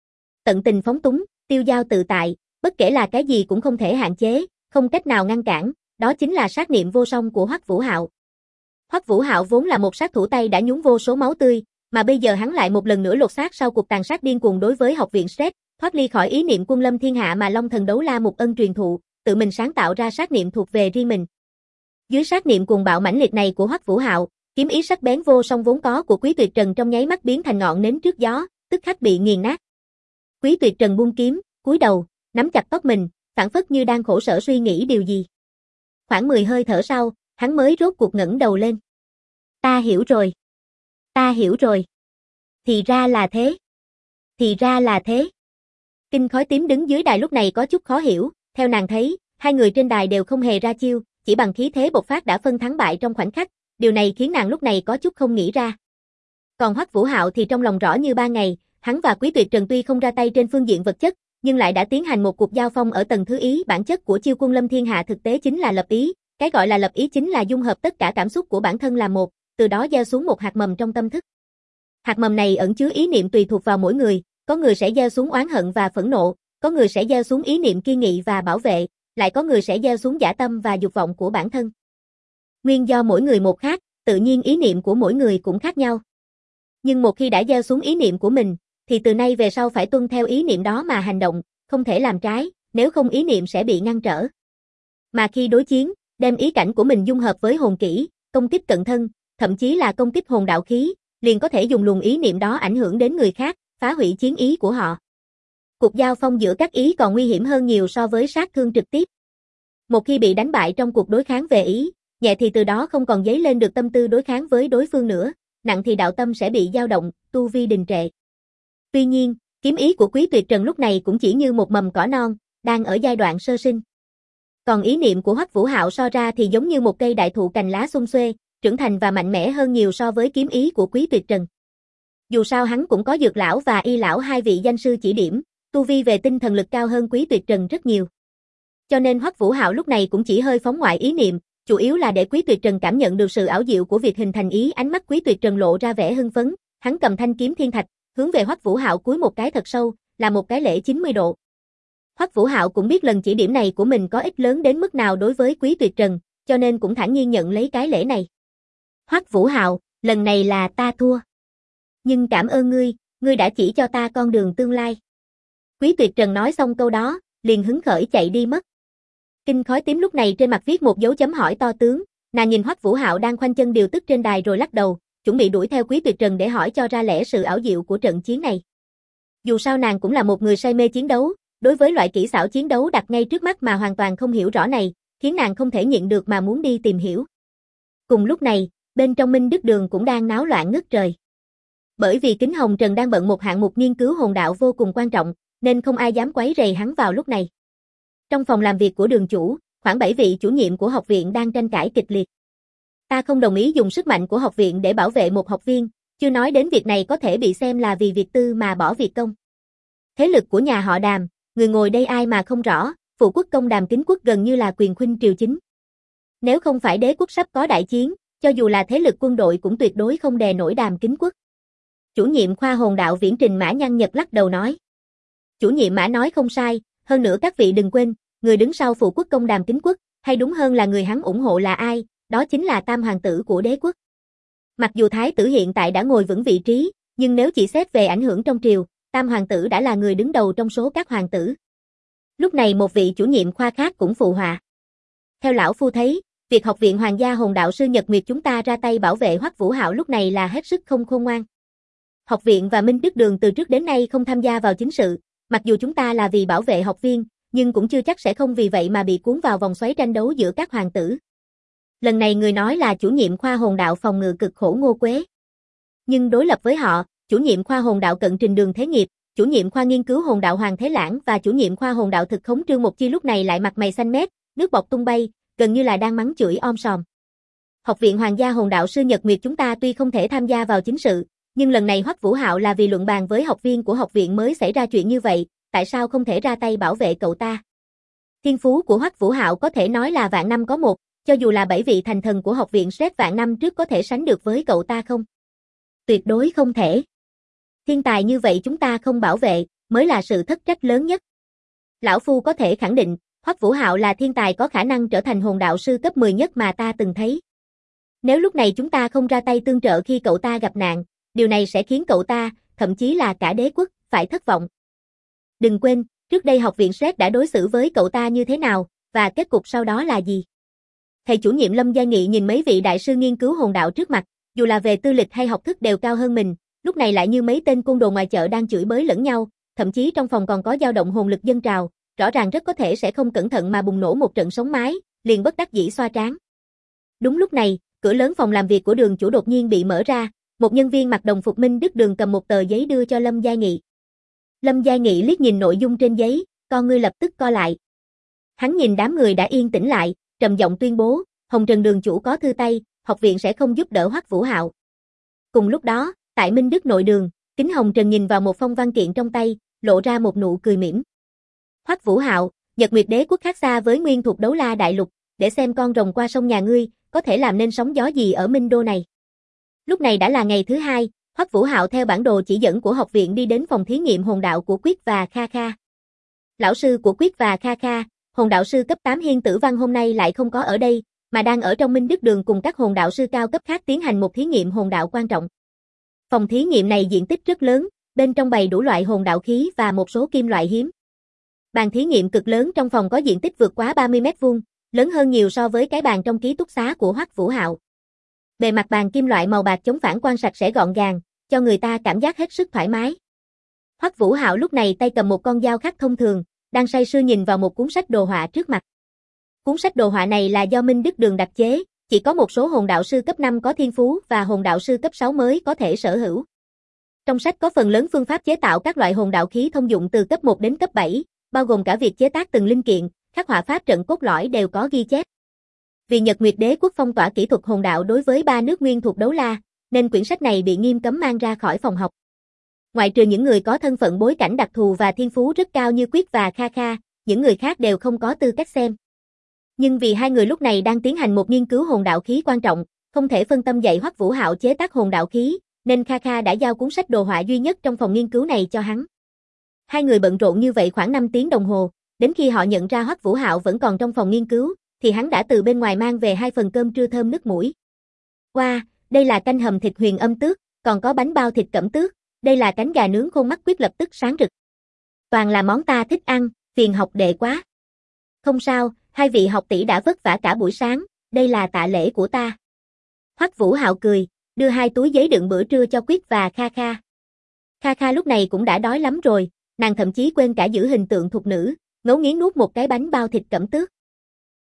Tận tình phóng túng, tiêu dao tự tại, bất kể là cái gì cũng không thể hạn chế, không cách nào ngăn cản, đó chính là sát niệm vô song của Hoắc Vũ Hạo. Hoắc Vũ Hạo vốn là một sát thủ tay đã nhúng vô số máu tươi, mà bây giờ hắn lại một lần nữa lột xác sau cuộc tàn sát điên cuồng đối với học viện Stress, thoát ly khỏi ý niệm quân lâm thiên hạ mà Long Thần Đấu La Mục Ân truyền thụ, tự mình sáng tạo ra sát niệm thuộc về riêng mình. Dưới sát niệm cuồng bạo mãnh liệt này của Hoắc Vũ Hạo, kiếm ý sắc bén vô song vốn có của Quý Tuyệt Trần trong nháy mắt biến thành ngọn nến trước gió, tức khắc bị nghiền nát. Quý Tuyệt Trần buông kiếm, cúi đầu, nắm chặt tóc mình, phảng phất như đang khổ sở suy nghĩ điều gì. Khoảng 10 hơi thở sau, hắn mới rốt cuộc ngẩng đầu lên. Ta hiểu rồi. Ta hiểu rồi. Thì ra là thế. Thì ra là thế. Kinh Khói Tím đứng dưới đài lúc này có chút khó hiểu, theo nàng thấy, hai người trên đài đều không hề ra chiêu, chỉ bằng khí thế bộc phát đã phân thắng bại trong khoảnh khắc, điều này khiến nàng lúc này có chút không nghĩ ra. Còn Hoắc Vũ Hạo thì trong lòng rõ như ban ngày, hắn và Quý Tuyệt Trần tuy không ra tay trên phương diện vật chất, nhưng lại đã tiến hành một cuộc giao phong ở tầng thứ ý. Bản chất của chiêu quân lâm thiên hạ thực tế chính là lập ý, cái gọi là lập ý chính là dung hợp tất cả cảm xúc của bản thân làm một, từ đó gieo xuống một hạt mầm trong tâm thức. Hạt mầm này ẩn chứa ý niệm tùy thuộc vào mỗi người, có người sẽ gieo xuống oán hận và phẫn nộ, có người sẽ gieo xuống ý niệm kiên nghị và bảo vệ, lại có người sẽ gieo xuống dã tâm và dục vọng của bản thân. Nguyên do mỗi người một khác, tự nhiên ý niệm của mỗi người cũng khác nhau. Nhưng một khi đã gieo xuống ý niệm của mình, thì từ nay về sau phải tuân theo ý niệm đó mà hành động, không thể làm trái, nếu không ý niệm sẽ bị ngăn trở. Mà khi đối chiến, đem ý cảnh của mình dung hợp với hồn kỹ, công kích cận thân, thậm chí là công kích hồn đạo khí, liền có thể dùng luồng ý niệm đó ảnh hưởng đến người khác, phá hủy chiến ý của họ. Cuộc giao phong giữa các ý còn nguy hiểm hơn nhiều so với sát thương trực tiếp. Một khi bị đánh bại trong cuộc đối kháng về ý, nhẹ thì từ đó không còn dấy lên được tâm tư đối kháng với đối phương nữa, nặng thì đạo tâm sẽ bị dao động, tu vi đình trệ. Tuy nhiên, kiếm ý của Quý Tuyệt Trần lúc này cũng chỉ như một mầm cỏ non, đang ở giai đoạn sơ sinh. Còn ý niệm của Hoắc Vũ Hạo so ra thì giống như một cây đại thụ cành lá xum xuê, trưởng thành và mạnh mẽ hơn nhiều so với kiếm ý của Quý Tuyệt Trần. Dù sao hắn cũng có Dược lão và Y lão hai vị danh sư chỉ điểm, tu vi về tinh thần lực cao hơn Quý Tuyệt Trần rất nhiều. Cho nên Hoắc Vũ Hạo lúc này cũng chỉ hơi phóng ngoại ý niệm, chủ yếu là để Quý Tuyệt Trần cảm nhận được sự ảo diệu của việc hình thành ý. Ánh mắt Quý Tuyệt Trần lộ ra vẻ hưng phấn, hắn cầm thanh kiếm thiên thạch, hướng về Hoắc Vũ Hạo cúi một cái thật sâu, là một cái lễ 90 độ. Hoắc Vũ Hạo cũng biết lần chỉ điểm này của mình có ích lớn đến mức nào đối với Quý Tuyệt Trần, cho nên cũng thản nhiên nhận lấy cái lễ này. Hoắc Vũ Hạo, lần này là ta thua. Nhưng cảm ơn ngươi đã chỉ cho ta con đường tương lai. Quý Tuyệt Trần nói xong câu đó, liền hứng khởi chạy đi mất. Kinh Khói Tím lúc này trên mặt viết một dấu chấm hỏi to tướng, nàng nhìn Hoắc Vũ Hạo đang khoanh chân điều tức trên đài rồi lắc đầu, chuẩn bị đuổi theo Quý Tuyệt Trần để hỏi cho ra lẽ sự ảo diệu của trận chiến này. Dù sao nàng cũng là một người say mê chiến đấu, đối với loại kỹ xảo chiến đấu đặt ngay trước mắt mà hoàn toàn không hiểu rõ này, khiến nàng không thể nhịn được mà muốn đi tìm hiểu. Cùng lúc này, bên trong Minh Đức Đường cũng đang náo loạn ngất trời. Bởi vì Kính Hồng Trần đang bận một hạng mục nghiên cứu hồn đạo vô cùng quan trọng, nên không ai dám quấy rầy hắn vào lúc này. Trong phòng làm việc của đường chủ, khoảng 7 vị chủ nhiệm của học viện đang tranh cãi kịch liệt. Ta không đồng ý dùng sức mạnh của học viện để bảo vệ một học viên, chưa nói đến việc này có thể bị xem là vì việc tư mà bỏ việc công. Thế lực của nhà họ Đàm, người ngồi đây ai mà không rõ, phụ quốc công Đàm Kính Quốc gần như là quyền khuynh triều chính. Nếu không phải đế quốc sắp có đại chiến, cho dù là thế lực quân đội cũng tuyệt đối không đè nổi Đàm Kính Quốc. Chủ nhiệm khoa hồn đạo Viễn Trình Mã nhăn nhật lắc đầu nói. Chủ nhiệm Mã nói không sai, hơn nữa các vị đừng quên, người đứng sau phụ quốc công Đàm Kính Quốc, hay đúng hơn là người hắn ủng hộ là ai, đó chính là tam hoàng tử của đế quốc. Mặc dù thái tử hiện tại đã ngồi vững vị trí, nhưng nếu chỉ xét về ảnh hưởng trong triều, tam hoàng tử đã là người đứng đầu trong số các hoàng tử. Lúc này một vị chủ nhiệm khoa khác cũng phụ họa. Theo lão phu thấy, việc học viện Hoàng gia hồn đạo sư Nhật Nguyệt chúng ta ra tay bảo vệ Hoắc Vũ Hạo lúc này là hết sức không khôn ngoan. Học viện và Minh Đức Đường từ trước đến nay không tham gia vào chính sự, mặc dù chúng ta là vì bảo vệ học viên, nhưng cũng chưa chắc sẽ không vì vậy mà bị cuốn vào vòng xoáy tranh đấu giữa các hoàng tử. Lần này người nói là chủ nhiệm khoa hồn đạo phòng ngự cực khổ Ngô Quế. Nhưng đối lập với họ, chủ nhiệm khoa hồn đạo Cận Trình Đường Thế Nghiệp, chủ nhiệm khoa nghiên cứu hồn đạo Hoàng Thế Lãng và chủ nhiệm khoa hồn đạo thực khống Trương Mục Chi lúc này lại mặt mày xanh mét, nước bọt tung bay, gần như là đang mắng chửi om sòm. Học viện Hoàng gia hồn đạo sư Nhật Nguyệt chúng ta tuy không thể tham gia vào chính sự, nhưng lần này Hoắc Vũ Hạo là vì luận bàn với học viên của học viện mới xảy ra chuyện như vậy, tại sao không thể ra tay bảo vệ cậu ta? Thiên phú của Hoắc Vũ Hạo có thể nói là vạn năm có một, cho dù là 7 vị thành thần của học viện Sét vạn năm trước có thể sánh được với cậu ta không? Tuyệt đối không thể. Thiên tài như vậy chúng ta không bảo vệ, mới là sự thất trách lớn nhất. Lão phu có thể khẳng định, Hoắc Vũ Hạo là thiên tài có khả năng trở thành hồn đạo sư cấp 10 nhất mà ta từng thấy. Nếu lúc này chúng ta không ra tay tương trợ khi cậu ta gặp nạn, điều này sẽ khiến cậu ta, thậm chí là cả đế quốc, phải thất vọng. Đừng quên, trước đây học viện Sét đã đối xử với cậu ta như thế nào, và kết cục sau đó là gì? Thầy chủ nhiệm Lâm Gia Nghị nhìn mấy vị đại sư nghiên cứu hồn đạo trước mặt, dù là về tư lịch hay học thức đều cao hơn mình, lúc này lại như mấy tên côn đồ ngoài chợ đang chửi bới lẫn nhau, thậm chí trong phòng còn có dao động hồn lực dâng trào, rõ ràng rất có thể sẽ không cẩn thận mà bùng nổ một trận sóng mái, liền bất đắc dĩ xoa trán. Đúng lúc này, cửa lớn phòng làm việc của đường chủ đột nhiên bị mở ra, một nhân viên mặc đồng phục Minh Đức Đường cầm một tờ giấy đưa cho Lâm Gia Nghị. Lâm Gia Nghị liếc nhìn nội dung trên giấy, con ngươi lập tức co lại. Hắn nhìn đám người đã yên tĩnh lại, trầm giọng tuyên bố, Hồng Trần đường chủ có thư tay, học viện sẽ không giúp đỡ Hoắc Vũ Hạo. Cùng lúc đó, tại Minh Đức nội đường, Kính Hồng Trần nhìn vào một phong văn kiện trong tay, lộ ra một nụ cười mỉm. Hoắc Vũ Hạo, Nhật Nguyệt đế quốc khác xa với nguyên thuộc Đấu La đại lục, để xem con rồng qua sông nhà ngươi, có thể làm nên sóng gió gì ở Minh Đô này. Lúc này đã là ngày thứ hai, Hoắc Vũ Hạo theo bản đồ chỉ dẫn của học viện đi đến phòng thí nghiệm hồn đạo của Quyết và Kha Kha. Lão sư của Quyết và Kha Kha, hồn đạo sư cấp 8 Hiên Tử Văn hôm nay lại không có ở đây, mà đang ở trong Minh Đức Đường cùng các hồn đạo sư cao cấp khác tiến hành một thí nghiệm hồn đạo quan trọng. Phòng thí nghiệm này diện tích rất lớn, bên trong bày đủ loại hồn đạo khí và một số kim loại hiếm. Bàn thí nghiệm cực lớn trong phòng có diện tích vượt quá 30 mét vuông, lớn hơn nhiều so với cái bàn trong ký túc xá của Hoắc Vũ Hạo. Bề mặt bàn kim loại màu bạc chống phản quang sạch sẽ gọn gàng, cho người ta cảm giác hết sức thoải mái. Hoắc Vũ Hạo lúc này tay cầm một con dao khắc thông thường, đang say sưa nhìn vào một cuốn sách đồ họa trước mặt. Cuốn sách đồ họa này là do Minh Đức Đường đặc chế, chỉ có một số hồn đạo sư cấp 5 có thiên phú và hồn đạo sư cấp 6 mới có thể sở hữu. Trong sách có phần lớn phương pháp chế tạo các loại hồn đạo khí thông dụng từ cấp 1 đến cấp 7, bao gồm cả việc chế tác từng linh kiện, khắc họa pháp trận cốt lõi đều có ghi chép. Vì Nhật Nguyệt đế quốc phong tỏa kỹ thuật hồn đạo đối với 3 nước nguyên thuộc Đấu La, nên quyển sách này bị nghiêm cấm mang ra khỏi phòng học. Ngoại trừ những người có thân phận bối cảnh đặc thù và thiên phú rất cao như Quyết và Kha Kha, những người khác đều không có tư cách xem. Nhưng vì hai người lúc này đang tiến hành một nghiên cứu hồn đạo khí quan trọng, không thể phân tâm dạy Hoắc Vũ Hạo chế tác hồn đạo khí, nên Kha Kha đã giao cuốn sách đồ họa duy nhất trong phòng nghiên cứu này cho hắn. Hai người bận rộn như vậy khoảng 5 tiếng đồng hồ, đến khi họ nhận ra Hoắc Vũ Hạo vẫn còn trong phòng nghiên cứu, thì hắn đã từ bên ngoài mang về 2 phần cơm trưa thơm nức mũi. Wow, đây là canh hầm thịt huyền âm tước, còn có bánh bao thịt cẩm tước, đây là cánh gà nướng khôn mắt Quyết lập tức sáng rực. Toàn là món ta thích ăn, phiền học đệ quá. Không sao, hai vị học tỷ đã vất vả cả buổi sáng, đây là tạ lễ của ta. Hoắc Vũ Hạo cười, đưa 2 túi giấy đựng bữa trưa cho Quyết và Kha Kha. Kha Kha lúc này cũng đã đói lắm rồi, nàng thậm chí quên cả giữ hình tượng thục nữ, ngấu nghiến nuốt một cái bánh bao thịt cẩm tước.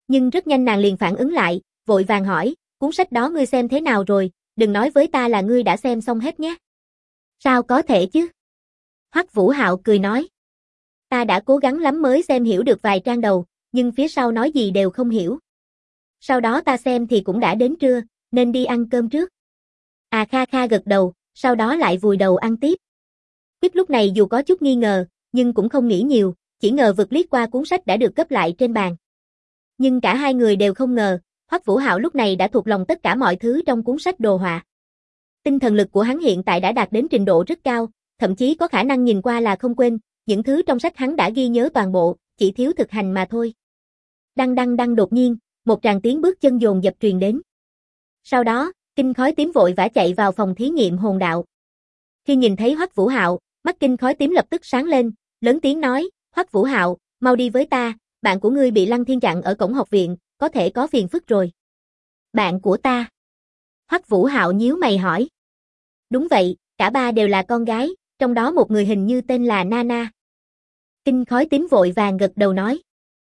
Nhưng rất nhanh nàng liền phản ứng lại, vội vàng hỏi, cuốn sách đó ngươi xem thế nào rồi, đừng nói với ta là ngươi đã xem xong hết nhé. Sao có thể chứ? Hoắc Vũ Hạo cười nói. Ta đã cố gắng lắm mới xem hiểu được vài trang đầu, nhưng phía sau nói gì đều không hiểu. Sau đó ta xem thì cũng đã đến trưa, nên đi ăn cơm trước. À Kha Kha gật đầu, sau đó lại vùi đầu ăn tiếp. Quyết lúc này dù có chút nghi ngờ, nhưng cũng không nghĩ nhiều, chỉ ngờ vực liếc qua cuốn sách đã được gấp lại trên bàn. Nhưng cả hai người đều không ngờ, Hoắc Vũ Hạo lúc này đã thuộc lòng tất cả mọi thứ trong cuốn sách đồ họa. Tinh thần lực của hắn hiện tại đã đạt đến trình độ rất cao, thậm chí có khả năng nhìn qua là không quên, những thứ trong sách hắn đã ghi nhớ toàn bộ, chỉ thiếu thực hành mà thôi. Đăng đăng đăng đột nhiên, một tràng tiếng bước chân dồn dập truyền đến. Sau đó, Kinh Khói Tím vội vã chạy vào phòng thí nghiệm hồn đạo. Khi nhìn thấy Hoắc Vũ Hạo, mắt Kinh Khói Tím lập tức sáng lên, lớn tiếng nói, Hoắc Vũ Hạo, mau đi với ta, bạn của ngươi bị Lăng Thiên chặn ở cổng học viện, có thể có phiền phức rồi. Bạn của ta? Hoắc Vũ Hạo nhíu mày hỏi. Đúng vậy, cả ba đều là con gái, trong đó một người hình như tên là Nana. Kinh Khói Tím vội vàng gật đầu nói.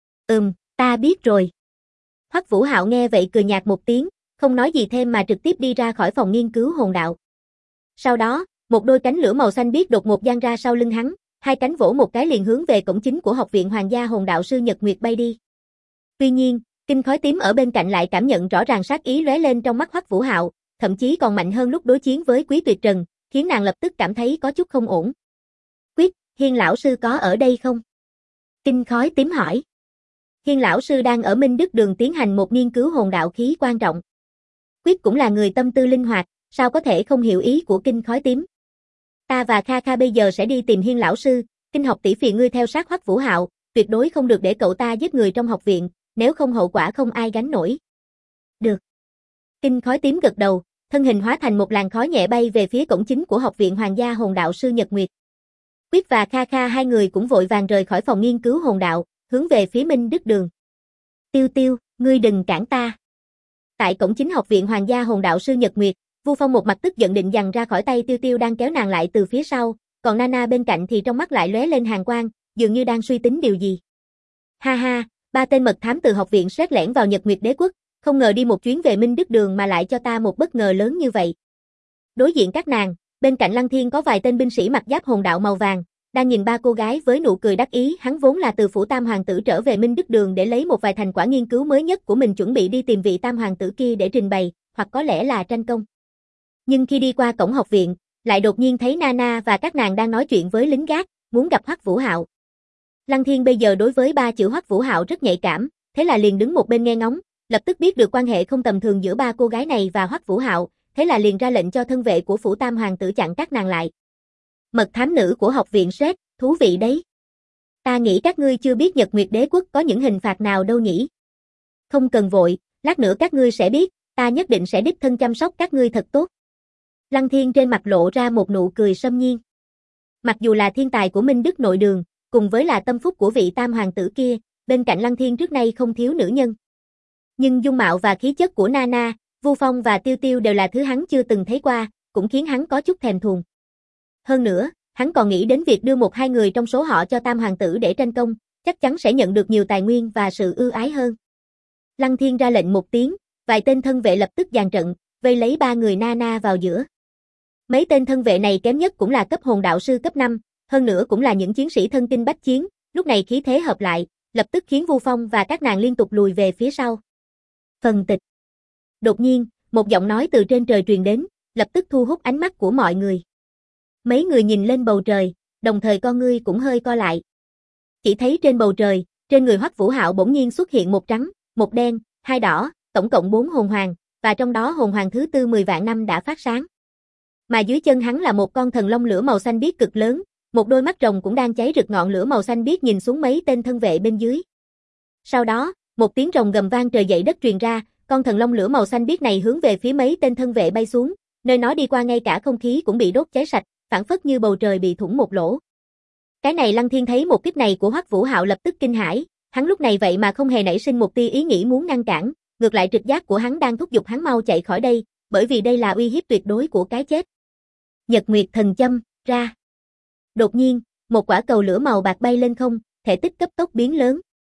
Ta biết rồi. Hoắc Vũ Hạo nghe vậy cười nhạt một tiếng, không nói gì thêm mà trực tiếp đi ra khỏi phòng nghiên cứu hồn đạo. Sau đó, một đôi cánh lửa màu xanh biếc đột ngột dang ra sau lưng hắn, hai cánh vỗ một cái liền hướng về cổng chính của Học viện Hoàng gia Hồn đạo sư Nhật Nguyệt bay đi. Tuy nhiên, Kinh Khói Tím ở bên cạnh lại cảm nhận rõ ràng sát ý lóe lên trong mắt Hoắc Vũ Hạo, thậm chí còn mạnh hơn lúc đối chiến với Quý Tuyệt Trần, khiến nàng lập tức cảm thấy có chút không ổn. Quyết, Hiên lão sư có ở đây không? Kinh Khói Tím hỏi. Hiên lão sư đang ở Minh Đức Đường tiến hành một nghiên cứu hồn đạo khí quan trọng. Quyết cũng là người tâm tư linh hoạt, sao có thể không hiểu ý của Kinh Khói Tím. Ta và Kha Kha bây giờ sẽ đi tìm Hiên lão sư, Kinh học tỷ phiền ngươi theo sát Hoắc Vũ Hạo, tuyệt đối không được để cậu ta giết người trong học viện, nếu không hậu quả không ai gánh nổi. Được. Kinh Khói Tím gật đầu, thân hình hóa thành một làn khói nhẹ bay về phía cổng chính của Học viện Hoàng gia Hồn đạo sư Nhật Nguyệt. Quyết và Kha Kha hai người cũng vội vàng rời khỏi phòng nghiên cứu hồn đạo, hướng về phía Minh Đức Đường. Tiêu Tiêu, ngươi đừng cản ta. Tại cổng chính Học viện Hoàng gia Hồn đạo sư Nhật Nguyệt, Vu Phong một mặt tức giận định giằng ra khỏi tay Tiêu Tiêu đang kéo nàng lại từ phía sau, còn Nana bên cạnh thì trong mắt lại lóe lên hàn quang, dường như đang suy tính điều gì. Ha ha, ba tên mật thám từ học viện sét lẻn vào Nhật Nguyệt Đế quốc, không ngờ đi một chuyến về Minh Đức Đường mà lại cho ta một bất ngờ lớn như vậy. Đối diện các nàng, bên cạnh Lăng Thiên có vài tên binh sĩ mặc giáp hồn đạo màu vàng, đang nhìn ba cô gái với nụ cười đắc ý, hắn vốn là từ phủ Tam hoàng tử trở về Minh Đức Đường để lấy một vài thành quả nghiên cứu mới nhất của mình, chuẩn bị đi tìm vị Tam hoàng tử kia để trình bày, hoặc có lẽ là tranh công. Nhưng khi đi qua cổng học viện, lại đột nhiên thấy Nana và các nàng đang nói chuyện với lính gác, muốn gặp Hoắc Vũ Hạo. Lăng Thiên bây giờ đối với ba chữ Hoắc Vũ Hạo rất nhạy cảm, thế là liền đứng một bên nghe ngóng, lập tức biết được quan hệ không tầm thường giữa ba cô gái này và Hoắc Vũ Hạo, thế là liền ra lệnh cho thân vệ của phủ Tam hoàng tử chặn các nàng lại. Mật thám nữ của học viện SET, thú vị đấy. Ta nghĩ các ngươi chưa biết Nhật Nguyệt Đế quốc có những hình phạt nào đâu nhỉ. Không cần vội, lát nữa các ngươi sẽ biết, ta nhất định sẽ đích thân chăm sóc các ngươi thật tốt. Lăng Thiên trên mặt lộ ra một nụ cười xâm nhiên. Mặc dù là thiên tài của Minh Đức nội đường, cùng với là tâm phúc của vị Tam hoàng tử kia, bên cạnh Lăng Thiên trước nay không thiếu nữ nhân. Nhưng dung mạo và khí chất của Nana, Vu Phong và Tiêu Tiêu đều là thứ hắn chưa từng thấy qua, cũng khiến hắn có chút thèm thuồng. Hơn nữa, hắn còn nghĩ đến việc đưa một hai người trong số họ cho Tam hoàng tử để tranh công, chắc chắn sẽ nhận được nhiều tài nguyên và sự ưu ái hơn. Lăng Thiên ra lệnh một tiếng, vài tên thân vệ lập tức dàn trận, vây lấy ba người Nana vào giữa. Mấy tên thân vệ này kém nhất cũng là cấp hồn đạo sư cấp 5, hơn nữa cũng là những chiến sĩ thân kinh bách chiến, lúc này khí thế hợp lại, lập tức khiến Vu Phong và các nàng liên tục lùi về phía sau. Phần tịch. Đột nhiên, một giọng nói từ trên trời truyền đến, lập tức thu hút ánh mắt của mọi người. Mấy người nhìn lên bầu trời, đồng thời con ngươi cũng hơi co lại. Chỉ thấy trên bầu trời, trên người Hoắc Vũ Hạo bỗng nhiên xuất hiện một trắng, một đen, hai đỏ, tổng cộng 4 hồn hoàng, và trong đó hồn hoàng thứ tư 10 vạn năm đã phát sáng. Mà dưới chân hắn là một con thần long lửa màu xanh biếc cực lớn, một đôi mắt rồng cũng đang cháy rực ngọn lửa màu xanh biếc nhìn xuống mấy tên thân vệ bên dưới. Sau đó, một tiếng rồng gầm vang trời dậy đất truyền ra, con thần long lửa màu xanh biếc này hướng về phía mấy tên thân vệ bay xuống, nơi nó đi qua ngay cả không khí cũng bị đốt cháy sạch, phảng phất như bầu trời bị thủng một lỗ. Cái này Lăng Thiên thấy một kích này của Hoắc Vũ Hạo lập tức kinh hãi, hắn lúc này vậy mà không hề nảy sinh một tia ý nghĩ muốn ngăn cản, ngược lại trực giác của hắn đang thúc giục hắn mau chạy khỏi đây, bởi vì đây là uy hiếp tuyệt đối của cái chết. Nhật Nguyệt thần châm, ra. Đột nhiên, một quả cầu lửa màu bạc bay lên không, thể tích cấp tốc biến lớn.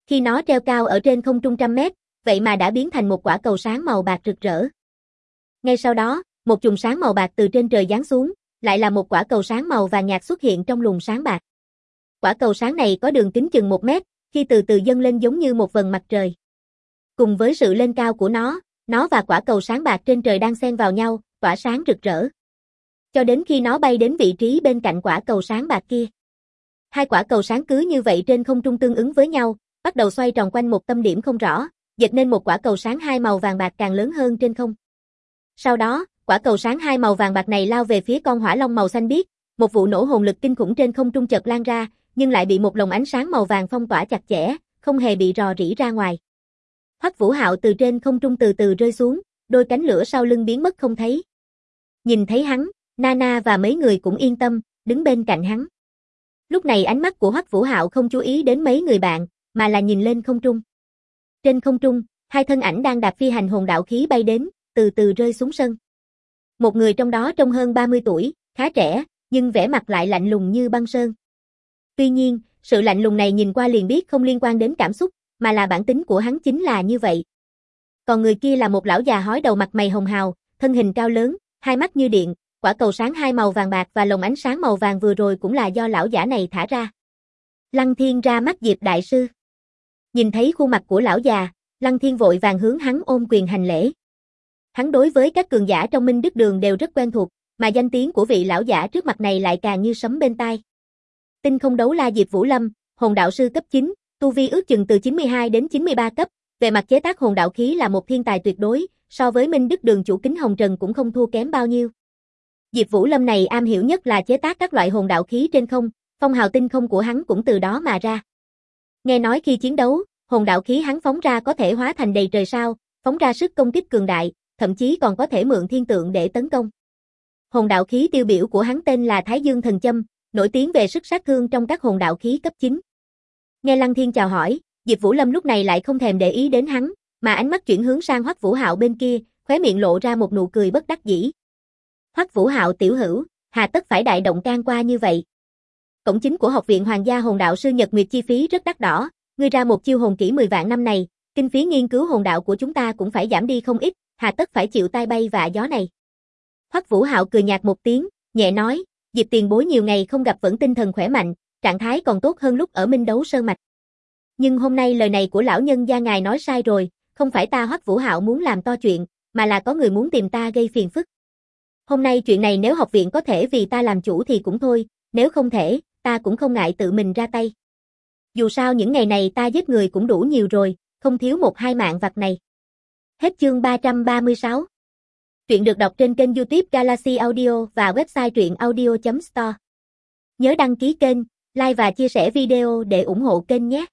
Khi nó treo cao ở trên không trung trăm mét, vậy mà đã biến thành một quả cầu sáng màu bạc rực rỡ. Ngay sau đó, một chùm sáng màu bạc từ trên trời giáng xuống, lại là một quả cầu sáng màu vàng nhạt xuất hiện trong luồng sáng bạc. Quả cầu sáng này có đường kính chừng 1 mét, khi từ từ dâng lên giống như một vầng mặt trời. Cùng với sự lên cao của nó và quả cầu sáng bạc trên trời đang xen vào nhau, tỏa sáng rực rỡ. Cho đến khi nó bay đến vị trí bên cạnh quả cầu sáng bạc kia. Hai quả cầu sáng cứ như vậy trên không trung tương ứng với nhau, bắt đầu xoay tròn quanh một tâm điểm không rõ, dệt nên một quả cầu sáng hai màu vàng bạc càng lớn hơn trên không. Sau đó, quả cầu sáng hai màu vàng bạc này lao về phía con hỏa long màu xanh biếc, một vụ nổ hồn lực kinh khủng trên không trung chợt lan ra, nhưng lại bị một lồng ánh sáng màu vàng phong tỏa chặt chẽ, không hề bị rò rỉ ra ngoài. Hoắc Vũ Hạo từ trên không trung từ từ rơi xuống, đôi cánh lửa sau lưng biến mất không thấy. Nhìn thấy hắn, Nana và mấy người cũng yên tâm, đứng bên cạnh hắn. Lúc này ánh mắt của Hoắc Vũ Hạo không chú ý đến mấy người bạn, mà là nhìn lên không trung. Trên không trung, hai thân ảnh đang đạp phi hành hồn đạo khí bay đến, từ từ rơi xuống sân. Một người trong đó trông hơn 30 tuổi, khá trẻ, nhưng vẻ mặt lại lạnh lùng như băng sơn. Tuy nhiên, sự lạnh lùng này nhìn qua liền biết không liên quan đến cảm xúc, mà là bản tính của hắn chính là như vậy. Còn người kia là một lão già hói đầu mặt mày hồng hào, thân hình cao lớn, hai mắt như điện, quả cầu sáng hai màu vàng bạc và lồng ánh sáng màu vàng vừa rồi cũng là do lão giả này thả ra. Lăng Thiên ra mắt Diệp đại sư. Nhìn thấy khuôn mặt của lão già, Lăng Thiên vội vàng hướng hắn ôm quyền hành lễ. Hắn đối với các cường giả trong Minh Đức Đường đều rất quen thuộc, mà danh tiếng của vị lão giả trước mặt này lại càng như sấm bên tai. Tinh không đấu la Diệp Vũ Lâm, hồn đạo sư cấp 9, tu vi ước chừng từ 92 đến 93 cấp, về mặt chế tác hồn đạo khí là một thiên tài tuyệt đối, so với Minh Đức Đường chủ Kính Hồng Trần cũng không thua kém bao nhiêu. Diệp Vũ Lâm này am hiểu nhất là chế tác các loại hồn đạo khí trên không, phong hào tinh không của hắn cũng từ đó mà ra. Nghe nói khi chiến đấu, hồn đạo khí hắn phóng ra có thể hóa thành đầy trời sao, phóng ra sức công kích cường đại, thậm chí còn có thể mượn thiên tượng để tấn công. Hồn đạo khí tiêu biểu của hắn tên là Thái Dương Thần Châm, nổi tiếng về sức sát thương trong các hồn đạo khí cấp 9. Nghe Lăng Thiên chào hỏi, Diệp Vũ Lâm lúc này lại không thèm để ý đến hắn, mà ánh mắt chuyển hướng sang Hoắc Vũ Hạo bên kia, khóe miệng lộ ra một nụ cười bất đắc dĩ. Hoắc Vũ Hạo tiểu hữu, hà tất phải đại động can qua như vậy. Cổng chính của Học viện Hoàng gia Hồn đạo sư Nhật Nguyệt chi phí rất đắt đỏ, ngươi ra một chiêu hồn kỹ 10 vạn năm này, kinh phí nghiên cứu hồn đạo của chúng ta cũng phải giảm đi không ít, hà tất phải chịu tai bay vạ gió này. Hoắc Vũ Hạo cười nhạt một tiếng, nhẹ nói, Diệp tiền bối nhiều ngày không gặp vẫn tinh thần khỏe mạnh, trạng thái còn tốt hơn lúc ở Minh Đấu Sơn Mạch. Nhưng hôm nay lời này của lão nhân gia ngài nói sai rồi, không phải ta Hoắc Vũ Hạo muốn làm to chuyện, mà là có người muốn tìm ta gây phiền phức. Hôm nay chuyện này nếu học viện có thể vì ta làm chủ thì cũng thôi, nếu không thể, ta cũng không ngại tự mình ra tay. Dù sao những ngày này ta giết người cũng đủ nhiều rồi, không thiếu một hai mạng vặt này. Hết chương 336. Truyện được đọc trên kênh YouTube Galaxy Audio và website truyệnaudio.store. Nhớ đăng ký kênh, like và chia sẻ video để ủng hộ kênh nhé.